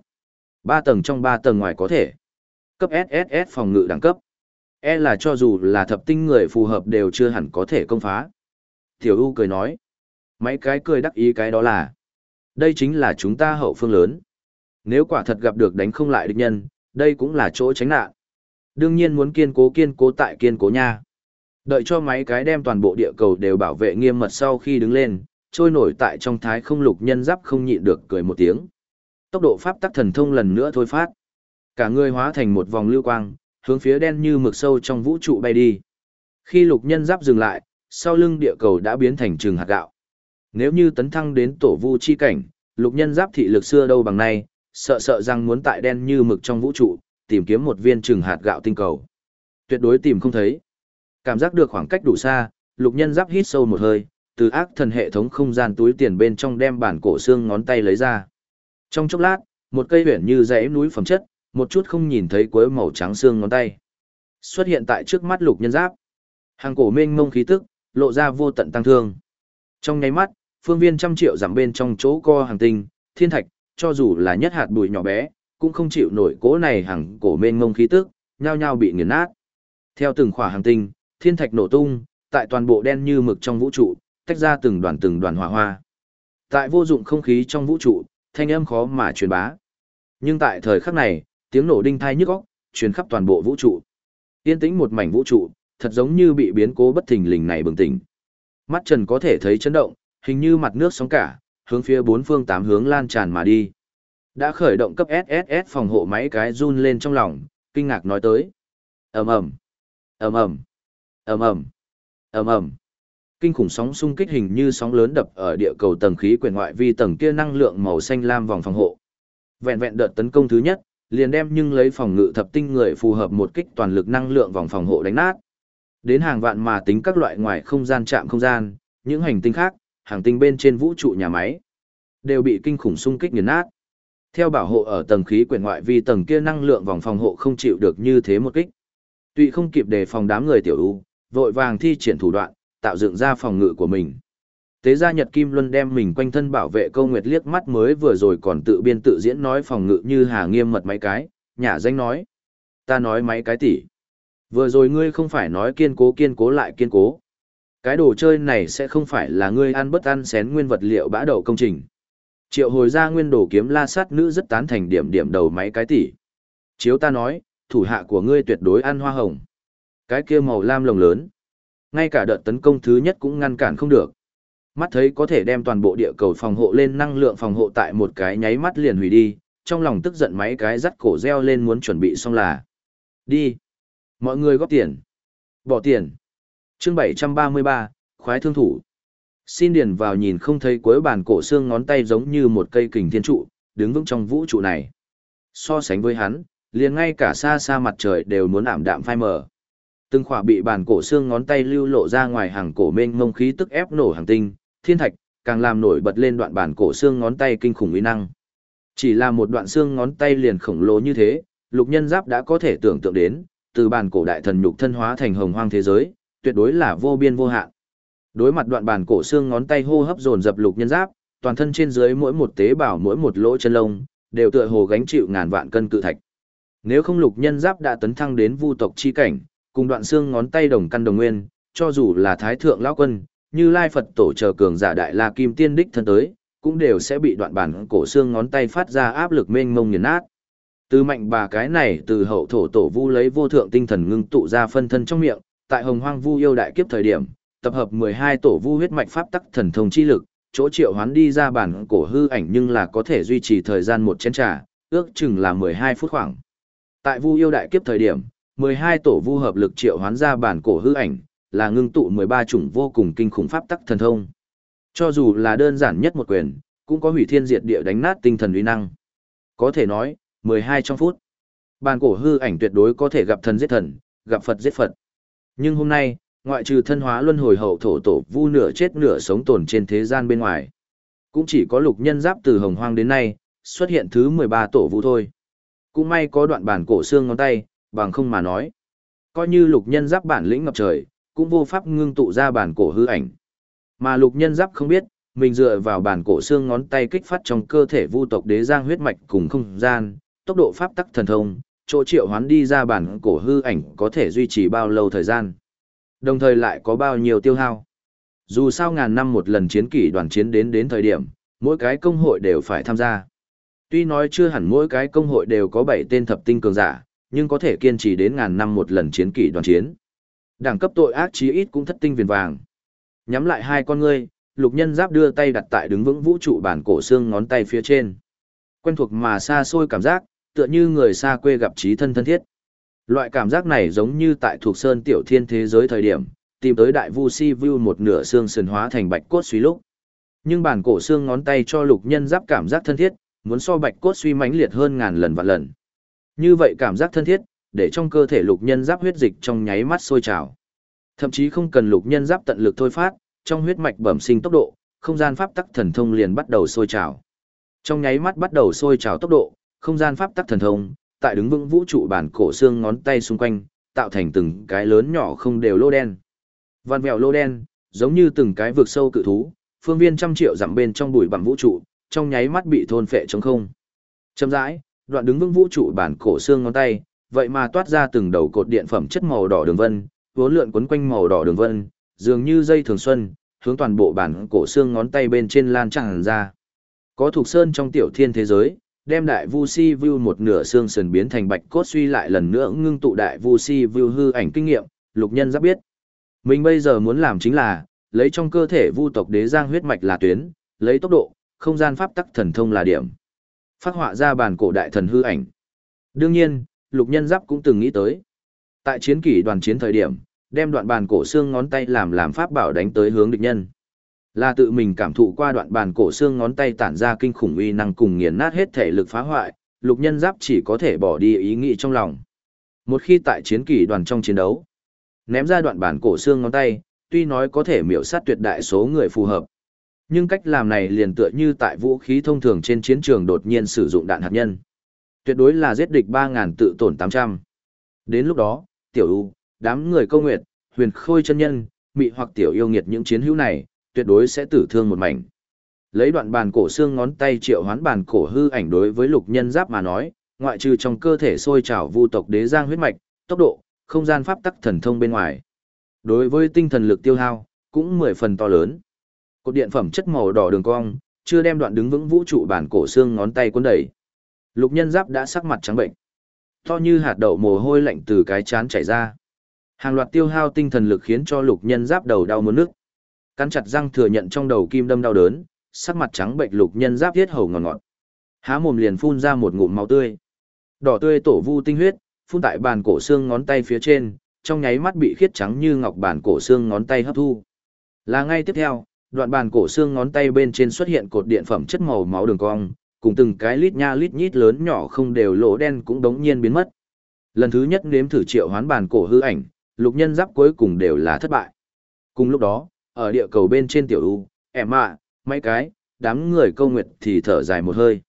S1: 3 tầng trong 3 tầng ngoài có thể. Cấp SSS phòng ngự đẳng cấp. E là cho dù là thập tinh người phù hợp đều chưa hẳn có thể công phá. Tiểu U cười nói. Mấy cái cười đắc ý cái đó là. Đây chính là chúng ta hậu phương lớn. Nếu quả thật gặp được đánh không lại địch nhân, đây cũng là chỗ tránh nạn. Đương nhiên muốn kiên cố tại kiên cố nha. Đợi cho mấy cái đem toàn bộ địa cầu đều bảo vệ nghiêm mật sau khi đứng lên, trôi nổi tại trong thái không lục nhân giáp không nhịn được cười một tiếng. Tốc độ pháp tắc thần thông lần nữa thôi phát. Cả người hóa thành một vòng lưu quang, hướng phía đen như mực sâu trong vũ trụ bay đi. Khi lục nhân giáp dừng lại, sau lưng địa cầu đã biến thành trường hạt gạo. Nếu như tấn thăng đến tổ vu chi cảnh, lục nhân giáp thị lực xưa đâu bằng nay, sợ rằng muốn tại đen như mực trong vũ trụ, tìm kiếm một viên trường hạt gạo tinh cầu. Tuyệt đối tìm không thấy. Cảm giác được khoảng cách đủ xa, lục nhân giáp hít sâu một hơi, từ ác thần hệ thống không gian túi tiền bên trong đem bản cổ xương ngón tay lấy ra. Trong chốc lát, một cây huyền như dãy núi phẩm chất, một chút không nhìn thấy cuối màu trắng xương ngón tay xuất hiện tại trước mắt lục nhân giáp. Hàng cổ mênh mông khí tức, lộ ra vô tận tăng thương. Trong nháy mắt, phương viên trăm triệu dặm bên trong chỗ co hàng tinh, thiên thạch, cho dù là nhất hạt bụi nhỏ bé, cũng không chịu nổi cỗ này hàng cổ mênh mông khí tức, nhao nhao bị nghiền nát. Theo từng khỏa hàng tinh, thiên thạch nổ tung, tại toàn bộ đen như mực trong vũ trụ, tách ra từng đoàn hỏa hoa. Tại vô dụng không khí trong vũ trụ, thanh âm khó mà truyền bá. Nhưng tại thời khắc này, tiếng nổ đinh thai nhức óc, truyền khắp toàn bộ vũ trụ. Yên tĩnh một mảnh vũ trụ, thật giống như bị biến cố bất thình lình này bừng tỉnh. Mắt Trần có thể thấy chấn động, hình như mặt nước sóng cả, hướng phía bốn phương tám hướng lan tràn mà đi. Đã khởi động cấp SSS phòng hộ máy cái run lên trong lòng, kinh ngạc nói tới. Ầm ầm, ầm ầm, ầm ầm, ầm ầm. Kinh khủng sóng xung kích hình như sóng lớn đập ở địa cầu tầng khí quyển ngoại vi tầng kia năng lượng màu xanh lam vòng phòng hộ. Vẹn vẹn đợt tấn công thứ nhất, liền đem nhưng lấy phòng ngự thập tinh người phù hợp một kích toàn lực năng lượng vòng phòng hộ đánh nát. Đến hàng vạn mà tính các loại ngoài không gian chạm không gian, những hành tinh khác, hành tinh bên trên vũ trụ nhà máy, đều bị kinh khủng xung kích nghiền nát. Theo bảo hộ ở tầng khí quyển ngoại vi tầng kia năng lượng vòng phòng hộ không chịu được như thế một kích. Tuy không kịp đề phòng đám người tiểu u, vội vàng thi triển thủ đoạn, tạo dựng ra phòng ngự của mình. Tế gia Nhật Kim Luân đem mình quanh thân bảo vệ Câu Nguyệt liếc mắt mới vừa rồi còn tự biên tự diễn nói phòng ngự như hà nghiêm mật mấy cái, nhả danh nói. Ta nói mấy cái tỷ. Vừa rồi ngươi không phải nói kiên cố lại kiên cố. Cái đồ chơi này sẽ không phải là ngươi ăn bất ăn xén nguyên vật liệu bã đậu công trình. Triệu hồi ra nguyên đồ kiếm la sát nữ rất tán thành điểm đầu mấy cái tỷ. Chiếu ta nói, thủ hạ của ngươi tuyệt đối ăn hoa hồng. Cái kia màu lam lồng lớn. Ngay cả đợt tấn công thứ nhất cũng ngăn cản không được. Mắt thấy có thể đem toàn bộ địa cầu phòng hộ lên năng lượng phòng hộ tại một cái nháy mắt liền hủy đi, trong lòng tức giận mấy cái dắt cổ reo lên muốn chuẩn bị xong là. Đi. Mọi người góp tiền. Bỏ tiền. Chương 733, khoái thương thủ. Xin điền vào nhìn không thấy cuối bàn cổ xương ngón tay giống như một cây kình thiên trụ, đứng vững trong vũ trụ này. So sánh với hắn, liền ngay cả xa xa mặt trời đều muốn ảm đạm phai mờ. Từng khỏa bị bàn cổ xương ngón tay lưu lộ ra ngoài hàng cổ mênh mông khí tức ép nổ hàng tinh, thiên thạch, càng làm nổi bật lên đoạn bản cổ xương ngón tay kinh khủng uy năng. Chỉ là một đoạn xương ngón tay liền khổng lồ như thế, Lục Nhân Giáp đã có thể tưởng tượng đến, từ bản cổ đại thần nhục thân hóa thành hồng hoang thế giới, tuyệt đối là vô biên vô hạn. Đối mặt đoạn bản cổ xương ngón tay hô hấp dồn dập Lục Nhân Giáp, toàn thân trên dưới mỗi một tế bào mỗi một lỗ chân lông, đều tựa hồ gánh chịu ngàn vạn cân cự thạch. Nếu không Lục Nhân Giáp đã tấn thăng đến vu tộc chi cảnh, cùng đoạn xương ngón tay đồng căn đồng nguyên, cho dù là thái thượng lão quân, như Lai Phật tổ chờ cường giả đại La Kim Tiên đích thân tới, cũng đều sẽ bị đoạn bản cổ xương ngón tay phát ra áp lực mênh mông nghiền nát. Từ mạnh bà cái này từ hậu thổ tổ vu lấy vô thượng tinh thần ngưng tụ ra phân thân trong miệng, tại Hồng Hoang Vu yêu đại kiếp thời điểm, tập hợp 12 tổ vu huyết mạch pháp tắc thần thông chi lực, chỗ triệu hoán đi ra bản cổ hư ảnh nhưng là có thể duy trì thời gian một chén trà, ước chừng là 12 phút khoảng. Tại Vu yêu đại kiếp thời điểm, 12 tổ vu hợp lực triệu hoán ra bản cổ hư ảnh, là ngưng tụ 13 chủng vô cùng kinh khủng pháp tắc thần thông. Cho dù là đơn giản nhất một quyền, cũng có hủy thiên diệt địa đánh nát tinh thần uy năng. Có thể nói, 12 trong phút. Bản cổ hư ảnh tuyệt đối có thể gặp thần giết thần, gặp Phật giết Phật. Nhưng hôm nay, ngoại trừ thân hóa luân hồi hậu thổ tổ vu nửa chết nửa sống tồn trên thế gian bên ngoài, cũng chỉ có Lục Nhân Giáp từ Hồng Hoang đến nay, xuất hiện thứ 13 tổ vu thôi. Cũng may có đoạn bản cổ xương ngón tay, bằng không mà nói. Coi như Lục Nhân Giáp bản lĩnh ngập trời, cũng vô pháp ngưng tụ ra bản cổ hư ảnh. Mà Lục Nhân Giáp không biết, mình dựa vào bản cổ xương ngón tay kích phát trong cơ thể vu tộc đế giang huyết mạch cùng không gian, tốc độ pháp tắc thần thông, chỗ triệu hoán đi ra bản cổ hư ảnh có thể duy trì bao lâu thời gian. Đồng thời lại có bao nhiêu tiêu hao. Dù sao ngàn năm một lần chiến kỷ đoàn chiến đến thời điểm, mỗi cái công hội đều phải tham gia. Tuy nói chưa hẳn mỗi cái công hội đều có 7 tên thập tinh cường giả, nhưng có thể kiên trì đến ngàn năm một lần chiến kỷ đoàn chiến. Đẳng cấp tội ác chí ít cũng thất tinh viền vàng. Nhắm lại hai con ngươi, Lục Nhân Giáp đưa tay đặt tại đứng vững vũ trụ bản cổ xương ngón tay phía trên. Quen thuộc mà xa xôi cảm giác, tựa như người xa quê gặp chí thân thân thiết. Loại cảm giác này giống như tại thuộc sơn tiểu thiên thế giới thời điểm, tìm tới đại vu si vu một nửa xương sườn hóa thành bạch cốt suy lúc. Nhưng bản cổ xương ngón tay cho Lục Nhân Giáp cảm giác thân thiết, muốn so bạch cốt suy mãnh liệt hơn ngàn lần vạn lần. Như vậy cảm giác thân thiết, để trong cơ thể Lục Nhân Giáp huyết dịch trong nháy mắt sôi trào. Thậm chí không cần Lục Nhân Giáp tận lực thôi phát, trong huyết mạch bẩm sinh tốc độ, không gian pháp tắc thần thông liền bắt đầu sôi trào. Trong nháy mắt bắt đầu sôi trào tốc độ, không gian pháp tắc thần thông, tại đứng vững vũ trụ bản cổ xương ngón tay xung quanh, tạo thành từng cái lớn nhỏ không đều lô đen. Vằn vẹo lô đen, giống như từng cái vực sâu cự thú, phương viên trăm triệu dặm bên trong bụi bặm vũ trụ, trong nháy mắt bị thôn phệ trống không. Chậm rãi, đoạn đứng vững vũ trụ bản cổ xương ngón tay, vậy mà toát ra từng đầu cột điện phẩm chất màu đỏ đường vân, vốn lượn quấn quanh màu đỏ đường vân, dường như dây thường xuân, hướng toàn bộ bản cổ xương ngón tay bên trên lan tràn ra. Có thuộc sơn trong tiểu thiên thế giới, đem đại vu si vu một nửa xương sườn biến thành bạch cốt suy lại lần nữa ngưng tụ đại vu si vu hư ảnh kinh nghiệm, Lục Nhân Giáp biết. Mình bây giờ muốn làm chính là, lấy trong cơ thể vu tộc đế giang huyết mạch là tuyến, lấy tốc độ, không gian pháp tắc thần thông là điểm. Phát họa ra bản cổ đại thần hư ảnh. Đương nhiên, Lục Nhân Giáp cũng từng nghĩ tới. Tại chiến kỷ đoàn chiến thời điểm, đem đoạn bản cổ xương ngón tay làm pháp bảo đánh tới hướng địch nhân. Là tự mình cảm thụ qua đoạn bản cổ xương ngón tay tản ra kinh khủng uy năng cùng nghiền nát hết thể lực phá hoại, Lục Nhân Giáp chỉ có thể bỏ đi ý nghĩ trong lòng. Một khi tại chiến kỷ đoàn trong chiến đấu, ném ra đoạn bản cổ xương ngón tay, tuy nói có thể miểu sát tuyệt đại số người phù hợp, nhưng cách làm này liền tựa như tại vũ khí thông thường trên chiến trường đột nhiên sử dụng đạn hạt nhân. Tuyệt đối là giết địch 3.000 tự tổn 800. Đến lúc đó, tiểu u, đám người câu nguyệt, huyền khôi chân nhân, mị hoặc tiểu yêu nghiệt những chiến hữu này, tuyệt đối sẽ tử thương một mảnh. Lấy đoạn bàn cổ xương ngón tay triệu hoán bàn cổ hư ảnh đối với Lục Nhân Giáp mà nói, ngoại trừ trong cơ thể sôi trào vu tộc đế giang huyết mạch, tốc độ, không gian pháp tắc thần thông bên ngoài. Đối với tinh thần lực tiêu hao, cũng 10 phần to lớn. Cột điện phẩm chất màu đỏ đường cong, chưa đem đoạn đứng vững vũ trụ bản cổ xương ngón tay cuốn đẩy. Lục Nhân Giáp đã sắc mặt trắng bệnh. To như hạt đậu mồ hôi lạnh từ cái chán chảy ra. Hàng loạt tiêu hao tinh thần lực khiến cho Lục Nhân Giáp đầu đau muốn nức. Cắn chặt răng thừa nhận trong đầu kim đâm đau đớn, sắc mặt trắng bệnh Lục Nhân Giáp thiết hầu ngọt ngọt. Há mồm liền phun ra một ngụm máu tươi. Đỏ tươi tổ vu tinh huyết, phun tại bàn cổ xương ngón tay phía trên, trong nháy mắt bị khiết trắng như ngọc bàn cổ xương ngón tay hấp thu. Là ngay tiếp theo, đoạn bàn cổ xương ngón tay bên trên xuất hiện cột điện phẩm chất màu máu đường cong, cùng từng cái lít nha lít nhít lớn nhỏ không đều lỗ đen cũng đống nhiên biến mất. Lần thứ nhất nếm thử triệu hoán bàn cổ hư ảnh, Lục Nhân Giáp cuối cùng đều là thất bại. Cùng lúc đó, ở địa cầu bên trên tiểu u, Mấy cái, đám người câu nguyệt thì thở dài một hơi.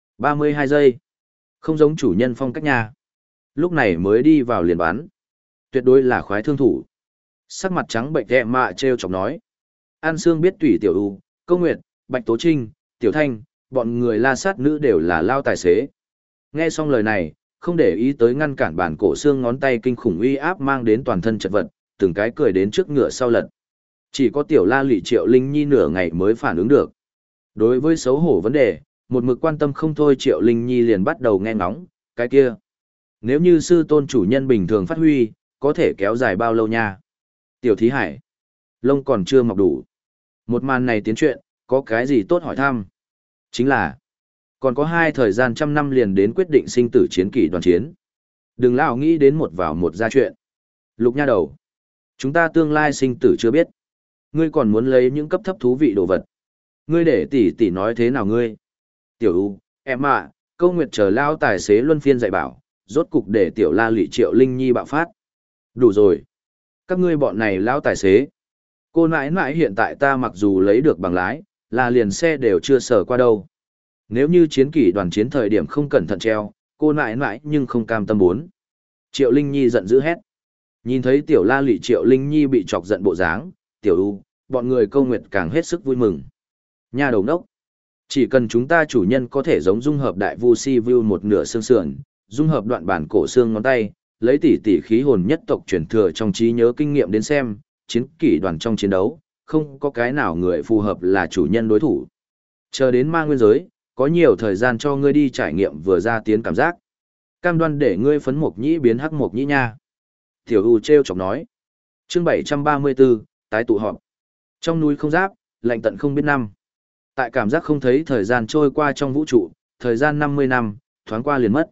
S1: 32 giây. Không giống chủ nhân phong cách nhà. Lúc này mới đi vào liền bắn. Tuyệt đối là khoái thương thủ. Sắc mặt trắng bệnh ẹ mạ treo chọc nói. An Sương biết tùy tiểu u, câu nguyệt, Bạch Tố Trinh, Tiểu Thanh, bọn người la sát nữ đều là lao tài xế. Nghe xong lời này, không để ý tới ngăn cản bản cổ xương ngón tay kinh khủng uy áp mang đến toàn thân chật vật, từng cái cười đến trước ngựa sau lật. Chỉ có tiểu la lị Triệu Linh Nhi nửa ngày mới phản ứng được. Đối với xấu hổ vấn đề, một mực quan tâm không thôi Triệu Linh Nhi liền bắt đầu nghe ngóng, cái kia. Nếu như sư tôn chủ nhân bình thường phát huy, có thể kéo dài bao lâu nha? Tiểu Thí Hải, lông còn chưa mọc đủ. Một màn này tiến chuyện, có cái gì tốt hỏi thăm? Chính là, còn có 2 thời gian trăm năm liền đến quyết định sinh tử chiến kỷ đoàn chiến. Đừng lão nghĩ đến một vào một ra chuyện. Lục nha đầu, chúng ta tương lai sinh tử chưa biết. Ngươi còn muốn lấy những cấp thấp thú vị đồ vật. Ngươi để tỷ tỷ nói thế nào ngươi? Tiểu U, em ạ, câu nguyệt chờ lao tài xế luân phiên dạy bảo, rốt cục để tiểu la lị Triệu Linh Nhi bạo phát. Đủ rồi. Các ngươi bọn này lao tài xế. Cô nãi nãi hiện tại ta mặc dù lấy được bằng lái, là liền xe đều chưa sờ qua đâu. Nếu như chiến kỷ đoàn chiến thời điểm không cẩn thận treo, cô nãi nãi nhưng không cam tâm bốn. Triệu Linh Nhi giận dữ hét. Nhìn thấy tiểu la lị Triệu Linh Nhi bị chọc giận bộ dáng, tiểu U, bọn người câu nguyệt càng hết sức vui mừng. Nhà đầu nốc. Chỉ cần chúng ta chủ nhân có thể giống dung hợp đại vu si vu một nửa xương sườn, dung hợp đoạn bản cổ xương ngón tay, lấy tỷ khí hồn nhất tộc truyền thừa trong trí nhớ kinh nghiệm đến xem, chiến kỷ đoàn trong chiến đấu, không có cái nào người phù hợp là chủ nhân đối thủ. Chờ đến ma nguyên giới, có nhiều thời gian cho ngươi đi trải nghiệm vừa ra tiến cảm giác. Cam đoan để ngươi phấn mộc nhĩ biến hắc mộc nhĩ nha. Tiểu U treo chọc nói. Chương 734, tái tụ họp. Trong núi không giáp, lạnh tận không biết năm. Tại cảm giác không thấy thời gian trôi qua trong vũ trụ, thời gian 50 năm, thoáng qua liền mất.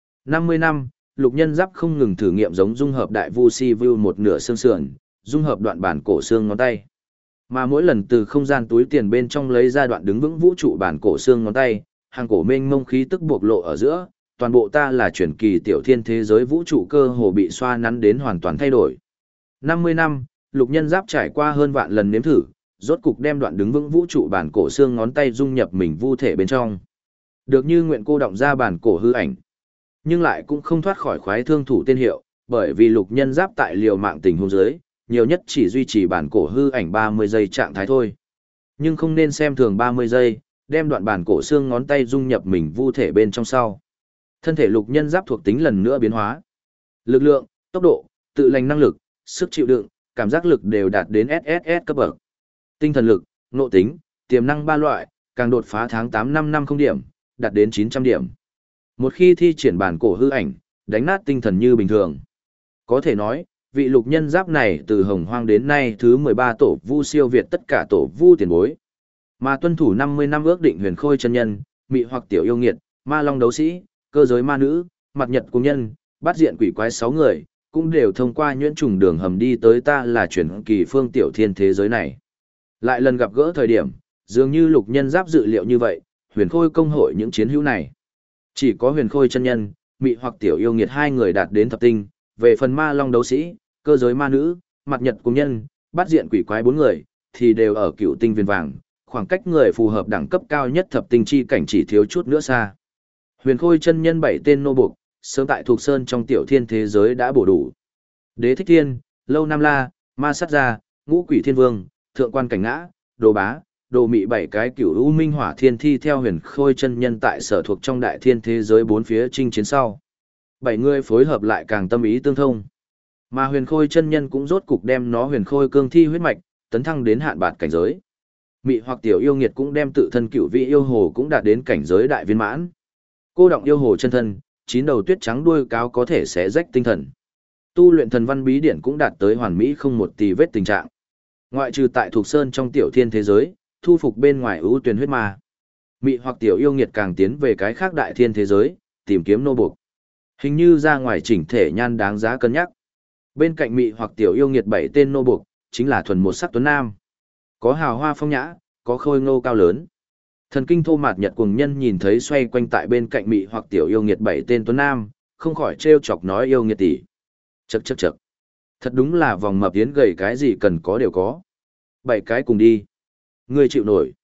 S1: 50 năm, lục nhân giáp không ngừng thử nghiệm giống dung hợp đại vu si vu một nửa xương sườn, dung hợp đoạn bản cổ xương ngón tay. Mà mỗi lần từ không gian túi tiền bên trong lấy ra đoạn đứng vững vũ trụ bản cổ xương ngón tay, hàng cổ mênh mông khí tức buộc lộ ở giữa, toàn bộ ta là chuyển kỳ tiểu thiên thế giới vũ trụ cơ hồ bị xoa nắn đến hoàn toàn thay đổi. 50 năm, lục nhân giáp trải qua hơn vạn lần nếm thử, rốt cục đem đoạn đứng vững vũ trụ bản cổ xương ngón tay dung nhập mình vu thể bên trong. Được như nguyện cô động ra bản cổ hư ảnh, nhưng lại cũng không thoát khỏi khoái thương thủ tên hiệu, bởi vì lục nhân giáp tại liều mạng tình huống dưới, nhiều nhất chỉ duy trì bản cổ hư ảnh 30 giây trạng thái thôi. Nhưng không nên xem thường 30 giây, đem đoạn bản cổ xương ngón tay dung nhập mình vu thể bên trong sau. Thân thể lục nhân giáp thuộc tính lần nữa biến hóa. Lực lượng, tốc độ, tự lành năng lực, sức chịu đựng, cảm giác lực đều đạt đến SSS cấp bậc. Tinh thần lực, nội tính, tiềm năng 3 loại, càng đột phá tháng 8 năm 50 điểm, đạt đến 900 điểm. Một khi thi triển bản cổ hư ảnh, đánh nát tinh thần như bình thường. Có thể nói, vị lục nhân giáp này từ hồng hoang đến nay thứ 13 tổ vu siêu việt tất cả tổ vu tiền bối. Mà tuân thủ 50 năm ước định huyền khôi chân nhân, mị hoặc tiểu yêu nghiệt, ma long đấu sĩ, cơ giới ma nữ, mặt nhật cung nhân, bát diện quỷ quái 6 người, cũng đều thông qua nhuyễn trùng đường hầm đi tới ta là chuyển kỳ phương tiểu thiên thế giới này. Lại lần gặp gỡ thời điểm, dường như lục nhân giáp dự liệu như vậy, huyền khôi công hội những chiến hữu này. Chỉ có huyền khôi chân nhân, mị hoặc tiểu yêu nghiệt 2 người đạt đến thập tinh, về phần ma long đấu sĩ, cơ giới ma nữ, mặt nhật cung nhân, bát diện quỷ quái 4 người, thì đều ở cựu tinh viên vàng, khoảng cách người phù hợp đẳng cấp cao nhất thập tinh chi cảnh chỉ thiếu chút nữa xa. Huyền khôi chân nhân 7 tên nô buộc, sớm tại thuộc sơn trong tiểu thiên thế giới đã bổ đủ. Đế thích thiên, lâu nam la, ma sát gia, ngũ quỷ thiên vương, thượng quan cảnh ngã, đồ bá, đồ mị 7 cái cửu u minh hỏa thiên thi theo huyền khôi chân nhân tại sở thuộc trong đại thiên thế giới 4 phía chinh chiến sau. 7 người phối hợp lại càng tâm ý tương thông. Mà huyền khôi chân nhân cũng rốt cục đem nó huyền khôi cương thi huyết mạch, tấn thăng đến hạn bạt cảnh giới. Mị hoặc tiểu yêu nghiệt cũng đem tự thân cửu vị yêu hồ cũng đạt đến cảnh giới đại viên mãn. Cô động yêu hồ chân thân, 9 đầu tuyết trắng đuôi cáo có thể xé rách tinh thần. Tu luyện thần văn bí điển cũng đạt tới hoàn mỹ không một tì vết tình trạng. Ngoại trừ tại thuộc sơn trong tiểu thiên thế giới, thu phục bên ngoài ưu tuyển huyết ma. Mị hoặc tiểu yêu nghiệt càng tiến về cái khác đại thiên thế giới, tìm kiếm nô buộc. Hình như ra ngoài chỉnh thể nhan đáng giá cân nhắc. Bên cạnh mị hoặc tiểu yêu nghiệt 7 tên nô buộc, chính là thuần một sắc tuấn nam. Có hào hoa phong nhã, có khôi ngô cao lớn. Thần kinh thô mạt nhật cuồng nhân nhìn thấy xoay quanh tại bên cạnh mị hoặc tiểu yêu nghiệt 7 tên tuấn nam, không khỏi trêu chọc nói yêu nghiệt tỷ. Chậc chậc chậc. Thật đúng là vòng mập tiến gầy cái gì cần có đều có. 7 cái cùng đi. Ngươi chịu nổi.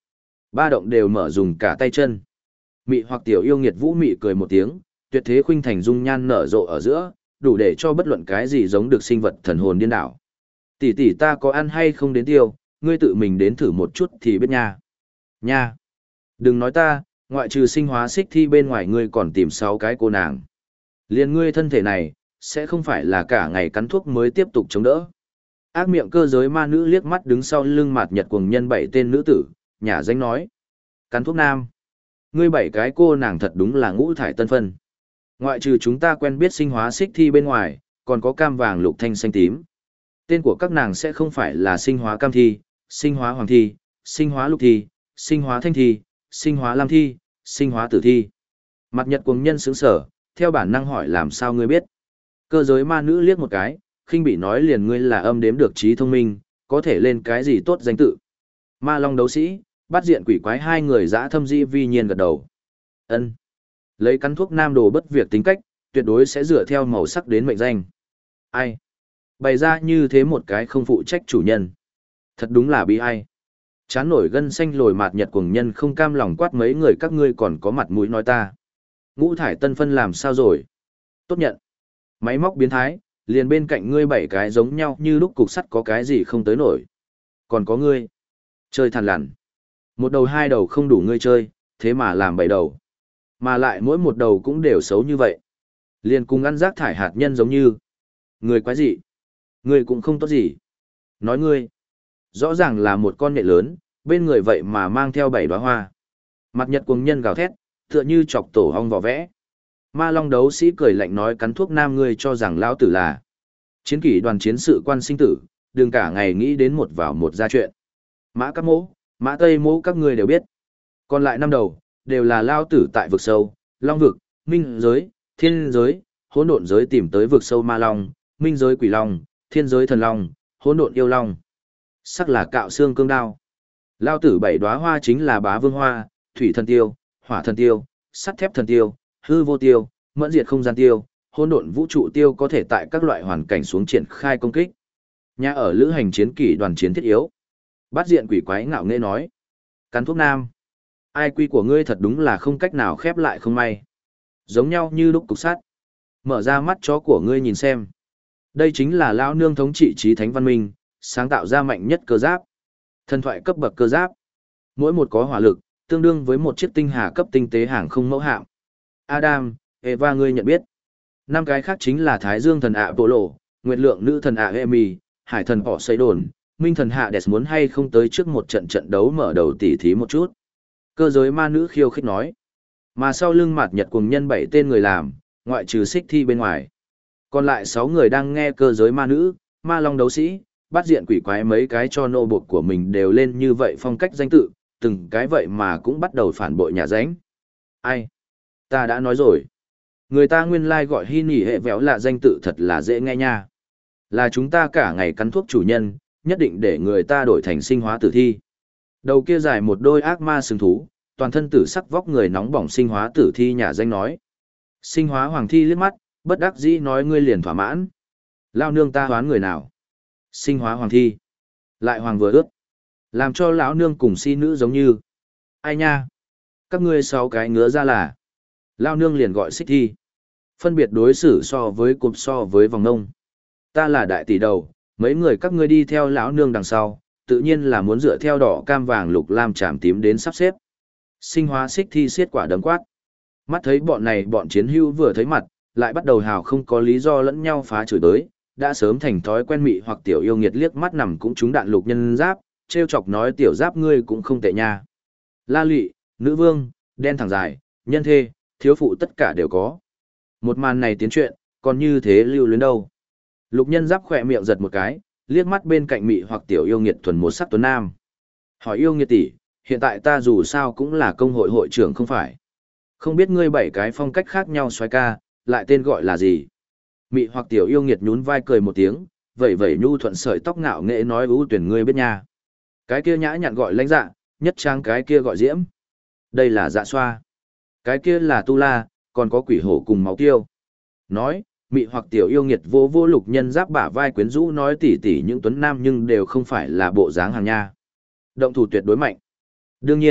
S1: Ba động đều mở dùng cả tay chân. Mị hoặc tiểu yêu nghiệt vũ mị cười một tiếng, tuyệt thế khuynh thành dung nhan nở rộ ở giữa, đủ để cho bất luận cái gì giống được sinh vật thần hồn điên đảo. Tỷ tỷ ta có ăn hay không đến tiêu, ngươi tự mình đến thử một chút thì biết nha. Nha. Đừng nói ta, ngoại trừ sinh hóa xích thi bên ngoài ngươi còn tìm 6 cái cô nàng. Liên ngươi thân thể này, sẽ không phải là cả ngày cắn thuốc mới tiếp tục chống đỡ. Ác miệng cơ giới ma nữ liếc mắt đứng sau lưng Mạt Nhật cuồng nhân 7 tên nữ tử, nhả danh nói. Cắn thuốc nam. Ngươi 7 cái cô nàng thật đúng là ngũ thải tân phân. Ngoại trừ chúng ta quen biết sinh hóa xích thi bên ngoài, còn có cam vàng lục thanh xanh tím. Tên của các nàng sẽ không phải là sinh hóa cam thi, sinh hóa hoàng thi, sinh hóa lục thi, sinh hóa thanh thi, sinh hóa lam thi, sinh hóa tử thi. Mạt Nhật cuồng nhân sững sở, theo bản năng hỏi làm sao ngươi biết. Cơ giới ma nữ liếc một cái, khinh bị nói liền ngươi là âm đếm được trí thông minh, có thể lên cái gì tốt danh tự. Ma Long đấu sĩ, bắt diện quỷ quái hai người dã thâm di vi nhiên gật đầu. Ân, lấy cắn thuốc nam đồ bất việc tính cách, tuyệt đối sẽ dựa theo màu sắc đến mệnh danh. Ai? Bày ra như thế một cái không phụ trách chủ nhân. Thật đúng là bi ai. Chán nổi gân xanh lồi Mạt Nhật cuồng nhân không cam lòng quát mấy người các ngươi còn có mặt mũi nói ta. Ngũ thải tân phân làm sao rồi? Tốt nhận. Máy móc biến thái, liền bên cạnh ngươi 7 cái giống nhau như lúc cục sắt có cái gì không tới nổi. Còn có ngươi. Chơi thằn lằn. Một đầu hai đầu không đủ ngươi chơi, thế mà làm 7 đầu. Mà lại mỗi một đầu cũng đều xấu như vậy. Liền cùng ăn rác thải hạt nhân giống như. Ngươi quái gì? Ngươi cũng không tốt gì. Nói ngươi. Rõ ràng là một con nhện lớn, bên người vậy mà mang theo 7 đóa hoa. Mạt Nhật cuồng nhân gào thét, tựa như chọc tổ ong vỏ vẽ. Ma Long đấu sĩ cười lạnh nói cắn thuốc nam ngươi cho rằng lão tử là chiến kỷ đoàn chiến sự quan sinh tử, đừng cả ngày nghĩ đến một vào một ra chuyện. Mã các mỗ, mã tây mỗ các ngươi đều biết. Còn lại 5 đầu, đều là lao tử tại vực sâu, long vực, minh giới, thiên giới, hỗn độn giới tìm tới vực sâu ma long, minh giới quỷ long, thiên giới thần long, hỗn độn yêu long. Sắc là cạo xương cương đao. Lao tử 7 đóa hoa chính là bá vương hoa, thủy thần tiêu, hỏa thần tiêu, sắt thép thần tiêu, hư vô tiêu, mẫn diệt không gian tiêu, hỗn độn vũ trụ tiêu có thể tại các loại hoàn cảnh xuống triển khai công kích. Nhà ở lữ hành chiến kỷ đoàn chiến thiết yếu. Bát diện quỷ quái ngạo nghễ nói. Cắn thuốc nam. Ai quy của ngươi thật đúng là không cách nào khép lại không may. Giống nhau như lúc cục sắt. Mở ra mắt chó của ngươi nhìn xem. Đây chính là lão nương thống trị trí thánh văn minh, sáng tạo ra mạnh nhất cơ giáp. Thần thoại cấp bậc cơ giáp. Mỗi một có hỏa lực, tương đương với một chiếc tinh hà cấp tinh tế hàng không mẫu hạm. Adam, Eva ngươi nhận biết. 5 cái khác chính là Thái Dương thần Apollo, Nguyệt Lượng nữ thần Emi, Hải thần Poseidon, Minh thần Hades muốn hay không tới trước một trận trận đấu mở đầu tỉ thí một chút. Cơ giới ma nữ khiêu khích nói. Mà sau lưng Mạt Nhật cuồng nhân 7 tên người làm, ngoại trừ xích thi bên ngoài. Còn lại 6 người đang nghe cơ giới ma nữ, ma long đấu sĩ, bắt diện quỷ quái mấy cái cho nô buộc của mình đều lên như vậy phong cách danh tự, từng cái vậy mà cũng bắt đầu phản bội nhà ránh. Ai? Ta đã nói rồi. Người ta nguyên lai gọi hy nỉ hệ véo là danh tự thật là dễ nghe nha. Là chúng ta cả ngày cắn thuốc chủ nhân, nhất định để người ta đổi thành sinh hóa tử thi. Đầu kia dài một đôi ác ma sừng thú, toàn thân tử sắc vóc người nóng bỏng sinh hóa tử thi nhà danh nói. Sinh hóa hoàng thi liếc mắt, bất đắc dĩ nói ngươi liền thỏa mãn. Lao nương ta hoán người nào? Sinh hóa hoàng thi. Lại hoàng vừa ướt. Làm cho lão nương cùng si nữ giống như. Ai nha? Các ngươi 6 cái ngứa ra là. Lao nương liền gọi xích thi. Phân biệt đối xử so với cụp so với vòng nông. Ta là đại tỷ đầu, mấy người các ngươi đi theo lão nương đằng sau, tự nhiên là muốn dựa theo đỏ cam vàng lục lam chảm tím đến sắp xếp. Sinh hóa xích thi xiết quả đấm quát. Mắt thấy bọn này bọn chiến hữu vừa thấy mặt, lại bắt đầu hào không có lý do lẫn nhau phá chửi tới, đã sớm thành thói quen mị hoặc tiểu yêu nghiệt liếc mắt nằm cũng trúng đạn lục nhân giáp, trêu chọc nói tiểu giáp ngươi cũng không tệ nha. La lụy, nữ vương, đen thẳng dài, nhân thê, thiếu phụ tất cả đều có. Một màn này tiến chuyện, còn như thế lưu luyến đâu. Lục nhân giáp khỏe miệng giật một cái, liếc mắt bên cạnh mị hoặc tiểu yêu nghiệt thuần một sắc tuấn nam. Hỏi yêu nghiệt tỷ, hiện tại ta dù sao cũng là công hội hội trưởng không phải. Không biết ngươi 7 cái phong cách khác nhau xoay ca, lại tên gọi là gì? Mị hoặc tiểu yêu nghiệt nhún vai cười một tiếng, vẩy vẩy nhu thuận sợi tóc ngạo nghệ nói ưu tuyển ngươi biết nha. Cái kia nhã nhặn gọi lãnh dạ, nhất trang cái kia gọi diễm. Đây là dạ xoa. Cái kia là tu la, còn có quỷ hổ cùng máu tiêu. Nói, mị hoặc tiểu yêu nghiệt vô vô lục nhân giáp bả vai quyến rũ nói tỉ tỉ những tuấn nam nhưng đều không phải là bộ dáng hàng nha. Động thủ tuyệt đối mạnh. Đương nhiên,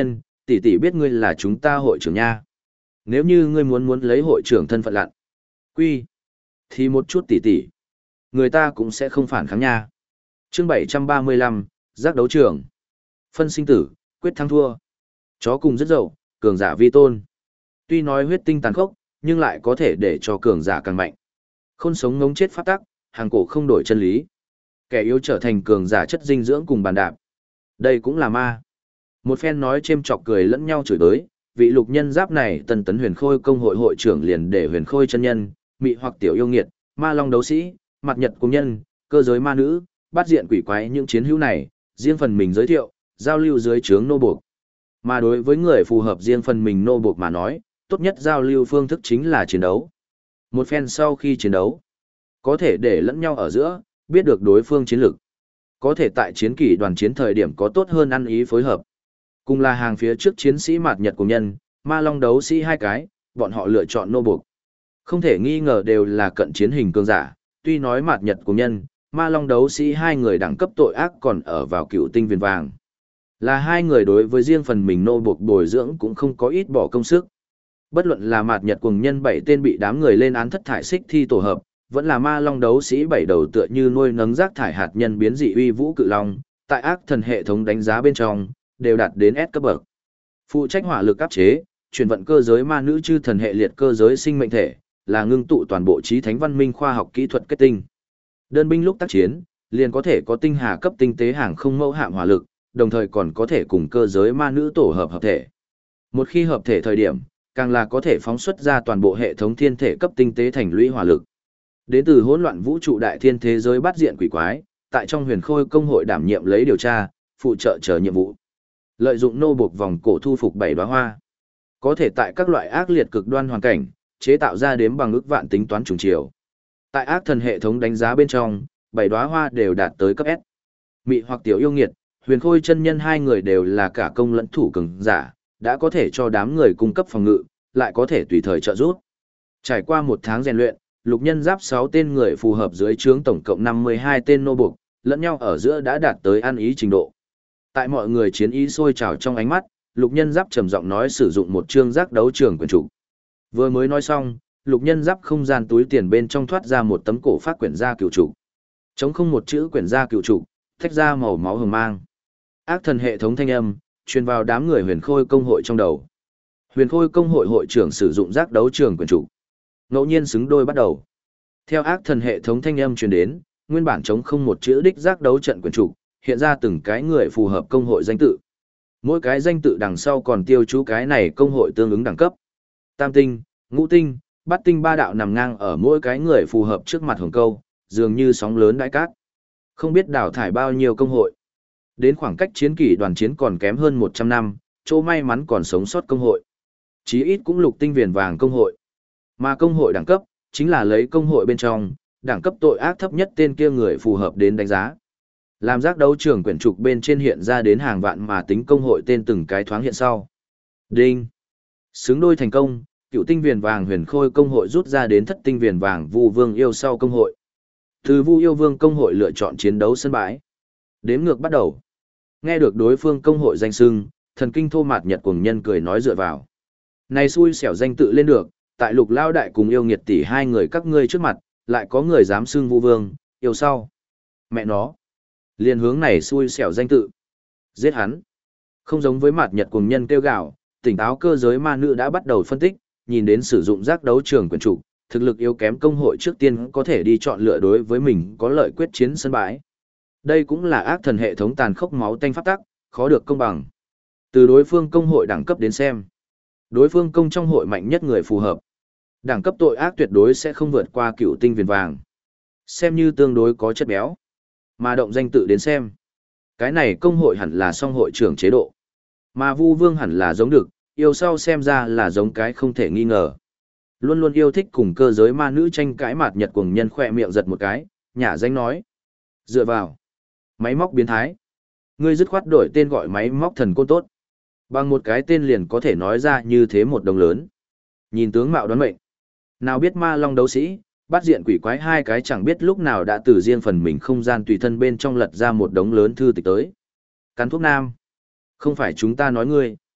S1: tỷ tỷ biết ngươi là chúng ta hội trưởng nha. Nếu như ngươi muốn lấy hội trưởng thân phận lặn. Quy. Thì một chút tỷ tỷ. Người ta cũng sẽ không phản kháng nha. Chương 735, giác đấu trường. Phân sinh tử, quyết thắng thua. Chó cùng rất dậu, cường giả vi tôn. Tuy nói huyết tinh tàn khốc, nhưng lại có thể để cho cường giả càng mạnh. Khôn sống ngống chết pháp tắc, hàng cổ không đổi chân lý. Kẻ yếu trở thành cường giả chất dinh dưỡng cùng bàn đạp. Đây cũng là ma. Một phen nói chêm chọc cười lẫn nhau chửi tới, vị lục nhân giáp này Tân Tấn Huyền Khôi công hội hội trưởng liền để Huyền Khôi chân nhân, mị hoặc tiểu yêu nghiệt, ma long đấu sĩ, mặt nhật cung nhân, cơ giới ma nữ, bát diện quỷ quái những chiến hữu này, riêng phần mình giới thiệu, giao lưu dưới trướng nô buộc. Mà đối với người phù hợp riêng phần mình nô buộc mà nói, tốt nhất giao lưu phương thức chính là chiến đấu. Một phen sau khi chiến đấu, có thể để lẫn nhau ở giữa, biết được đối phương chiến lược. Có thể tại chiến kỷ đoàn chiến thời điểm có tốt hơn ăn ý phối hợp. Cùng là hàng phía trước chiến sĩ mạt nhật cùng nhân, ma long đấu sĩ hai cái, bọn họ lựa chọn nô buộc. Không thể nghi ngờ đều là cận chiến hình cường giả, tuy nói mạt nhật cùng nhân, ma long đấu sĩ hai người đẳng cấp tội ác còn ở vào cựu tinh viền vàng. Là hai người đối với riêng phần mình nô buộc bồi dưỡng cũng không có ít bỏ công sức. Bất luận là mạt nhật cùng nhân 7 tên bị đám người lên án thất thải xích thi tổ hợp, vẫn là ma long đấu sĩ 7 đầu tựa như nuôi nấng rác thải hạt nhân biến dị uy vũ cự long, tại ác thần hệ thống đánh giá bên trong, đều đạt đến S cấp bậc. Phụ trách hỏa lực áp chế, chuyển vận cơ giới ma nữ chư thần hệ liệt cơ giới sinh mệnh thể, là ngưng tụ toàn bộ trí thánh văn minh khoa học kỹ thuật kết tinh. Đơn binh lúc tác chiến, liền có thể có tinh hà cấp tinh tế hàng không mẫu hạm hỏa lực, đồng thời còn có thể cùng cơ giới ma nữ tổ hợp hợp thể. Một khi hợp thể thời điểm, càng là có thể phóng xuất ra toàn bộ hệ thống thiên thể cấp tinh tế thành lũy hỏa lực. Đến từ hỗn loạn vũ trụ đại thiên thế giới bắt diện quỷ quái, tại trong huyền khôi công hội đảm nhiệm lấy điều tra, phụ trợ chờ nhiệm vụ. Lợi dụng nô buộc vòng cổ thu phục 7 đóa hoa. Có thể tại các loại ác liệt cực đoan hoàn cảnh, chế tạo ra đếm bằng ức vạn tính toán trùng chiều. Tại ác thần hệ thống đánh giá bên trong, 7 đóa hoa đều đạt tới cấp S. Mị hoặc tiểu yêu nghiệt, huyền khôi chân nhân hai người đều là cả công lẫn thủ cường giả, đã có thể cho đám người cung cấp phòng ngự, lại có thể tùy thời trợ giúp. Trải qua một tháng rèn luyện, lục nhân giáp 6 tên người phù hợp dưới trướng tổng cộng 52 tên nô buộc, lẫn nhau ở giữa đã đạt tới ăn ý trình độ. Tại mọi người chiến ý sôi trào trong ánh mắt, lục nhân giáp trầm giọng nói sử dụng một chương giác đấu trường quyển trục. Vừa mới nói xong, lục nhân giáp không gian túi tiền bên trong thoát ra một tấm cổ phát quyển gia cựu trục. Trống không một chữ quyển gia cựu trục, thách ra màu máu hồng mang. Ác thần hệ thống thanh âm, truyền vào đám người huyền khôi công hội trong đầu. Huyền khôi công hội hội trưởng sử dụng giác đấu trường quyển trục. Ngẫu nhiên xứng đôi bắt đầu. Theo ác thần hệ thống thanh âm truyền đến, nguyên bản trống không một chữ đích giác đấu trận quyển trục, hiện ra từng cái người phù hợp công hội danh tự. Mỗi cái danh tự đằng sau còn tiêu chú cái này công hội tương ứng đẳng cấp. Tam tinh, ngũ tinh, bát tinh ba đạo nằm ngang ở mỗi cái người phù hợp trước mặt hồng câu, dường như sóng lớn đãi cát. Không biết đào thải bao nhiêu công hội. Đến khoảng cách chiến kỷ đoàn chiến còn kém hơn 100 năm, chỗ may mắn còn sống sót công hội. Chí ít cũng lục tinh viền vàng công hội. Mà công hội đẳng cấp, chính là lấy công hội bên trong, đẳng cấp tội ác thấp nhất tên kia người phù hợp đến đánh giá. Làm giác đấu trường quyển trục bên trên hiện ra đến hàng vạn mà tính công hội tên từng cái thoáng hiện sau. Đinh. Xứng đôi thành công, cựu tinh viền vàng huyền khôi công hội rút ra đến thất tinh viền vàng Vu Vương yêu sau công hội. Từ Vu yêu vương công hội lựa chọn chiến đấu sân bãi. Đếm ngược bắt đầu. Nghe được đối phương công hội danh xưng, thần kinh thô mạt nhật cuồng nhân cười nói dựa vào. Này xui xẻo danh tự lên được, tại lục lao đại cùng yêu nghiệt tỷ hai người các ngươi trước mặt, lại có người dám xưng Vu Vương, yêu sau. Mẹ nó. Liên hướng này xui xẻo danh tự. Giết hắn. Không giống với mạt nhật cuồng nhân kêu gạo, tỉnh táo cơ giới ma nữ đã bắt đầu phân tích, nhìn đến sử dụng giác đấu trường quyển trục, thực lực yếu kém công hội trước tiên có thể đi chọn lựa đối với mình có lợi quyết chiến sân bãi. Đây cũng là ác thần hệ thống tàn khốc máu tanh pháp tắc, khó được công bằng. Từ đối phương công hội đẳng cấp đến xem, đối phương công trong hội mạnh nhất người phù hợp. Đẳng cấp tội ác tuyệt đối sẽ không vượt qua cựu tinh viền vàng. Xem như tương đối có chất béo. Mà động danh tự đến xem. Cái này công hội hẳn là song hội trưởng chế độ. Mà Vu Vương hẳn là giống được, yêu sau xem ra là giống cái không thể nghi ngờ. Luôn luôn yêu thích cùng cơ giới ma nữ tranh cãi mạt nhật cuồng nhân khỏe miệng giật một cái, nhả danh nói. Dựa vào. Máy móc biến thái. Ngươi dứt khoát đổi tên gọi máy móc thần côn tốt. Bằng một cái tên liền có thể nói ra như thế một đồng lớn. Nhìn tướng mạo đoán mệnh. Nào biết ma long đấu sĩ, bắt diện quỷ quái hai cái chẳng biết lúc nào đã từ riêng phần mình không gian tùy thân bên trong lật ra một đống lớn thư tịch tới. Cắn thuốc nam. Không phải chúng ta nói ngươi.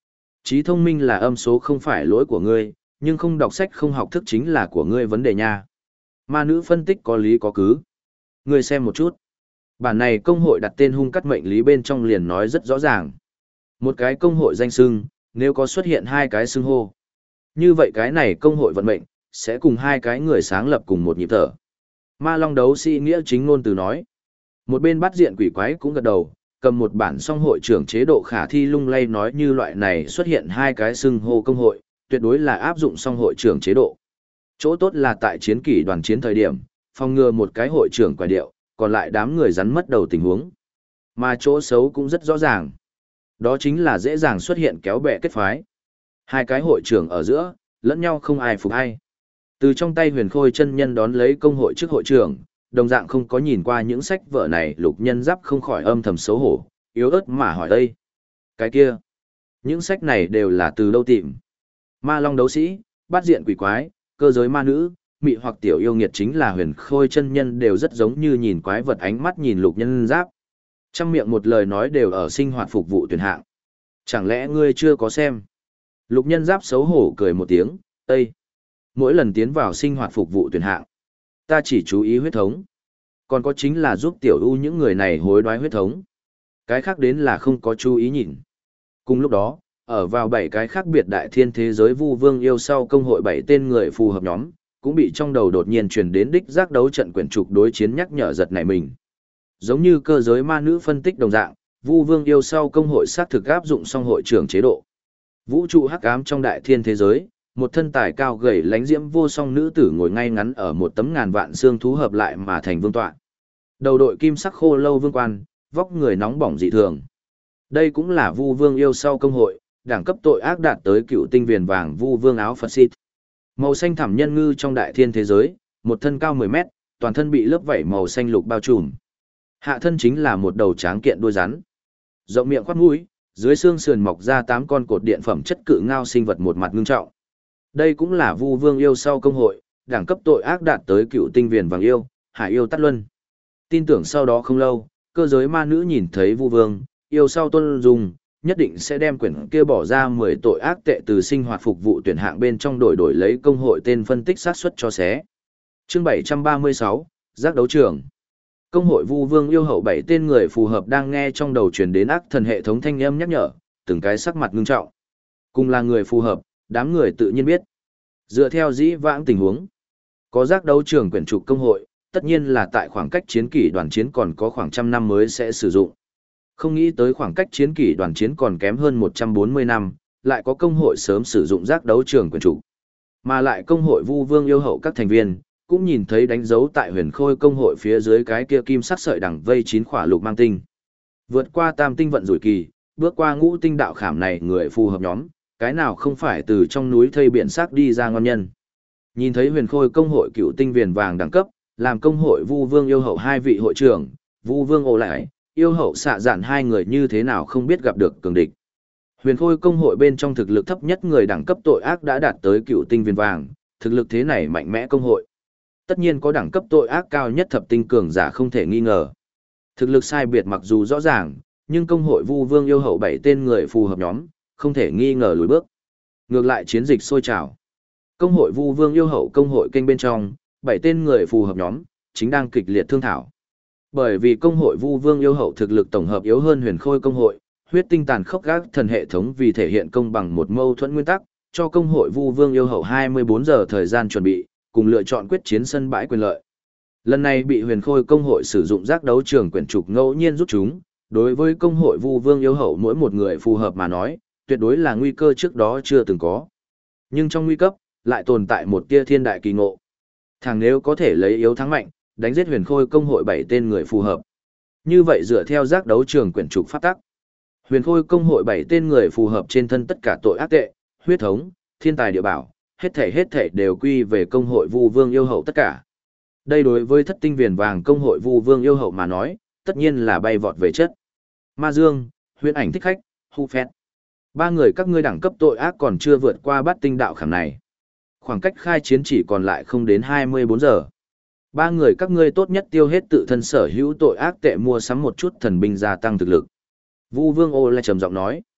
S1: Trí thông minh là âm số không phải lỗi của ngươi, nhưng không đọc sách không học thức chính là của ngươi vấn đề nha. Ma nữ phân tích có lý có cứ. Ngươi xem một chút. Bản này công hội đặt tên hung cắt mệnh lý bên trong liền nói rất rõ ràng. Một cái công hội danh xưng, nếu có xuất hiện hai cái xưng hô. Như vậy cái này công hội vận mệnh, sẽ cùng hai cái người sáng lập cùng một nhịp thở. Ma Long đấu sĩ nghĩa chính ngôn từ nói. Một bên bắt diện quỷ quái cũng gật đầu, cầm một bản song hội trưởng chế độ khả thi lung lay nói như loại này xuất hiện hai cái xưng hô công hội, tuyệt đối là áp dụng song hội trưởng chế độ. Chỗ tốt là tại chiến kỷ đoàn chiến thời điểm, phòng ngừa một cái hội trưởng quả điệu, còn lại đám người rắn mất đầu tình huống. Mà chỗ xấu cũng rất rõ ràng. Đó chính là dễ dàng xuất hiện kéo bè kết phái. Hai cái hội trưởng ở giữa, lẫn nhau không ai phục ai. Từ trong tay Huyền Khôi chân nhân đón lấy công hội trước hội trưởng, đồng dạng không có nhìn qua những sách vở này, Lục Nhân Giáp không khỏi âm thầm xấu hổ, yếu ớt mà hỏi đây. Cái kia, những sách này đều là từ đâu tìm? Ma Long đấu sĩ, bát diện quỷ quái, cơ giới ma nữ, mị hoặc tiểu yêu nghiệt chính là Huyền Khôi chân nhân đều rất giống như nhìn quái vật ánh mắt nhìn Lục Nhân Giáp. Trăm miệng một lời nói đều ở sinh hoạt phục vụ tuyển hạng. Chẳng lẽ ngươi chưa có xem? Lục Nhân Giáp xấu hổ cười một tiếng, Ê! Mỗi lần tiến vào sinh hoạt phục vụ tuyển hạng, ta chỉ chú ý huyết thống. Còn có chính là giúp tiểu ưu những người này hối đoái huyết thống. Cái khác đến là không có chú ý nhìn. Cùng lúc đó, ở vào 7 cái khác biệt đại thiên thế giới Vu Vương yêu sau công hội 7 tên người phù hợp nhóm, cũng bị trong đầu đột nhiên truyền đến đích giác đấu trận quyển trục đối chiến nhắc nhở giật nảy mình. Giống như cơ giới ma nữ phân tích đồng dạng, Vu Vương yêu sau công hội xác thực áp dụng song hội trưởng chế độ. Vũ trụ hắc ám trong đại thiên thế giới, một thân tài cao gầy lánh diễm vô song nữ tử ngồi ngay ngắn ở một tấm ngàn vạn xương thú hợp lại mà thành vương tọa. Đầu đội kim sắc khô lâu vương quan, vóc người nóng bỏng dị thường. Đây cũng là Vu Vương yêu sau công hội, đẳng cấp tội ác đạt tới cựu tinh viền vàng Vu Vương áo Phật xịt. Màu xanh thẳm nhân ngư trong đại thiên thế giới, một thân cao 10 mét, toàn thân bị lớp vảy màu xanh lục bao trùm. Hạ thân chính là một đầu tráng kiện đuôi rắn. Rộng miệng khoát mũi, dưới xương sườn mọc ra 8 con cột điện phẩm chất cự ngao sinh vật một mặt ngưng trọng. Đây cũng là Vu Vương yêu sau công hội, đẳng cấp tội ác đạt tới cựu tinh viền vàng yêu, hải yêu tắt luân. Tin tưởng sau đó không lâu, cơ giới ma nữ nhìn thấy Vu Vương, yêu sau tuân dùng, nhất định sẽ đem quyển kia bỏ ra 10 tội ác tệ từ sinh hoạt phục vụ tuyển hạng bên trong đổi lấy công hội tên phân tích sát suất cho xé. Chương 736, giác đấu trường. Công hội Vu Vương yêu hậu 7 tên người phù hợp đang nghe trong đầu truyền đến ác thần hệ thống thanh âm nhắc nhở, từng cái sắc mặt ngưng trọng. Cùng là người phù hợp, đám người tự nhiên biết. Dựa theo dĩ vãng tình huống, có giác đấu trường quyển trục công hội, tất nhiên là tại khoảng cách chiến kỷ đoàn chiến còn có khoảng trăm năm mới sẽ sử dụng. Không nghĩ tới khoảng cách chiến kỷ đoàn chiến còn kém hơn 140 năm, lại có công hội sớm sử dụng giác đấu trường quyển trục. Mà lại công hội Vu Vương yêu hậu các thành viên, cũng nhìn thấy đánh dấu tại Huyền Khôi công hội phía dưới cái kia kim sắc sợi đằng vây 9 khỏa lục mang tinh. Vượt qua tam tinh vận rủi kỳ, bước qua ngũ tinh đạo khảm này người phù hợp nhóm, cái nào không phải từ trong núi thây biển sắc đi ra ngon nhân. Nhìn thấy Huyền Khôi công hội cựu tinh viền vàng đẳng cấp, làm công hội Vu Vương yêu hậu 2 vị hội trưởng, Vu Vương ồ lại, yêu hậu xạ dạn 2 người như thế nào không biết gặp được cường địch. Huyền Khôi công hội bên trong thực lực thấp nhất người đẳng cấp tội ác đã đạt tới cựu tinh viền vàng, thực lực thế này mạnh mẽ công hội. Tất nhiên có đẳng cấp tội ác cao nhất thập tinh cường giả không thể nghi ngờ. Thực lực sai biệt mặc dù rõ ràng, nhưng công hội Vu Vương yêu hậu 7 tên người phù hợp nhóm, không thể nghi ngờ lùi bước. Ngược lại chiến dịch sôi trào. Công hội Vu Vương yêu hậu công hội kênh bên trong, 7 tên người phù hợp nhóm, chính đang kịch liệt thương thảo. Bởi vì công hội Vu Vương yêu hậu thực lực tổng hợp yếu hơn Huyền Khôi công hội, huyết tinh tàn khốc gác thần hệ thống vì thể hiện công bằng một mâu thuẫn nguyên tắc, cho công hội Vu Vương yêu hậu 24 giờ thời gian chuẩn bị, cùng lựa chọn quyết chiến sân bãi quyền lợi. Lần này bị Huyền Khôi công hội sử dụng giác đấu trường quyển trục ngẫu nhiên rút chúng, đối với công hội Vu Vương yêu hậu mỗi một người phù hợp mà nói, tuyệt đối là nguy cơ trước đó chưa từng có. Nhưng trong nguy cấp, lại tồn tại một tia thiên đại kỳ ngộ. Thằng nếu có thể lấy yếu thắng mạnh, đánh giết Huyền Khôi công hội 7 tên người phù hợp. Như vậy dựa theo giác đấu trường quyển trục pháp tắc, Huyền Khôi công hội 7 tên người phù hợp trên thân tất cả tội ác tệ, huyết thống, thiên tài địa bảo, hết thảy đều quy về công hội Vu Vương yêu hậu tất cả. Đây đối với thất tinh viền vàng công hội Vu Vương yêu hậu mà nói, tất nhiên là bay vọt về chất. Ma Dương, Huyễn Ảnh thích khách, Hu Phét. 3 người các ngươi đẳng cấp tội ác còn chưa vượt qua bát tinh đạo khảm này. Khoảng cách khai chiến chỉ còn lại không đến 24 giờ. 3 người các ngươi tốt nhất tiêu hết tự thân sở hữu tội ác tệ mua sắm một chút thần binh gia tăng thực lực. Vu Vương ô lại trầm giọng nói.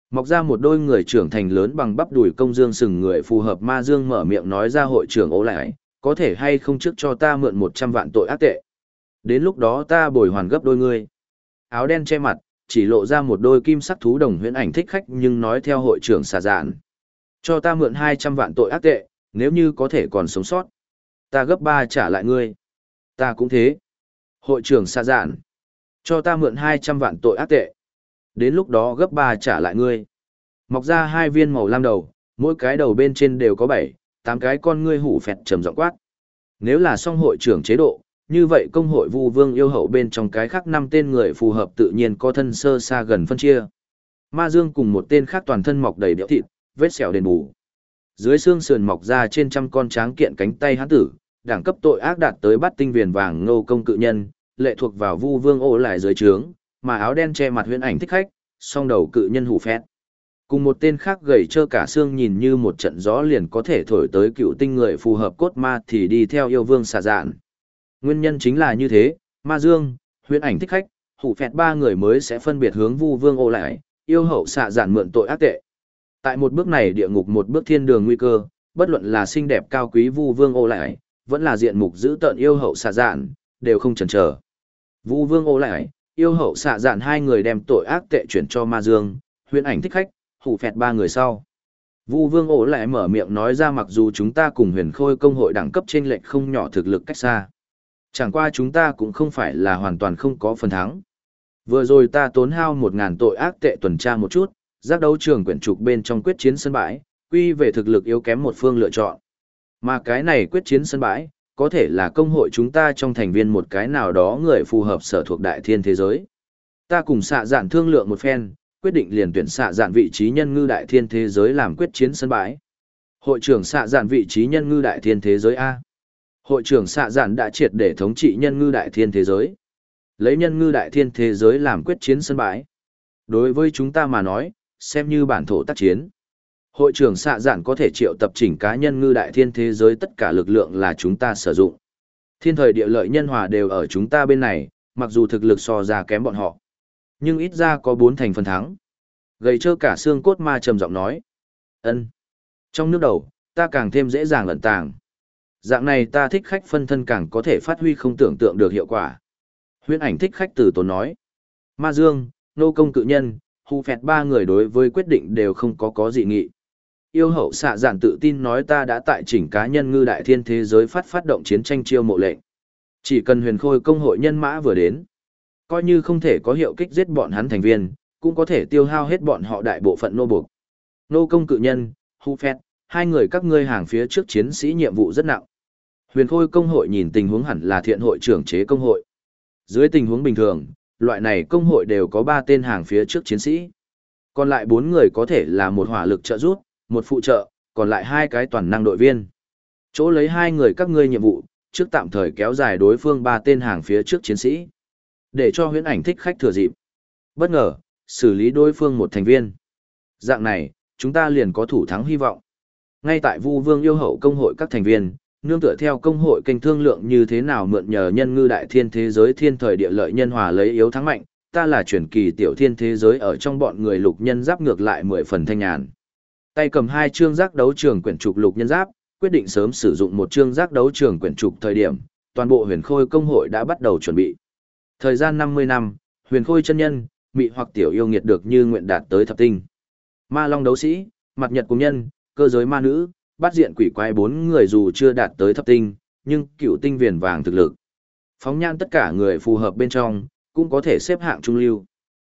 S1: Mọc ra một đôi người trưởng thành lớn bằng bắp đùi công dương sừng người phù hợp ma dương mở miệng nói ra hội trưởng ố lại, có thể hay không trước cho ta mượn 100 vạn tội ác tệ. Đến lúc đó ta bồi hoàn gấp đôi ngươi. Áo đen che mặt, chỉ lộ ra một đôi kim sắc thú đồng huyễn ảnh thích khách nhưng nói theo hội trưởng xà dạn. Cho ta mượn 200 vạn tội ác tệ, nếu như có thể còn sống sót. Ta gấp 3 trả lại ngươi. Ta cũng thế. Hội trưởng xà dạn. Cho ta mượn 200 vạn tội ác tệ. Đến lúc đó gấp 3 trả lại ngươi. Mọc ra 2 viên màu lam đầu, mỗi cái đầu bên trên đều có 7, 8 cái con ngươi hủ phẹt trầm giọng quát. Nếu là song hội trưởng chế độ, như vậy công hội Vu Vương yêu hậu bên trong cái khác 5 tên người phù hợp tự nhiên có thân sơ xa gần phân chia. Ma Dương cùng một tên khác toàn thân mọc đầy đẽo thịt, vết sẹo đền bù. Dưới xương sườn mọc ra trên trăm con tráng kiện cánh tay hán tử, đẳng cấp tội ác đạt tới bát tinh viền vàng Ngô công cự nhân, lệ thuộc vào Vu Vương ổ lại dưới trướng, mà áo đen che mặt huyễn ảnh thích khách, song đầu cự nhân hủ phét. Cùng một tên khác gầy trơ cả xương nhìn như một trận gió liền có thể thổi tới cựu tinh người phù hợp cốt ma thì đi theo yêu vương xà dạn. Nguyên nhân chính là như thế, ma dương, huyễn ảnh thích khách, hủ phẹt 3 người mới sẽ phân biệt hướng Vu Vương ô lại, yêu hậu xạ dạn mượn tội ác tệ. Tại một bước này địa ngục một bước thiên đường nguy cơ, bất luận là xinh đẹp cao quý Vu Vương ô lại, vẫn là diện mục giữ tợn yêu hậu xạ dạn, đều không chần chờ. Vu Vương ô lại, yêu hậu xạ dạn 2 người đem tội ác tệ chuyển cho ma dương, huyễn ảnh thích khách, hủ phẹt 3 người sau. Vu Vương ổ lại mở miệng nói ra mặc dù chúng ta cùng huyền khôi công hội đẳng cấp trên lệch không nhỏ thực lực cách xa. Chẳng qua chúng ta cũng không phải là hoàn toàn không có phần thắng. Vừa rồi ta tốn hao 1.000 tội ác tệ tuần tra một chút, giác đấu trường quyển trục bên trong quyết chiến sân bãi, quy về thực lực yếu kém một phương lựa chọn. Mà cái này quyết chiến sân bãi, có thể là công hội chúng ta trong thành viên một cái nào đó người phù hợp sở thuộc đại thiên thế giới. Ta cùng xạ dạn thương lượng một phen, quyết định liền tuyển xạ dạn vị trí nhân ngư đại thiên thế giới làm quyết chiến sân bãi. Hội trưởng xạ dạn vị trí nhân ngư đại thiên thế giới A. Hội trưởng xạ dạn đã triệt để thống trị nhân ngư đại thiên thế giới. Lấy nhân ngư đại thiên thế giới làm quyết chiến sân bãi. Đối với chúng ta mà nói, xem như bản thổ tác chiến. Hội trưởng xạ dạn có thể triệu tập chỉnh cá nhân ngư đại thiên thế giới tất cả lực lượng là chúng ta sử dụng. Thiên thời địa lợi nhân hòa đều ở chúng ta bên này, mặc dù thực lực so ra kém bọn họ. Nhưng ít ra có 4 thành phần thắng. Gầy trơ cả xương cốt ma trầm giọng nói. Ân. Trong nước đầu, ta càng thêm dễ dàng lẩn tàng. Dạng này ta thích khách phân thân càng có thể phát huy không tưởng tượng được hiệu quả. Huyễn ảnh thích khách từ tốn nói. Ma Dương, nô công cự nhân, hù phẹt 3 người đối với quyết định đều không có dị nghị. Yêu hậu xạ dạn tự tin nói ta đã tại chỉnh cá nhân ngư đại thiên thế giới phát động chiến tranh chiêu mộ lệnh. Chỉ cần huyền khôi công hội nhân mã vừa đến. Coi như không thể có hiệu kích giết bọn hắn thành viên, cũng có thể tiêu hao hết bọn họ đại bộ phận nô buộc. Nô công cự nhân, hù phẹt, 2 người các ngươi hàng phía trước chiến sĩ nhiệm vụ rất nặng. Huyền khôi công hội nhìn tình huống hẳn là thiện hội trưởng chế công hội. Dưới tình huống bình thường, loại này công hội đều có 3 tên hàng phía trước chiến sĩ. Còn lại 4 người có thể là một hỏa lực trợ giúp, một phụ trợ, còn lại 2 cái toàn năng đội viên. Chỗ lấy 2 người các ngươi nhiệm vụ, trước tạm thời kéo dài đối phương 3 tên hàng phía trước chiến sĩ. Để cho huyễn ảnh thích khách thừa dịp. Bất ngờ, xử lý đối phương một thành viên. Dạng này, chúng ta liền có thủ thắng hy vọng. Ngay tại Vu Vương yêu hậu công hội các thành viên, nương tựa theo công hội kênh thương lượng như thế nào mượn nhờ nhân ngư đại thiên thế giới thiên thời địa lợi nhân hòa lấy yếu thắng mạnh, ta là truyền kỳ tiểu thiên thế giới ở trong bọn người lục nhân giáp ngược lại 10 phần thanh nhàn. Tay cầm 2 chương giác đấu trường quyển trục lục nhân giáp, quyết định sớm sử dụng một chương giác đấu trường quyển trục thời điểm, toàn bộ huyền khôi công hội đã bắt đầu chuẩn bị. Thời gian 50 năm, huyền khôi chân nhân, mị hoặc tiểu yêu nghiệt được như nguyện đạt tới thập tinh. Ma long đấu sĩ, mặt nhật cùng nhân, cơ giới ma nữ, bát diện quỷ quái 4 người dù chưa đạt tới thập tinh, nhưng cựu tinh viền vàng thực lực. Phóng nhan tất cả người phù hợp bên trong, cũng có thể xếp hạng trung lưu.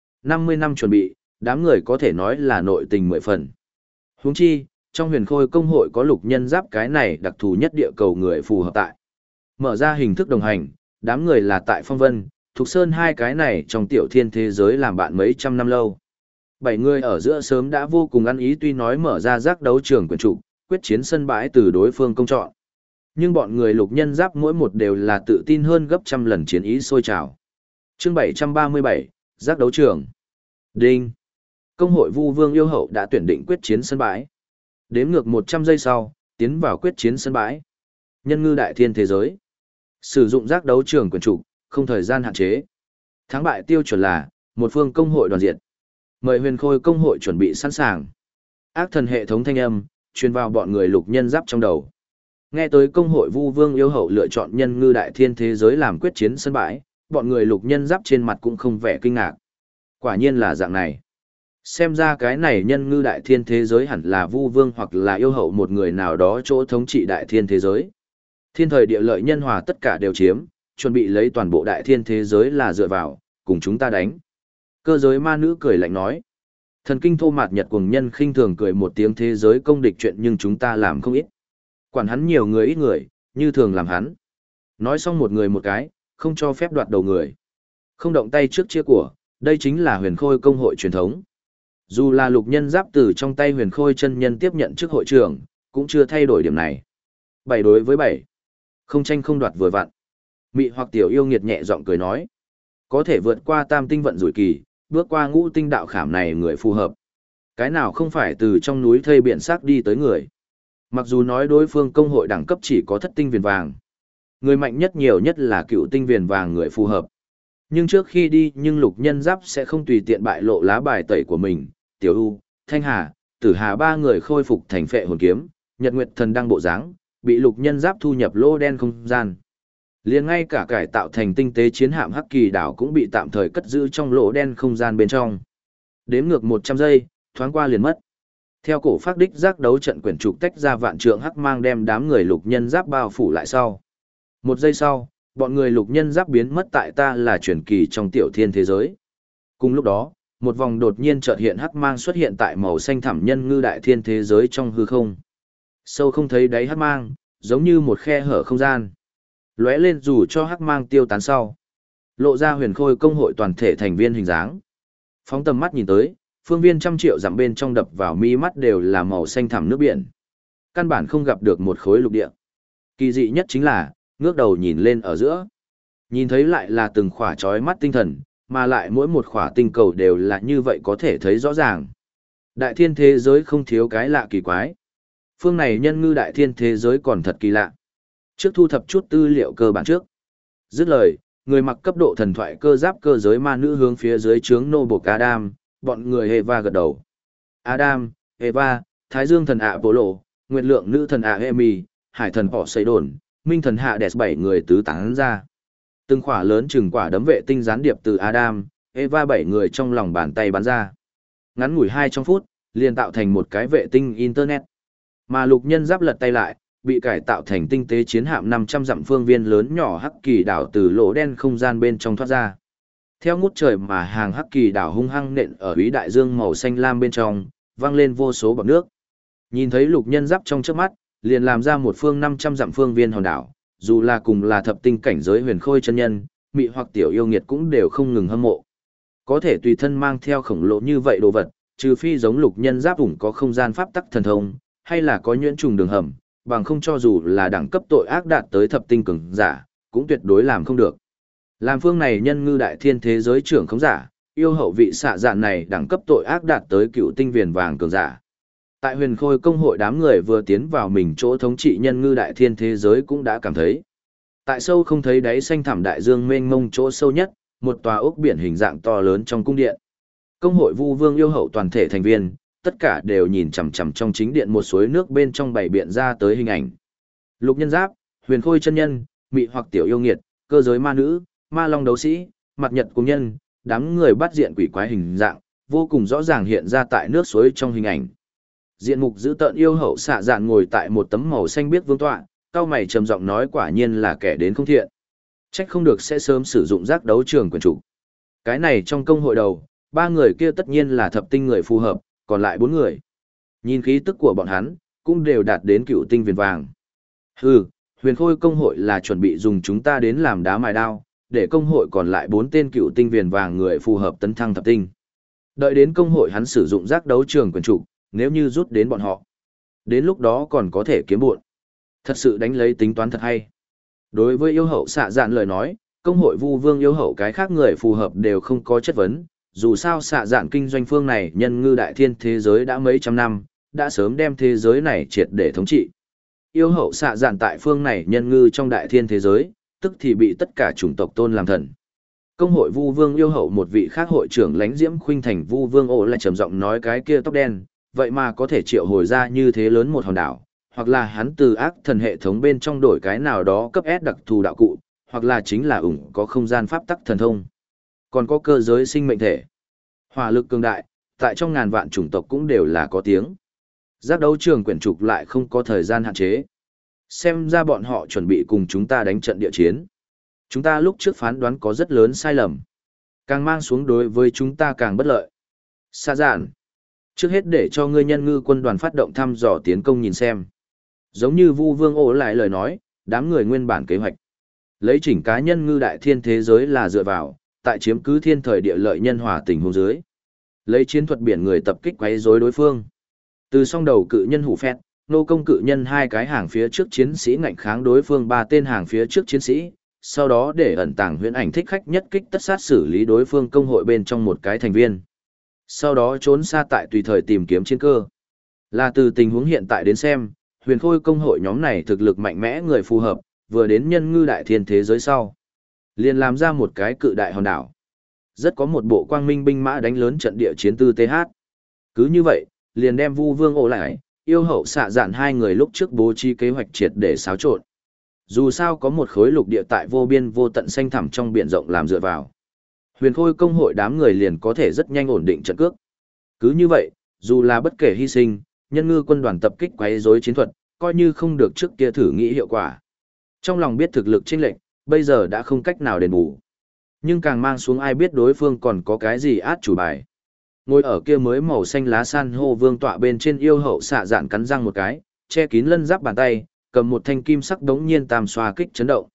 S1: 50 năm chuẩn bị, đám người có thể nói là nội tình 10 phần. Huống chi, trong huyền khôi công hội có lục nhân giáp cái này đặc thù nhất địa cầu người phù hợp tại. Mở ra hình thức đồng hành, đám người là tại Phong Vân, Thục Sơn 2 cái này trong tiểu thiên thế giới làm bạn mấy trăm năm lâu. 7 người ở giữa sớm đã vô cùng ăn ý tuy nói mở ra giác đấu trường quyền trụ, quyết chiến sân bãi từ đối phương công chọn. Nhưng bọn người lục nhân giáp mỗi một đều là tự tin hơn gấp trăm lần chiến ý sôi trào. Chương 737, giác đấu trường. Đinh. Công hội Vu Vương yêu hậu đã tuyển định quyết chiến sân bãi. Đếm ngược 100 giây sau, tiến vào quyết chiến sân bãi. Nhân ngư đại thiên thế giới. Sử dụng giác đấu trường quyền trụ, không thời gian hạn chế. Thắng bại tiêu chuẩn là một phương công hội đoàn diện. Mời huyền khôi công hội chuẩn bị sẵn sàng. Ác thần hệ thống thanh âm, truyền vào bọn người lục nhân giáp trong đầu. Nghe tới công hội Vu Vương yêu hậu lựa chọn nhân ngư đại thiên thế giới làm quyết chiến sân bãi, bọn người lục nhân giáp trên mặt cũng không vẻ kinh ngạc. Quả nhiên là dạng này. Xem ra cái này nhân ngư đại thiên thế giới hẳn là Vu Vương hoặc là yêu hậu một người nào đó chỗ thống trị đại thiên thế giới. Thiên thời địa lợi nhân hòa tất cả đều chiếm, chuẩn bị lấy toàn bộ đại thiên thế giới là dựa vào, cùng chúng ta đánh. Cơ giới ma nữ cười lạnh nói. Thần kinh thô mạt nhật cuồng nhân khinh thường cười một tiếng thế giới công địch chuyện nhưng chúng ta làm không ít. Quản hắn nhiều người ít người, như thường làm hắn. Nói xong một người một cái, không cho phép đoạt đầu người. Không động tay trước chia của, đây chính là huyền khôi công hội truyền thống. Dù là lục nhân giáp từ trong tay huyền khôi chân nhân tiếp nhận chức hội trưởng, cũng chưa thay đổi điểm này. 7 đối với 7. Không tranh không đoạt vừa vặn. Mị hoặc tiểu yêu nghiệt nhẹ giọng cười nói. Có thể vượt qua tam tinh vận rủi kỳ, bước qua ngũ tinh đạo khảm này người phù hợp. Cái nào không phải từ trong núi thây biển sắc đi tới người. Mặc dù nói đối phương công hội đẳng cấp chỉ có thất tinh viền vàng. Người mạnh nhất nhiều nhất là cựu tinh viền vàng người phù hợp. Nhưng trước khi đi nhưng lục nhân giáp sẽ không tùy tiện bại lộ lá bài tẩy của mình. Tiểu U, Thanh Hà, Tử Hà ba người khôi phục thành phệ hồn kiếm, Nhật Nguyệt thần đăng bộ dáng, bị lục nhân giáp thu nhập lô đen không gian. Liền ngay cả cải tạo thành tinh tế chiến hạm Hắc Kỳ đảo cũng bị tạm thời cất giữ trong lỗ đen không gian bên trong. Đếm ngược 100 giây, thoáng qua liền mất. Theo cổ phát đích giác đấu trận quyển trục tách ra vạn trượng hắc mang đem đám người lục nhân giáp bao phủ lại sau. 1 giây sau, bọn người lục nhân giáp biến mất tại ta là truyền kỳ trong tiểu thiên thế giới. Cùng lúc đó, một vòng đột nhiên chợt hiện hắc mang xuất hiện tại màu xanh thẳm nhân ngư đại thiên thế giới trong hư không. Sâu không thấy đáy hắc mang, giống như một khe hở không gian. Lóe lên dù cho hắc mang tiêu tán sau. Lộ ra huyền khôi công hội toàn thể thành viên hình dáng. Phóng tầm mắt nhìn tới, phương viên trăm triệu dặm bên trong đập vào mi mắt đều là màu xanh thẳm nước biển. Căn bản không gặp được một khối lục địa. Kỳ dị nhất chính là, ngước đầu nhìn lên ở giữa. Nhìn thấy lại là từng khỏa chói mắt tinh thần, mà lại mỗi một khỏa tinh cầu đều là như vậy có thể thấy rõ ràng. Đại thiên thế giới không thiếu cái lạ kỳ quái. Phương này nhân ngư đại thiên thế giới còn thật kỳ lạ. Trước thu thập chút tư liệu cơ bản trước. Dứt lời, người mặc cấp độ thần thoại cơ giáp cơ giới ma nữ hướng phía dưới trướng nô bộc Adam, bọn người Eva gật đầu. Adam, Eva, Thái Dương thần ạ Bố Lộ, Nguyệt Lượng nữ thần ạ Emi, Hải thần họ xây đồn, Minh thần hạ đẹp 7 người tứ tán ra. Từng khỏa lớn chừng quả đấm vệ tinh gián điệp từ Adam, Eva 7 người trong lòng bàn tay bắn ra. Ngắn ngủi 2 trong phút, liền tạo thành một cái vệ tinh Internet. Mà lục nhân giáp lật tay lại, bị cải tạo thành tinh tế chiến hạm 500 dặm phương viên lớn nhỏ Hắc Kỳ đảo từ lỗ đen không gian bên trong thoát ra. Theo ngút trời mà hàng Hắc Kỳ đảo hung hăng nện ở Úy Đại Dương màu xanh lam bên trong, vang lên vô số bọt nước. Nhìn thấy lục nhân giáp trong trước mắt, liền làm ra một phương 500 dặm phương viên hòn đảo, dù là cùng là thập tinh cảnh giới huyền khôi chân nhân, mị hoặc tiểu yêu nghiệt cũng đều không ngừng hâm mộ. Có thể tùy thân mang theo khổng lồ như vậy đồ vật, trừ phi giống lục nhân giáp ủng có không gian pháp tắc thần thông, hay là có nhuyễn trùng đường hầm, bằng không cho dù là đẳng cấp tội ác đạt tới thập tinh cường giả, cũng tuyệt đối làm không được. Làm phương này nhân ngư đại thiên thế giới trưởng khống giả, yêu hậu vị xạ dạn này đẳng cấp tội ác đạt tới cựu tinh viền vàng cường giả. Tại huyền khôi công hội đám người vừa tiến vào mình chỗ thống trị nhân ngư đại thiên thế giới cũng đã cảm thấy. Tại sâu không thấy đáy xanh thẳm đại dương mênh mông chỗ sâu nhất, một tòa ốc biển hình dạng to lớn trong cung điện. Công hội Vu Vương yêu hậu toàn thể thành viên, tất cả đều nhìn chằm chằm trong chính điện một suối nước bên trong bảy biện ra tới hình ảnh. Lục nhân giáp, huyền khôi chân nhân, mị hoặc tiểu yêu nghiệt, cơ giới ma nữ, ma long đấu sĩ, mặt nhật cung nhân, đám người bắt diện quỷ quái hình dạng, vô cùng rõ ràng hiện ra tại nước suối trong hình ảnh. Diện mục giữ tợn yêu hậu xạ dạn ngồi tại một tấm màu xanh biếc vương tọa, cao mày trầm giọng nói quả nhiên là kẻ đến không thiện. Trách không được sẽ sớm sử dụng giác đấu trường quyền chủ. Cái này trong công hội đầu, 3 người kia tất nhiên là thập tinh người phù hợp, còn lại 4 người. Nhìn khí tức của bọn hắn, cũng đều đạt đến cựu tinh viền vàng. Hừ, huyền khôi công hội là chuẩn bị dùng chúng ta đến làm đá mài đao, để công hội còn lại 4 tên cựu tinh viền vàng người phù hợp tấn thăng thập tinh. Đợi đến công hội hắn sử dụng giác đấu trường quyền chủ, nếu như rút đến bọn họ. Đến lúc đó còn có thể kiếm buồn. Thật sự đánh lấy tính toán thật hay. Đối với yêu hậu xạ dạn lời nói, công hội Vu Vương yêu hậu cái khác người phù hợp đều không có chất vấn. Dù sao xạ dạn kinh doanh phương này nhân ngư đại thiên thế giới đã mấy trăm năm, đã sớm đem thế giới này triệt để thống trị. Yêu hậu xạ dạn tại phương này nhân ngư trong đại thiên thế giới, tức thì bị tất cả chủng tộc tôn làm thần. Công hội Vu Vương yêu hậu một vị khác hội trưởng lãnh diễm khuynh thành Vu Vương ổ lại trầm giọng nói cái kia tóc đen, vậy mà có thể triệu hồi ra như thế lớn một hòn đảo, hoặc là hắn từ ác thần hệ thống bên trong đổi cái nào đó cấp S đặc thù đạo cụ, hoặc là chính là có không gian pháp tắc thần thông, còn có cơ giới sinh mệnh thể. Hỏa lực cường đại, tại trong ngàn vạn chủng tộc cũng đều là có tiếng. Giác đấu trường quyển trục lại không có thời gian hạn chế. Xem ra bọn họ chuẩn bị cùng chúng ta đánh trận địa chiến. Chúng ta lúc trước phán đoán có rất lớn sai lầm. Càng mang xuống đối với chúng ta càng bất lợi. Xa dạn. Trước hết để cho ngươi nhân ngư quân đoàn phát động thăm dò tiến công nhìn xem. Giống như Vu Vương ổ lại lời nói, đám người nguyên bản kế hoạch. Lấy chỉnh cá nhân ngư đại thiên thế giới là dựa vào, tại chiếm cứ thiên thời địa lợi nhân hòa tình huống dưới. Lấy chiến thuật biển người tập kích quấy rối đối phương. Từ song đầu cự nhân hủ phét, nô công cự nhân hai cái hàng phía trước chiến sĩ ngạnh kháng đối phương ba tên hàng phía trước chiến sĩ, sau đó để ẩn tàng huyễn ảnh thích khách nhất kích tất sát xử lý đối phương công hội bên trong một cái thành viên. Sau đó trốn xa tại tùy thời tìm kiếm chiến cơ. Là từ tình huống hiện tại đến xem, huyền khôi công hội nhóm này thực lực mạnh mẽ người phù hợp, vừa đến nhân ngư đại thiên thế giới sau. Liền làm ra một cái cự đại hòn đảo. Rất có một bộ quang minh binh mã đánh lớn trận địa chiến tư TH. Cứ như vậy, liền đem Vu Vương ổ lại, yêu hậu xạ dạn hai người lúc trước bố trí kế hoạch triệt để xáo trộn. Dù sao có một khối lục địa tại vô biên vô tận xanh thẳm trong biển rộng làm dựa vào. Huyền khôi công hội đám người liền có thể rất nhanh ổn định trận cước. Cứ như vậy, dù là bất kể hy sinh, nhân ngư quân đoàn tập kích quấy rối chiến thuật, coi như không được trước kia thử nghĩ hiệu quả. Trong lòng biết thực lực chênh lệch, bây giờ đã không cách nào đền bù. Nhưng càng mang xuống ai biết đối phương còn có cái gì át chủ bài. Ngồi ở kia mới màu xanh lá san hô vương tọa bên trên yêu hậu xạ dạn cắn răng một cái, che kín lân giáp bàn tay, cầm một thanh kim sắc đống nhiên tam xoa kích chấn động.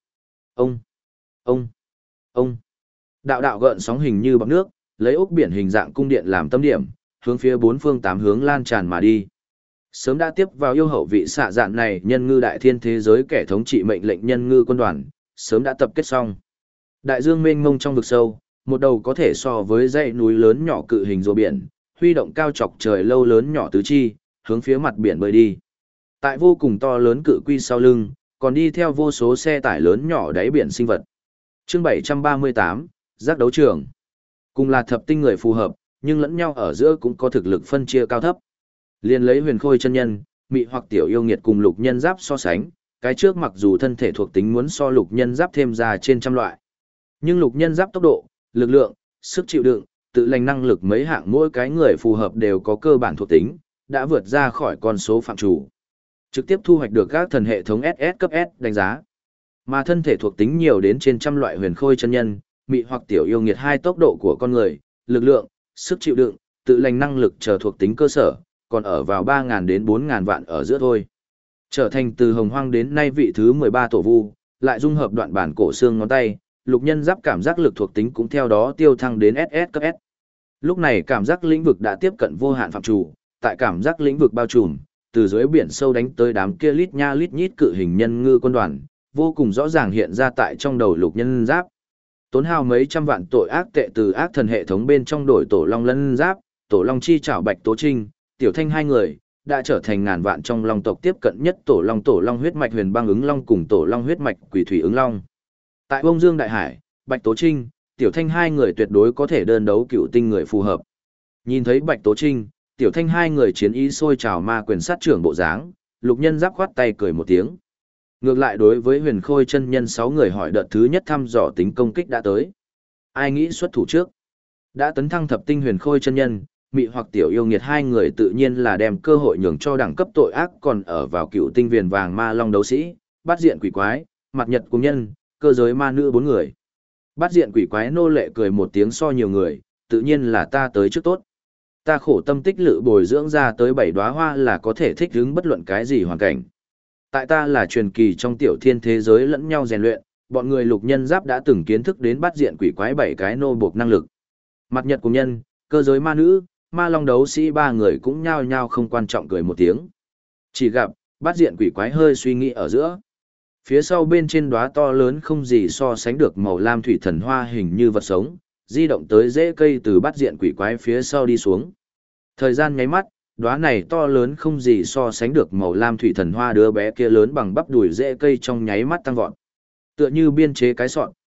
S1: Ông. Đạo đạo gợn sóng hình như bọt nước, lấy ốc biển hình dạng cung điện làm tâm điểm, hướng phía bốn phương tám hướng lan tràn mà đi. Sớm đã tiếp vào yêu hậu vị xạ dạn này nhân ngư đại thiên thế giới kẻ thống trị mệnh lệnh nhân ngư quân đoàn, sớm đã tập kết xong. Đại dương mênh mông trong vực sâu, một đầu có thể so với dãy núi lớn nhỏ cự hình rùa biển, huy động cao chọc trời lâu lớn nhỏ tứ chi, hướng phía mặt biển bơi đi. Tại vô cùng to lớn cự quy sau lưng, còn đi theo vô số xe tải lớn nhỏ đáy biển sinh vật. Chương 738, giác đấu trường. Cùng là thập tinh người phù hợp, nhưng lẫn nhau ở giữa cũng có thực lực phân chia cao thấp. Liên lấy huyền khôi chân nhân, mị hoặc tiểu yêu nghiệt cùng lục nhân giáp so sánh, cái trước mặc dù thân thể thuộc tính muốn so lục nhân giáp thêm ra trên trăm loại. Nhưng lục nhân giáp tốc độ, lực lượng, sức chịu đựng, tự lành năng lực mấy hạng mỗi cái người phù hợp đều có cơ bản thuộc tính, đã vượt ra khỏi con số phạm chủ. Trực tiếp thu hoạch được các thần hệ thống SS cấp S đánh giá. Mà thân thể thuộc tính nhiều đến trên trăm loại huyền khôi chân nhân, mị hoặc tiểu yêu nghiệt hai tốc độ của con người, lực lượng, sức chịu đựng, tự lành năng lực chờ thuộc tính cơ sở, còn ở vào 3.000 đến 4.000 vạn ở giữa thôi. Trở thành từ hồng hoang đến nay vị thứ 13 tổ vu, lại dung hợp đoạn bản cổ xương ngón tay, lục nhân giáp cảm giác lực thuộc tính cũng theo đó tiêu thăng đến SS cấp S. Lúc này cảm giác lĩnh vực đã tiếp cận vô hạn phạm chủ, tại cảm giác lĩnh vực bao trùm, từ dưới biển sâu đánh tới đám kia lít nha lít nhít cự hình nhân ngư quân đoàn, vô cùng rõ ràng hiện ra tại trong đầu lục nhân giáp. Tốn hao mấy trăm vạn tội ác tệ từ ác thần hệ thống bên trong đổi tổ long lân giáp, tổ long chi trảo Bạch Tố Trinh, Tiểu Thanh hai người, đã trở thành ngàn vạn trong long tộc tiếp cận nhất tổ long huyết mạch huyền băng ứng long cùng tổ long huyết mạch quỷ thủy ứng long. Tại Bông Dương Đại Hải, Bạch Tố Trinh, Tiểu Thanh hai người tuyệt đối có thể đơn đấu cựu tinh người phù hợp. Nhìn thấy Bạch Tố Trinh, Tiểu Thanh hai người chiến ý sôi trào ma quyền sát trưởng bộ dáng, lục nhân giáp khoát tay cười một tiếng. Ngược lại đối với huyền khôi chân nhân 6 người hỏi đợt thứ nhất thăm dò tính công kích đã tới. Ai nghĩ xuất thủ trước? Đã tấn thăng thập tinh huyền khôi chân nhân, mị hoặc tiểu yêu nghiệt hai người tự nhiên là đem cơ hội nhường cho đẳng cấp tội ác còn ở vào cựu tinh viền vàng ma long đấu sĩ, bát diện quỷ quái, mặt nhật cung nhân, cơ giới ma nữ 4 người. Bát diện quỷ quái nô lệ cười một tiếng so nhiều người, tự nhiên là ta tới trước tốt. Ta khổ tâm tích lự bồi dưỡng ra tới 7 đóa hoa là có thể thích ứng bất luận cái gì hoàn cảnh. Tại ta là truyền kỳ trong tiểu thiên thế giới lẫn nhau rèn luyện, bọn người lục nhân giáp đã từng kiến thức đến bát diện quỷ quái 7 cái nô buộc năng lực. Mặt nhật cùng nhân, cơ giới ma nữ, ma long đấu sĩ 3 người cũng nhao nhao không quan trọng cười một tiếng. Chỉ gặp, bát diện quỷ quái hơi suy nghĩ ở giữa. Phía sau bên trên đóa to lớn không gì so sánh được màu lam thủy thần hoa hình như vật sống, di động tới rễ cây từ bát diện quỷ quái phía sau đi xuống. Thời gian nháy mắt, đóa này to lớn không gì so sánh được màu lam thủy thần hoa đứa bé kia lớn bằng bắp đùi rễ cây trong nháy mắt tăng vọt. Tựa như biên chế cái sọn,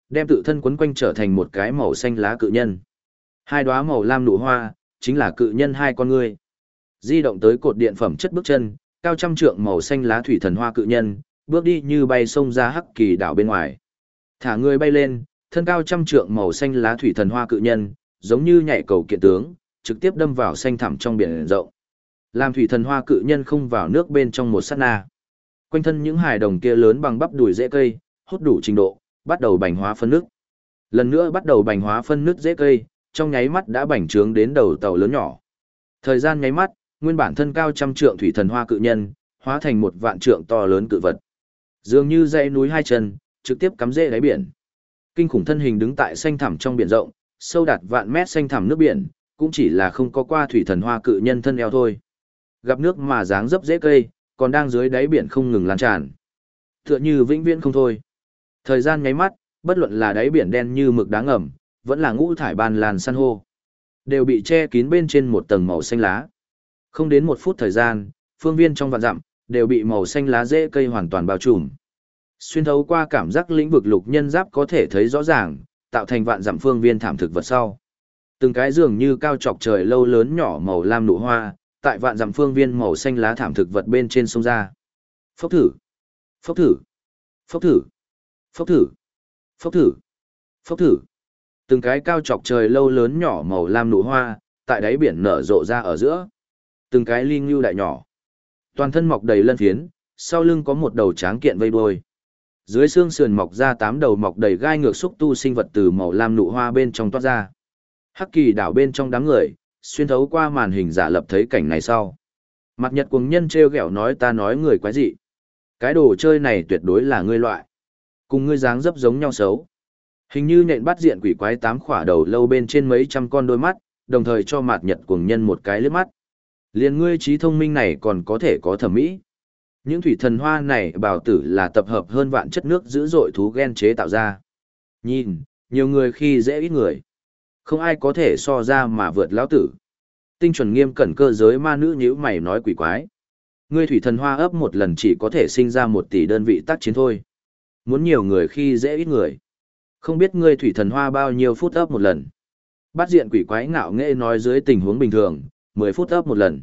S1: đem tự thân quấn quanh trở thành một cái màu xanh lá cự nhân. Hai đóa màu lam nụ hoa, chính là cự nhân hai con ngươi. Di động tới cột điện phẩm chất bước chân, cao trăm trượng màu xanh lá thủy thần hoa cự nhân, bước đi như bay xông ra Hắc Kỳ đảo bên ngoài. Thả người bay lên, thân cao trăm trượng màu xanh lá thủy thần hoa cự nhân, giống như nhảy cầu kiện tướng, trực tiếp đâm vào xanh thẳm trong biển rộng. Làm thủy thần hoa cự nhân không vào nước bên trong một sát na. Quanh thân những hài đồng kia lớn bằng bắp đùi rễ cây, hút đủ trình độ, bắt đầu bành hóa phân nước. Lần nữa bắt đầu bành hóa phân nước rễ cây, trong nháy mắt đã bành trướng đến đầu tàu lớn nhỏ. Thời gian nháy mắt, nguyên bản thân cao trăm trượng thủy thần hoa cự nhân, hóa thành một vạn trượng to lớn cự vật. Dường như dãy núi hai chân, trực tiếp cắm rễ đáy biển. Kinh khủng thân hình đứng tại xanh thẳm trong biển rộng, sâu đạt vạn mét xanh thẳm nước biển, cũng chỉ là không có qua thủy thần hoa cự nhân thân eo thôi. Gặp nước mà dáng dấp rễ cây, còn đang dưới đáy biển không ngừng lan tràn. Tựa như vĩnh viễn không thôi. Thời gian nháy mắt, bất luận là đáy biển đen như mực đá ngầm, vẫn là ngũ thải ban lan san hô, đều bị che kín bên trên một tầng màu xanh lá. Không đến 1 phút thời gian, phương viên trong vạn dặm, đều bị màu xanh lá rễ cây hoàn toàn bao trùm. Xuyên thấu qua cảm giác lĩnh vực lục nhân giáp có thể thấy rõ ràng, tạo thành vạn dặm phương viên thảm thực vật sau. Từng cái dường như cao chọc trời lâu lớn nhỏ màu lam nụ hoa, tại vạn dặm phương viên màu xanh lá thảm thực vật bên trên sông ra. Phốc thử, phốc thử, phốc thử, phốc thử, phốc thử, phốc thử. Từng cái cao chọc trời lâu lớn nhỏ màu lam nụ hoa, tại đáy biển nở rộ ra ở giữa. Từng cái ly ngưu đại nhỏ. Toàn thân mọc đầy lân phiến, sau lưng có một đầu tráng kiện vây đuôi. Dưới xương sườn mọc ra 8 đầu mọc đầy gai ngược xúc tu sinh vật từ màu lam nụ hoa bên trong toát ra. Hắc Kỳ đảo bên trong đám người, xuyên thấu qua màn hình giả lập thấy cảnh này sau. Mặt Nhật cuồng nhân trêu ghẹo nói ta nói người quái dị. Cái đồ chơi này tuyệt đối là ngươi loại. Cùng ngươi dáng dấp giống nhau xấu. Hình như nện bắt diện quỷ quái 8 khỏa đầu lâu bên trên mấy trăm con đôi mắt, đồng thời cho Mạt Nhật cuồng nhân một cái liếc mắt. Liền ngươi trí thông minh này còn có thể có thẩm mỹ. Những thủy thần hoa này bảo tử là tập hợp hơn vạn chất nước dữ dội thú gen chế tạo ra. Nhìn, nhiều người khi dễ ít người. Không ai có thể so ra mà vượt lão tử. Tinh chuẩn nghiêm cẩn cơ giới ma nữ nhíu mày nói quỷ quái. Ngươi thủy thần hoa ấp một lần chỉ có thể sinh ra 1 tỷ đơn vị tác chiến thôi. Muốn nhiều người khi dễ ít người. Không biết ngươi thủy thần hoa bao nhiêu phút ấp một lần. Bát diện quỷ quái ngạo nghễ nói dưới tình huống bình thường, 10 phút ấp một lần.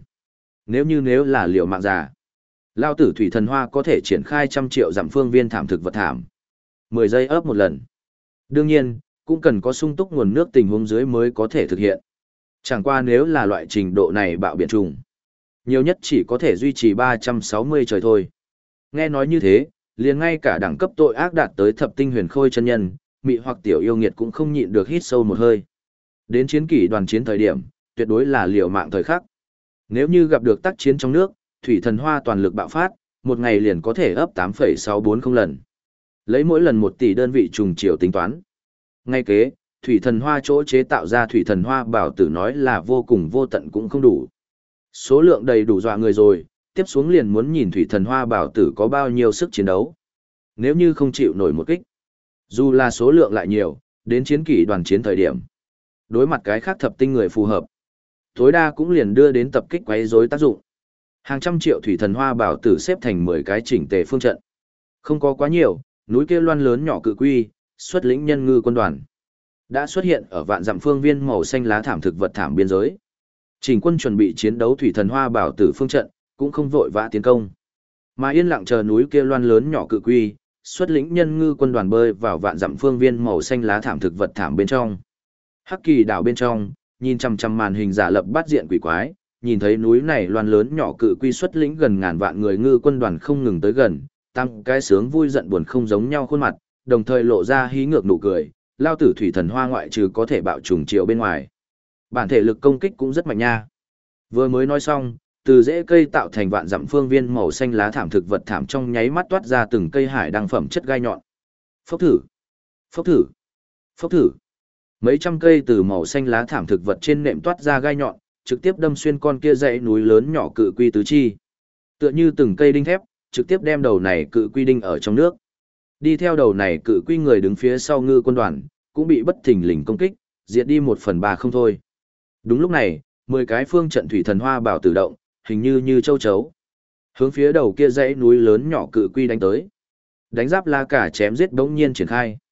S1: Nếu là liều mạng già. Lao tử thủy thần hoa có thể triển khai 100 triệu dặm phương viên thảm thực vật thảm. 10 giây ấp một lần. Đương nhiên, cũng cần có sung túc nguồn nước tình huống dưới mới có thể thực hiện. Chẳng qua nếu là loại trình độ này bạo biển trùng, nhiều nhất chỉ có thể duy trì 360 trời thôi. Nghe nói như thế, liền ngay cả đẳng cấp tội ác đạt tới thập tinh huyền khôi chân nhân, mị hoặc tiểu yêu nghiệt cũng không nhịn được hít sâu một hơi. Đến chiến kỷ đoàn chiến thời điểm, tuyệt đối là liều mạng thời khắc. Nếu như gặp được tác chiến trong nước, thủy thần hoa toàn lực bạo phát, một ngày liền có thể ấp 8,640 lần. Lấy mỗi lần 1 tỷ đơn vị trùng chiều tính toán. Ngay kế, thủy thần hoa chỗ chế tạo ra thủy thần hoa bảo tử nói là vô cùng vô tận cũng không đủ. Số lượng đầy đủ dọa người rồi, tiếp xuống liền muốn nhìn thủy thần hoa bảo tử có bao nhiêu sức chiến đấu. Nếu như không chịu nổi một kích, dù là số lượng lại nhiều, đến chiến kỷ đoàn chiến thời điểm, đối mặt cái khác thập tinh người phù hợp, tối đa cũng liền đưa đến tập kích quấy rối tác dụng. Hàng trăm triệu thủy thần hoa bảo tử xếp thành 10 cái chỉnh tề phương trận. Không có quá nhiều, núi kia loan lớn nhỏ cự quy, xuất lĩnh nhân ngư quân đoàn đã xuất hiện ở vạn dặm phương viên màu xanh lá thảm thực vật thảm biên giới. Chỉnh quân chuẩn bị chiến đấu thủy thần hoa bảo tử phương trận, cũng không vội vã tiến công, mà yên lặng chờ núi kia loan lớn nhỏ cự quy, xuất lĩnh nhân ngư quân đoàn bơi vào vạn dặm phương viên màu xanh lá thảm thực vật thảm bên trong. Hắc Kỳ đảo bên trong, nhìn chằm chằm màn hình giả lập bát diện quỷ quái, nhìn thấy núi này loan lớn nhỏ cự quy xuất lĩnh gần ngàn vạn người ngư quân đoàn không ngừng tới gần, tăng cái sướng vui giận buồn không giống nhau khuôn mặt, đồng thời lộ ra hí ngược nụ cười, lao tử thủy thần hoa ngoại trừ có thể bạo trùng chiều bên ngoài. Bản thể lực công kích cũng rất mạnh nha. Vừa mới nói xong, từ rễ cây tạo thành vạn dặm phương viên màu xanh lá thảm thực vật thảm trong nháy mắt toát ra từng cây hải đăng phẩm chất gai nhọn. Phốc thử, phốc thử, phốc thử. Mấy trăm cây từ màu xanh lá thảm thực vật trên nệm toát ra gai nhọn, trực tiếp đâm xuyên con kia dãy núi lớn nhỏ cự quy tứ chi. Tựa như từng cây đinh thép, trực tiếp đem đầu này cự quy đinh ở trong nước. Đi theo đầu này cự quy người đứng phía sau ngư quân đoàn, cũng bị bất thình lình công kích, diệt đi 1/3 không thôi. Đúng lúc này, 10 cái phương trận thủy thần hoa bảo tự động, hình như châu chấu. Hướng phía đầu kia dãy núi lớn nhỏ cự quy đánh tới. Đánh giáp la cả chém giết bỗng nhiên triển khai.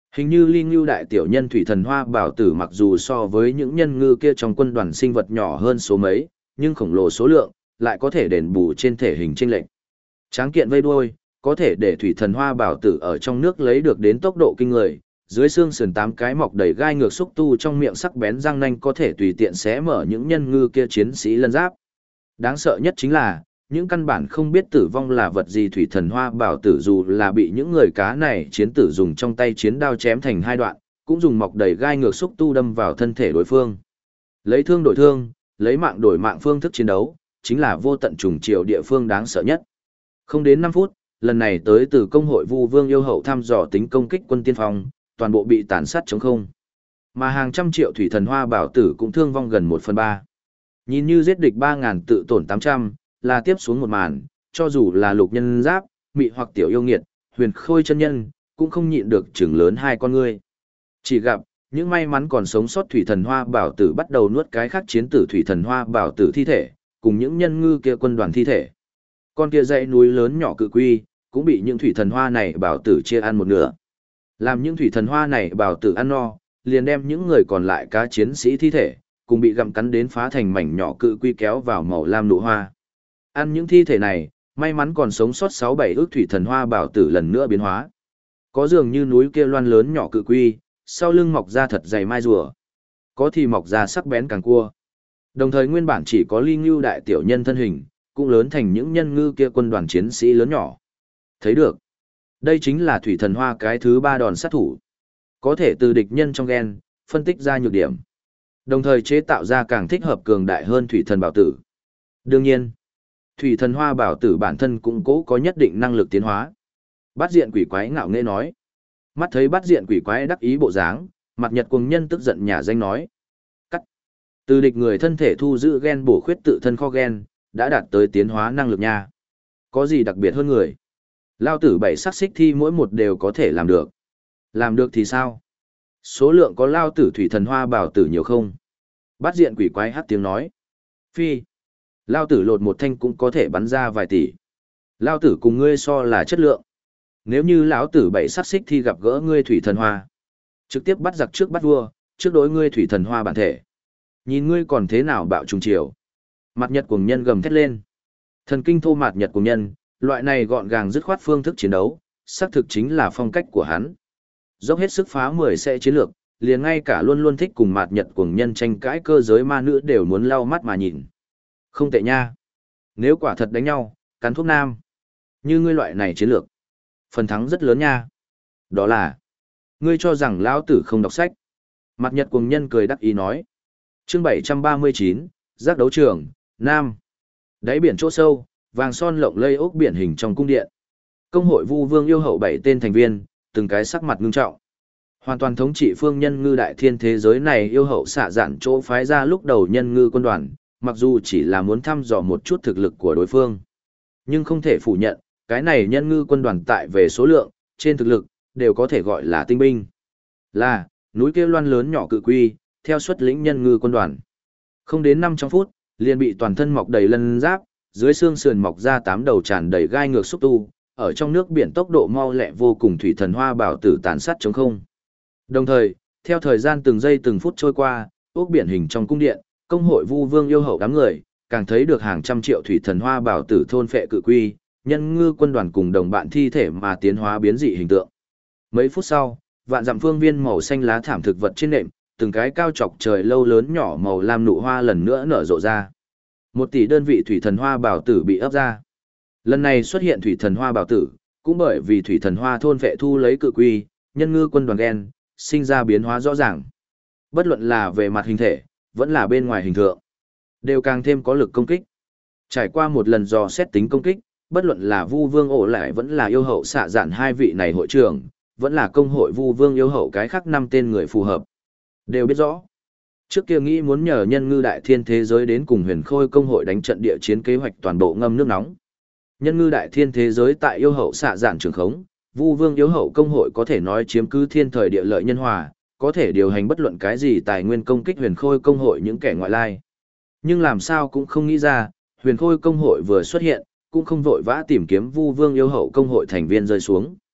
S1: Hình như Ly Ngưu đại tiểu nhân thủy thần hoa bảo tử mặc dù so với những nhân ngư kia trong quân đoàn sinh vật nhỏ hơn số mấy, nhưng khổng lồ số lượng, lại có thể đền bù trên thể hình chênh lệch. Tráng kiện vây đuôi, có thể để thủy thần hoa bảo tử ở trong nước lấy được đến tốc độ kinh người, dưới xương sườn 8 cái mọc đầy gai ngược xúc tu trong miệng sắc bén răng nanh có thể tùy tiện xé mở những nhân ngư kia chiến sĩ lân giáp. Đáng sợ nhất chính là, những căn bản không biết tử vong là vật gì thủy thần hoa bảo tử dù là bị những người cá này chiến tử dùng trong tay chiến đao chém thành hai đoạn, cũng dùng mọc đầy gai ngược xúc tu đâm vào thân thể đối phương. Lấy thương đổi thương, lấy mạng đổi mạng phương thức chiến đấu, chính là vô tận trùng chiều địa phương đáng sợ nhất. Không đến 5 phút, lần này tới từ công hội Vu Vương yêu hậu thăm dò tính công kích quân tiên phong, toàn bộ bị tàn sát trống không. Mà hàng trăm triệu thủy thần hoa bảo tử cũng thương vong gần 1/3. Nhìn như giết địch 3.000 tự tổn 800, là tiếp xuống một màn, cho dù là lục nhân giáp, mị hoặc tiểu yêu nghiệt, huyền khôi chân nhân, cũng không nhịn được chừng lớn hai con ngươi. Chỉ gặp, những may mắn còn sống sót thủy thần hoa bảo tử bắt đầu nuốt cái khác chiến tử thủy thần hoa bảo tử thi thể, cùng những nhân ngư kia quân đoàn thi thể. Con kia dãy núi lớn nhỏ cự quy, cũng bị những thủy thần hoa này bảo tử chia ăn một nửa. Làm những thủy thần hoa này bảo tử ăn no, liền đem những người còn lại cá chiến sĩ thi thể, cùng bị gặm cắn đến phá thành mảnh nhỏ cự quy kéo vào màu lam nụ hoa. Ăn những thi thể này, may mắn còn sống sót 6-7 ước thủy thần hoa bảo tử lần nữa biến hóa. Có dường như núi kia loan lớn nhỏ cự quy, sau lưng mọc ra thật dày mai rùa. Có thì mọc ra sắc bén càng cua. Đồng thời nguyên bản chỉ có Ly Ngưu đại tiểu nhân thân hình, cũng lớn thành những nhân ngư kia quân đoàn chiến sĩ lớn nhỏ. Thấy được. Đây chính là thủy thần hoa cái thứ 3 đòn sát thủ. Có thể từ địch nhân trong gen, phân tích ra nhược điểm. Đồng thời chế tạo ra càng thích hợp cường đại hơn thủy thần bảo tử. Đương nhiên, thủy thần hoa bảo tử bản thân cũng cố có nhất định năng lực tiến hóa. Bát diện quỷ quái ngạo nghễ nói. Mắt thấy bát diện quỷ quái đắc ý bộ dáng, mặt nhật cuồng nhân tức giận nhà danh nói. Cắt. Từ địch người thân thể thu giữ gen bổ khuyết tự thân kho gen, đã đạt tới tiến hóa năng lực nha. Có gì đặc biệt hơn người? Lao tử 7 sắc xích thi mỗi một đều có thể làm được. Làm được thì sao? Số lượng có lao tử thủy thần hoa bảo tử nhiều không? Bát diện quỷ quái hát tiếng nói. Phi. Lao tử lột một thanh cũng có thể bắn ra vài tỷ. Lao tử cùng ngươi so là chất lượng. Nếu như lão tử 7 sắc xích thi gặp gỡ ngươi thủy thần hoa, trực tiếp bắt giặc trước bắt vua, trước đối ngươi thủy thần hoa bản thể. Nhìn ngươi còn thế nào bạo trùng chiều. Mặt nhật cuồng nhân gầm thét lên. Thần kinh thô mạt nhật cuồng nhân, loại này gọn gàng dứt khoát phương thức chiến đấu, xác thực chính là phong cách của hắn. Dốc hết sức phá 10 sẽ chiến lược, liền ngay cả luôn luôn thích cùng mạt nhật cuồng nhân tranh cãi cơ giới ma nữ đều muốn lau mắt mà nhìn. Không tệ nha. Nếu quả thật đánh nhau, cắn thuốc nam. Như ngươi loại này chiến lược, phần thắng rất lớn nha. Đó là, ngươi cho rằng lão tử không đọc sách. Mạt nhật cuồng nhân cười đắc ý nói. Chương 739, giác đấu trường, Nam. Đáy biển chỗ sâu, vàng son lộng lây ốc biển hình trong cung điện. Công hội Vu Vương yêu hậu 7 tên thành viên, từng cái sắc mặt ngưng trọng. Hoàn toàn thống trị phương nhân ngư đại thiên thế giới này yêu hậu xạ dạn chỗ phái ra lúc đầu nhân ngư quân đoàn, mặc dù chỉ là muốn thăm dò một chút thực lực của đối phương. Nhưng không thể phủ nhận, cái này nhân ngư quân đoàn tại về số lượng, trên thực lực, đều có thể gọi là tinh binh. Là, núi kia loan lớn nhỏ cự quy, theo xuất lĩnh nhân ngư quân đoàn. Không đến 5 trong phút, liền bị toàn thân mọc đầy lân giáp, dưới xương sườn mọc ra 8 đầu tràn đầy gai ngược xúc tu, ở trong nước biển tốc độ mau lẹ vô cùng thủy thần hoa bảo tử tàn sát trống không. Đồng thời, theo thời gian từng giây từng phút trôi qua, ốc biển hình trong cung điện, công hội Vu Vương yêu hậu đám người, càng thấy được hàng trăm triệu thủy thần hoa bảo tử thôn phệ cự quy, nhân ngư quân đoàn cùng đồng bạn thi thể mà tiến hóa biến dị hình tượng. Mấy phút sau, vạn dặm phương viên màu xanh lá thảm thực vật trên nệm, từng cái cao chọc trời lâu lớn nhỏ màu lam nụ hoa lần nữa nở rộ ra. 1 tỷ đơn vị thủy thần hoa bảo tử bị ấp ra. Lần này xuất hiện thủy thần hoa bảo tử, cũng bởi vì thủy thần hoa thôn vệ thu lấy cự quy, nhân ngư quân đoàn gen, sinh ra biến hóa rõ ràng. Bất luận là về mặt hình thể, vẫn là bên ngoài hình tượng, đều càng thêm có lực công kích. Trải qua một lần dò xét tính công kích, bất luận là Vu Vương ổ lại vẫn là yêu hậu xạ dạn hai vị này hội trưởng, vẫn là công hội Vu Vương yêu hậu cái khác 5 tên người phù hợp. Đều biết rõ. Trước kia nghĩ muốn nhờ nhân ngư đại thiên thế giới đến cùng huyền khôi công hội đánh trận địa chiến kế hoạch toàn bộ ngâm nước nóng. Nhân ngư đại thiên thế giới tại yêu hậu xạ dạn trường khống, Vu Vương yêu hậu công hội có thể nói chiếm cứ thiên thời địa lợi nhân hòa, có thể điều hành bất luận cái gì tài nguyên công kích huyền khôi công hội những kẻ ngoại lai. Nhưng làm sao cũng không nghĩ ra, huyền khôi công hội vừa xuất hiện, cũng không vội vã tìm kiếm Vu Vương yêu hậu công hội thành viên rơi xuống.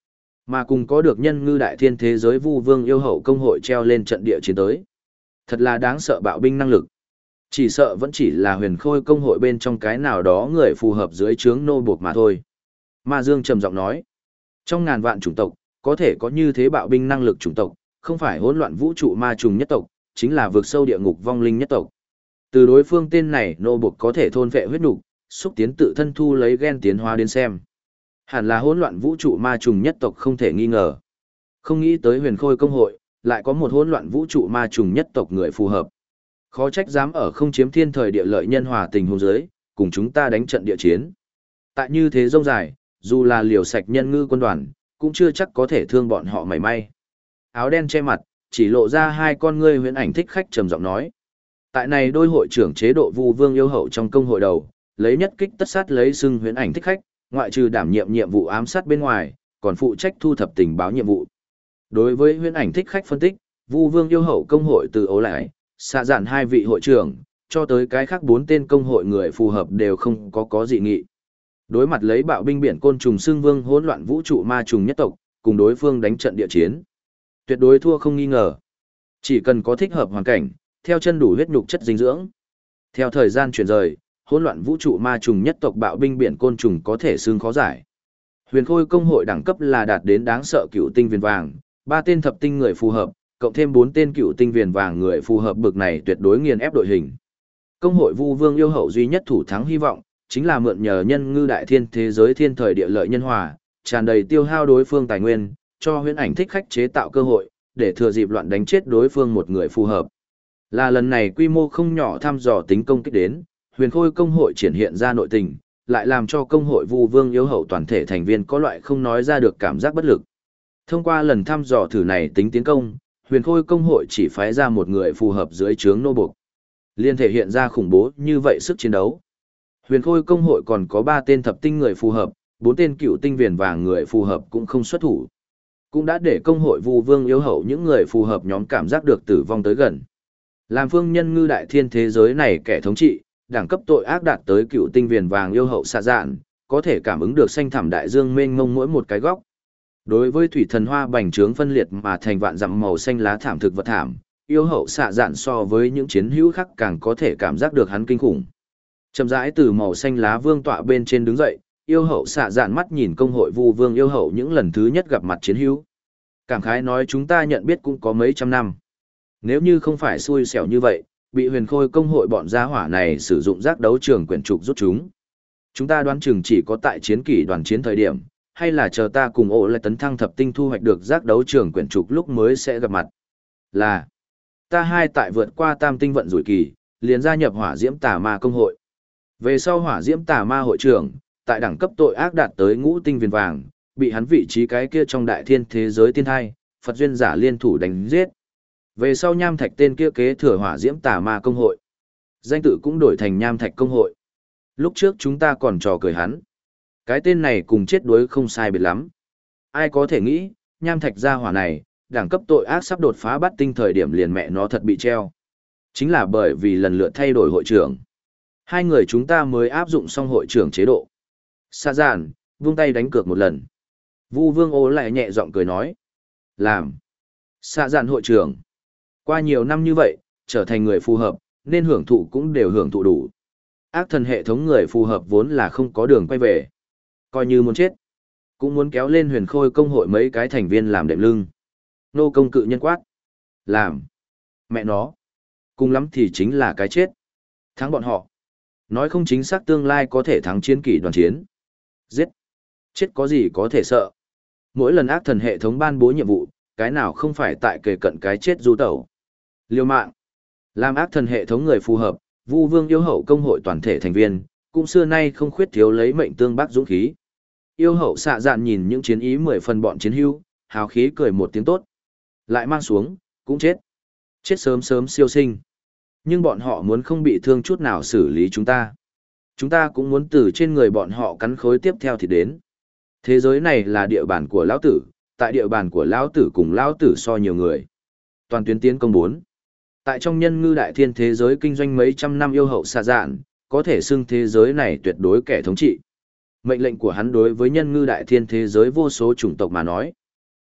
S1: Mà cùng có được nhân ngư đại thiên thế giới vu vương yêu hậu công hội treo lên trận địa chiến tới. Thật là đáng sợ bạo binh năng lực. Chỉ sợ vẫn chỉ là huyền khôi công hội bên trong cái nào đó người phù hợp dưới trướng nô buộc mà thôi. Ma Dương trầm giọng nói, trong ngàn vạn chủng tộc, có thể có như thế bạo binh năng lực chủng tộc, không phải hỗn loạn vũ trụ ma trùng nhất tộc, chính là vượt sâu địa ngục vong linh nhất tộc. Từ đối phương tên này nô buộc có thể thôn vệ huyết nục, xúc tiến tự thân thu lấy gen tiến hóa đến xem. Hẳn là hỗn loạn vũ trụ ma trùng nhất tộc không thể nghi ngờ. Không nghĩ tới huyền khôi công hội, lại có một hỗn loạn vũ trụ ma trùng nhất tộc người phù hợp. Khó trách dám ở không chiếm thiên thời địa lợi nhân hòa tình huống dưới, cùng chúng ta đánh trận địa chiến. Tại như thế rông dài, dù là liều sạch nhân ngư quân đoàn, cũng chưa chắc có thể thương bọn họ mảy may. Áo đen che mặt, chỉ lộ ra hai con ngươi huyễn ảnh thích khách trầm giọng nói. Tại này đôi hội trưởng chế độ Vu Vương yêu hậu trong công hội đầu, lấy nhất kích tất sát lấy xưng huyễn ảnh thích khách, ngoại trừ đảm nhiệm nhiệm vụ ám sát bên ngoài, còn phụ trách thu thập tình báo nhiệm vụ. Đối với huyễn ảnh thích khách phân tích, Vu Vương yêu hậu công hội từ ấu lại, xạ dạn hai vị hội trưởng, cho tới cái khác 4 tên công hội người phù hợp đều không có dị nghị. Đối mặt lấy bạo binh biển côn trùng xương vương hỗn loạn vũ trụ ma trùng nhất tộc, cùng đối phương đánh trận địa chiến. Tuyệt đối thua không nghi ngờ. Chỉ cần có thích hợp hoàn cảnh, theo chân đủ huyết nhục chất dinh dưỡng. Theo thời gian chuyển rời, hỗn loạn vũ trụ ma trùng nhất tộc bạo binh biển côn trùng có thể xương khó giải. Huyền Khôi công hội đẳng cấp là đạt đến đáng sợ cựu tinh viền vàng, 3 tên thập tinh người phù hợp, cộng thêm 4 tên cựu tinh viền vàng người phù hợp bực này tuyệt đối nghiền ép đội hình. Công hội Vu Vương yêu hậu duy nhất thủ thắng hy vọng, chính là mượn nhờ nhân ngư đại thiên thế giới thiên thời địa lợi nhân hòa, tràn đầy tiêu hao đối phương tài nguyên, cho huyễn ảnh thích khách chế tạo cơ hội, để thừa dịp loạn đánh chết đối phương một người phù hợp. Là lần này quy mô không nhỏ thăm dò tính công kích đến, Huyền Khôi công hội triển hiện ra nội tình, lại làm cho công hội Vu Vương yêu hậu toàn thể thành viên có loại không nói ra được cảm giác bất lực. Thông qua lần thăm dò thử này tính tiến công, Huyền Khôi công hội chỉ phái ra một người phù hợp dưới trướng nô buộc, liên thể hiện ra khủng bố như vậy sức chiến đấu. Huyền Khôi công hội còn có 3 tên thập tinh người phù hợp, 4 tên cựu tinh viền vàng người phù hợp cũng không xuất thủ. Cũng đã để công hội Vu Vương yêu hậu những người phù hợp nhóm cảm giác được tử vong tới gần. Làm phương nhân ngư đại thiên thế giới này kẻ thống trị, đẳng cấp tội ác đạt tới cựu tinh viền vàng yêu hậu xạ dạn, có thể cảm ứng được xanh thẳm đại dương mênh mông mỗi một cái góc. Đối với thủy thần hoa bành trướng phân liệt mà thành vạn dặm màu xanh lá thảm thực vật thảm, yêu hậu xạ dạn so với những chiến hữu khác càng có thể cảm giác được hắn kinh khủng. Chậm rãi từ màu xanh lá vương tọa bên trên đứng dậy, yêu hậu xạ dạn mắt nhìn công hội Vu Vương yêu hậu những lần thứ nhất gặp mặt chiến hữu. Cảm khái nói chúng ta nhận biết cũng có mấy trăm năm. Nếu như không phải xui xẻo như vậy, bị Huyền Khôi công hội bọn gia hỏa này sử dụng giác đấu trường quyển trục rút chúng ta đoán chừng chỉ có tại chiến kỷ đoàn chiến thời điểm, hay là chờ ta cùng ổ lại tấn thăng thập tinh thu hoạch được giác đấu trường quyển trục lúc mới sẽ gặp mặt. Là, ta hai tại vượt qua tam tinh vận rủi kỳ, liền gia nhập hỏa diễm tà ma công hội. Về sau hỏa diễm tà ma hội trưởng, tại đẳng cấp tội ác đạt tới ngũ tinh viền vàng, bị hắn vị trí cái kia trong đại thiên thế giới tiên thai, Phật duyên giả liên thủ đánh giết. Về sau nham thạch tên kia kế thừa hỏa diễm tà ma công hội. Danh tự cũng đổi thành nham thạch công hội. Lúc trước chúng ta còn trò cười hắn. Cái tên này cùng chết đuối không sai biệt lắm. Ai có thể nghĩ, nham thạch gia hỏa này, đẳng cấp tội ác sắp đột phá bát tinh thời điểm liền mẹ nó thật bị treo. Chính là bởi vì lần lượt thay đổi hội trưởng. Hai người chúng ta mới áp dụng xong hội trưởng chế độ. Sa giản, vung tay đánh cược một lần. Vu Vương Ô lại nhẹ giọng cười nói. Làm. Sa giản hội trưởng. Qua nhiều năm như vậy, trở thành người phù hợp, nên hưởng thụ cũng đều hưởng thụ đủ. Ác thần hệ thống người phù hợp vốn là không có đường quay về. Coi như muốn chết. Cũng muốn kéo lên Huyền Khôi công hội mấy cái thành viên làm đệm lưng. Nô công cự nhân quát. Làm. Mẹ nó. Cùng lắm thì chính là cái chết. Thắng bọn họ. Nói không chính xác tương lai có thể thắng chiến kỷ đoàn chiến. Giết. Chết có gì có thể sợ. Mỗi lần ác thần hệ thống ban bố nhiệm vụ, cái nào không phải tại kề cận cái chết du tẩu. Liêu mạng. Làm ác thần hệ thống người phù hợp, Vu Vương yêu hậu công hội toàn thể thành viên, cũng xưa nay không khuyết thiếu lấy mệnh tương bác dũng khí. Yêu hậu xạ dạn nhìn những chiến ý 10 phần bọn chiến hưu, hào khí cười một tiếng tốt. Lại mang xuống, cũng chết. Chết sớm sớm siêu sinh. Nhưng bọn họ muốn không bị thương chút nào xử lý chúng ta. Chúng ta cũng muốn từ trên người bọn họ cắn khối tiếp theo thì đến. Thế giới này là địa bàn của lão tử, tại địa bàn của lão tử cùng lão tử so nhiều người. Toàn tuyến tiến công 4. Tại trong nhân ngư đại thiên thế giới kinh doanh mấy trăm năm yêu hậu xạ dạn, có thể xưng thế giới này tuyệt đối kẻ thống trị. Mệnh lệnh của hắn đối với nhân ngư đại thiên thế giới vô số chủng tộc mà nói,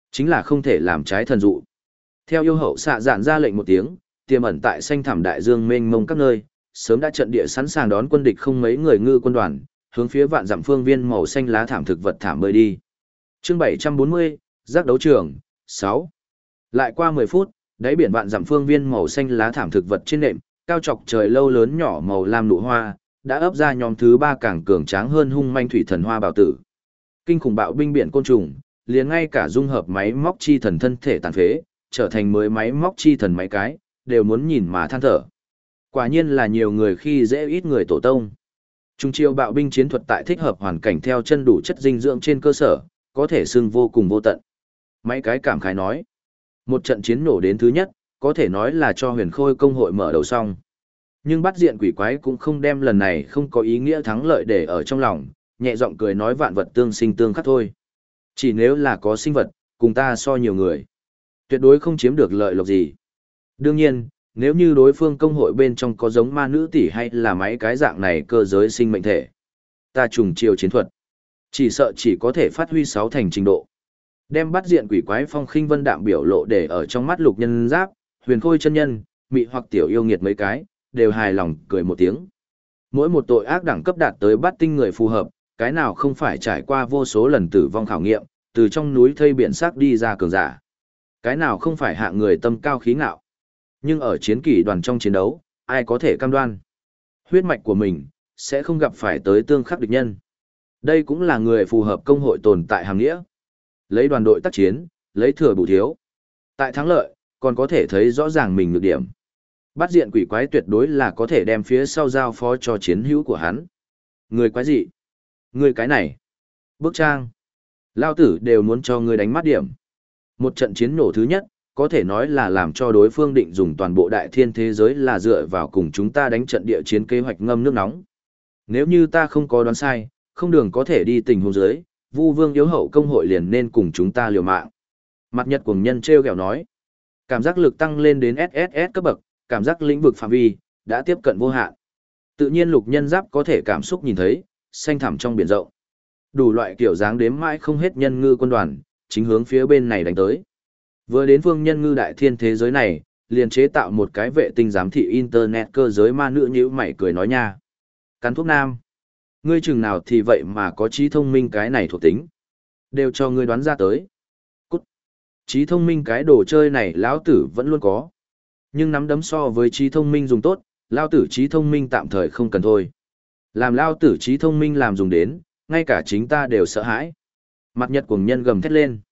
S1: Chính là không thể làm trái thần dụ. Theo yêu hậu xạ dạn ra lệnh một tiếng, tiềm ẩn tại xanh thẳm đại dương mênh mông các nơi, sớm đã trận địa sẵn sàng đón quân địch không mấy người ngư quân đoàn, hướng phía vạn dặm phương viên màu xanh lá thảm thực vật thảm bơi đi. Chương 740, giác đấu trường, 6. Lại qua 10 phút, đáy biển vạn dặm phương viên màu xanh lá thảm thực vật trên nệm, cao chọc trời lâu lớn nhỏ màu lam nụ hoa, đã ấp ra nhóm thứ 3 càng cường tráng hơn hung manh thủy thần hoa bào tử. Kinh khủng bạo binh biển côn trùng, liền ngay cả dung hợp máy móc chi thần thân thể tàn phế, trở thành mới máy móc chi thần máy cái, đều muốn nhìn mà than thở. Quả nhiên là nhiều người khi dễ ít người tổ tông. Trung chiêu bạo binh chiến thuật tại thích hợp hoàn cảnh theo chân đủ chất dinh dưỡng trên cơ sở, có thể xưng vô cùng vô tận. Máy cái cảm khái nói, một trận chiến nổ đến thứ nhất, có thể nói là cho huyền khôi công hội mở đầu xong. Nhưng bắt diện quỷ quái cũng không đem lần này không có ý nghĩa thắng lợi để ở trong lòng, nhẹ giọng cười nói vạn vật tương sinh tương khắc thôi. Chỉ nếu là có sinh vật, cùng ta so nhiều người, tuyệt đối không chiếm được lợi lộc gì. Đương nhiên, nếu như đối phương công hội bên trong có giống ma nữ tỷ hay là máy cái dạng này cơ giới sinh mệnh thể, ta trùng chiêu chiến thuật, chỉ sợ chỉ có thể phát huy 6 thành trình độ. Đem bắt diện quỷ quái phong khinh vân đạm biểu lộ để ở trong mắt Lục Nhân Giáp, Huyền Khôi chân nhân, mị hoặc tiểu yêu nghiệt mấy cái, đều hài lòng cười một tiếng. Mỗi một tội ác đẳng cấp đạt tới bắt tinh người phù hợp, cái nào không phải trải qua vô số lần tử vong khảo nghiệm, từ trong núi thây biển sắc đi ra cường giả. Cái nào không phải hạng người tâm cao khí ngạo. Nhưng ở chiến kỷ đoàn trong chiến đấu, ai có thể cam đoan huyết mạch của mình sẽ không gặp phải tới tương khắc địch nhân. Đây cũng là người phù hợp công hội tồn tại hàng nghĩa. Lấy đoàn đội tác chiến, lấy thừa bù thiếu. Tại thắng lợi, còn có thể thấy rõ ràng mình nhược điểm. Bắt diện quỷ quái tuyệt đối là có thể đem phía sau giao phó cho chiến hữu của hắn. Người quái gì? Người cái này. Bức trang. Lao tử đều muốn cho người đánh mắt điểm. Một trận chiến nổ thứ nhất, có thể nói là làm cho đối phương định dùng toàn bộ đại thiên thế giới là dựa vào cùng chúng ta đánh trận địa chiến kế hoạch ngâm nước nóng. Nếu như ta không có đoán sai, không đường có thể đi tình huống dưới, Vu Vương yếu hậu công hội liền nên cùng chúng ta liều mạng. Mặt Nhật cuồng nhân treo kẹo nói, cảm giác lực tăng lên đến SSS cấp bậc, cảm giác lĩnh vực phạm vi đã tiếp cận vô hạn. Tự nhiên Lục Nhân Giáp có thể cảm xúc nhìn thấy, xanh thẳm trong biển rộng. Đủ loại kiểu dáng đếm mãi không hết nhân ngư quân đoàn, chính hướng phía bên này đánh tới. Vừa đến phương nhân ngư đại thiên thế giới này, liền chế tạo một cái vệ tinh giám thị internet cơ giới ma nữ nhíu mày cười nói nha. Cắn thuốc nam. Ngươi chừng nào thì vậy mà có trí thông minh cái này thuộc tính. Đều cho ngươi đoán ra tới. Cút. Trí thông minh cái đồ chơi này lão tử vẫn luôn có. Nhưng nắm đấm so với trí thông minh dùng tốt, lão tử trí thông minh tạm thời không cần thôi. Làm lão tử trí thông minh làm dùng đến, ngay cả chính ta đều sợ hãi. Mặt Nhật cuồng nhân gầm thét lên.